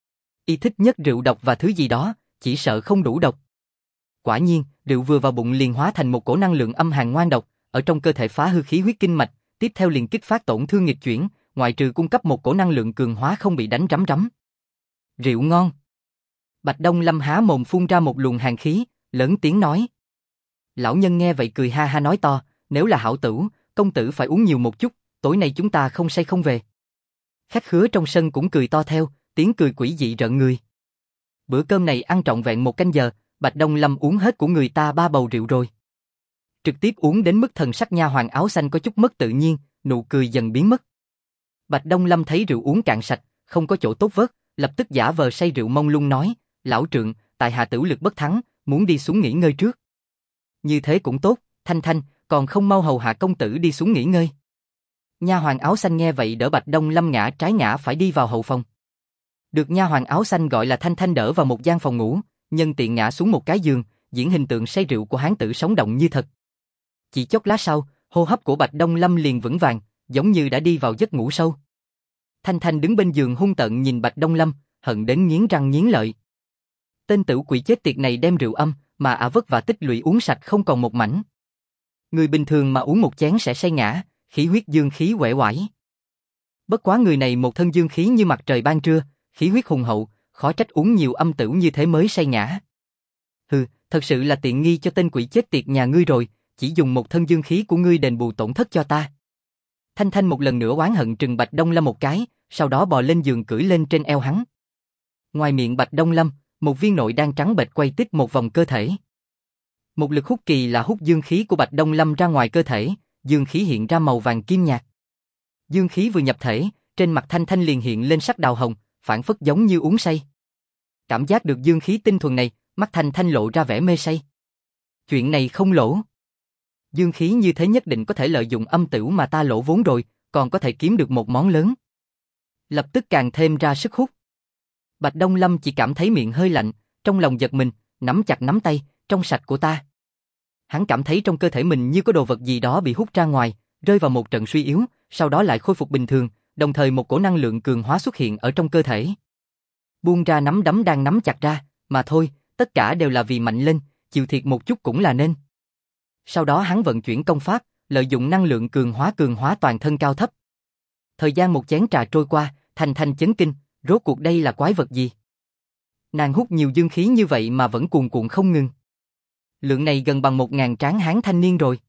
Y thích nhất rượu độc và thứ gì đó, chỉ sợ không đủ độc. Quả nhiên, rượu vừa vào bụng liền hóa thành một cổ năng lượng âm hàn ngoan độc, ở trong cơ thể phá hư khí huyết kinh mạch, tiếp theo liền kích phát tổn thương nghịch chuyển, ngoại trừ cung cấp một cổ năng lượng cường hóa không bị đánh rắm rắm. Rượu ngon. Bạch Đông Lâm há mồm phun ra một luồng hàn khí, lớn tiếng nói. Lão nhân nghe vậy cười ha ha nói to, nếu là hảo tửu, công tử phải uống nhiều một chút, tối nay chúng ta không say không về. Khách khứa trong sân cũng cười to theo, tiếng cười quỷ dị rợn người. Bữa cơm này ăn trọn vẹn 1 canh giờ, Bạch Đông Lâm uống hết của người ta 3 bầu rượu rồi. Trực tiếp uống đến mức thần sắc nha hoàn áo xanh có chút mất tự nhiên, nụ cười dần biến mất. Bạch Đông Lâm thấy rượu uống cạn sạch, không có chỗ tốt vớt, lập tức giả vờ say rượu mông lung nói, lão trượng, tại hạ tửu lực bất thắng, muốn đi xuống nghỉ ngơi trước. Như thế cũng tốt, Thanh Thanh, còn không mau hầu hạ công tử đi xuống nghỉ ngơi. Nha hoàn áo xanh nghe vậy đỡ Bạch Đông Lâm ngã trái ngã phải đi vào hậu phòng. Được nha hoàn áo xanh gọi là Thanh Thanh đỡ vào một gian phòng ngủ, nhân tiện ngã xuống một cái giường, diễn hình tượng say rượu của hán tử sống động như thật. Chỉ chốc lát sau, hô hấp của Bạch Đông Lâm liền vững vàng, giống như đã đi vào giấc ngủ sâu. Thanh Thanh đứng bên giường hung tợn nhìn Bạch Đông Lâm, hận đến nghiến răng nghiến lợi. Tên tử quỷ chết tiệt này đem rượu âm, mà ả vất vả tích lũy uống sạch không còn một mảnh. Người bình thường mà uống một chén sẽ say ngã, khí huyết dương khí uể oải. Bất quá người này một thân dương khí như mặt trời ban trưa, khí huyết hùng hậu, khó trách uống nhiều âm tửu như thế mới say ngã. Hừ, thật sự là tiện nghi cho tên quỷ chết tiệt nhà ngươi rồi, chỉ dùng một thân dương khí của ngươi đền bù tổn thất cho ta. Thanh Thanh một lần nữa oán hận trừng Bạch Đông Lâm một cái, sau đó bò lên giường cưỡi lên trên eo hắn. Ngoài miệng Bạch Đông Lâm, một viên nội đan trắng bệch quay tít một vòng cơ thể. Một lực hút kỳ là hút dương khí của Bạch Đông Lâm ra ngoài cơ thể, dương khí hiện ra màu vàng kim nhạt. Dương khí vừa nhập thể, trên mặt Thanh Thanh liền hiện lên sắc đào hồng, phản phất giống như uống say. Cảm giác được dương khí tinh thuần này, mắt Thanh Thanh lộ ra vẻ mê say. Chuyện này không lỗ. Dương khí như thế nhất định có thể lợi dụng âm tửu mà ta lỗ vốn rồi, còn có thể kiếm được một món lớn. Lập tức càng thêm ra sức hút. Bạch Đông Lâm chỉ cảm thấy miệng hơi lạnh, trong lòng giật mình, nắm chặt nắm tay, trong sạch của ta. Hắn cảm thấy trong cơ thể mình như có đồ vật gì đó bị hút ra ngoài, rơi vào một trận suy yếu, sau đó lại khôi phục bình thường, đồng thời một cổ năng lượng cường hóa xuất hiện ở trong cơ thể. Buông ra nắm đấm đang nắm chặt ra, mà thôi, tất cả đều là vì mạnh lên, chịu thiệt một chút cũng là nên. Sau đó hắn vận chuyển công pháp, lợi dụng năng lượng cường hóa toàn thân cao thấp. Thời gian một chén trà trôi qua, Thanh Thanh chấn kinh, rốt cuộc đây là quái vật gì? Nàng hút nhiều dương khí như vậy mà vẫn cuồn cuộn không ngừng. Lượng này gần bằng 1000 tráng hán thanh niên rồi.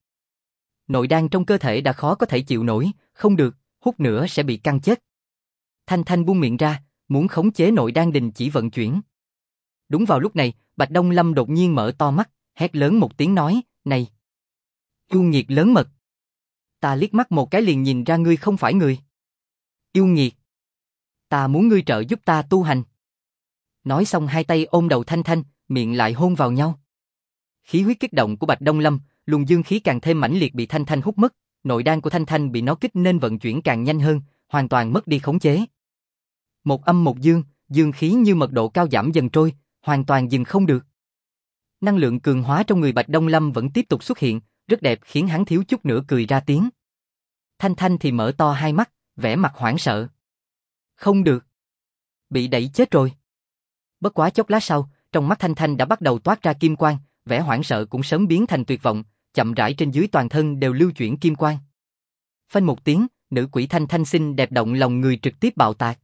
Nội đan trong cơ thể đã khó có thể chịu nổi, không được, hút nữa sẽ bị căng chết. Thanh Thanh buông miệng ra, muốn khống chế nội đan đình chỉ vận chuyển. Đúng vào lúc này, Bạch Đông Lâm đột nhiên mở to mắt, hét lớn một tiếng nói, này! Yêu nghiệt lớn mật! Ta liếc mắt một cái liền nhìn ra ngươi không phải người. Yêu nghiệt! Ta muốn ngươi trợ giúp ta tu hành. Nói xong hai tay ôm đầu Thanh Thanh, miệng lại hôn vào nhau. Khí huyết kích động của Bạch Đông Lâm, luồng dương khí càng thêm mãnh liệt bị Thanh Thanh hút mất, nội đan của Thanh Thanh bị nó kích nên vận chuyển càng nhanh hơn, hoàn toàn mất đi khống chế. Một âm một dương, dương khí như mật độ cao giảm dần trôi, hoàn toàn dừng không được. Năng lượng cường hóa trong người Bạch Đông Lâm vẫn tiếp tục xuất hiện, rất đẹp khiến hắn thiếu chút nữa cười ra tiếng. Thanh Thanh thì mở to hai mắt, vẻ mặt hoảng sợ. Không được. Bị đẩy chết rồi. Bất quá chốc lát sau, trong mắt Thanh Thanh đã bắt đầu toát ra kim quang, vẻ hoảng sợ cũng sớm biến thành tuyệt vọng, chậm rãi trên dưới toàn thân đều lưu chuyển kim quang. Phanh một tiếng, nữ quỷ Thanh Thanh xinh đẹp động lòng người trực tiếp bạo tạc.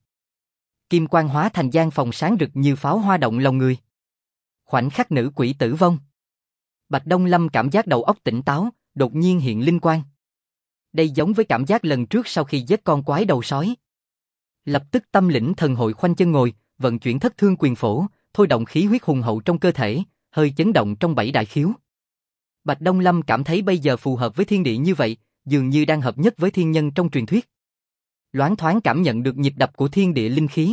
Kim quang hóa thành gian phòng sáng rực như pháo hoa động lòng người. Khoảnh khắc nữ quỷ tử vong. Bạch Đông Lâm cảm giác đầu óc tỉnh táo, đột nhiên hiện linh quang. Đây giống với cảm giác lần trước sau khi giết con quái đầu sói. Lập tức tâm lĩnh thần hội khoanh chân ngồi, vận chuyển thất thương quyền phổ, thôi động khí huyết hùng hậu trong cơ thể, hơi chấn động trong bảy đại khiếu. Bạch Đông Lâm cảm thấy bây giờ phù hợp với thiên địa như vậy, dường như đang hợp nhất với thiên nhân trong truyền thuyết. Loáng thoáng cảm nhận được nhịp đập của thiên địa linh khí.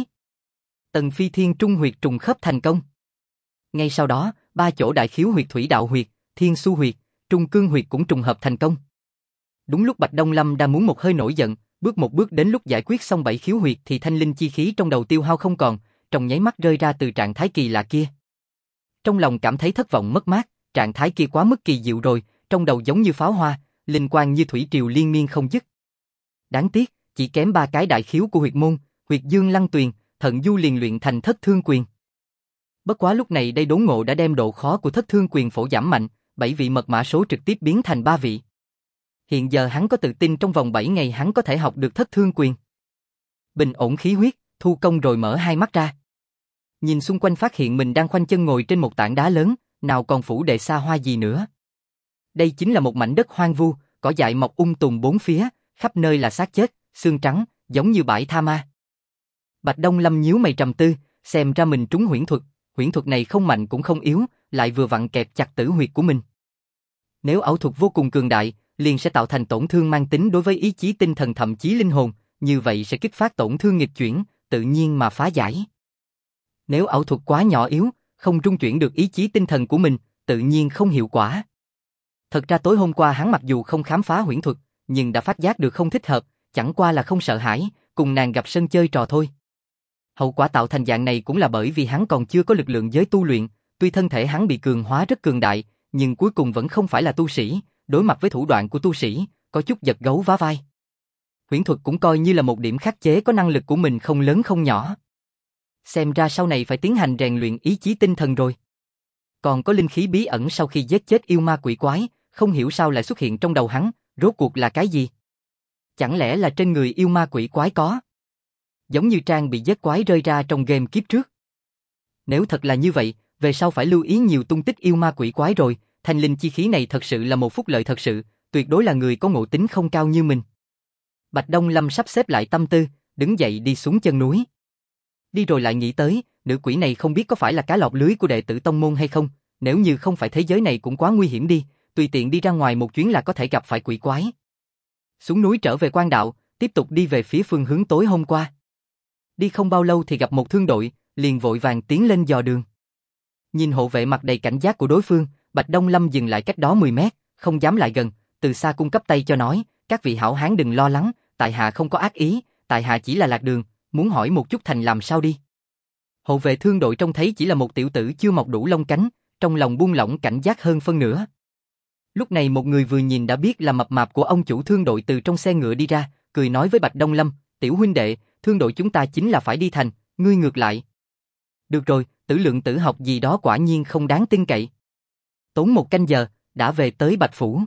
Tần Phi Thiên Trung huyệt trùng khớp thành công. Ngay sau đó, ba chỗ đại khiếu huyệt thủy đạo huyệt, thiên su huyệt, trung cương huyệt cũng trùng hợp thành công. Đúng lúc Bạch Đông Lâm đang muốn một hơi nổi giận, bước một bước đến lúc giải quyết xong bảy khiếu huyệt thì thanh linh chi khí trong đầu tiêu hao không còn, trong nháy mắt rơi ra từ trạng thái kỳ lạ kia. Trong lòng cảm thấy thất vọng mất mát, trạng thái kia quá mức kỳ diệu rồi, trong đầu giống như pháo hoa, linh quang như thủy triều liên miên không dứt. Đáng tiếc, chỉ kém ba cái đại khiếu của huyệt môn, huyệt dương lăng tuyền, thận du liền luyện thành thất thương quyền. Bất quá lúc này đây đốn ngộ đã đem độ khó của thất thương quyền phổ giảm mạnh, 7 vị mật mã số trực tiếp biến thành 3 vị. Hiện giờ hắn có tự tin trong vòng 7 ngày hắn có thể học được thất thương quyền. Bình ổn khí huyết, thu công rồi mở hai mắt ra. Nhìn xung quanh phát hiện mình đang khoanh chân ngồi trên một tảng đá lớn, nào còn phủ đệ xa hoa gì nữa. Đây chính là một mảnh đất hoang vu, cỏ dại mọc tùm bốn phía, khắp nơi là xác chết, xương trắng, giống như bãi tha ma. Bạch Đông Lâm nhíu mày trầm tư, xem ra mình trúng huyễn thuật này không mạnh cũng không yếu, lại vừa vặn kẹp chặt tử huyệt của mình. Nếu ảo thuật vô cùng cường đại, liền sẽ tạo thành tổn thương mang tính đối với ý chí tinh thần thậm chí linh hồn, như vậy sẽ kích phát tổn thương nghịch chuyển, tự nhiên mà phá giải. Nếu ảo thuật quá nhỏ yếu, không trung chuyển được ý chí tinh thần của mình, tự nhiên không hiệu quả. Thật ra tối hôm qua hắn mặc dù không khám phá huyễn thuật, nhưng đã phát giác được không thích hợp, chẳng qua là không sợ hãi, cùng nàng gặp sân chơi trò thôi. Hậu quả tạo thành dạng này cũng là bởi vì hắn còn chưa có lực lượng giới tu luyện, tuy thân thể hắn bị cường hóa rất cường đại, nhưng cuối cùng vẫn không phải là tu sĩ, đối mặt với thủ đoạn của tu sĩ, có chút giật gấu vá vai. Huyễn thuật cũng coi như là một điểm khắc chế có năng lực của mình không lớn không nhỏ. Xem ra sau này phải tiến hành rèn luyện ý chí tinh thần rồi. Còn có linh khí bí ẩn sau khi giết chết yêu ma quỷ quái, không hiểu sao lại xuất hiện trong đầu hắn, rốt cuộc là cái gì? Chẳng lẽ là trên người yêu ma quỷ quái có? Giống như trang bị giết quái rơi ra trong game kiếp trước. Nếu thật là như vậy, về sau phải lưu ý nhiều tung tích yêu ma quỷ quái rồi, thanh linh chi khí này thật sự là một phúc lợi thật sự, tuyệt đối là người có ngộ tính không cao như mình. Bạch Đông Lâm sắp xếp lại tâm tư, đứng dậy đi xuống chân núi. Đi rồi lại nghĩ tới, nữ quỷ này không biết có phải là cá lọt lưới của đệ tử tông môn hay không, nếu như không phải thế giới này cũng quá nguy hiểm đi, tùy tiện đi ra ngoài một chuyến là có thể gặp phải quỷ quái. Xuống núi trở về quan đạo, tiếp tục đi về phía phương hướng tối hôm qua. Đi không bao lâu thì gặp một thương đội, liền vội vàng tiến lên dò đường. Nhìn hộ vệ mặt đầy cảnh giác của đối phương, Bạch Đông Lâm dừng lại cách đó 10 mét, không dám lại gần, từ xa cung cấp tay cho nói, các vị hảo hán đừng lo lắng, tại hạ không có ác ý, tại hạ chỉ là lạc đường, muốn hỏi một chút thành làm sao đi. Hộ vệ thương đội trông thấy chỉ là một tiểu tử chưa mọc đủ lông cánh, trong lòng buông lỏng cảnh giác hơn phân nửa. Lúc này một người vừa nhìn đã biết là mập mạp của ông chủ thương đội từ trong xe ngựa đi ra, cười nói với Bạch Đông Lâm, tiểu huynh đệ, thương đội chúng ta chính là phải đi thành, ngươi ngược lại. Được rồi, tử lượng tử học gì đó quả nhiên không đáng tin cậy. Tốn một canh giờ, đã về tới Bạch Phủ.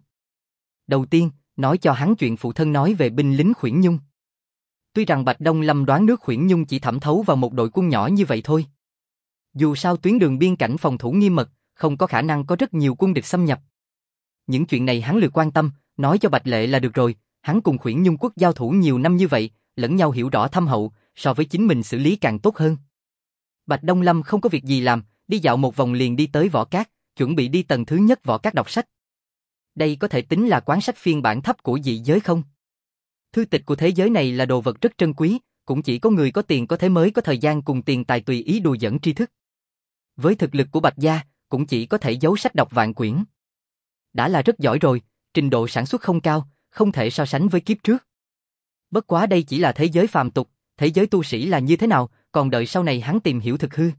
Đầu tiên, nói cho hắn chuyện phụ thân nói về binh lính Khuyển Nhung. Tuy rằng Bạch Đông Lâm đoán nước Khuyển Nhung chỉ thẩm thấu vào một đội quân nhỏ như vậy thôi. Dù sao tuyến đường biên cảnh phòng thủ nghiêm mật, không có khả năng có rất nhiều quân địch xâm nhập. Những chuyện này hắn lười quan tâm, nói cho Bạch Lệ là được rồi, hắn cùng Khuyển Nhung quốc giao thủ nhiều năm như vậy, lẫn nhau hiểu rõ thâm hậu, so với chính mình xử lý càng tốt hơn. Bạch Đông Lâm không có việc gì làm, đi dạo một vòng liền đi tới Võ Cát, chuẩn bị đi tầng thứ nhất Võ Cát đọc sách. Đây có thể tính là quán sách phiên bản thấp của dị giới không? Thư tịch của thế giới này là đồ vật rất trân quý, cũng chỉ có người có tiền có thế mới có thời gian cùng tiền tài tùy ý đùa dẫn tri thức. Với thực lực của Bạch gia, cũng chỉ có thể giấu sách đọc vạn quyển. Đã là rất giỏi rồi, trình độ sản xuất không cao, không thể so sánh với kiếp trước. Bất quá đây chỉ là thế giới phàm tục, thế giới tu sĩ là như thế nào, còn đợi sau này hắn tìm hiểu thực hư.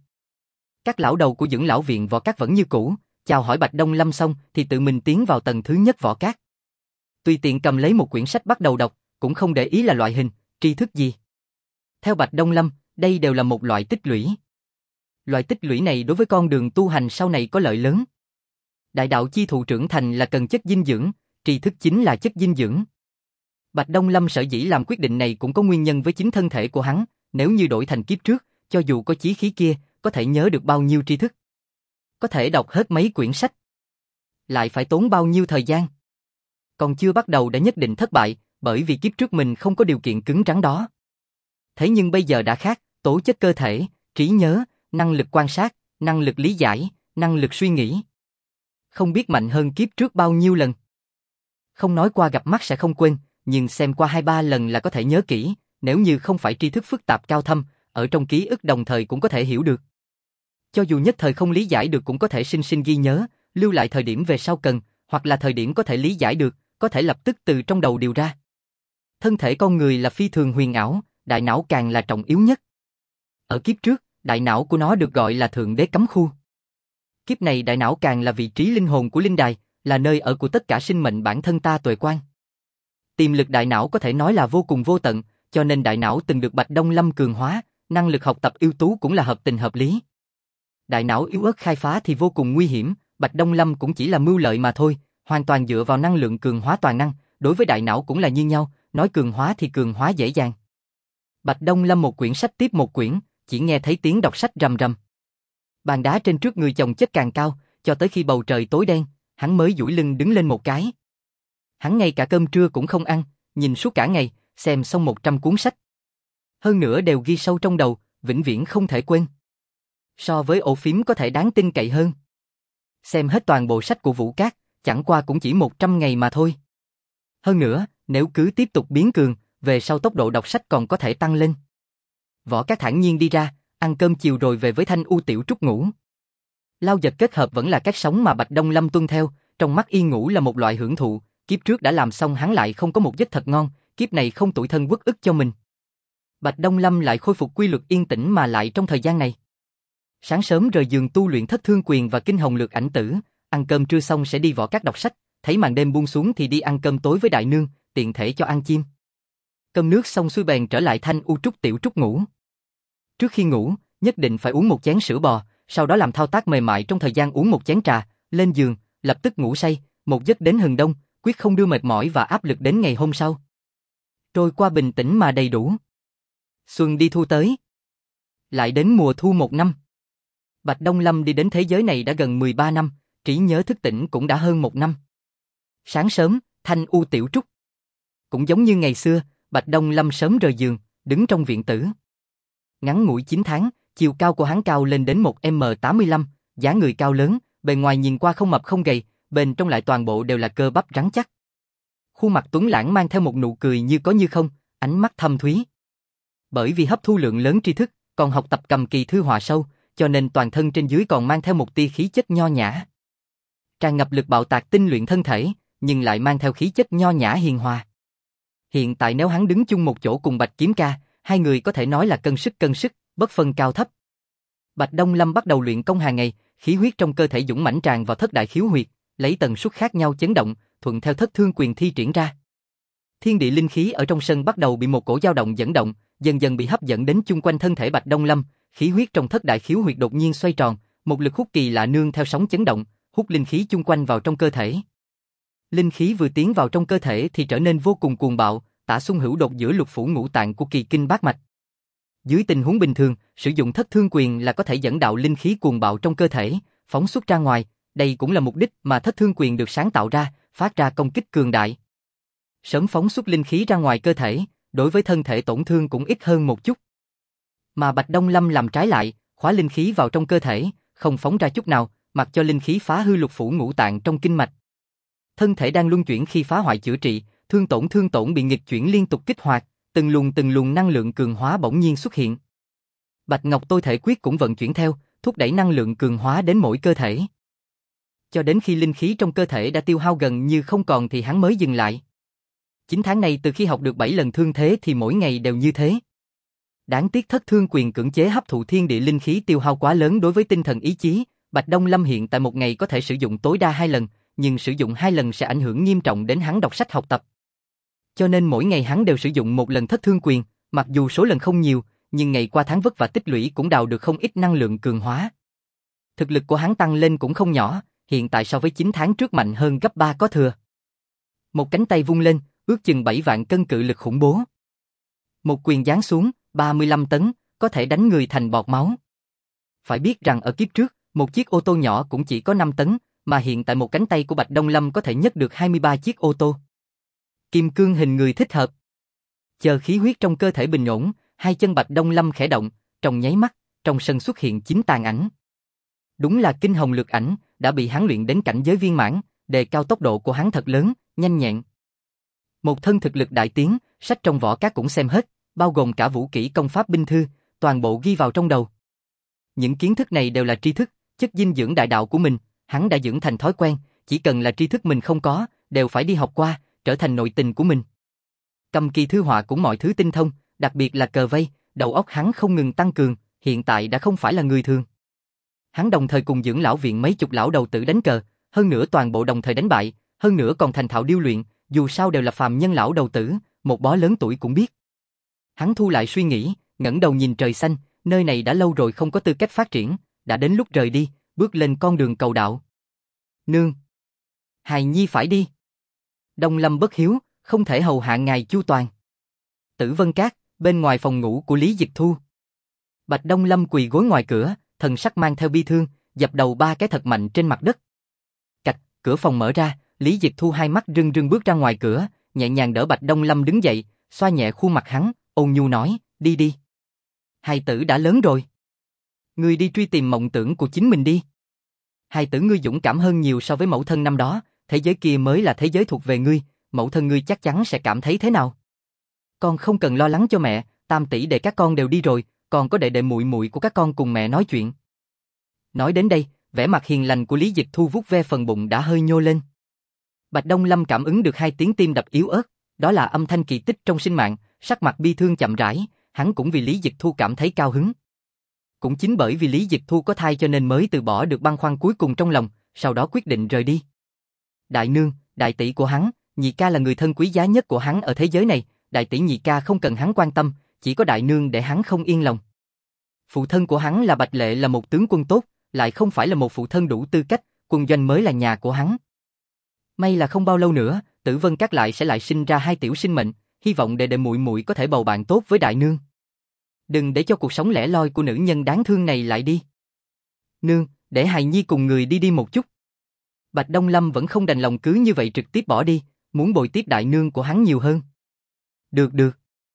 Các lão đầu của dưỡng lão viện Võ Cát vẫn như cũ, chào hỏi Bạch Đông Lâm xong thì tự mình tiến vào tầng thứ nhất Võ Cát. Tùy tiện cầm lấy một quyển sách bắt đầu đọc, cũng không để ý là loại hình, tri thức gì. Theo Bạch Đông Lâm, đây đều là một loại tích lũy. Loại tích lũy này đối với con đường tu hành sau này có lợi lớn. Đại đạo chi thụ trưởng thành là cần chất dinh dưỡng, tri thức chính là chất dinh dưỡng. Bạch Đông Lâm sở dĩ làm quyết định này cũng có nguyên nhân với chính thân thể của hắn, nếu như đổi thành kiếp trước, cho dù có chí khí kia, có thể nhớ được bao nhiêu tri thức. Có thể đọc hết mấy quyển sách. Lại phải tốn bao nhiêu thời gian. Còn chưa bắt đầu đã nhất định thất bại, bởi vì kiếp trước mình không có điều kiện cứng rắn đó. Thế nhưng bây giờ đã khác, tố chất cơ thể, trí nhớ, năng lực quan sát, năng lực lý giải, năng lực suy nghĩ. Không biết mạnh hơn kiếp trước bao nhiêu lần. Không nói qua gặp mắt sẽ không quên, nhưng xem qua 2-3 lần là có thể nhớ kỹ, nếu như không phải tri thức phức tạp cao thâm, ở trong ký ức đồng thời cũng có thể hiểu được. Cho dù nhất thời không lý giải được cũng có thể sinh sinh ghi nhớ, lưu lại thời điểm về sau cần, hoặc là thời điểm có thể lý giải được, có thể lập tức từ trong đầu điều ra. Thân thể con người là phi thường huyền ảo, đại não càng là trọng yếu nhất. Ở kiếp trước, đại não của nó được gọi là Thượng Đế Cấm Khu. Kiếp này đại não càng là vị trí linh hồn của linh đài, là nơi ở của tất cả sinh mệnh bản thân ta tuệ quan. Tiềm lực đại não có thể nói là vô cùng vô tận, cho nên đại não từng được Bạch Đông Lâm cường hóa, năng lực học tập ưu tú cũng là hợp tình hợp lý. Đại não yếu ớt khai phá thì vô cùng nguy hiểm, Bạch Đông Lâm cũng chỉ là mưu lợi mà thôi, hoàn toàn dựa vào năng lượng cường hóa toàn năng, đối với đại não cũng là như nhau, nói cường hóa thì cường hóa dễ dàng. Bạch Đông Lâm một quyển sách tiếp một quyển, chỉ nghe thấy tiếng đọc sách rầm rầm. Bàn đá trên trước người chồng chất càng cao, cho tới khi bầu trời tối đen, hắn mới duỗi lưng đứng lên một cái. Hắn ngay cả cơm trưa cũng không ăn, nhìn suốt cả ngày, xem xong 100 cuốn sách. Hơn nữa đều ghi sâu trong đầu, vĩnh viễn không thể quên. So với ổ phím có thể đáng tin cậy hơn. Xem hết toàn bộ sách của Vũ Cát, chẳng qua cũng chỉ 100 ngày mà thôi. Hơn nữa, nếu cứ tiếp tục biến cường, về sau tốc độ đọc sách còn có thể tăng lên. Võ Cát thản nhiên đi ra, ăn cơm chiều rồi về với Thanh U tiểu trúc ngủ. Lao giật kết hợp vẫn là cách sống mà Bạch Đông Lâm tuân theo, Trong mắt y ngủ là một loại hưởng thụ, kiếp trước đã làm xong hắn lại không có một giấc thật ngon, kiếp này không tủi thân uất ức cho mình. Bạch Đông Lâm lại khôi phục quy luật yên tĩnh mà lại trong thời gian này. Sáng sớm rời giường tu luyện Thất Thương Quyền và Kinh Hồng Lược Ảnh Tử, ăn cơm trưa xong sẽ đi võ các đọc sách, thấy màn đêm buông xuống thì đi ăn cơm tối với đại nương, tiện thể cho ăn chim. Cơm nước xong xuôi bèn trở lại Thanh U Trúc Tiểu Trúc ngủ. Trước khi ngủ, nhất định phải uống một chén sữa bò, sau đó làm thao tác mềm mại trong thời gian uống một chén trà, lên giường, lập tức ngủ say, một giấc đến hừng đông, quyết không đưa mệt mỏi và áp lực đến ngày hôm sau. Trôi qua bình tĩnh mà đầy đủ. Xuân đi thu tới. Lại đến mùa thu một năm. Bạch Đông Lâm đi đến thế giới này đã gần 13 năm, trí nhớ thức tỉnh cũng đã hơn một năm. Sáng sớm, Thanh U Tiểu Trúc. Cũng giống như ngày xưa, Bạch Đông Lâm sớm rời giường, đứng trong viện tử. Ngắn ngủi 9 tháng, chiều cao của hắn cao lên đến 1m85, dáng người cao lớn, bề ngoài nhìn qua không mập không gầy, bên trong lại toàn bộ đều là cơ bắp rắn chắc. Khuôn mặt tuấn lãng mang theo một nụ cười như có như không, ánh mắt thâm thúy. Bởi vì hấp thu lượng lớn tri thức, còn học tập cầm kỳ thư họa sâu, cho nên toàn thân trên dưới còn mang theo một tia khí chất nho nhã. Tràn ngập lực bạo tạc tinh luyện thân thể, nhưng lại mang theo khí chất nho nhã hiền hòa. Hiện tại nếu hắn đứng chung một chỗ cùng Bạch Kiếm Ca, hai người có thể nói là cân sức, bất phân cao thấp. Bạch Đông Lâm bắt đầu luyện công hàng ngày, khí huyết trong cơ thể dũng mãnh tràn vào thất đại khiếu huyệt, lấy tần suất khác nhau chấn động, thuận theo Thất Thương Quyền thi triển ra. Thiên địa linh khí ở trong sân bắt đầu bị một cổ dao động dẫn động, dần dần bị hấp dẫn đến chung quanh thân thể Bạch Đông Lâm, khí huyết trong thất đại khiếu huyệt đột nhiên xoay tròn, một lực hút kỳ lạ nương theo sóng chấn động, hút linh khí chung quanh vào trong cơ thể. Linh khí vừa tiến vào trong cơ thể thì trở nên vô cùng cuồng bạo, tả xung hữu đột giữa lục phủ ngũ tạng của kỳ kinh bát mạch. Dưới tình huống bình thường, sử dụng Thất Thương Quyền là có thể dẫn đạo linh khí cuồng bạo trong cơ thể, phóng xuất ra ngoài, đây cũng là mục đích mà Thất Thương Quyền được sáng tạo ra, phát ra công kích cường đại. Sớm phóng xuất linh khí ra ngoài cơ thể, đối với thân thể tổn thương cũng ít hơn một chút. Mà Bạch Đông Lâm làm trái lại, khóa linh khí vào trong cơ thể, không phóng ra chút nào, mặc cho linh khí phá hư lục phủ ngũ tạng trong kinh mạch. Thân thể đang luân chuyển khi phá hoại chữa trị, thương tổn bị nghịch chuyển liên tục kích hoạt, từng luồng năng lượng cường hóa bỗng nhiên xuất hiện. Bạch Ngọc Tôi Thể Quyết cũng vận chuyển theo, thúc đẩy năng lượng cường hóa đến mỗi cơ thể. Cho đến khi linh khí trong cơ thể đã tiêu hao gần như không còn thì hắn mới dừng lại. 9 tháng này từ khi học được 7 lần thương thế thì mỗi ngày đều như thế. Đáng tiếc Thất Thương Quyền cưỡng chế hấp thụ thiên địa linh khí tiêu hao quá lớn đối với tinh thần ý chí, Bạch Đông Lâm hiện tại một ngày có thể sử dụng tối đa 2 lần, nhưng sử dụng 2 lần sẽ ảnh hưởng nghiêm trọng đến hắn đọc sách học tập. Cho nên mỗi ngày hắn đều sử dụng 1 lần Thất Thương Quyền, mặc dù số lần không nhiều, nhưng ngày qua tháng vất vả tích lũy cũng đào được không ít năng lượng cường hóa. Thực lực của hắn tăng lên cũng không nhỏ, hiện tại so với 9 tháng trước mạnh hơn gấp 3 có thừa. Một cánh tay vung lên, ước chừng 7 vạn cân cự lực khủng bố. Một quyền giáng xuống, 35 tấn, có thể đánh người thành bọt máu. Phải biết rằng ở kiếp trước, một chiếc ô tô nhỏ cũng chỉ có 5 tấn, mà hiện tại một cánh tay của Bạch Đông Lâm có thể nhấc được 23 chiếc ô tô. Kim cương hình người thích hợp. Chờ khí huyết trong cơ thể bình ổn, hai chân Bạch Đông Lâm khẽ động, trong nháy mắt, trong sân xuất hiện 9 tàn ảnh. Đúng là Kinh Hồng Lược Ảnh, đã bị hắn luyện đến cảnh giới viên mãn, đề cao tốc độ của hắn thật lớn, nhanh nhẹn. Một thân thực lực đại tiến, sách trong võ các cũng xem hết, bao gồm cả vũ kỹ công pháp binh thư, toàn bộ ghi vào trong đầu. Những kiến thức này đều là tri thức, chất dinh dưỡng đại đạo của mình, hắn đã dưỡng thành thói quen, chỉ cần là tri thức mình không có, đều phải đi học qua, trở thành nội tình của mình. Cầm kỳ thư họa cũng mọi thứ tinh thông, đặc biệt là cờ vây, đầu óc hắn không ngừng tăng cường, hiện tại đã không phải là người thường. Hắn đồng thời cùng dưỡng lão viện mấy chục lão đầu tử đánh cờ, hơn nữa toàn bộ đồng thời đánh bại, hơn nữa còn thành thạo điêu luyện, dù sao đều là phàm nhân lão đầu tử, một bó lớn tuổi cũng biết. Hắn thu lại suy nghĩ, ngẩng đầu nhìn trời xanh, nơi này đã lâu rồi không có tư cách phát triển, đã đến lúc rời đi, bước lên con đường cầu đạo. Nương! Hài nhi phải đi. Đông Lâm bất hiếu, không thể hầu hạ ngài chu toàn. Tử Vân Các, bên ngoài phòng ngủ của Lý Dịch Thu. Bạch Đông Lâm quỳ gối ngoài cửa, thần sắc mang theo bi thương, dập đầu 3 cái thật mạnh trên mặt đất. Cạch, cửa phòng mở ra, Lý Dịch Thu hai mắt rưng rưng bước ra ngoài cửa, nhẹ nhàng đỡ Bạch Đông Lâm đứng dậy, xoa nhẹ khuôn mặt hắn, ôn nhu nói, đi đi. Hài tử đã lớn rồi. Ngươi đi truy tìm mộng tưởng của chính mình đi. Hài tử ngươi dũng cảm hơn nhiều so với mẫu thân năm đó, thế giới kia mới là thế giới thuộc về ngươi, mẫu thân ngươi chắc chắn sẽ cảm thấy thế nào. Con không cần lo lắng cho mẹ, tam tỷ đệ các con đều đi rồi, còn có đệ đệ muội muội của các con cùng mẹ nói chuyện. Nói đến đây, vẻ mặt hiền lành của Lý Dịch Thu vuốt ve phần bụng đã hơi nhô lên. Bạch Đông Lâm cảm ứng được 2 tiếng tim đập yếu ớt, đó là âm thanh kỳ tích trong sinh mạng, sắc mặt bi thương chậm rãi, hắn cũng vì Lý Dịch Thu cảm thấy cao hứng. Cũng chính bởi vì Lý Dịch Thu có thai cho nên mới từ bỏ được băn khoăn cuối cùng trong lòng, sau đó quyết định rời đi. Đại nương, đại tỷ của hắn, nhị ca là người thân quý giá nhất của hắn ở thế giới này, đại tỷ nhị ca không cần hắn quan tâm, chỉ có đại nương để hắn không yên lòng. Phụ thân của hắn là Bạch Lệ là một tướng quân tốt, lại không phải là một phụ thân đủ tư cách, quân doanh mới là nhà của hắn. May là không bao lâu nữa, Tử Vân Các lại sẽ lại sinh ra 2 tiểu sinh mệnh, hy vọng đệ đệ muội muội có thể bầu bạn tốt với đại nương. Đừng để cho cuộc sống lẻ loi của nữ nhân đáng thương này lại đi. Nương, để hài nhi cùng người đi đi một chút. Bạch Đông Lâm vẫn không đành lòng cứ như vậy trực tiếp bỏ đi, muốn bồi tiếp đại nương của hắn nhiều hơn. Được được.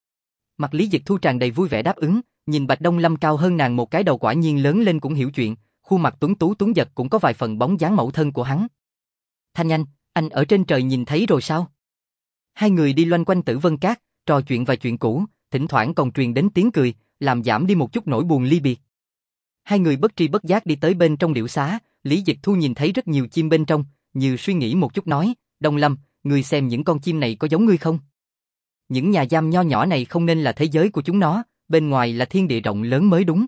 Mặt Lý Dịch Thu tràn đầy vui vẻ đáp ứng, nhìn Bạch Đông Lâm cao hơn nàng một cái đầu quả nhiên lớn lên cũng hiểu chuyện, khuôn mặt tuấn tú tuấn giật cũng có vài phần bóng dáng mẫu thân của hắn. Thanh anh ở trên trời nhìn thấy rồi sao? Hai người đi loanh quanh Tử Vân Các, trò chuyện vài chuyện cũ, thỉnh thoảng còn truyền đến tiếng cười, làm giảm đi một chút nỗi buồn ly biệt. Hai người bất tri bất giác đi tới bên trong điểu xá, Lý Dịch Thu nhìn thấy rất nhiều chim bên trong, như suy nghĩ một chút nói, Đông Lâm, ngươi xem những con chim này có giống ngươi không? Những nhà giam nho nhỏ này không nên là thế giới của chúng nó, bên ngoài là thiên địa rộng lớn mới đúng.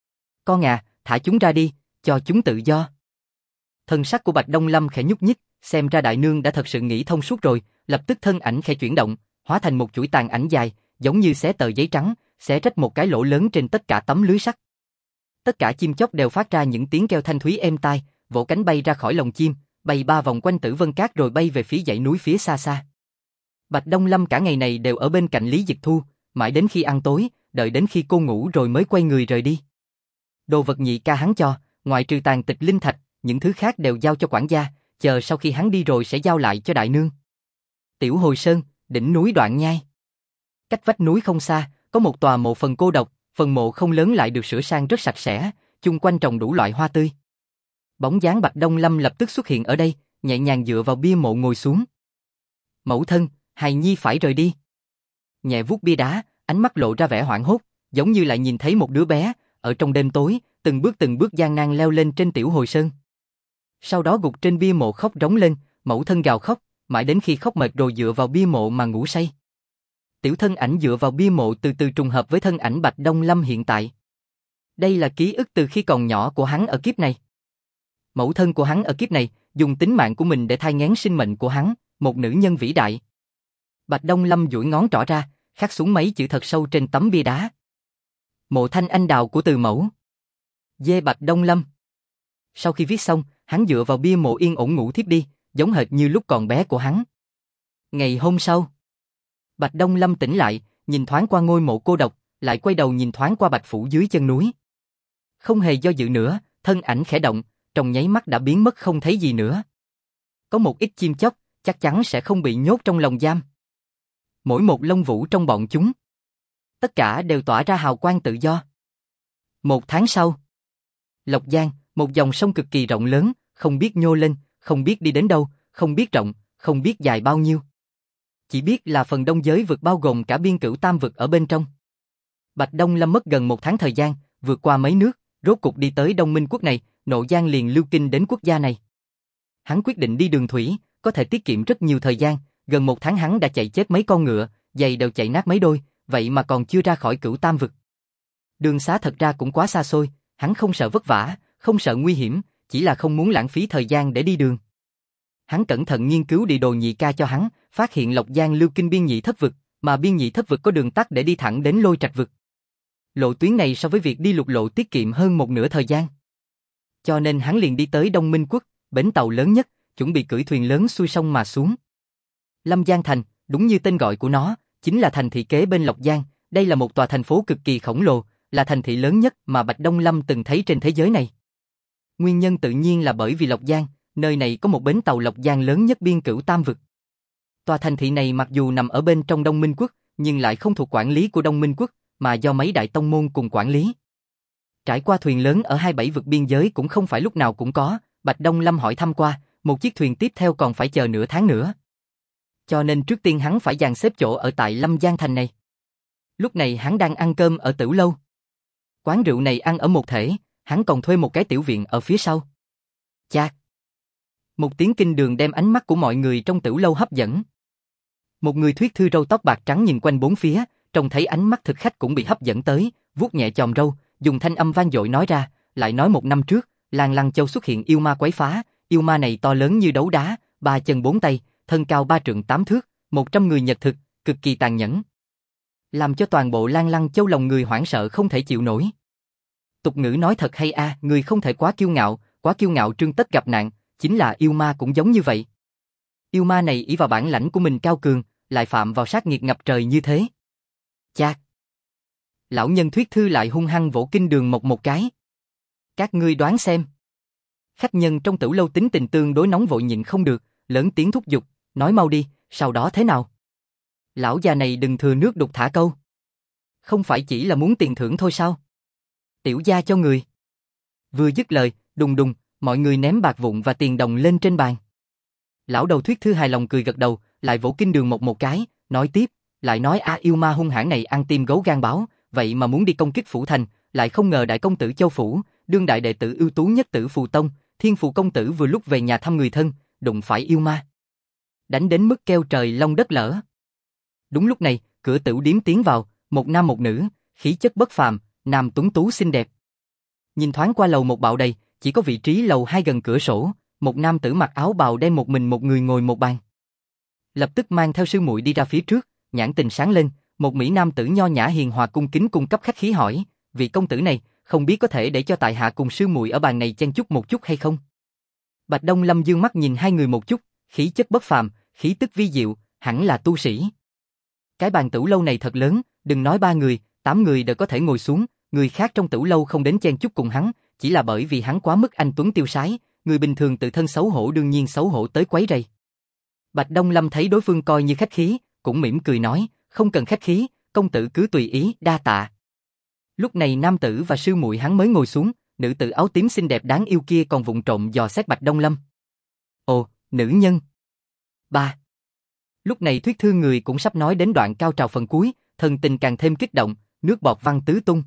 Con à, thả chúng ra đi, cho chúng tự do. Thân sắc của Bạch Đông Lâm khẽ nhúc nhích, xem ra đại nương đã thật sự nghĩ thông suốt rồi, lập tức thân ảnh khẽ chuyển động, hóa thành một chuỗi tàn ảnh dài, giống như xé tờ giấy trắng, xé rách một cái lỗ lớn trên tất cả tấm lưới sắt. Tất cả chim chóc đều phát ra những tiếng kêu thanh thúy êm tai, vỗ cánh bay ra khỏi lồng chim, bay 3 vòng quanh Tử Vân Các rồi bay về phía dãy núi phía xa xa. Bạch Đông Lâm cả ngày này đều ở bên cạnh Lý Dịch Thu, mãi đến khi ăn tối, đợi đến khi cô ngủ rồi mới quay người rời đi. Đồ vật nhị ca hắn cho, ngoại trừ tàn tịch linh thạch, những thứ khác đều giao cho quản gia, chờ sau khi hắn đi rồi sẽ giao lại cho đại nương. Tiểu Hồi Sơn, đỉnh núi Đoạn Nhai. Cách vách núi không xa, có một tòa mộ phần cô độc, phần mộ không lớn lại được sửa sang rất sạch sẽ, chung quanh trồng đủ loại hoa tươi. Bóng dáng Bạch Đông Lâm lập tức xuất hiện ở đây, nhẹ nhàng dựa vào bia mộ ngồi xuống. Mẫu thân, hài nhi phải rời đi. Nhẹ vuốt bia đá, ánh mắt lộ ra vẻ hoảng hốt, giống như lại nhìn thấy một đứa bé, ở trong đêm tối, từng bước gian nan leo lên trên Tiểu Hồi Sơn. Sau đó gục trên bia mộ khóc rống lên, mẫu thân gào khóc, mãi đến khi khóc mệt rồi dựa vào bia mộ mà ngủ say. Tiểu thân ảnh dựa vào bia mộ từ từ trùng hợp với thân ảnh Bạch Đông Lâm hiện tại. Đây là ký ức từ khi còn nhỏ của hắn ở kiếp này. Mẫu thân của hắn ở kiếp này, dùng tính mạng của mình để thai nghén sinh mệnh của hắn, một nữ nhân vĩ đại. Bạch Đông Lâm duỗi ngón trỏ ra, khắc xuống mấy chữ thật sâu trên tấm bia đá. Mộ thanh anh đào của từ mẫu. Dê Bạch Đông Lâm. Sau khi viết xong, hắn dựa vào bia mộ yên ổn ngủ thiếp đi, giống hệt như lúc còn bé của hắn. Ngày hôm sau, Bạch Đông Lâm tỉnh lại, nhìn thoáng qua ngôi mộ cô độc, lại quay đầu nhìn thoáng qua Bạch Phủ dưới chân núi. Không hề do dự nữa, thân ảnh khẽ động, trong nháy mắt đã biến mất không thấy gì nữa. Có một ít chim chóc, chắc chắn sẽ không bị nhốt trong lồng giam. Mỗi một lông vũ trong bọn chúng, tất cả đều tỏa ra hào quang tự do. 1 tháng sau, Lộc Giang, một dòng sông cực kỳ rộng lớn, không biết nhô lên, không biết đi đến đâu, không biết rộng, không biết dài bao nhiêu. Chỉ biết là phần đông giới vực bao gồm cả biên cửu tam vực ở bên trong. Bạch Đông Lâm mất gần 1 tháng thời gian, vượt qua mấy nước, rốt cục đi tới Đông Minh quốc này, Nộ Giang liền lưu kinh đến quốc gia này. Hắn quyết định đi đường thủy, có thể tiết kiệm rất nhiều thời gian, gần 1 tháng hắn đã chạy chết mấy con ngựa, giày đều chạy nát mấy đôi, vậy mà còn chưa ra khỏi cửu tam vực. Đường xá thật ra cũng quá xa xôi, hắn không sợ vất vả, không sợ nguy hiểm, chỉ là không muốn lãng phí thời gian để đi đường. Hắn cẩn thận nghiên cứu địa đồ nhị ca cho hắn, phát hiện Lộc Giang lưu kinh biên nhị thất vực, mà biên nhị thất vực có đường tắt để đi thẳng đến Lôi Trạch vực. Lộ tuyến này so với việc đi lục lộ tiết kiệm hơn 1/2 thời gian. Cho nên hắn liền đi tới Đông Minh quốc, bến tàu lớn nhất, chuẩn bị cưỡi thuyền lớn xuôi sông mà xuống. Lâm Giang Thành, đúng như tên gọi của nó, chính là thành thị kế bên Lộc Giang. Đây là một tòa thành phố cực kỳ khổng lồ, là thành thị lớn nhất mà Bạch Đông Lâm từng thấy trên thế giới này. Nguyên nhân tự nhiên là bởi vì Lộc Giang, nơi này có một bến tàu Lộc Giang lớn nhất biên cửu tam vực. Tòa thành thị này mặc dù nằm ở bên trong Đông Minh quốc, nhưng lại không thuộc quản lý của Đông Minh quốc, mà do mấy đại tông môn cùng quản lý. Trải qua thuyền lớn ở 27 vực biên giới cũng không phải lúc nào cũng có, Bạch Đông Lâm hỏi thăm qua, một chiếc thuyền tiếp theo còn phải chờ nửa tháng nữa. Cho nên trước tiên hắn phải dàn xếp chỗ ở tại Lâm Giang Thành này. Lúc này hắn đang ăn cơm ở Tửu Lâu. Quán rượu này ăn ở một thể, hắn còn thuê một cái tiểu viện ở phía sau. Chạc! Một tiếng kinh đường đem ánh mắt của mọi người trong tiểu lâu hấp dẫn. Một người thuyết thư râu tóc bạc trắng nhìn quanh bốn phía, trông thấy ánh mắt thực khách cũng bị hấp dẫn tới, vuốt nhẹ chòm râu, dùng thanh âm vang dội nói ra, lại nói 1 năm trước, làng Lăng Châu xuất hiện yêu ma quấy phá, yêu ma này to lớn như đấu đá, 3 chân 4 tay, thân cao 3 trượng 8 thước, 100 người nhật thực, cực kỳ tàn nhẫn. Làm cho toàn bộ Làng Lăng Châu lòng người hoảng sợ không thể chịu nổi. Tục ngữ nói thật hay a, người không thể quá kiêu ngạo trương tất gặp nạn, chính là yêu ma cũng giống như vậy. Yêu ma này ỷ vào bản lãnh của mình cao cường, lại phạm vào sát nghiệt ngập trời như thế. Chạc! Lão nhân thuyết thư lại hung hăng vỗ kinh đường một cái. Các ngươi đoán xem. Khách nhân trong tiểu lâu tính tình tương đối nóng vội nhịn không được, lớn tiếng thúc giục, nói mau đi, sau đó thế nào? Lão già này đừng thừa nước đục thả câu. Không phải chỉ là muốn tiền thưởng thôi sao? Tiểu gia cho người. Vừa dứt lời, đùng đùng, mọi người ném bạc vụn và tiền đồng lên trên bàn. Lão đầu thuyết thư hài lòng cười gật đầu, lại vỗ kinh đường một cái, nói tiếp, lại nói yêu ma hung hãn này ăn tim gấu gan báo, vậy mà muốn đi công kích phủ thành, lại không ngờ đại công tử Châu phủ, đương đại đệ tử ưu tú nhất Tử Phù Tông, Thiên Phù công tử vừa lúc về nhà thăm người thân, đụng phải yêu ma. Đánh đến mức kêu trời long đất lở. Đúng lúc này, cửa tiểu điếm tiến vào, một nam một nữ, khí chất bất phàm, nam tuấn tú xinh đẹp. Nhìn thoáng qua lầu một bạo đầy, chỉ có vị trí lầu 2 gần cửa sổ, một nam tử mặc áo bào đen một người ngồi một bàn. Lập tức mang theo sư muội đi ra phía trước, nhãn tình sáng lên, một mỹ nam tử nho nhã hiền hòa cung kính cung cấp khách khí hỏi, vị công tử này, không biết có thể để cho tại hạ cùng sư muội ở bàn này chen chúc một chút hay không? Bạch Đông Lâm dương mắt nhìn hai người một chút, khí chất bất phàm, khí tức vi diệu, hẳn là tu sĩ. Cái bàn tửu lâu này thật lớn, đừng nói 3 người, 8 người đều có thể ngồi xuống, người khác trong tửu lâu không đến chen chúc cùng hắn, chỉ là bởi vì hắn quá mức anh tuấn tiêu sái, người bình thường tự thân xấu hổ đương nhiên xấu hổ tới quấy rầy. Bạch Đông Lâm thấy đối phương coi như khách khí, cũng mỉm cười nói, không cần khách khí, công tử cứ tùy ý, đa tạ. Lúc này nam tử và sư muội hắn mới ngồi xuống, nữ tử áo tím xinh đẹp đáng yêu kia còn vụng trộm dò xét Bạch Đông Lâm. Ồ, nữ nhân. Ba. Lúc này thuyết thư người cũng sắp nói đến đoạn cao trào phần cuối, thần tình càng thêm kích động, nước bọt văng tứ tung.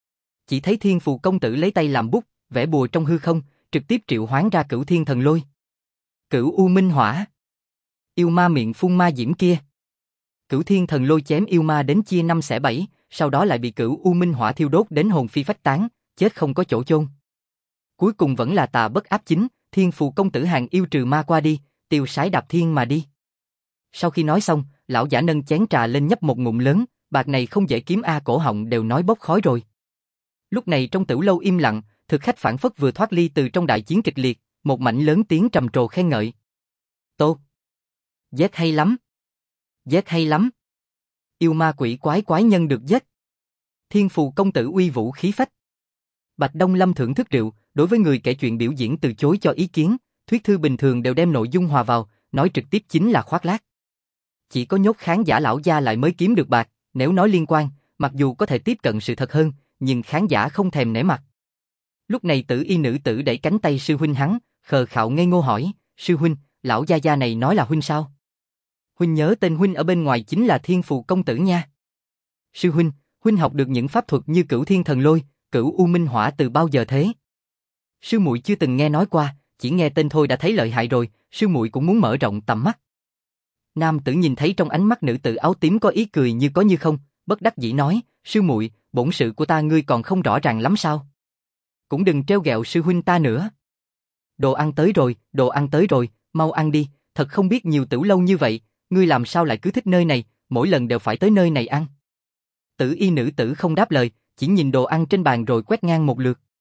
Chỉ thấy Thiên Phù công tử lấy tay làm bút, vẽ bùa trong hư không, trực tiếp triệu hoán ra Cửu Thiên Thần Lôi. Cửu U Minh Hỏa. Yêu ma miệng phun ma diễm kia. Cửu Thiên Thần Lôi chém yêu ma đến chia 5 xẻ 7, sau đó lại bị Cửu U Minh Hỏa thiêu đốt đến hồn phi phách tán, chết không có chỗ chôn. Cuối cùng vẫn là tà bất áp chính, Thiên Phù công tử hàng yêu trừ ma qua đi, tiêu sái đạp thiên mà đi. Sau khi nói xong, lão giả nâng chén trà lên nhấp một ngụm lớn, bạc này không dễ kiếm cổ họng đều nói bốc khói rồi. Lúc này trong tiểu lâu im lặng, thực khách phảng phất vừa thoát ly từ trong đại chiến kịch liệt, một mảnh lớn tiếng trầm trồ khen ngợi. Tốt. Giết hay lắm. Giết hay lắm. Yêu ma quỷ quái nhân được giết. Thiên Phù công tử uy vũ khí phách. Bạch Đông Lâm thưởng thức rượu, đối với người kể chuyện biểu diễn từ chối cho ý kiến, thuyết thư bình thường đều đem nội dung hòa vào, nói trực tiếp chính là khoác lác. Chỉ có nhốt khán giả lão gia lại mới kiếm được bạc, nếu nói liên quan, mặc dù có thể tiếp cận sự thật hơn, nhưng khán giả không thèm nể mặt. Lúc này Tử Y nữ tử đẩy cánh tay sư huynh hắn, khờ khạo ngây ngô hỏi, sư huynh, lão gia gia này nói là huynh sao? Huynh nhớ tên huynh ở bên ngoài chính là Thiên Phù công tử nha. Sư huynh, huynh học được những pháp thuật như Cửu Thiên Thần Lôi, Cửu U Minh Hỏa từ bao giờ thế? Sư muội chưa từng nghe nói qua, chỉ nghe tên thôi đã thấy lợi hại rồi, sư muội cũng muốn mở rộng tầm mắt. Nam tử nhìn thấy trong ánh mắt nữ tử áo tím có ý cười như có như không, bất đắc dĩ nói, sư muội, bổn sự của ta ngươi còn không rõ ràng lắm sao? Cũng đừng trêu ghẹo sư huynh ta nữa. Đồ ăn tới rồi, mau ăn đi, thật không biết nhiều tiểu lâu như vậy, ngươi làm sao lại cứ thích nơi này, mỗi lần đều phải tới nơi này ăn. Tử Y nữ tử không đáp lời, chỉ nhìn đồ ăn trên bàn rồi quét ngang một lượt.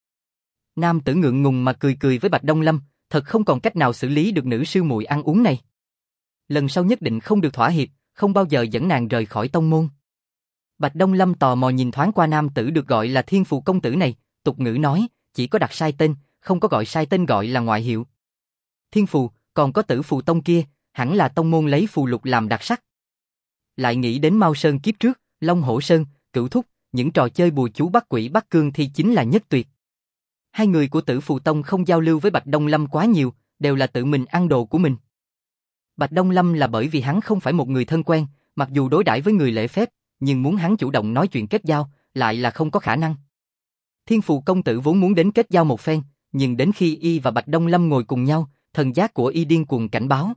Nam tử ngượng ngùng mà cười với Bạch Đông Lâm, thật không còn cách nào xử lý được nữ sư muội ăn uống này. Lần sau nhất định không được thỏa hiệp, không bao giờ dẫn nàng rời khỏi tông môn. Bạch Đông Lâm tò mò nhìn thoáng qua nam tử được gọi là Thiên Phù công tử này, tục ngữ nói, chỉ có đặt sai tên, không có gọi sai tên gọi là ngoại hiệu. Thiên Phù, còn có Tử Phù tông kia, hẳn là tông môn lấy phù lục làm đặc sắc. Lại nghĩ đến Mao Sơn kiếp trước, Long Hổ Sơn, Cửu Thúc, những trò chơi bùa chú bắt quỷ bắt cương thì chính là nhất tuyệt. Hai người của Tử Phù tông không giao lưu với Bạch Đông Lâm quá nhiều, đều là tự mình ăn đồ của mình. Bạch Đông Lâm là bởi vì hắn không phải một người thân quen, mặc dù đối đãi với người lễ phép, nhưng muốn hắn chủ động nói chuyện kết giao, lại là không có khả năng. Thiên Phù công tử vốn muốn đến kết giao một phen, nhưng đến khi y và Bạch Đông Lâm ngồi cùng nhau, thần giác của y điên cuồng cảnh báo.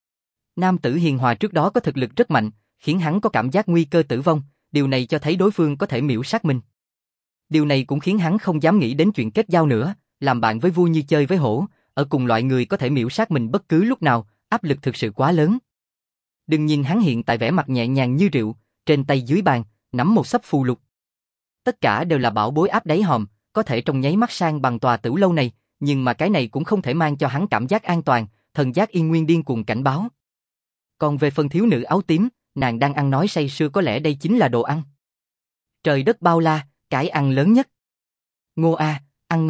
Nam tử hiền hòa trước đó có thực lực rất mạnh, khiến hắn có cảm giác nguy cơ tử vong, điều này cho thấy đối phương có thể miễu sát mình. Điều này cũng khiến hắn không dám nghĩ đến chuyện kết giao nữa, làm bạn với vua như chơi với hổ, ở cùng loại người có thể miễu sát mình bất cứ lúc nào, áp lực thực sự quá lớn. Đừng nhìn hắn hiện tại vẻ mặt nhẹ nhàng như rượu, trên tay dưới bàn, nắm một xấp phù lục. Tất cả đều là bảo bối áp đáy hòm, có thể trong nháy mắt sang bằng tòa tử lâu này, nhưng mà cái này cũng không thể mang cho hắn cảm giác an toàn, thần giác y nguyên điên cuồng cảnh báo. Còn về phần thiếu nữ áo tím, nàng đang ăn nói say sưa, có lẽ đây chính là đồ ăn. Trời đất bao la, cái ăn lớn nhất. Ngô a,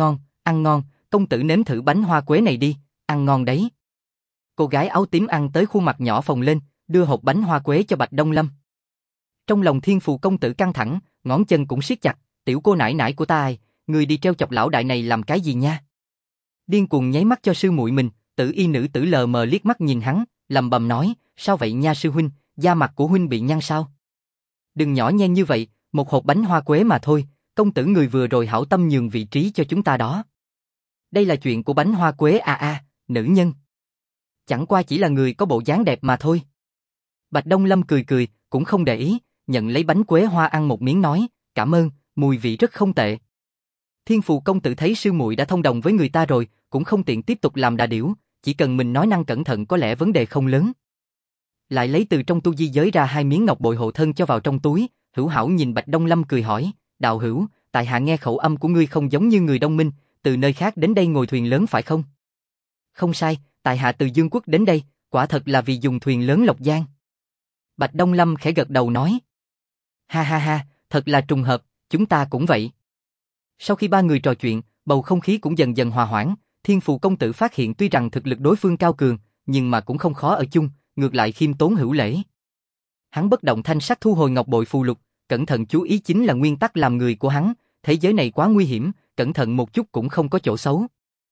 ăn ngon, công tử nếm thử bánh hoa quế này đi, ăn ngon đấy. Cô gái áo tím ăn tới khuôn mặt nhỏ phồng lên, đưa hộp bánh hoa quế cho Bạch Đông Lâm. Trong lòng Thiên Phù công tử căng thẳng, ngón chân cũng siết chặt, tiểu cô nãi nãi của ta ai, người đi treo chọc lão đại này làm cái gì nha? Điên cuồng nháy mắt cho sư muội mình, Tử y nữ tử lờ mờ liếc mắt nhìn hắn, lầm bầm nói, sao vậy nha sư huynh, da mặt của huynh bị nhăn sao? Đừng nhỏ nhen như vậy, một hộp bánh hoa quế mà thôi, công tử người vừa rồi hảo tâm nhường vị trí cho chúng ta đó. Đây là chuyện của bánh hoa quế nữ nhân. Chẳng qua chỉ là người có bộ dáng đẹp mà thôi. Bạch Đông Lâm cười cười, cũng không để ý, nhận lấy bánh quế hoa ăn một miếng nói, cảm ơn, mùi vị rất không tệ. Thiên Phù công tử thấy sư muội đã thông đồng với người ta rồi, cũng không tiện tiếp tục làm đà điểu, chỉ cần mình nói năng cẩn thận có lẽ vấn đề không lớn. Lại lấy từ trong tu di giới ra 2 miếng ngọc bội hộ thân cho vào trong túi, hữu hảo nhìn Bạch Đông Lâm cười hỏi, đạo hữu, tại hạ nghe khẩu âm của ngươi không giống như người Đông Minh, từ nơi khác đến đây ngồi thuyền lớn phải không? Không sai, tại hạ từ Dương Quốc đến đây, quả thật là vì dùng thuyền lớn Lộc Giang. Bạch Đông Lâm khẽ gật đầu nói. Ha ha ha, thật là trùng hợp, chúng ta cũng vậy. Sau khi ba người trò chuyện, bầu không khí cũng dần dần hòa hoãn, Thiên Phù công tử phát hiện tuy rằng thực lực đối phương cao cường, nhưng mà cũng không khó ở chung, ngược lại khiêm tốn hữu lễ. Hắn bất động thanh sắc thu hồi ngọc bội phù lục, cẩn thận chú ý chính là nguyên tắc làm người của hắn, thế giới này quá nguy hiểm, cẩn thận một chút cũng không có chỗ xấu.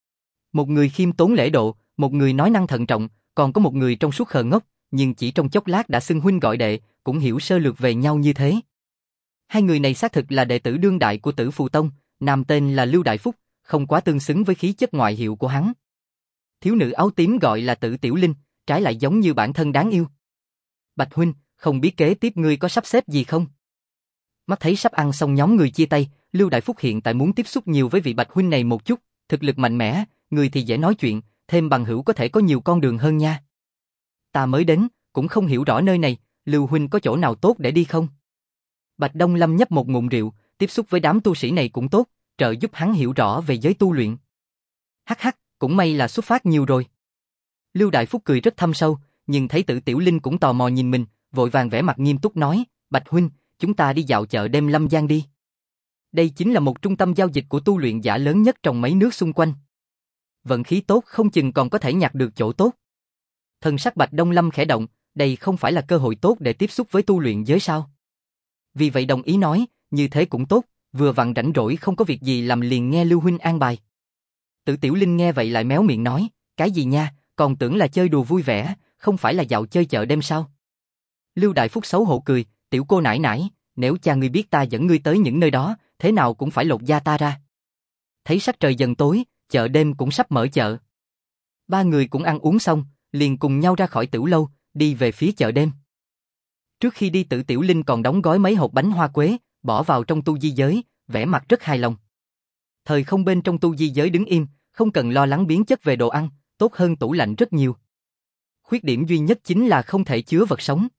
Một người khiêm tốn lễ độ, một người nói năng thận trọng, còn có một người trong suốt khờ ngốc, nhưng chỉ trong chốc lát đã xưng huynh gọi đệ, cũng hiểu sơ lược về nhau như thế. Hai người này xác thực là đệ tử đương đại của Tử Phù Tông, nam tên là Lưu Đại Phúc, không quá tương xứng với khí chất ngoại hiệu của hắn. Thiếu nữ áo tím gọi là Tử Tiểu Linh, trái lại giống như bản thân đáng yêu. Bạch huynh, không biết kế tiếp ngươi có sắp xếp gì không? Mắt thấy sắp ăn xong nhóm người chia tay, Lưu Đại Phúc hiện tại muốn tiếp xúc nhiều với vị Bạch huynh này một chút, thực lực mạnh mẽ, người thì dễ nói chuyện, thêm bằng hữu có thể có nhiều con đường hơn nha. Ta mới đến, cũng không hiểu rõ nơi này, Lưu huynh có chỗ nào tốt để đi không? Bạch Đông Lâm nhấp một ngụm rượu, tiếp xúc với đám tu sĩ này cũng tốt, trợ giúp hắn hiểu rõ về giới tu luyện. Hắc hắc, cũng may là xuất phát nhiều rồi. Lưu Đại Phúc cười rất thâm sâu, nhưng thấy Tử Tiểu Linh cũng tò mò nhìn mình, vội vàng vẻ mặt nghiêm túc nói, Bạch huynh, chúng ta đi dạo chợ đêm Lâm Giang đi. Đây chính là một trung tâm giao dịch của tu luyện giả lớn nhất trong mấy nước xung quanh. Vận khí tốt không chừng còn có thể nhặt được chỗ tốt. Thần sắc Bạch Đông Lâm khẽ động, đây không phải là cơ hội tốt để tiếp xúc với tu luyện giới sao? Vì vậy đồng ý nói, như thế cũng tốt, vừa vặn rảnh rỗi không có việc gì làm liền nghe Lưu huynh an bài. Tử Tiểu Linh nghe vậy lại méo miệng nói, cái gì nha, còn tưởng là chơi đùa vui vẻ, không phải là dạo chơi chợ đêm sao? Lưu Đại Phúc xấu hổ cười, tiểu cô nãi nãi, nếu cha ngươi biết ta dẫn ngươi tới những nơi đó, thế nào cũng phải lột da ta ra. Thấy sắc trời dần tối, chợ đêm cũng sắp mở chợ. Ba người cũng ăn uống xong, liền cùng nhau ra khỏi Tửu lâu, đi về phía chợ đêm. Trước khi đi Tử Tiểu Linh còn đóng gói mấy hộp bánh hoa quế, bỏ vào trong tu di giới, vẻ mặt rất hài lòng. Thời không bên trong tu di giới đứng im, không cần lo lắng biến chất về đồ ăn, tốt hơn tủ lạnh rất nhiều. Khuyết điểm duy nhất chính là không thể chứa vật sống.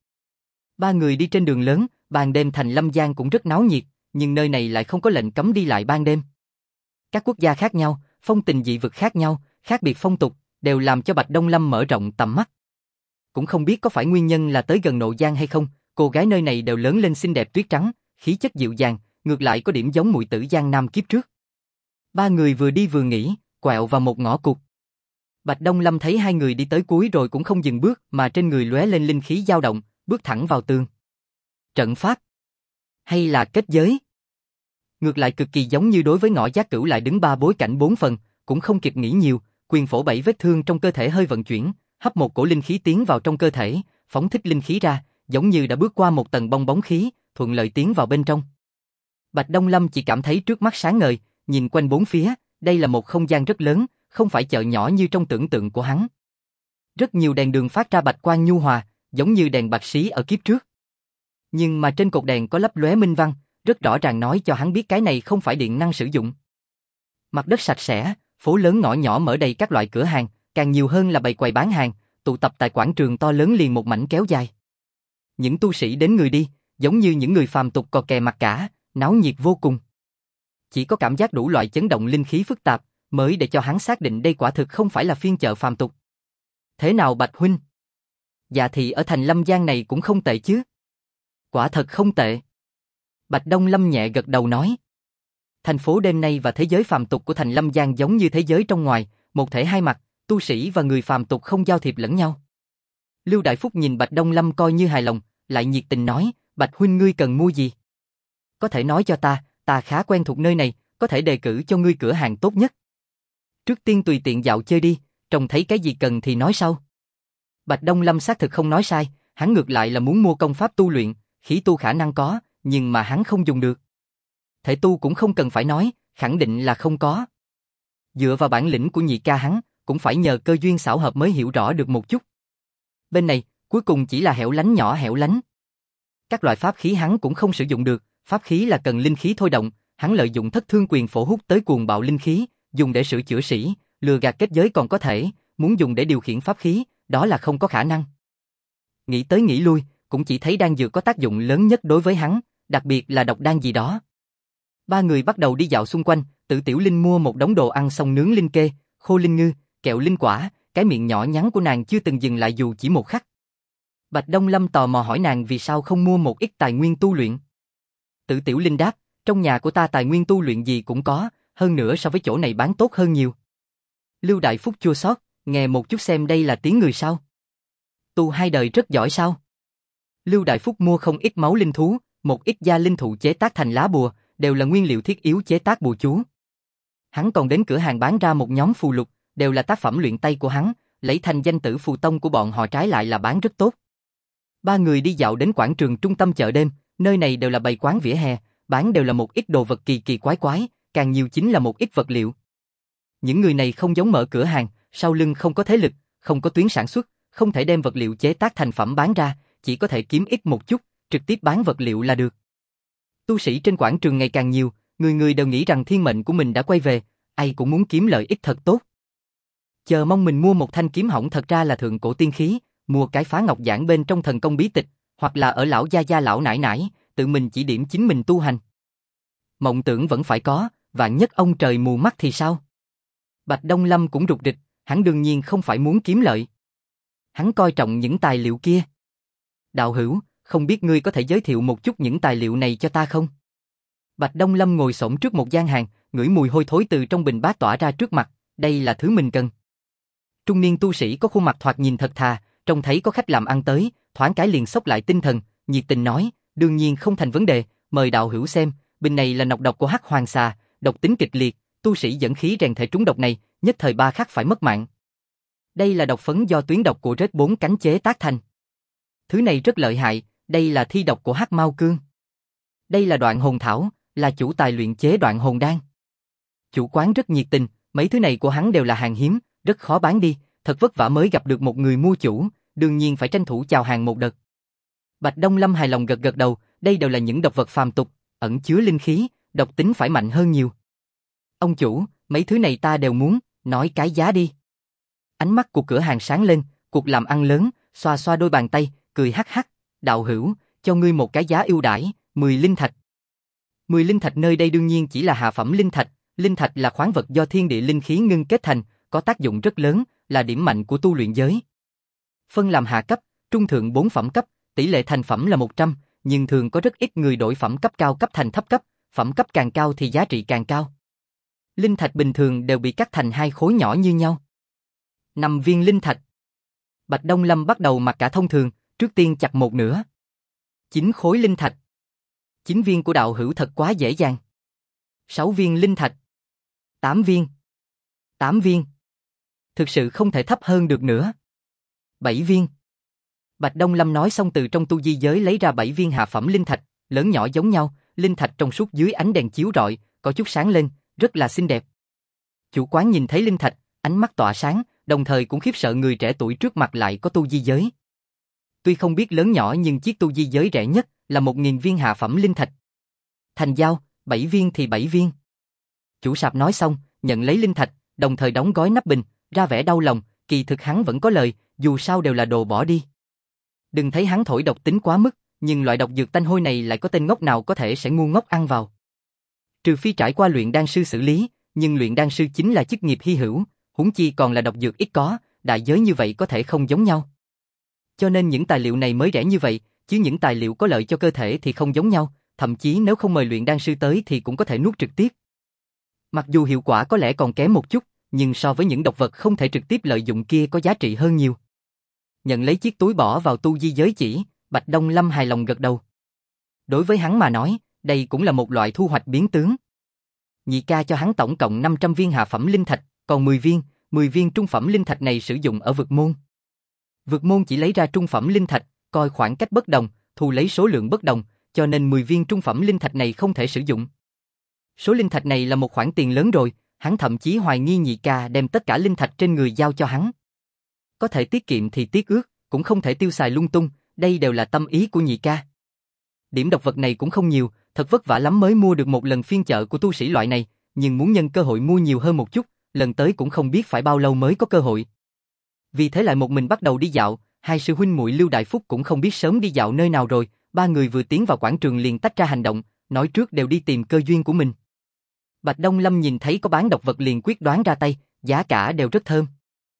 Ba người đi trên đường lớn, ban đêm thành Lâm Giang cũng rất náo nhiệt, nhưng nơi này lại không có lệnh cấm đi lại ban đêm. Các quốc gia khác nhau, phong tình dị vực khác nhau, khác biệt phong tục, đều làm cho Bạch Đông Lâm mở rộng tầm mắt. Cũng không biết có phải nguyên nhân là tới gần Nộ Giang hay không, cô gái nơi này đều lớn lên xinh đẹp tuyết trắng, khí chất dịu dàng, ngược lại có điểm giống muội tử Giang Nam kiếp trước. Ba người vừa đi vừa nghỉ, quẹo vào một ngõ cụt. Bạch Đông Lâm thấy hai người đi tới cuối rồi cũng không dừng bước, mà trên người lóe lên linh khí dao động, bước thẳng vào tường. Trận pháp? Hay là kết giới? Ngược lại cực kỳ giống như đối với Ngõ Giác Cửu lại đứng ba bối cảnh bốn phần, cũng không kịp nghĩ nhiều, quyền phổ bảy vết thương trong cơ thể hơi vận chuyển, hấp một cổ linh khí tiến vào trong cơ thể, phóng thích linh khí ra, giống như đã bước qua một tầng bong bóng khí, thuận lợi tiến vào bên trong. Bạch Đông Lâm chỉ cảm thấy trước mắt sáng ngời, nhìn quanh bốn phía, đây là một không gian rất lớn, không phải chợ nhỏ như trong tưởng tượng của hắn. Rất nhiều đèn đường phát ra bạch quang nhu hòa, giống như đèn bạc xí ở kiếp trước. Nhưng mà trên cột đèn có lấp lóe minh văn, rất rõ ràng nói cho hắn biết cái này không phải điện năng sử dụng. Mặt đất sạch sẽ, phố lớn ngõ nhỏ mở đầy các loại cửa hàng, càng nhiều hơn là bày quầy bán hàng, tụ tập tại quảng trường to lớn liền một mảnh kéo dài. Những tu sĩ đến người đi, giống như những người phàm tục cò kè mặt cả, náo nhiệt vô cùng. Chỉ có cảm giác đủ loại chấn động linh khí phức tạp, mới để cho hắn xác định đây quả thực không phải là phiên chợ phàm tục. Thế nào Bạch huynh? Dạ thì ở thành Lâm Giang này cũng không tệ chứ. Quả thật không tệ. Bạch Đông Lâm nhẹ gật đầu nói. Thành phố đêm nay và thế giới phàm tục của thành Lâm Giang giống như thế giới trong ngoài, một thể hai mặt, tu sĩ và người phàm tục không giao thiệp lẫn nhau. Lưu Đại Phúc nhìn Bạch Đông Lâm coi như hài lòng, lại nhiệt tình nói, Bạch huynh ngươi cần mua gì? Có thể nói cho ta khá quen thuộc nơi này, có thể đề cử cho ngươi cửa hàng tốt nhất. Trước tiên tùy tiện dạo chơi đi, trông thấy cái gì cần thì nói sau. Bạch Đông Lâm xác thực không nói sai, hắn ngược lại là muốn mua công pháp tu luyện, khí tu khả năng có, nhưng mà hắn không dùng được. Thể tu cũng không cần phải nói, khẳng định là không có. Dựa vào bản lĩnh của nhị ca hắn, cũng phải nhờ cơ duyên xảo hợp mới hiểu rõ được một chút. Bên này, cuối cùng chỉ là hẻo lánh nhỏ hẻo lánh. Các loại pháp khí hắn cũng không sử dụng được, pháp khí là cần linh khí thôi động, hắn lợi dụng thất thương quyền phổ hút tới cuồng bạo linh khí, dùng để sửa chữa sĩ, lừa gạt kết giới còn có thể, muốn dùng để điều khiển pháp khí, đó là không có khả năng. Nghĩ tới nghĩ lui, cũng chỉ thấy đan dược có tác dụng lớn nhất đối với hắn, đặc biệt là độc đan gì đó. Ba người bắt đầu đi dạo xung quanh, Tử Tiểu Linh mua một đống đồ ăn xong nướng linh kê, khô linh ngư, kẹo linh quả, cái miệng nhỏ nhắn của nàng chưa từng dừng lại dù chỉ một khắc. Bạch Đông Lâm tò mò hỏi nàng vì sao không mua một ít tài nguyên tu luyện. Tử Tiểu Linh đáp, trong nhà của ta tài nguyên tu luyện gì cũng có, hơn nữa so với chỗ này bán tốt hơn nhiều. Lưu Đại Phúc chua xót, nghe một chút xem đây là tiếng người sao? Tu hai đời rất giỏi sao? Lưu Đại Phúc mua không ít máu linh thú, một ít da linh thụ chế tác thành lá bùa, đều là nguyên liệu thiết yếu chế tác bùa chú. Hắn còn đến cửa hàng bán ra một nhóm phù lục, đều là tác phẩm luyện tay của hắn, lấy thành danh tử phù tông của bọn họ trái lại là bán rất tốt. Ba người đi dạo đến quảng trường trung tâm chợ đêm, nơi này đều là bày quán vỉa hè, bán đều là một ít đồ vật kỳ kỳ quái quái, càng nhiều chính là một ít vật liệu. Những người này không giống mở cửa hàng, sau lưng không có thế lực, không có tuyến sản xuất, không thể đem vật liệu chế tác thành phẩm bán ra, chỉ có thể kiếm ít một chút, trực tiếp bán vật liệu là được. Tu sĩ trên quảng trường ngày càng nhiều, người người đều nghĩ rằng thiên mệnh của mình đã quay về, ai cũng muốn kiếm lợi ích thật tốt. Chờ mong mình mua một thanh kiếm hỏng thật ra là thượng cổ tiên khí, mua cái phá ngọc giản bên trong thần công bí tịch, hoặc là ở lão gia gia lão nải nải, tự mình chỉ điểm chính mình tu hành. Mộng tưởng vẫn phải có, vạn nhất ông trời mù mắt thì sao? Bạch Đông Lâm cũng rụt rịch, hắn đương nhiên không phải muốn kiếm lợi. Hắn coi trọng những tài liệu kia. Đạo hữu, không biết ngươi có thể giới thiệu một chút những tài liệu này cho ta không? Bạch Đông Lâm ngồi xổm trước một gian hàng, ngửi mùi hôi thối từ trong bình bát tỏa ra trước mặt, đây là thứ mình cần. Trung niên tu sĩ có khuôn mặt thoạt nhìn thật thà, trông thấy có khách làm ăn tới, thoáng cái liền xốc lại tinh thần, nhiệt tình nói, đương nhiên không thành vấn đề, mời đạo hữu xem, bình này là nọc độc của hắc hoàng xà, độc tính kịch liệt, tu sĩ dẫn khí rèn thể trúng độc này, nhất thời 3 khắc phải mất mạng. Đây là độc phấn do tuyến độc của rết 4 cánh chế tác thành. Thứ này rất lợi hại, đây là thi độc của hắc mao cương. Đây là đoạn hồn thảo, là chủ tài luyện chế đoạn hồn đan. Chủ quán rất nhiệt tình, mấy thứ này của hắn đều là hàng hiếm, rất khó bán đi, thật vất vả mới gặp được một người mua chủ, đương nhiên phải tranh thủ chào hàng một đợt. Bạch Đông Lâm hài lòng gật gật đầu, đây đều là những độc vật phàm tục, ẩn chứa linh khí, độc tính phải mạnh hơn nhiều. Ông chủ, mấy thứ này ta đều muốn, nói cái giá đi. Ánh mắt của cửa hàng sáng lên, cuộc làm ăn lớn, xoa xoa đôi bàn tay, cười hắc hắc, đạo hữu, cho ngươi một cái giá ưu đãi, 10 linh thạch. 10 linh thạch nơi đây đương nhiên chỉ là hạ phẩm linh thạch là khoáng vật do thiên địa linh khí ngưng kết thành, có tác dụng rất lớn, là điểm mạnh của tu luyện giới. Phân làm hạ cấp, trung thượng 4 phẩm cấp, tỷ lệ thành phẩm là 100, nhưng thường có rất ít người đổi phẩm cấp cao cấp thành thấp cấp, phẩm cấp càng cao thì giá trị càng cao. Linh thạch bình thường đều bị cắt thành 2 khối nhỏ như nhau. 5 viên linh thạch. Bạch Đông Lâm bắt đầu mặc cả thông thường, trước tiên chặt một nửa. 9 khối linh thạch. 9 viên của đạo hữu thật quá dễ dàng. 6 viên linh thạch. 8 viên. 8 viên. Thực sự không thể thấp hơn được nữa. 7 viên. Bạch Đông Lâm nói xong từ trong tu di giới lấy ra 7 viên hạ phẩm linh thạch, lớn nhỏ giống nhau, linh thạch trong suốt dưới ánh đèn chiếu rọi, có chút sáng lên, rất là xinh đẹp. Chủ quán nhìn thấy linh thạch, ánh mắt tỏa sáng, đồng thời cũng khiếp sợ người trẻ tuổi trước mặt lại có tu di giới. Tuy không biết lớn nhỏ nhưng chiếc tu di giới rẻ nhất là 1.000 viên hạ phẩm linh thạch. Thành giao, 7 viên thì 7 viên. Chủ sạp nói xong, nhận lấy linh thạch, đồng thời đóng gói nắp bình, ra vẻ đau lòng, kỳ thực hắn vẫn có lời, dù sao đều là đồ bỏ đi. Đừng thấy hắn thổi độc tính quá mức, nhưng loại độc dược tanh hôi này lại có tên ngốc nào có thể sẽ ngu ngốc ăn vào. Trừ phi trải qua luyện đan sư xử lý, nhưng luyện đan sư chính là chức nghiệp hy hữu, huống chi còn là độc dược ít có, đại giới như vậy có thể không giống nhau. Cho nên những tài liệu này mới rẻ như vậy, chứ những tài liệu có lợi cho cơ thể thì không giống nhau, thậm chí nếu không mời luyện đan sư tới thì cũng có thể nuốt trực tiếp. Mặc dù hiệu quả có lẽ còn kém một chút, nhưng so với những độc vật không thể trực tiếp lợi dụng kia có giá trị hơn nhiều. Nhận lấy chiếc túi bỏ vào tu di giới chỉ, Bạch Đông Lâm hài lòng gật đầu. Đối với hắn mà nói, đây cũng là một loại thu hoạch biến tướng. Nhị ca cho hắn tổng cộng 500 viên hạ phẩm linh thạch, còn 10 viên trung phẩm linh thạch này sử dụng ở vực môn. Vực môn chỉ lấy ra trung phẩm linh thạch, coi khoảng cách bất đồng, thu lấy số lượng bất đồng, cho nên 10 viên trung phẩm linh thạch này không thể sử dụng. Số linh thạch này là một khoản tiền lớn rồi, hắn thậm chí hoài nghi nhị ca đem tất cả linh thạch trên người giao cho hắn. Có thể tiết kiệm thì tiết ước, cũng không thể tiêu xài lung tung, đây đều là tâm ý của nhị ca. Điểm độc vật này cũng không nhiều, thật vất vả lắm mới mua được một lần phiên chợ của tu sĩ loại này, nhưng muốn nhân cơ hội mua nhiều hơn một chút, lần tới cũng không biết phải bao lâu mới có cơ hội. Vì thế lại một mình bắt đầu đi dạo, hai sư huynh muội Lưu Đại Phúc cũng không biết sớm đi dạo nơi nào rồi, ba người vừa tiến vào quảng trường liền tách ra hành động, nói trước đều đi tìm cơ duyên của mình. Bạch Đông Lâm nhìn thấy có bán độc vật liền quyết đoán ra tay, giá cả đều rất thơm.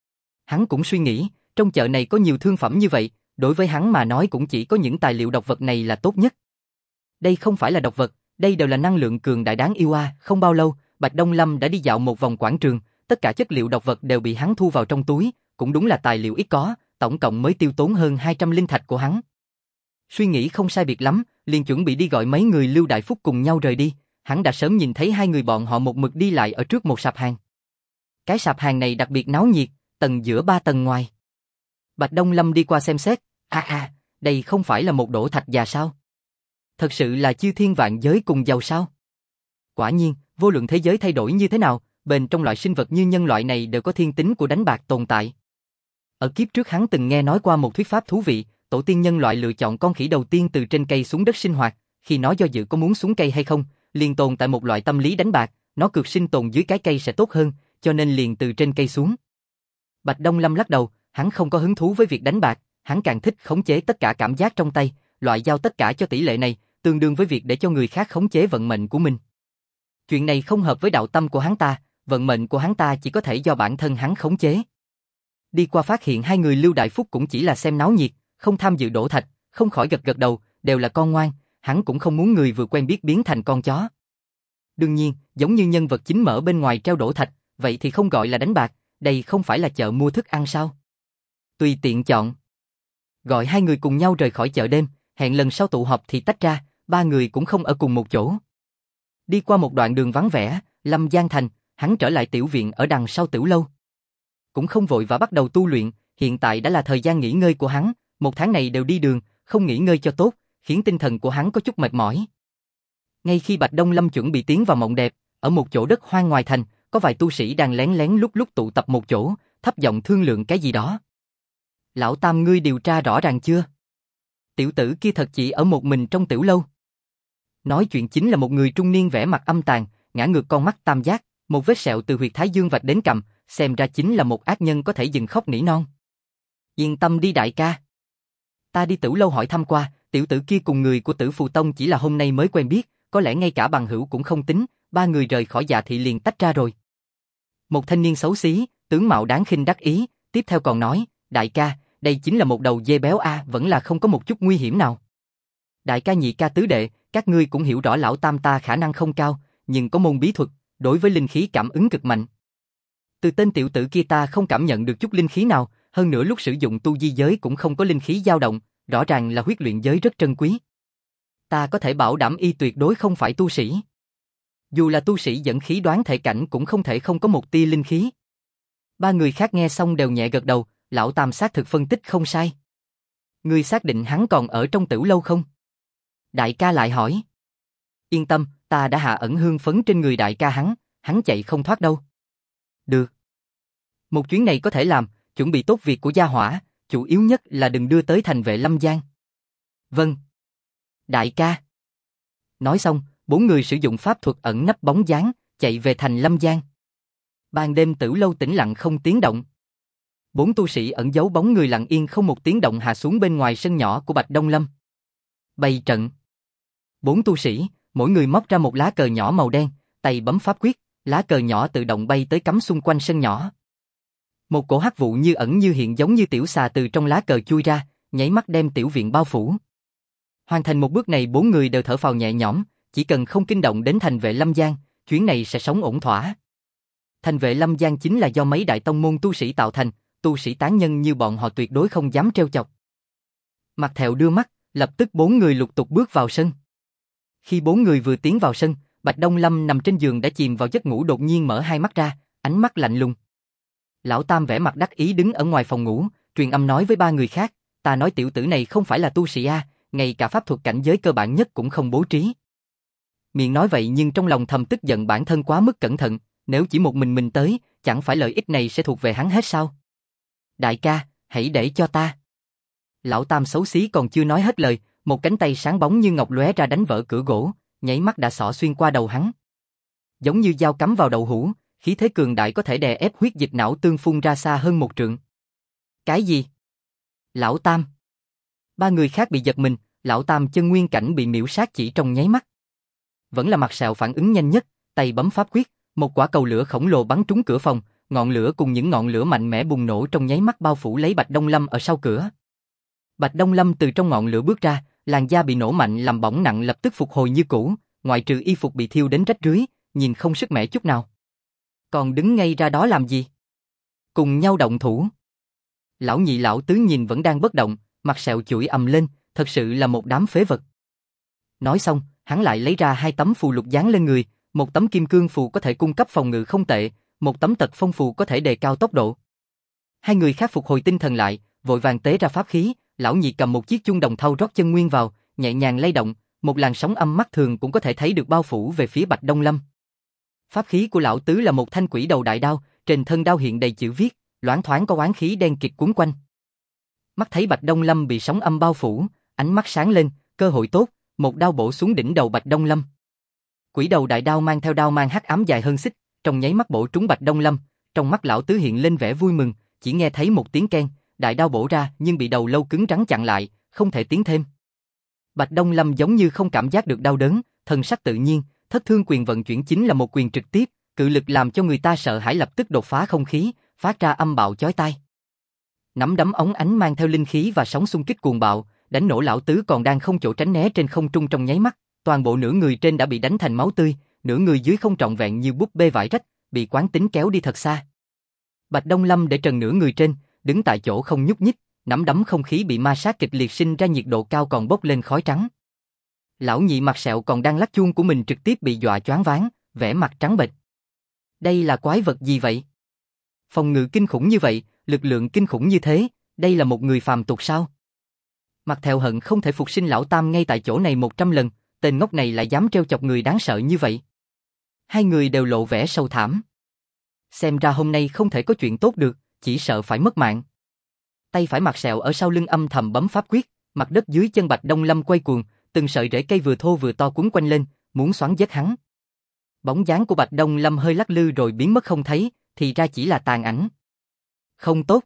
Hắn cũng suy nghĩ, trong chợ này có nhiều thương phẩm như vậy, đối với hắn mà nói cũng chỉ có những tài liệu độc vật này là tốt nhất. Đây không phải là độc vật, đây đều là năng lượng cường đại đáng yêu a. Không bao lâu, Bạch Đông Lâm đã đi dạo một vòng quảng trường, tất cả chất liệu độc vật đều bị hắn thu vào trong túi, cũng đúng là tài liệu ít có, tổng cộng mới tiêu tốn hơn 200 linh thạch của hắn. Suy nghĩ không sai biệt lắm, liền chuẩn bị đi gọi mấy người Lưu Đại Phúc cùng nhau rời đi, hắn đã sớm nhìn thấy hai người bọn họ một mực đi lại ở trước một sạp hàng. Cái sạp hàng này đặc biệt náo nhiệt, tầng giữa 3 tầng ngoài. Bạch Đông Lâm đi qua xem xét, đây không phải là một đổ thạch già sao? Thật sự là chư thiên vạn giới cùng giàu sao? Quả nhiên, vô luận thế giới thay đổi như thế nào, bên trong loại sinh vật như nhân loại này đều có thiên tính của đánh bạc tồn tại. Ở kiếp trước hắn từng nghe nói qua một thuyết pháp thú vị, tổ tiên nhân loại lựa chọn con khỉ đầu tiên từ trên cây xuống đất sinh hoạt, khi nó do dự có muốn xuống cây hay không, liền tồn tại một loại tâm lý đánh bạc, nó cược sinh tồn dưới cái cây sẽ tốt hơn, cho nên liền từ trên cây xuống. Bạch Đông Lâm lắc đầu, hắn không có hứng thú với việc đánh bạc, hắn càng thích khống chế tất cả cảm giác trong tay, loại giao tất cả cho tỷ lệ này, tương đương với việc để cho người khác khống chế vận mệnh của mình. Chuyện này không hợp với đạo tâm của hắn ta, vận mệnh của hắn ta chỉ có thể do bản thân hắn khống chế. Đi qua phát hiện hai người Lưu Đại Phúc cũng chỉ là xem náo nhiệt, không tham dự đổ thạch, không khỏi gật gật đầu, đều là con ngoan, hắn cũng không muốn người vừa quen biết biến thành con chó. Đương nhiên, giống như nhân vật chính mở bên ngoài treo đổ thạch, vậy thì không gọi là đánh bạc, đây không phải là chợ mua thức ăn sao? Tùy tiện chọn. Gọi hai người cùng nhau rời khỏi chợ đêm, hẹn lần sau tụ họp thì tách ra, ba người cũng không ở cùng một chỗ. Đi qua một đoạn đường vắng vẻ, Lâm Giang Thành, hắn trở lại tiểu viện ở đằng sau tiểu lâu. Cũng không vội và bắt đầu tu luyện, hiện tại đã là thời gian nghỉ ngơi của hắn, một tháng này đều đi đường, không nghỉ ngơi cho tốt, khiến tinh thần của hắn có chút mệt mỏi. Ngay khi Bạch Đông Lâm chuẩn bị tiến vào mộng đẹp, ở một chỗ đất hoang ngoài thành, có vài tu sĩ đang lén lén lúc lúc tụ tập một chỗ, thấp giọng thương lượng cái gì đó. Lão Tam, ngươi điều tra rõ ràng chưa? Tiểu tử kia thật chỉ ở một mình trong tiểu lâu. Nói chuyện chính là một người trung niên vẻ mặt âm tàn, ngã ngược con mắt tam giác, một vết sẹo từ huyệt thái dương vạch đến cằm, xem ra chính là một ác nhân có thể dừng khóc nỉ non. Yên tâm đi đại ca. Ta đi tiểu lâu hỏi thăm qua, tiểu tử kia cùng người của Tử Phù Tông chỉ là hôm nay mới quen biết, có lẽ ngay cả bằng hữu cũng không tính, ba người rời khỏi Dạ thị liền tách ra rồi. Một thanh niên xấu xí, tướng mạo đáng khinh đắc ý, tiếp theo còn nói, đại ca, đây chính là một đầu dê béo a, vẫn là không có một chút nguy hiểm nào. Đại ca nhị ca tứ đệ, các ngươi cũng hiểu rõ lão tam ta khả năng không cao, nhưng có môn bí thuật, đối với linh khí cảm ứng cực mạnh. Từ tên tiểu tử kia ta không cảm nhận được chút linh khí nào, hơn nữa lúc sử dụng tu di giới cũng không có linh khí dao động, rõ ràng là huyết luyện giới rất trân quý. Ta có thể bảo đảm y tuyệt đối không phải tu sĩ. Dù là tu sĩ dẫn khí đoán thể cảnh cũng không thể không có một tia linh khí. Ba người khác nghe xong đều nhẹ gật đầu, lão tam xác thực phân tích không sai. Ngươi xác định hắn còn ở trong tiểu lâu không? Đại ca lại hỏi. Yên tâm, ta đã hạ ẩn hương phấn trên người đại ca hắn chạy không thoát đâu. Được. Một chuyến này có thể làm, chuẩn bị tốt việc của gia hỏa, chủ yếu nhất là đừng đưa tới thành vệ Lâm Giang. Vâng. Đại ca. Nói xong, 4 người sử dụng pháp thuật ẩn nấp bóng dáng, chạy về thành Lâm Giang. Ban đêm Tử Lâu tĩnh lặng không tiếng động. 4 tu sĩ ẩn giấu bóng người lặng yên không một tiếng động hạ xuống bên ngoài sân nhỏ của Bạch Đông Lâm. Bày trận. 4 tu sĩ, mỗi người móc ra một lá cờ nhỏ màu đen, tay bấm pháp quyết, lá cờ nhỏ tự động bay tới cắm xung quanh sân nhỏ. Một cổ hắc vụ như ẩn như hiện giống như tiểu xà từ trong lá cờ chui ra, nháy mắt đem tiểu viện bao phủ. Hoàn thành một bước này 4 người đều thở phào nhẹ nhõm, chỉ cần không kinh động đến thành vệ Lâm Giang, chuyến này sẽ sống ổn thỏa. Thành vệ Lâm Giang chính là do mấy đại tông môn tu sĩ tạo thành, tu sĩ tán nhân như bọn họ tuyệt đối không dám trêu chọc. Mặt Thẹo đưa mắt, lập tức 4 người lục tục bước vào sân. Khi 4 người vừa tiến vào sân, Bạch Đông Lâm nằm trên giường đã chìm vào giấc ngủ đột nhiên mở hai mắt ra, ánh mắt lạnh lùng. Lão Tam vẻ mặt đắc ý đứng ở ngoài phòng ngủ, truyền âm nói với 3 người khác, ta nói tiểu tử này không phải là tu sĩ a, ngay cả pháp thuật cảnh giới cơ bản nhất cũng không bố trí. Miệng nói vậy nhưng trong lòng thầm tức giận bản thân quá mức cẩn thận, nếu chỉ một mình tới, chẳng phải lợi ích này sẽ thuộc về hắn hết sao? Đại ca, hãy để cho ta. Lão Tam xấu xí còn chưa nói hết lời, một cánh tay sáng bóng như ngọc lóe ra đánh vỡ cửa gỗ, nháy mắt đã xỏ xuyên qua đầu hắn. Giống như dao cắm vào đậu hũ, khí thế cường đại có thể đè ép huyết dịch não tương phun ra xa hơn 1 trượng. Cái gì? Lão Tam. 3 người khác bị giật mình, Lão Tam chân nguyên cảnh bị miễu sát chỉ trong nháy mắt. Vẫn là Mặt Sẹo phản ứng nhanh nhất, tay bấm pháp quyết, một quả cầu lửa khổng lồ bắn trúng cửa phòng, ngọn lửa cùng những ngọn lửa mạnh mẽ bùng nổ trong nháy mắt bao phủ lấy Bạch Đông Lâm ở sau cửa. Bạch Đông Lâm từ trong ngọn lửa bước ra, làn da bị nổ mạnh làm bỏng nặng lập tức phục hồi như cũ, ngoại trừ y phục bị thiêu đến rách rưới, nhìn không sức mẻ chút nào. Còn đứng ngay ra đó làm gì? Cùng nhau động thủ. Lão Nhị Lão Tứ nhìn vẫn đang bất động, Mặt Sẹo chửi ầm lên, thật sự là một đám phế vật. Nói xong, hắn lại lấy ra 2 tấm phù lục dán lên người, một tấm kim cương phù có thể cung cấp phòng ngự không tệ, một tấm tật phong phù có thể đề cao tốc độ. 2 người khác phục hồi tinh thần lại, vội vàng tế ra pháp khí, Lão Nhị cầm một chiếc chuông đồng thau rót chân nguyên vào, nhẹ nhàng lay động, một làn sóng âm mắt thường cũng có thể thấy được bao phủ về phía Bạch Đông Lâm. Pháp khí của Lão Tứ là một thanh quỷ đầu đại đao, trên thân đao hiện đầy chữ viết, loáng thoáng có oán khí đen kịt cuốn quanh. Mắt thấy Bạch Đông Lâm bị sóng âm bao phủ, ánh mắt sáng lên, cơ hội tốt, một đao bổ xuống đỉnh đầu Bạch Đông Lâm. Quỷ đầu đại đao mang theo đao mang hắc ám dài hơn xích, trong nháy mắt bổ trúng Bạch Đông Lâm, trong mắt Lão Tứ hiện lên vẻ vui mừng, chỉ nghe thấy một tiếng keng, đại đao bổ ra nhưng bị đầu lâu cứng rắn chặn lại, không thể tiến thêm. Bạch Đông Lâm giống như không cảm giác được đau đớn, thần sắc tự nhiên, thất thương quyền vận chuyển chính là một quyền trực tiếp, cự lực làm cho người ta sợ hãi lập tức đột phá không khí, phát ra âm bạo chói tai. Nắm đấm óng ánh mang theo linh khí và sóng xung kích cuồng bạo, đánh nổ Lão Tứ còn đang không chỗ tránh né trên không trung trong nháy mắt, toàn bộ nửa người trên đã bị đánh thành máu tươi, nửa người dưới không trọn vẹn như búp bê vải rách, bị quán tính kéo đi thật xa. Bạch Đông Lâm để trần nửa người trên, đứng tại chỗ không nhúc nhích, nắm đấm không khí bị ma sát kịch liệt sinh ra nhiệt độ cao còn bốc lên khói trắng. Lão Nhị Mặt Sẹo còn đang lắc chuông của mình trực tiếp bị dọa choáng váng, vẻ mặt trắng bệch. Đây là quái vật gì vậy? Phòng ngự kinh khủng như vậy, lực lượng kinh khủng như thế, đây là một người phàm tục sao? Mặt Thẹo hận không thể phục sinh Lão Tam ngay tại chỗ này 100 lần, tên ngốc này lại dám trêu chọc người đáng sợ như vậy. 2 người đều lộ vẻ sâu thảm. Xem ra hôm nay không thể có chuyện tốt được, chỉ sợ phải mất mạng. Tay phải Mặt Sẹo ở sau lưng âm thầm bấm pháp quyết, mặt đất dưới chân Bạch Đông Lâm quay cuồng, từng sợi rễ cây vừa thô vừa to quấn quanh lên, muốn xoắn giết hắn. Bóng dáng của Bạch Đông Lâm hơi lắc lư rồi biến mất không thấy, thì ra chỉ là tàn ảnh. Không tốt.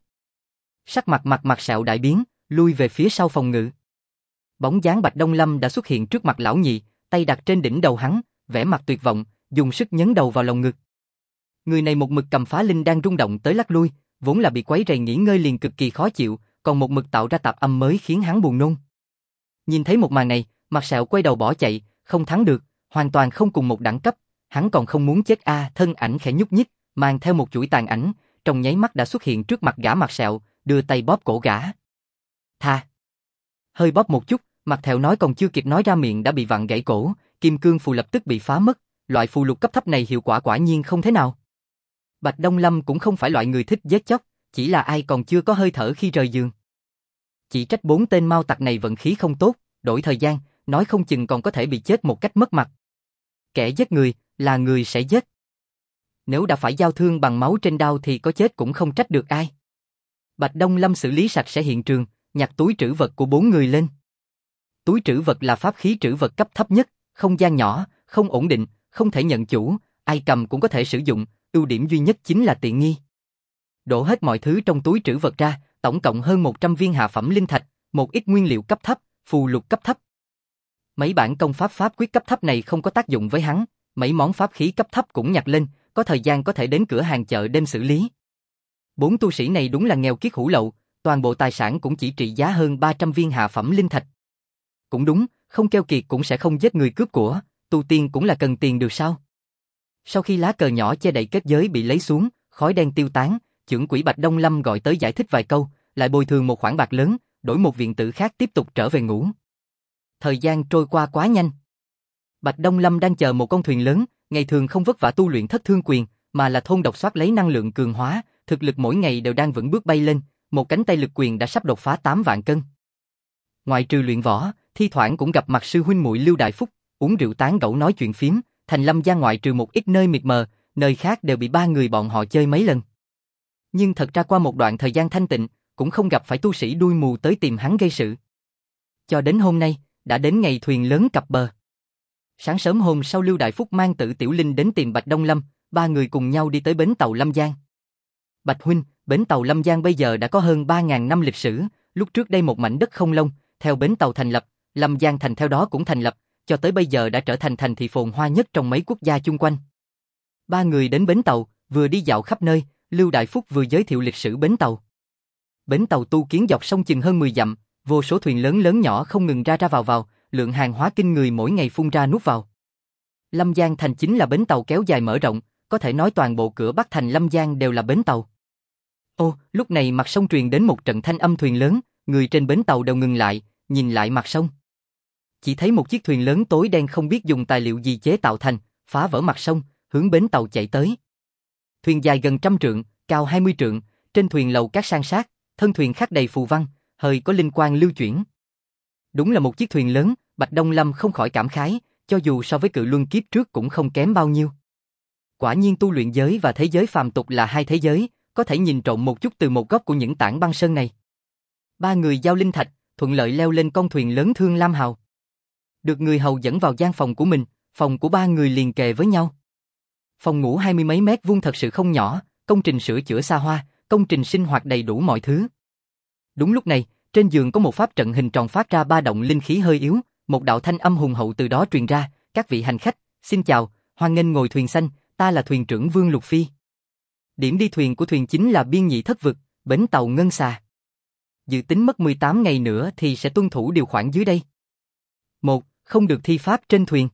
Sắc mặt Mặt Sẹo đại biến, lui về phía sau phòng ngự. Bóng dáng Bạch Đông Lâm đã xuất hiện trước mặt Lão Nhị, tay đặt trên đỉnh đầu hắn, vẻ mặt tuyệt vọng, dùng sức nhấn đầu vào lồng ngực. Người này một mực cầm phá linh đang rung động tới lắc lui, vốn là bị quấy rầy nghỉ ngơi liền cực kỳ khó chịu, còn một mực tạo ra tạp âm mới khiến hắn buồn nôn. Nhìn thấy một màn này, Mặt Sẹo quay đầu bỏ chạy, không thắng được, hoàn toàn không cùng một đẳng cấp, hắn còn không muốn chết thân ảnh khẽ nhúc nhích, mang theo một chuỗi tàn ảnh, trong nháy mắt đã xuất hiện trước mặt gã Mặt Sẹo, đưa tay bóp cổ gã. Tha. Hơi bóp một chút, Mặt Thẹo nói còn chưa kịp nói ra miệng đã bị vặn gãy cổ, kim cương phù lập tức bị phá mất, loại phù lục cấp thấp này hiệu quả quả nhiên không thế nào. Bạch Đông Lâm cũng không phải loại người thích giết chóc, chỉ là ai còn chưa có hơi thở khi rời giường. Chỉ trách 4 tên mau tặc này vận khí không tốt, đổi thời gian, nói không chừng còn có thể bị chết một cách mất mặt. Kẻ giết người, là người sẽ giết. Nếu đã phải giao thương bằng máu trên đao thì có chết cũng không trách được ai. Bạch Đông Lâm xử lý sạch sẽ hiện trường, nhặt túi trữ vật của 4 người lên. Túi trữ vật là pháp khí trữ vật cấp thấp nhất, không gian nhỏ, không ổn định, không thể nhận chủ, ai cầm cũng có thể sử dụng, ưu điểm duy nhất chính là tiện nghi. Đổ hết mọi thứ trong túi trữ vật ra, tổng cộng hơn 100 viên hạ phẩm linh thạch, một ít nguyên liệu cấp thấp, phù lục cấp thấp. Mấy bản công pháp pháp quyết cấp thấp này không có tác dụng với hắn, mấy món pháp khí cấp thấp cũng nhặt lên, có thời gian có thể đến cửa hàng chợ đêm xử lý. 4 tu sĩ này đúng là nghèo kiết hủ lậu, toàn bộ tài sản cũng chỉ trị giá hơn 300 viên hạ phẩm linh thạch. Cũng đúng, không keo kiệt cũng sẽ không giết người cướp của, tu tiên cũng là cần tiền được sao? Sau khi lá cờ nhỏ che đậy kết giới bị lấy xuống, khói đen tiêu tán, chưởng quỷ Bạch Đông Lâm gọi tới giải thích vài câu, lại bồi thường một khoản bạc lớn, đổi một viện tử khác tiếp tục trở về ngủ. Thời gian trôi qua quá nhanh. Bạch Đông Lâm đang chờ một con thuyền lớn, ngày thường không vất vả tu luyện thất thương quyền, mà là thôn độc soát lấy năng lượng cường hóa, thực lực mỗi ngày đều đang vững bước bay lên, một cánh tay lực quyền đã sắp đột phá 8 vạn cân. Ngoài trừ luyện võ, thi thoảng cũng gặp mặt sư huynh muội Lưu Đại Phúc, uống rượu tán gẫu nói chuyện phím, Thành Lâm gia ngoại trừ một ít nơi mịt mờ, nơi khác đều bị 3 người bọn họ chơi mấy lần. Nhưng thật ra qua một đoạn thời gian thanh tịnh, cũng không gặp phải tu sĩ đuôi mù tới tìm hắn gây sự. Cho đến hôm nay, đã đến ngày thuyền lớn cập bờ. Sáng sớm hôm sau Lưu Đại Phúc mang Tử Tiểu Linh đến tìm Bạch Đông Lâm, 3 người cùng nhau đi tới bến tàu Lâm Giang. Bạch huynh, bến tàu Lâm Giang bây giờ đã có hơn 3.000 năm lịch sử, lúc trước đây một mảnh đất không lông, theo bến tàu thành lập, Lâm Giang thành theo đó cũng thành lập, cho tới bây giờ đã trở thành thành thị phồn hoa nhất trong mấy quốc gia chung quanh. 3 người đến bến tàu, vừa đi dạo khắp nơi, Lưu Đại Phúc vừa giới thiệu lịch sử bến tàu. Bến tàu tu kiến dọc sông chừng hơn 10 dặm, vô số thuyền lớn lớn nhỏ không ngừng ra ra vào, lượng hàng hóa kinh người mỗi ngày phun ra nuốt vào. Lâm Giang thành chính là bến tàu kéo dài mở rộng, có thể nói toàn bộ cửa Bắc thành Lâm Giang đều là bến tàu. Ô, lúc này mặt sông truyền đến một trận thanh âm thuyền lớn, người trên bến tàu đều ngừng lại, nhìn lại mặt sông. Chỉ thấy một chiếc thuyền lớn tối đen không biết dùng tài liệu gì chế tạo thành, phá vỡ mặt sông, hướng bến tàu chạy tới. Thuyền dài gần 100 trượng, cao 20 trượng, trên thuyền lầu cát san sát, thân thuyền khắc đầy phù văn, hơi có linh quang lưu chuyển. Đúng là một chiếc thuyền lớn, Bạch Đông Lâm không khỏi cảm khái, cho dù so với cự luân kiếp trước cũng không kém bao nhiêu. Quả nhiên tu luyện giới và thế giới phàm tục là hai thế giới, có thể nhìn trộm một chút từ một góc của những tảng băng sơn này. 3 người giao linh thạch, thuận lợi leo lên con thuyền lớn Thương Lam Hào. Được người hầu dẫn vào gian phòng của mình, phòng của 3 người liền kề với nhau. Phòng ngủ 20 mấy mét vuông thật sự không nhỏ, công trình sửa chữa xa hoa, công trình sinh hoạt đầy đủ mọi thứ. Đúng lúc này, trên giường có một pháp trận hình tròn phát ra ba động linh khí hơi yếu, một đạo thanh âm hùng hậu từ đó truyền ra, các vị hành khách, xin chào, hoan nghênh ngồi thuyền xanh, ta là thuyền trưởng Vương Lục Phi. Điểm đi thuyền của thuyền chính là biên nhị thất vực, bến tàu Ngân Xà. Dự tính mất 18 ngày nữa thì sẽ tuân thủ điều khoản dưới đây. 1. Không được thi pháp trên thuyền.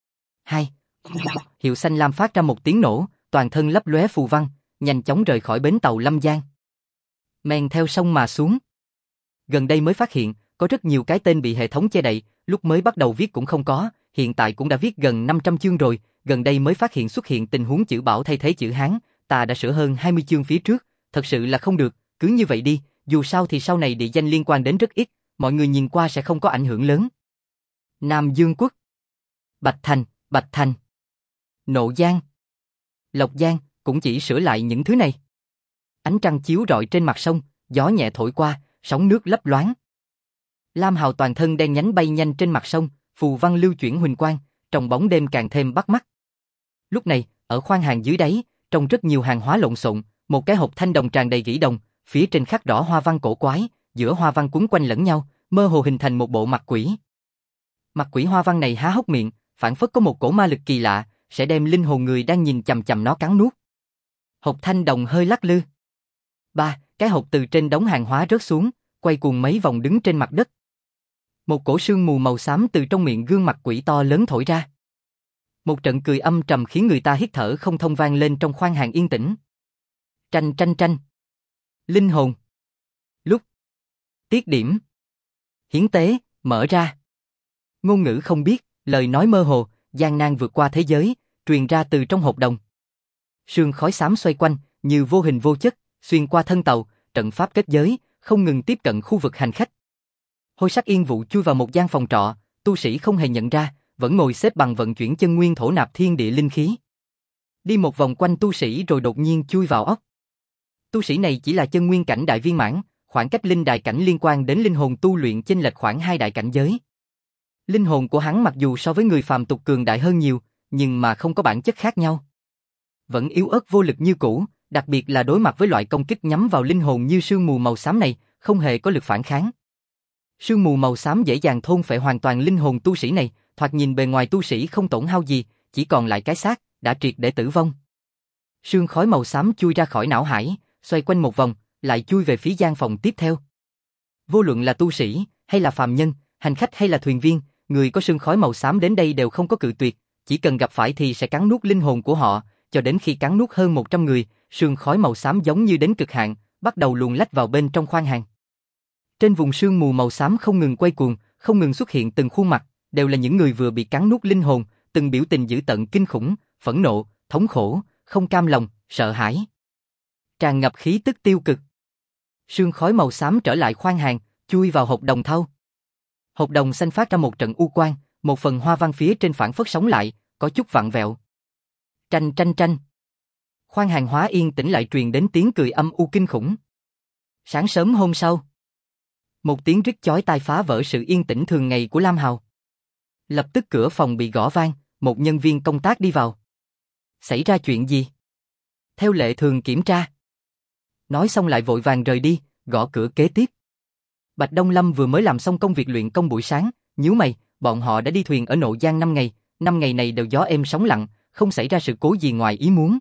2. Hiệu xanh lam phát ra một tiếng nổ, toàn thân lấp lóe phù văn, nhanh chóng rời khỏi bến tàu Lâm Giang. Men theo sông mà xuống. Gần đây mới phát hiện, có rất nhiều cái tên bị hệ thống che đậy, lúc mới bắt đầu viết cũng không có, hiện tại cũng đã viết gần 500 chương rồi, gần đây mới phát hiện xuất hiện tình huống chữ Bảo thay thế chữ Hán, ta đã sửa hơn 20 chương phía trước, thật sự là không được, cứ như vậy đi, dù sao thì sau này địa danh liên quan đến rất ít, mọi người nhìn qua sẽ không có ảnh hưởng lớn. Nam Dương Quốc, Bạch Thành, Nộ Giang, Lộc Giang, cũng chỉ sửa lại những thứ này. Ánh trăng chiếu rọi trên mặt sông, gió nhẹ thổi qua, sóng nước lấp loáng. Lam Hào toàn thân đen nhánh bay nhanh trên mặt sông, phù văn lưu chuyển huỳnh quang, trong bóng đêm càng thêm bắt mắt. Lúc này, ở khoang hàng dưới đáy, trông rất nhiều hàng hóa lộn xộn, một cái hộp thanh đồng tràn đầy gỉ đồng, phía trên khắc rõ hoa văn cổ quái, giữa hoa văn quấn quanh lẫn nhau, mơ hồ hình thành một bộ mặt quỷ. Mặt quỷ hoa văn này há hốc miệng, phảng phất có một cổ ma lực kỳ lạ, sẽ đem linh hồn người đang nhìn chằm chằm nó cắn nuốt. Hộp thanh đồng hơi lắc lư. 3. Cái hộp từ trên đống hàng hóa rớt xuống, quay cuồng mấy vòng đứng trên mặt đất. Một cổ sương mù màu xám từ trong miệng gương mặt quỷ to lớn thổi ra. Một trận cười âm trầm khiến người ta hít thở không thông vang lên trong khoang hàng yên tĩnh. Tranh. Linh hồn. Lúc. Tiết điểm. Hiến tế, mở ra. Ngôn ngữ không biết, lời nói mơ hồ, gian nan vượt qua thế giới, truyền ra từ trong hộp đồng. Sương khói xám xoay quanh, như vô hình vô chất, xuyên qua thân tàu, trận pháp kết giới, không ngừng tiếp cận khu vực hành khách. Hôi sắc yên vụ chui vào một gian phòng trọ, tu sĩ không hề nhận ra, vẫn ngồi xếp bằng vận chuyển chân nguyên thổ nạp thiên địa linh khí. Đi một vòng quanh tu sĩ rồi đột nhiên chui vào óc. Tu sĩ này chỉ là chân nguyên cảnh đại viên mãn, khoảng cách linh đại cảnh liên quan đến linh hồn tu luyện chênh lệch khoảng 2 đại cảnh giới. Linh hồn của hắn mặc dù so với người phàm tục cường đại hơn nhiều, nhưng mà không có bản chất khác nhau. Vẫn yếu ớt vô lực như cũ, đặc biệt là đối mặt với loại công kích nhắm vào linh hồn như sương mù màu xám này, không hề có lực phản kháng. Sương mù màu xám dễ dàng thôn phệ hoàn toàn linh hồn tu sĩ này, thoạt nhìn bề ngoài tu sĩ không tổn hao gì, chỉ còn lại cái xác, đã triệt để tử vong. Sương khói màu xám chui ra khỏi não hải, xoay quanh một vòng, lại chui về phía gian phòng tiếp theo. Vô luận là tu sĩ, hay là phàm nhân, hành khách hay là thuyền viên, người có sương khói màu xám đến đây đều không có cự tuyệt, chỉ cần gặp phải thì sẽ cắn nuốt linh hồn của họ, cho đến khi cắn nuốt hơn 100 người, sương khói màu xám giống như đến cực hạn, bắt đầu luồn lách vào bên trong khoang hàng. Trên vùng sương mù màu xám không ngừng quay cuồng, không ngừng xuất hiện từng khuôn mặt, đều là những người vừa bị cắn nuốt linh hồn, từng biểu tình dữ tợn kinh khủng, phẫn nộ, thống khổ, không cam lòng, sợ hãi. Tràn ngập khí tức tiêu cực. Sương khói màu xám trở lại khoang hàng, chui vào hộp đồng thau. Hộp đồng xanh phát ra một trận u quang, một phần hoa văn phía trên phản phất sống lại, có chút vặn vẹo. Tranh tranh tranh. Khoang hàng hóa yên tĩnh lại truyền đến tiếng cười âm u kinh khủng. Sáng sớm hôm sau, một tiếng rít chói tai phá vỡ sự yên tĩnh thường ngày của Lam Hào. Lập tức cửa phòng bị gõ vang, một nhân viên công tác đi vào. Xảy ra chuyện gì? Theo lệ thường kiểm tra. Nói xong lại vội vàng rời đi, gõ cửa kế tiếp. Bạch Đông Lâm vừa mới làm xong công việc luyện công buổi sáng, nhíu mày, bọn họ đã đi thuyền ở Nộ Giang 5 ngày, 5 ngày này đều gió êm sóng lặng, không xảy ra sự cố gì ngoài ý muốn.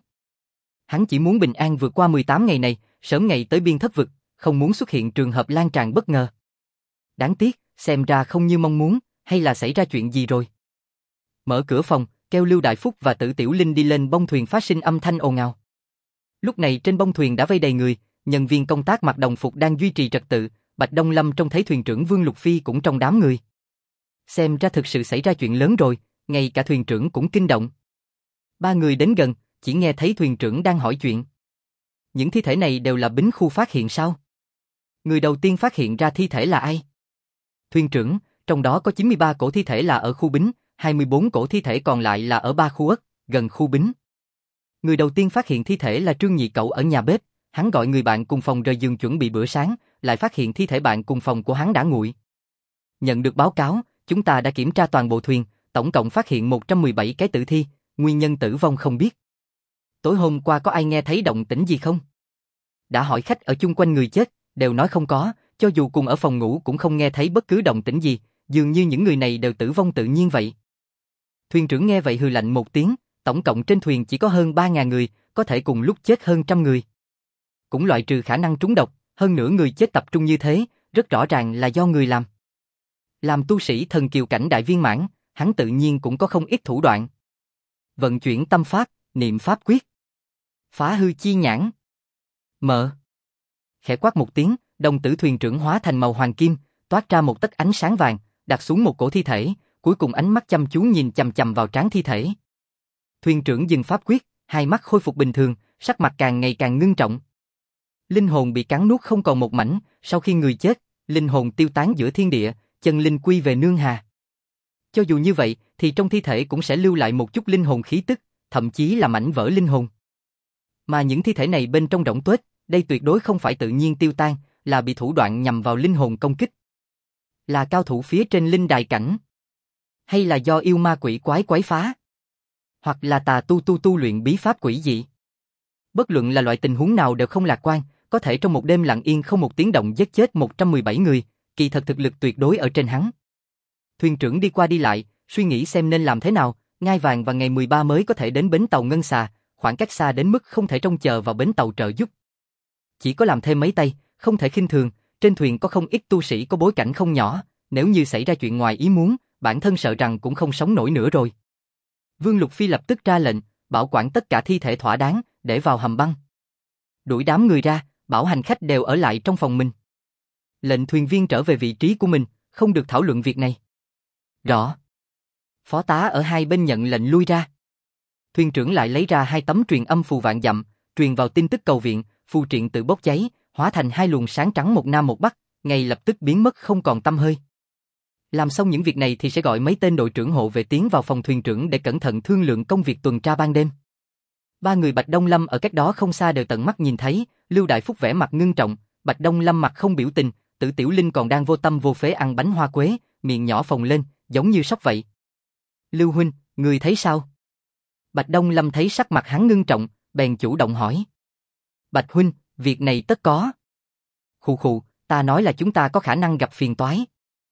Hắn chỉ muốn bình an vượt qua 18 ngày này, sớm ngày tới biên thất vực, không muốn xuất hiện trường hợp lan tràn bất ngờ. Đáng tiếc, xem ra không như mong muốn, hay là xảy ra chuyện gì rồi. Mở cửa phòng, kêu Lưu Đại Phúc và Tử Tiểu Linh đi lên bông thuyền phát sinh âm thanh ồn ào. Lúc này trên bông thuyền đã vây đầy người, nhân viên công tác mặc đồng phục đang duy trì trật tự, Bạch Đông Lâm trông thấy thuyền trưởng Vương Lục Phi cũng trong đám người. Xem ra thực sự xảy ra chuyện lớn rồi, ngay cả thuyền trưởng cũng kinh động. Ba người đến gần, chỉ nghe thấy thuyền trưởng đang hỏi chuyện. Những thi thể này đều là bính khu phát hiện sao? Người đầu tiên phát hiện ra thi thể là ai? Thuyền trưởng, trong đó có 93 cổ thi thể là ở khu bính, 24 cổ thi thể còn lại là ở 3 khu ất, gần khu bính. Người đầu tiên phát hiện thi thể là Trương Nhị Cậu ở nhà bếp, hắn gọi người bạn cùng phòng rời giường chuẩn bị bữa sáng, lại phát hiện thi thể bạn cùng phòng của hắn đã nguội. Nhận được báo cáo, chúng ta đã kiểm tra toàn bộ thuyền, tổng cộng phát hiện 117 cái tử thi, nguyên nhân tử vong không biết. Tối hôm qua có ai nghe thấy động tĩnh gì không? Đã hỏi khách ở chung quanh người chết, đều nói không có, cho dù cùng ở phòng ngủ cũng không nghe thấy bất cứ động tĩnh gì, dường như những người này đều tử vong tự nhiên vậy. Thuyền trưởng nghe vậy hừ lạnh một tiếng, tổng cộng trên thuyền chỉ có hơn 3.000 người, có thể cùng lúc chết hơn trăm người. Cũng loại trừ khả năng trúng độc, hơn nữa người chết tập trung như thế, rất rõ ràng là do người làm. Làm tu sĩ thần kiều cảnh đại viên mãn, hắn tự nhiên cũng có không ít thủ đoạn. Vận chuyển tâm pháp, niệm pháp quyết. Phá hư chi nhãn. Mở. Khẽ quát một tiếng, đồng tử thuyền trưởng hóa thành màu hoàng kim, toát ra một tấc ánh sáng vàng, đặt xuống một cổ thi thể, cuối cùng ánh mắt chăm chú nhìn chằm chằm vào trán thi thể. Thuyền trưởng dừng pháp quyết, hai mắt khôi phục bình thường, sắc mặt càng ngày càng ngưng trọng. Linh hồn bị cắn nuốt không còn một mảnh, sau khi người chết, linh hồn tiêu tán giữa thiên địa, chân linh quy về nương hà. Cho dù như vậy, thì trong thi thể cũng sẽ lưu lại một chút linh hồn khí tức, thậm chí là mảnh vỡ linh hồn. Mà những thi thể này bên trong rỗng tuếch, đây tuyệt đối không phải tự nhiên tiêu tan, là bị thủ đoạn nhằm vào linh hồn công kích. Là cao thủ phía trên linh đài cảnh, hay là do yêu ma quỷ quái quấy phá, hoặc là tà tu luyện bí pháp quỷ dị. Bất luận là loại tình huống nào đều không lạc quan, có thể trong một đêm lặng yên không một tiếng động giết chết 117 người, kỳ thật thực lực tuyệt đối ở trên hắn. Thuyền trưởng đi qua đi lại, suy nghĩ xem nên làm thế nào, ngai vàng và ngày 13 mới có thể đến bến tàu Ngân Xà, khoảng cách xa đến mức không thể trông chờ vào bến tàu trợ giúp. Chỉ có làm thêm mấy tay, không thể khinh thường, trên thuyền có không ít tu sĩ có bối cảnh không nhỏ, nếu như xảy ra chuyện ngoài ý muốn, bản thân sợ rằng cũng không sống nổi nữa rồi. Vương Lục Phi lập tức ra lệnh, bảo quản tất cả thi thể thỏa đáng, để vào hầm băng. Đuổi đám người ra, bảo hành khách đều ở lại trong phòng mình. Lệnh thuyền viên trở về vị trí của mình, không được thảo luận việc này. Rõ. Phó tá ở hai bên nhận lệnh lui ra. Thuyền trưởng lại lấy ra 2 tấm truyền âm phù vạn dặm, truyền vào tin tức cầu viện, phù triện tự bốc cháy, hóa thành 2 luồng sáng trắng một nam một bắc, ngay lập tức biến mất không còn tăm hơi. Làm xong những việc này thì sẽ gọi mấy tên đội trưởng hộ vệ tiến vào phòng thuyền trưởng để cẩn thận thương lượng công việc tuần tra ban đêm. Ba người Bạch Đông Lâm ở cách đó không xa đều tận mắt nhìn thấy, Lưu Đại Phúc vẻ mặt ngưng trọng, Bạch Đông Lâm mặt không biểu tình, Tử Tiểu Linh còn đang vô tâm vô phế ăn bánh hoa quế, miệng nhỏ phồng lên, giống như sóc vậy. Lưu huynh, người thấy sao? Bạch Đông Lâm thấy sắc mặt hắn ngưng trọng, bèn chủ động hỏi. Bạch huynh, việc này tất có. Khụ khụ, ta nói là chúng ta có khả năng gặp phiền toái.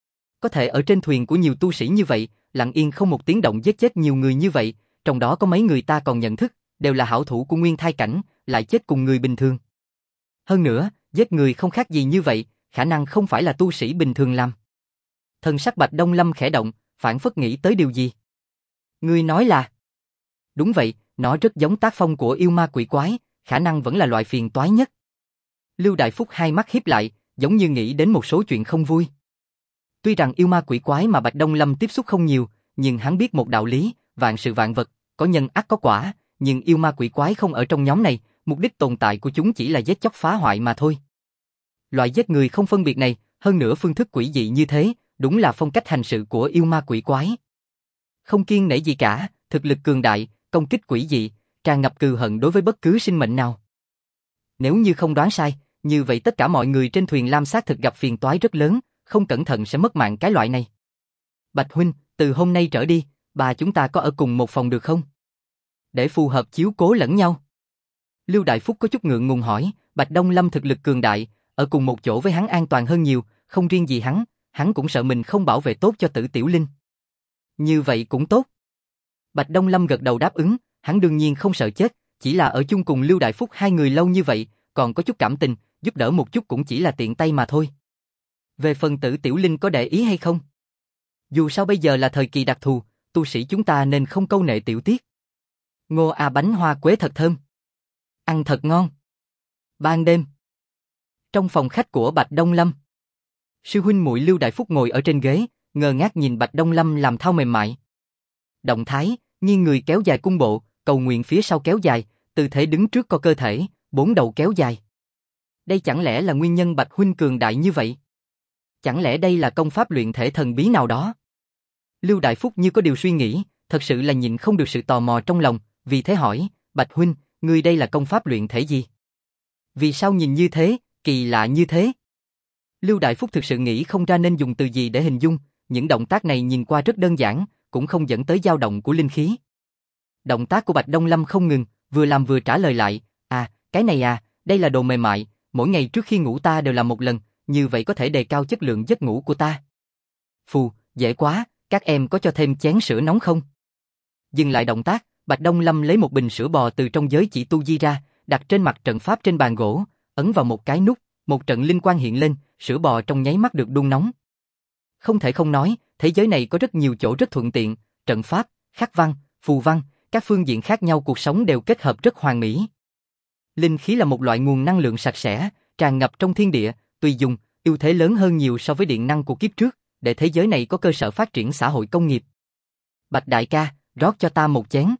Có thể ở trên thuyền của nhiều tu sĩ như vậy, lặng yên không một tiếng động giết chết nhiều người như vậy, trong đó có mấy người ta còn nhận thức, đều là hảo thủ của Nguyên Thai cảnh, lại chết cùng người bình thường. Hơn nữa, giết người không khác gì như vậy, khả năng không phải là tu sĩ bình thường làm. Thần sắc Bạch Đông Lâm khẽ động, phảng phất nghĩ tới điều gì. Ngươi nói là... Đúng vậy, nó rất giống tác phong của yêu ma quỷ quái, khả năng vẫn là loại phiền toái nhất. Lưu Đại Phúc hai mắt híp lại, giống như nghĩ đến một số chuyện không vui. Tuy rằng yêu ma quỷ quái mà Bạch Đông Lâm tiếp xúc không nhiều, nhưng hắn biết một đạo lý, vạn sự vạn vật, có nhân ắt có quả, nhưng yêu ma quỷ quái không ở trong nhóm này, mục đích tồn tại của chúng chỉ là giết chóc phá hoại mà thôi. Loại giết người không phân biệt này, hơn nữa phương thức quỷ dị như thế, đúng là phong cách hành sự của yêu ma quỷ quái. Không kiêng nể gì cả, thực lực cường đại, công kích quỷ dị, tràn ngập cừu hận đối với bất cứ sinh mệnh nào. Nếu như không đoán sai, như vậy tất cả mọi người trên thuyền Lam xác thực gặp phiền toái rất lớn, không cẩn thận sẽ mất mạng cái loại này. Bạch huynh, từ hôm nay trở đi, bà chúng ta có ở cùng một phòng được không? Để phù hợp chiếu cố lẫn nhau. Lưu Đại Phúc có chút ngượng ngùng hỏi, Bạch Đông Lâm thực lực cường đại, ở cùng một chỗ với hắn an toàn hơn nhiều, không riêng gì hắn cũng sợ mình không bảo vệ tốt cho Tử Tiểu Linh. Như vậy cũng tốt. Bạch Đông Lâm gật đầu đáp ứng, hắn đương nhiên không sợ chết, chỉ là ở chung cùng Lưu Đại Phúc hai người lâu như vậy, còn có chút cảm tình, giúp đỡ một chút cũng chỉ là tiện tay mà thôi. Về phần Tử Tiểu Linh có để ý hay không? Dù sao bây giờ là thời kỳ đặc thù, tu sĩ chúng ta nên không câu nệ tiểu tiết. Ngô bánh hoa quế thật thơm. Ăn thật ngon. Ban đêm. Trong phòng khách của Bạch Đông Lâm. Sư huynh muội Lưu Đại Phúc ngồi ở trên ghế, ngơ ngác nhìn Bạch Đông Lâm làm thao mềm mại. Động thái, nghiêng người kéo dài cung bộ, cầu nguyện phía sau kéo dài, tư thế đứng trước co cơ thể, bốn đầu kéo dài. Đây chẳng lẽ là nguyên nhân Bạch huynh cường đại như vậy? Chẳng lẽ đây là công pháp luyện thể thần bí nào đó? Lưu Đại Phúc như có điều suy nghĩ, thật sự là nhịn không được sự tò mò trong lòng, vì thế hỏi, Bạch huynh, ngươi đây là công pháp luyện thể gì? Vì sao nhìn như thế, kỳ lạ như thế? Lưu Đại Phúc thực sự nghĩ không ra nên dùng từ gì để hình dung, những động tác này nhìn qua rất đơn giản, cũng không dẫn tới dao động của linh khí. Động tác của Bạch Đông Lâm không ngừng, vừa làm vừa trả lời lại, cái này đây là đồ mềm mại, mỗi ngày trước khi ngủ ta đều làm một lần, như vậy có thể đề cao chất lượng giấc ngủ của ta. Phù, dễ quá, các em có cho thêm chén sữa nóng không? Dừng lại động tác, Bạch Đông Lâm lấy một bình sữa bò từ trong giới chỉ tu di ra, đặt trên mặt trận pháp trên bàn gỗ, ấn vào một cái nút, một trận linh quang hiện lên, sữa bò trong nháy mắt được đun nóng. Không thể không nói, thế giới này có rất nhiều chỗ rất thuận tiện, trận pháp, khắc văn, phù văn, các phương diện khác nhau cuộc sống đều kết hợp rất hoàn mỹ. Linh khí là một loại nguồn năng lượng sạch sẽ, tràn ngập trong thiên địa, tùy dùng, ưu thế lớn hơn nhiều so với điện năng của kiếp trước, để thế giới này có cơ sở phát triển xã hội công nghiệp. Bạch đại ca, rót cho ta một chén.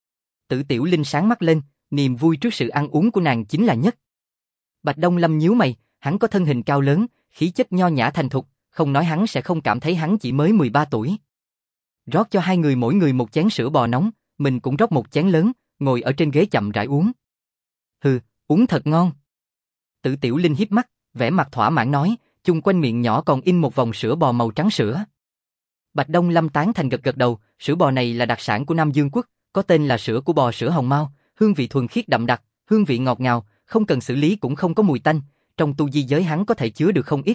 Tử Tiểu Linh sáng mắt lên, niềm vui trước sự ăn uống của nàng chính là nhất. Bạch Đông Lâm nhíu mày, hắn có thân hình cao lớn, khí chất nho nhã thành thục, không nói hắn sẽ không cảm thấy hắn chỉ mới 13 tuổi. Rót cho hai người mỗi người một chén sữa bò nóng, mình cũng rót một chén lớn, ngồi ở trên ghế chậm rãi uống. Hừ, uống thật ngon. Tử Tiểu Linh híp mắt, vẻ mặt thỏa mãn nói, chung quanh miệng nhỏ còn in một vòng sữa bò màu trắng sữa. Bạch Đông Lâm tán thành gật gật đầu, sữa bò này là đặc sản của Nam Dương Quốc, có tên là sữa của bò sữa hồng mao, hương vị thuần khiết đậm đặc, hương vị ngọt ngào, không cần xử lý cũng không có mùi tanh, trong tu di giới hắn có thể chứa được không ít.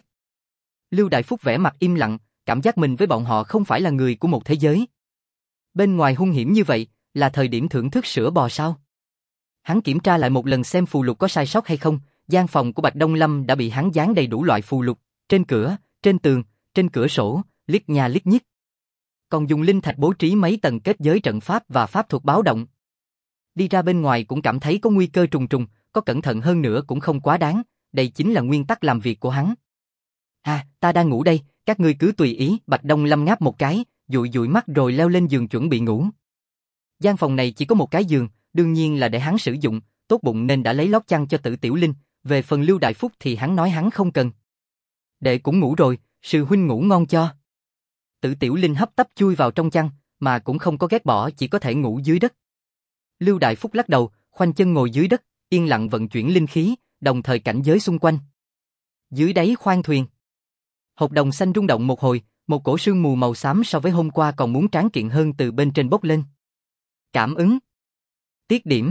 Lưu Đại Phúc vẻ mặt im lặng, cảm giác mình với bọn họ không phải là người của một thế giới. Bên ngoài hung hiểm như vậy, là thời điểm thưởng thức sữa bò sao? Hắn kiểm tra lại một lần xem phù lục có sai sót hay không, gian phòng của Bạch Đông Lâm đã bị hắn dán đầy đủ loại phù lục, trên cửa, trên tường, trên cửa sổ, liếc nhà liếc nhích. Còn dùng linh thạch bố trí mấy tầng kết giới trận pháp và pháp thuật báo động. Đi ra bên ngoài cũng cảm thấy có nguy cơ trùng trùng, có cẩn thận hơn nữa cũng không quá đáng, đây chính là nguyên tắc làm việc của hắn. Ta đang ngủ đây, các ngươi cứ tùy ý. Bạch Đông Lâm ngáp một cái, dụi dụi mắt rồi leo lên giường chuẩn bị ngủ. Gian phòng này chỉ có một cái giường, đương nhiên là để hắn sử dụng, tốt bụng nên đã lấy lót chăn cho Tử Tiểu Linh, về phần Lưu Đại Phúc thì hắn nói hắn không cần. Đệ cũng ngủ rồi, sư huynh ngủ ngon cho. Tử Tiểu Linh hấp tấp chui vào trong chăn, mà cũng không có ghét bỏ, chỉ có thể ngủ dưới đất. Lưu Đại Phúc lắc đầu, khoanh chân ngồi dưới đất, yên lặng vận chuyển linh khí, đồng thời cảnh giới xung quanh. Dưới đáy khoang thuyền, hột đồng xanh rung động một hồi, một cổ sương mù màu xám so với hôm qua còn muốn tráng kiện hơn từ bên trên bốc lên. Cảm ứng. Tiết điểm.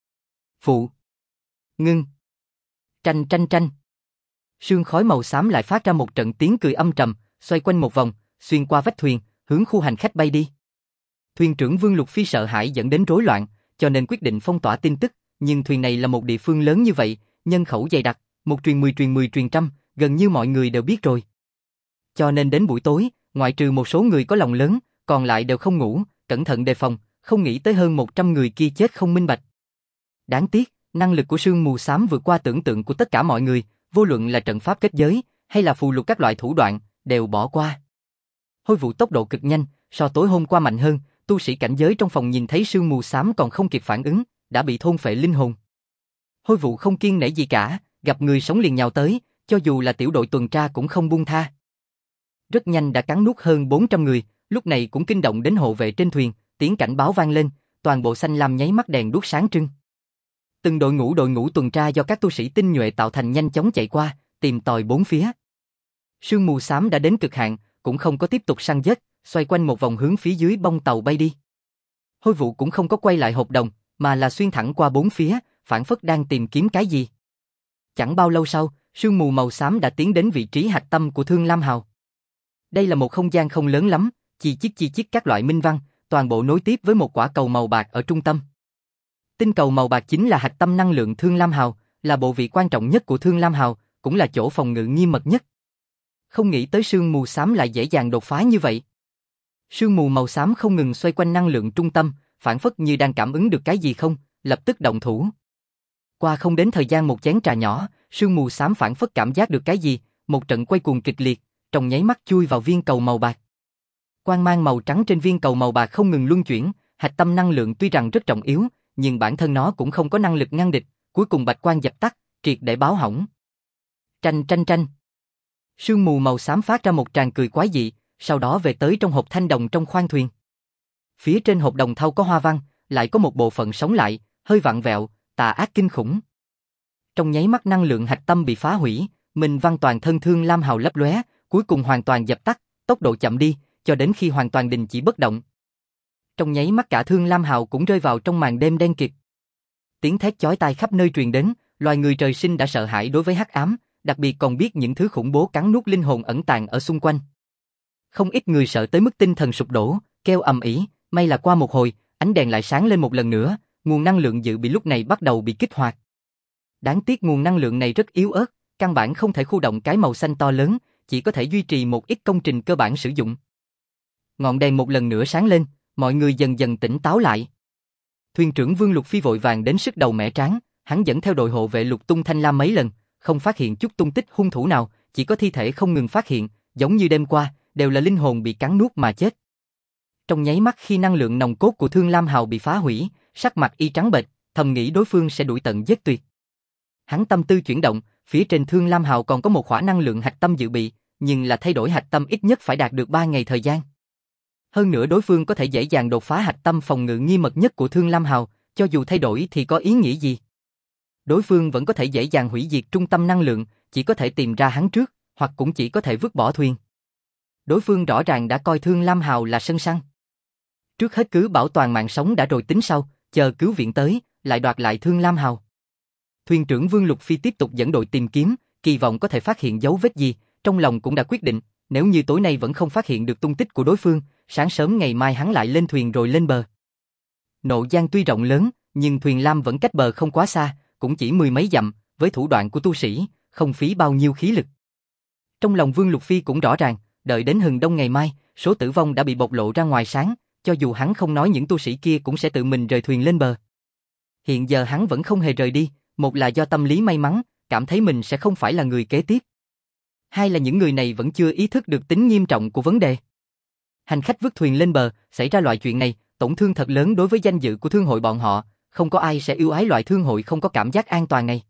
Phụ. Ngưng. Tranh tranh tranh. Sương khói màu xám lại phát ra một trận tiếng cười âm trầm, xoay quanh một vòng, xuyên qua vách thuyền, hướng khu hành khách bay đi. Thuyền trưởng Vương Lục Phi sợ hãi dẫn đến rối loạn, cho nên quyết định phong tỏa tin tức, nhưng thuyền này là một địa phương lớn như vậy, nhân khẩu dày đặc, một truyền 10 truyền 10 truyền trăm, gần như mọi người đều biết rồi. Cho nên đến buổi tối, ngoại trừ một số người có lòng lớn, còn lại đều không ngủ, cẩn thận đề phòng, không nghĩ tới hơn 100 người kia chết không minh bạch. Đáng tiếc, năng lực của sương mù xám vượt qua tưởng tượng của tất cả mọi người, vô luận là trận pháp kết giới, hay là phù lục các loại thủ đoạn, đều bỏ qua. Hôi vụ tốc độ cực nhanh, so tối hôm qua mạnh hơn, tu sĩ cảnh giới trong phòng nhìn thấy sương mù xám còn không kịp phản ứng, đã bị thôn phệ linh hồn. Hôi vụ không kiêng nể gì cả, gặp người sống liền nhào tới, cho dù là tiểu đội tuần tra cũng không buông tha. Rất nhanh đã cắn nuốt hơn 400 người, lúc này cũng kinh động đến hộ vệ trên thuyền, tiếng cảnh báo vang lên, toàn bộ xanh lam nháy mắt đèn đuốc sáng trưng. Từng đội ngũ tuần tra do các tu sĩ tinh nhuệ tạo thành nhanh chóng chạy qua, tìm tòi bốn phía. Sương mù xám đã đến cực hạn, cũng không có tiếp tục săn giết, xoay quanh một vòng hướng phía dưới bông tàu bay đi. Hôi vụ cũng không có quay lại hộp đồng, mà là xuyên thẳng qua bốn phía, phảng phất đang tìm kiếm cái gì. Chẳng bao lâu sau, sương mù màu xám đã tiến đến vị trí hạch tâm của Thương Lam Hào. Đây là một không gian không lớn lắm, chi chít các loại minh văn, toàn bộ nối tiếp với một quả cầu màu bạc ở trung tâm. Tinh cầu màu bạc chính là hạch tâm năng lượng Thương Lam Hào, là bộ vị quan trọng nhất của Thương Lam Hào, cũng là chỗ phòng ngự nghiêm mật nhất. Không nghĩ tới sương mù xám lại dễ dàng đột phá như vậy. Sương mù màu xám không ngừng xoay quanh năng lượng trung tâm, phảng phất như đang cảm ứng được cái gì không, lập tức động thủ. Qua không đến thời gian một chén trà nhỏ, sương mù xám phảng phất cảm giác được cái gì, một trận quay cuồng kịch liệt, trong nháy mắt chui vào viên cầu màu bạc. Quang mang màu trắng trên viên cầu màu bạc không ngừng luân chuyển, hạch tâm năng lượng tuy rằng rất trọng yếu, nhưng bản thân nó cũng không có năng lực ngăn địch, cuối cùng bạch quang dập tắt, triệt để báo hỏng. Tranh tranh tranh. Sương mù màu xám phát ra một tràng cười quái dị, sau đó về tới trong hộp thanh đồng trong khoang thuyền. Phía trên hộp đồng thau có hoa văn, lại có một bộ phận sống lại, hơi vặn vẹo, tà ác kinh khủng. Trong nháy mắt năng lượng hạch tâm bị phá hủy, minh văn toàn thân Thương Lam Hào lấp lóe, cuối cùng hoàn toàn dập tắt, tốc độ chậm đi, cho đến khi hoàn toàn đình chỉ bất động. Trong nháy mắt cả Thương Lam Hào cũng rơi vào trong màn đêm đen kịt. Tiếng thét chói tai khắp nơi truyền đến, loài người trời sinh đã sợ hãi đối với hắc ám, đặc biệt còn biết những thứ khủng bố cắn nuốt linh hồn ẩn tàng ở xung quanh. Không ít người sợ tới mức tinh thần sụp đổ, kêu ầm ĩ, may là qua một hồi, ánh đèn lại sáng lên một lần nữa, nguồn năng lượng dự bị lúc này bắt đầu bị kích hoạt. Đáng tiếc nguồn năng lượng này rất yếu ớt, căn bản không thể khu động cái màu xanh to lớn, chỉ có thể duy trì một ít công trình cơ bản sử dụng. Ngọn đèn một lần nữa sáng lên, mọi người dần dần tỉnh táo lại. Thuyền trưởng Vương Lục Phi vội vàng đến sức đầu mẻ trán, hắn dẫn theo đội hộ vệ lục tung thanh lam mấy lần, không phát hiện chút tung tích hung thủ nào, chỉ có thi thể không ngừng phát hiện, giống như đêm qua, đều là linh hồn bị cắn nuốt mà chết. Trong nháy mắt khi năng lượng nòng cốt của Thương Lam Hào bị phá hủy, sắc mặt y trắng bệch, thầm nghĩ đối phương sẽ đuổi tận giết tuyệt. Hắn tâm tư chuyển động, phía trên Thương Lam Hào còn có một khỏa năng lượng hạch tâm dự bị, nhưng là thay đổi hạch tâm ít nhất phải đạt được 3 ngày thời gian. Hơn nữa đối phương có thể dễ dàng đột phá hạch tâm phòng ngự nghiêm mật nhất của Thương Lam Hào, cho dù thay đổi thì có ý nghĩa gì? Đối phương vẫn có thể dễ dàng hủy diệt trung tâm năng lượng, chỉ có thể tìm ra hắn trước, hoặc cũng chỉ có thể vứt bỏ thuyền. Đối phương rõ ràng đã coi Thương Lam Hào là sân săn. Trước hết cứ bảo toàn mạng sống đã rồi tính sau, chờ cứu viện tới, lại đoạt lại Thương Lam Hào. Thuyền trưởng Vương Lục Phi tiếp tục dẫn đội tìm kiếm, kỳ vọng có thể phát hiện dấu vết gì, trong lòng cũng đã quyết định, nếu như tối nay vẫn không phát hiện được tung tích của đối phương, sáng sớm ngày mai hắn lại lên thuyền rồi lên bờ. Nộ Giang tuy rộng lớn, nhưng thuyền lam vẫn cách bờ không quá xa, cũng chỉ 10 mấy dặm, với thủ đoạn của tu sĩ, không phí bao nhiêu khí lực. Trong lòng Vương Lục Phi cũng rõ ràng, đợi đến hừng đông ngày mai, số tử vong đã bị bộc lộ ra ngoài sáng, cho dù hắn không nói những tu sĩ kia cũng sẽ tự mình rời thuyền lên bờ. Hiện giờ hắn vẫn không hề rời đi, một là do tâm lý may mắn, cảm thấy mình sẽ không phải là người kế tiếp. Hai là những người này vẫn chưa ý thức được tính nghiêm trọng của vấn đề. Hành khách vứt thuyền lên bờ, xảy ra loại chuyện này, tổn thương thật lớn đối với danh dự của thương hội bọn họ, không có ai sẽ yêu ái loại thương hội không có cảm giác an toàn này.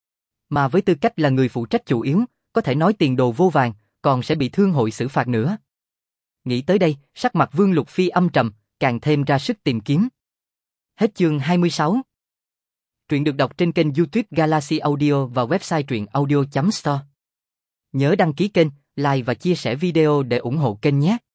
Mà với tư cách là người phụ trách chủ yếu, có thể nói tiền đồ vô vàn, còn sẽ bị thương hội xử phạt nữa. Nghĩ tới đây, sắc mặt Vương Lục Phi âm trầm, càng thêm ra sức tìm kiếm. Hết chương 26 Truyện được đọc trên kênh YouTube Galaxy Audio và website truyệnaudio.store. Nhớ đăng ký kênh, like và chia sẻ video để ủng hộ kênh nhé.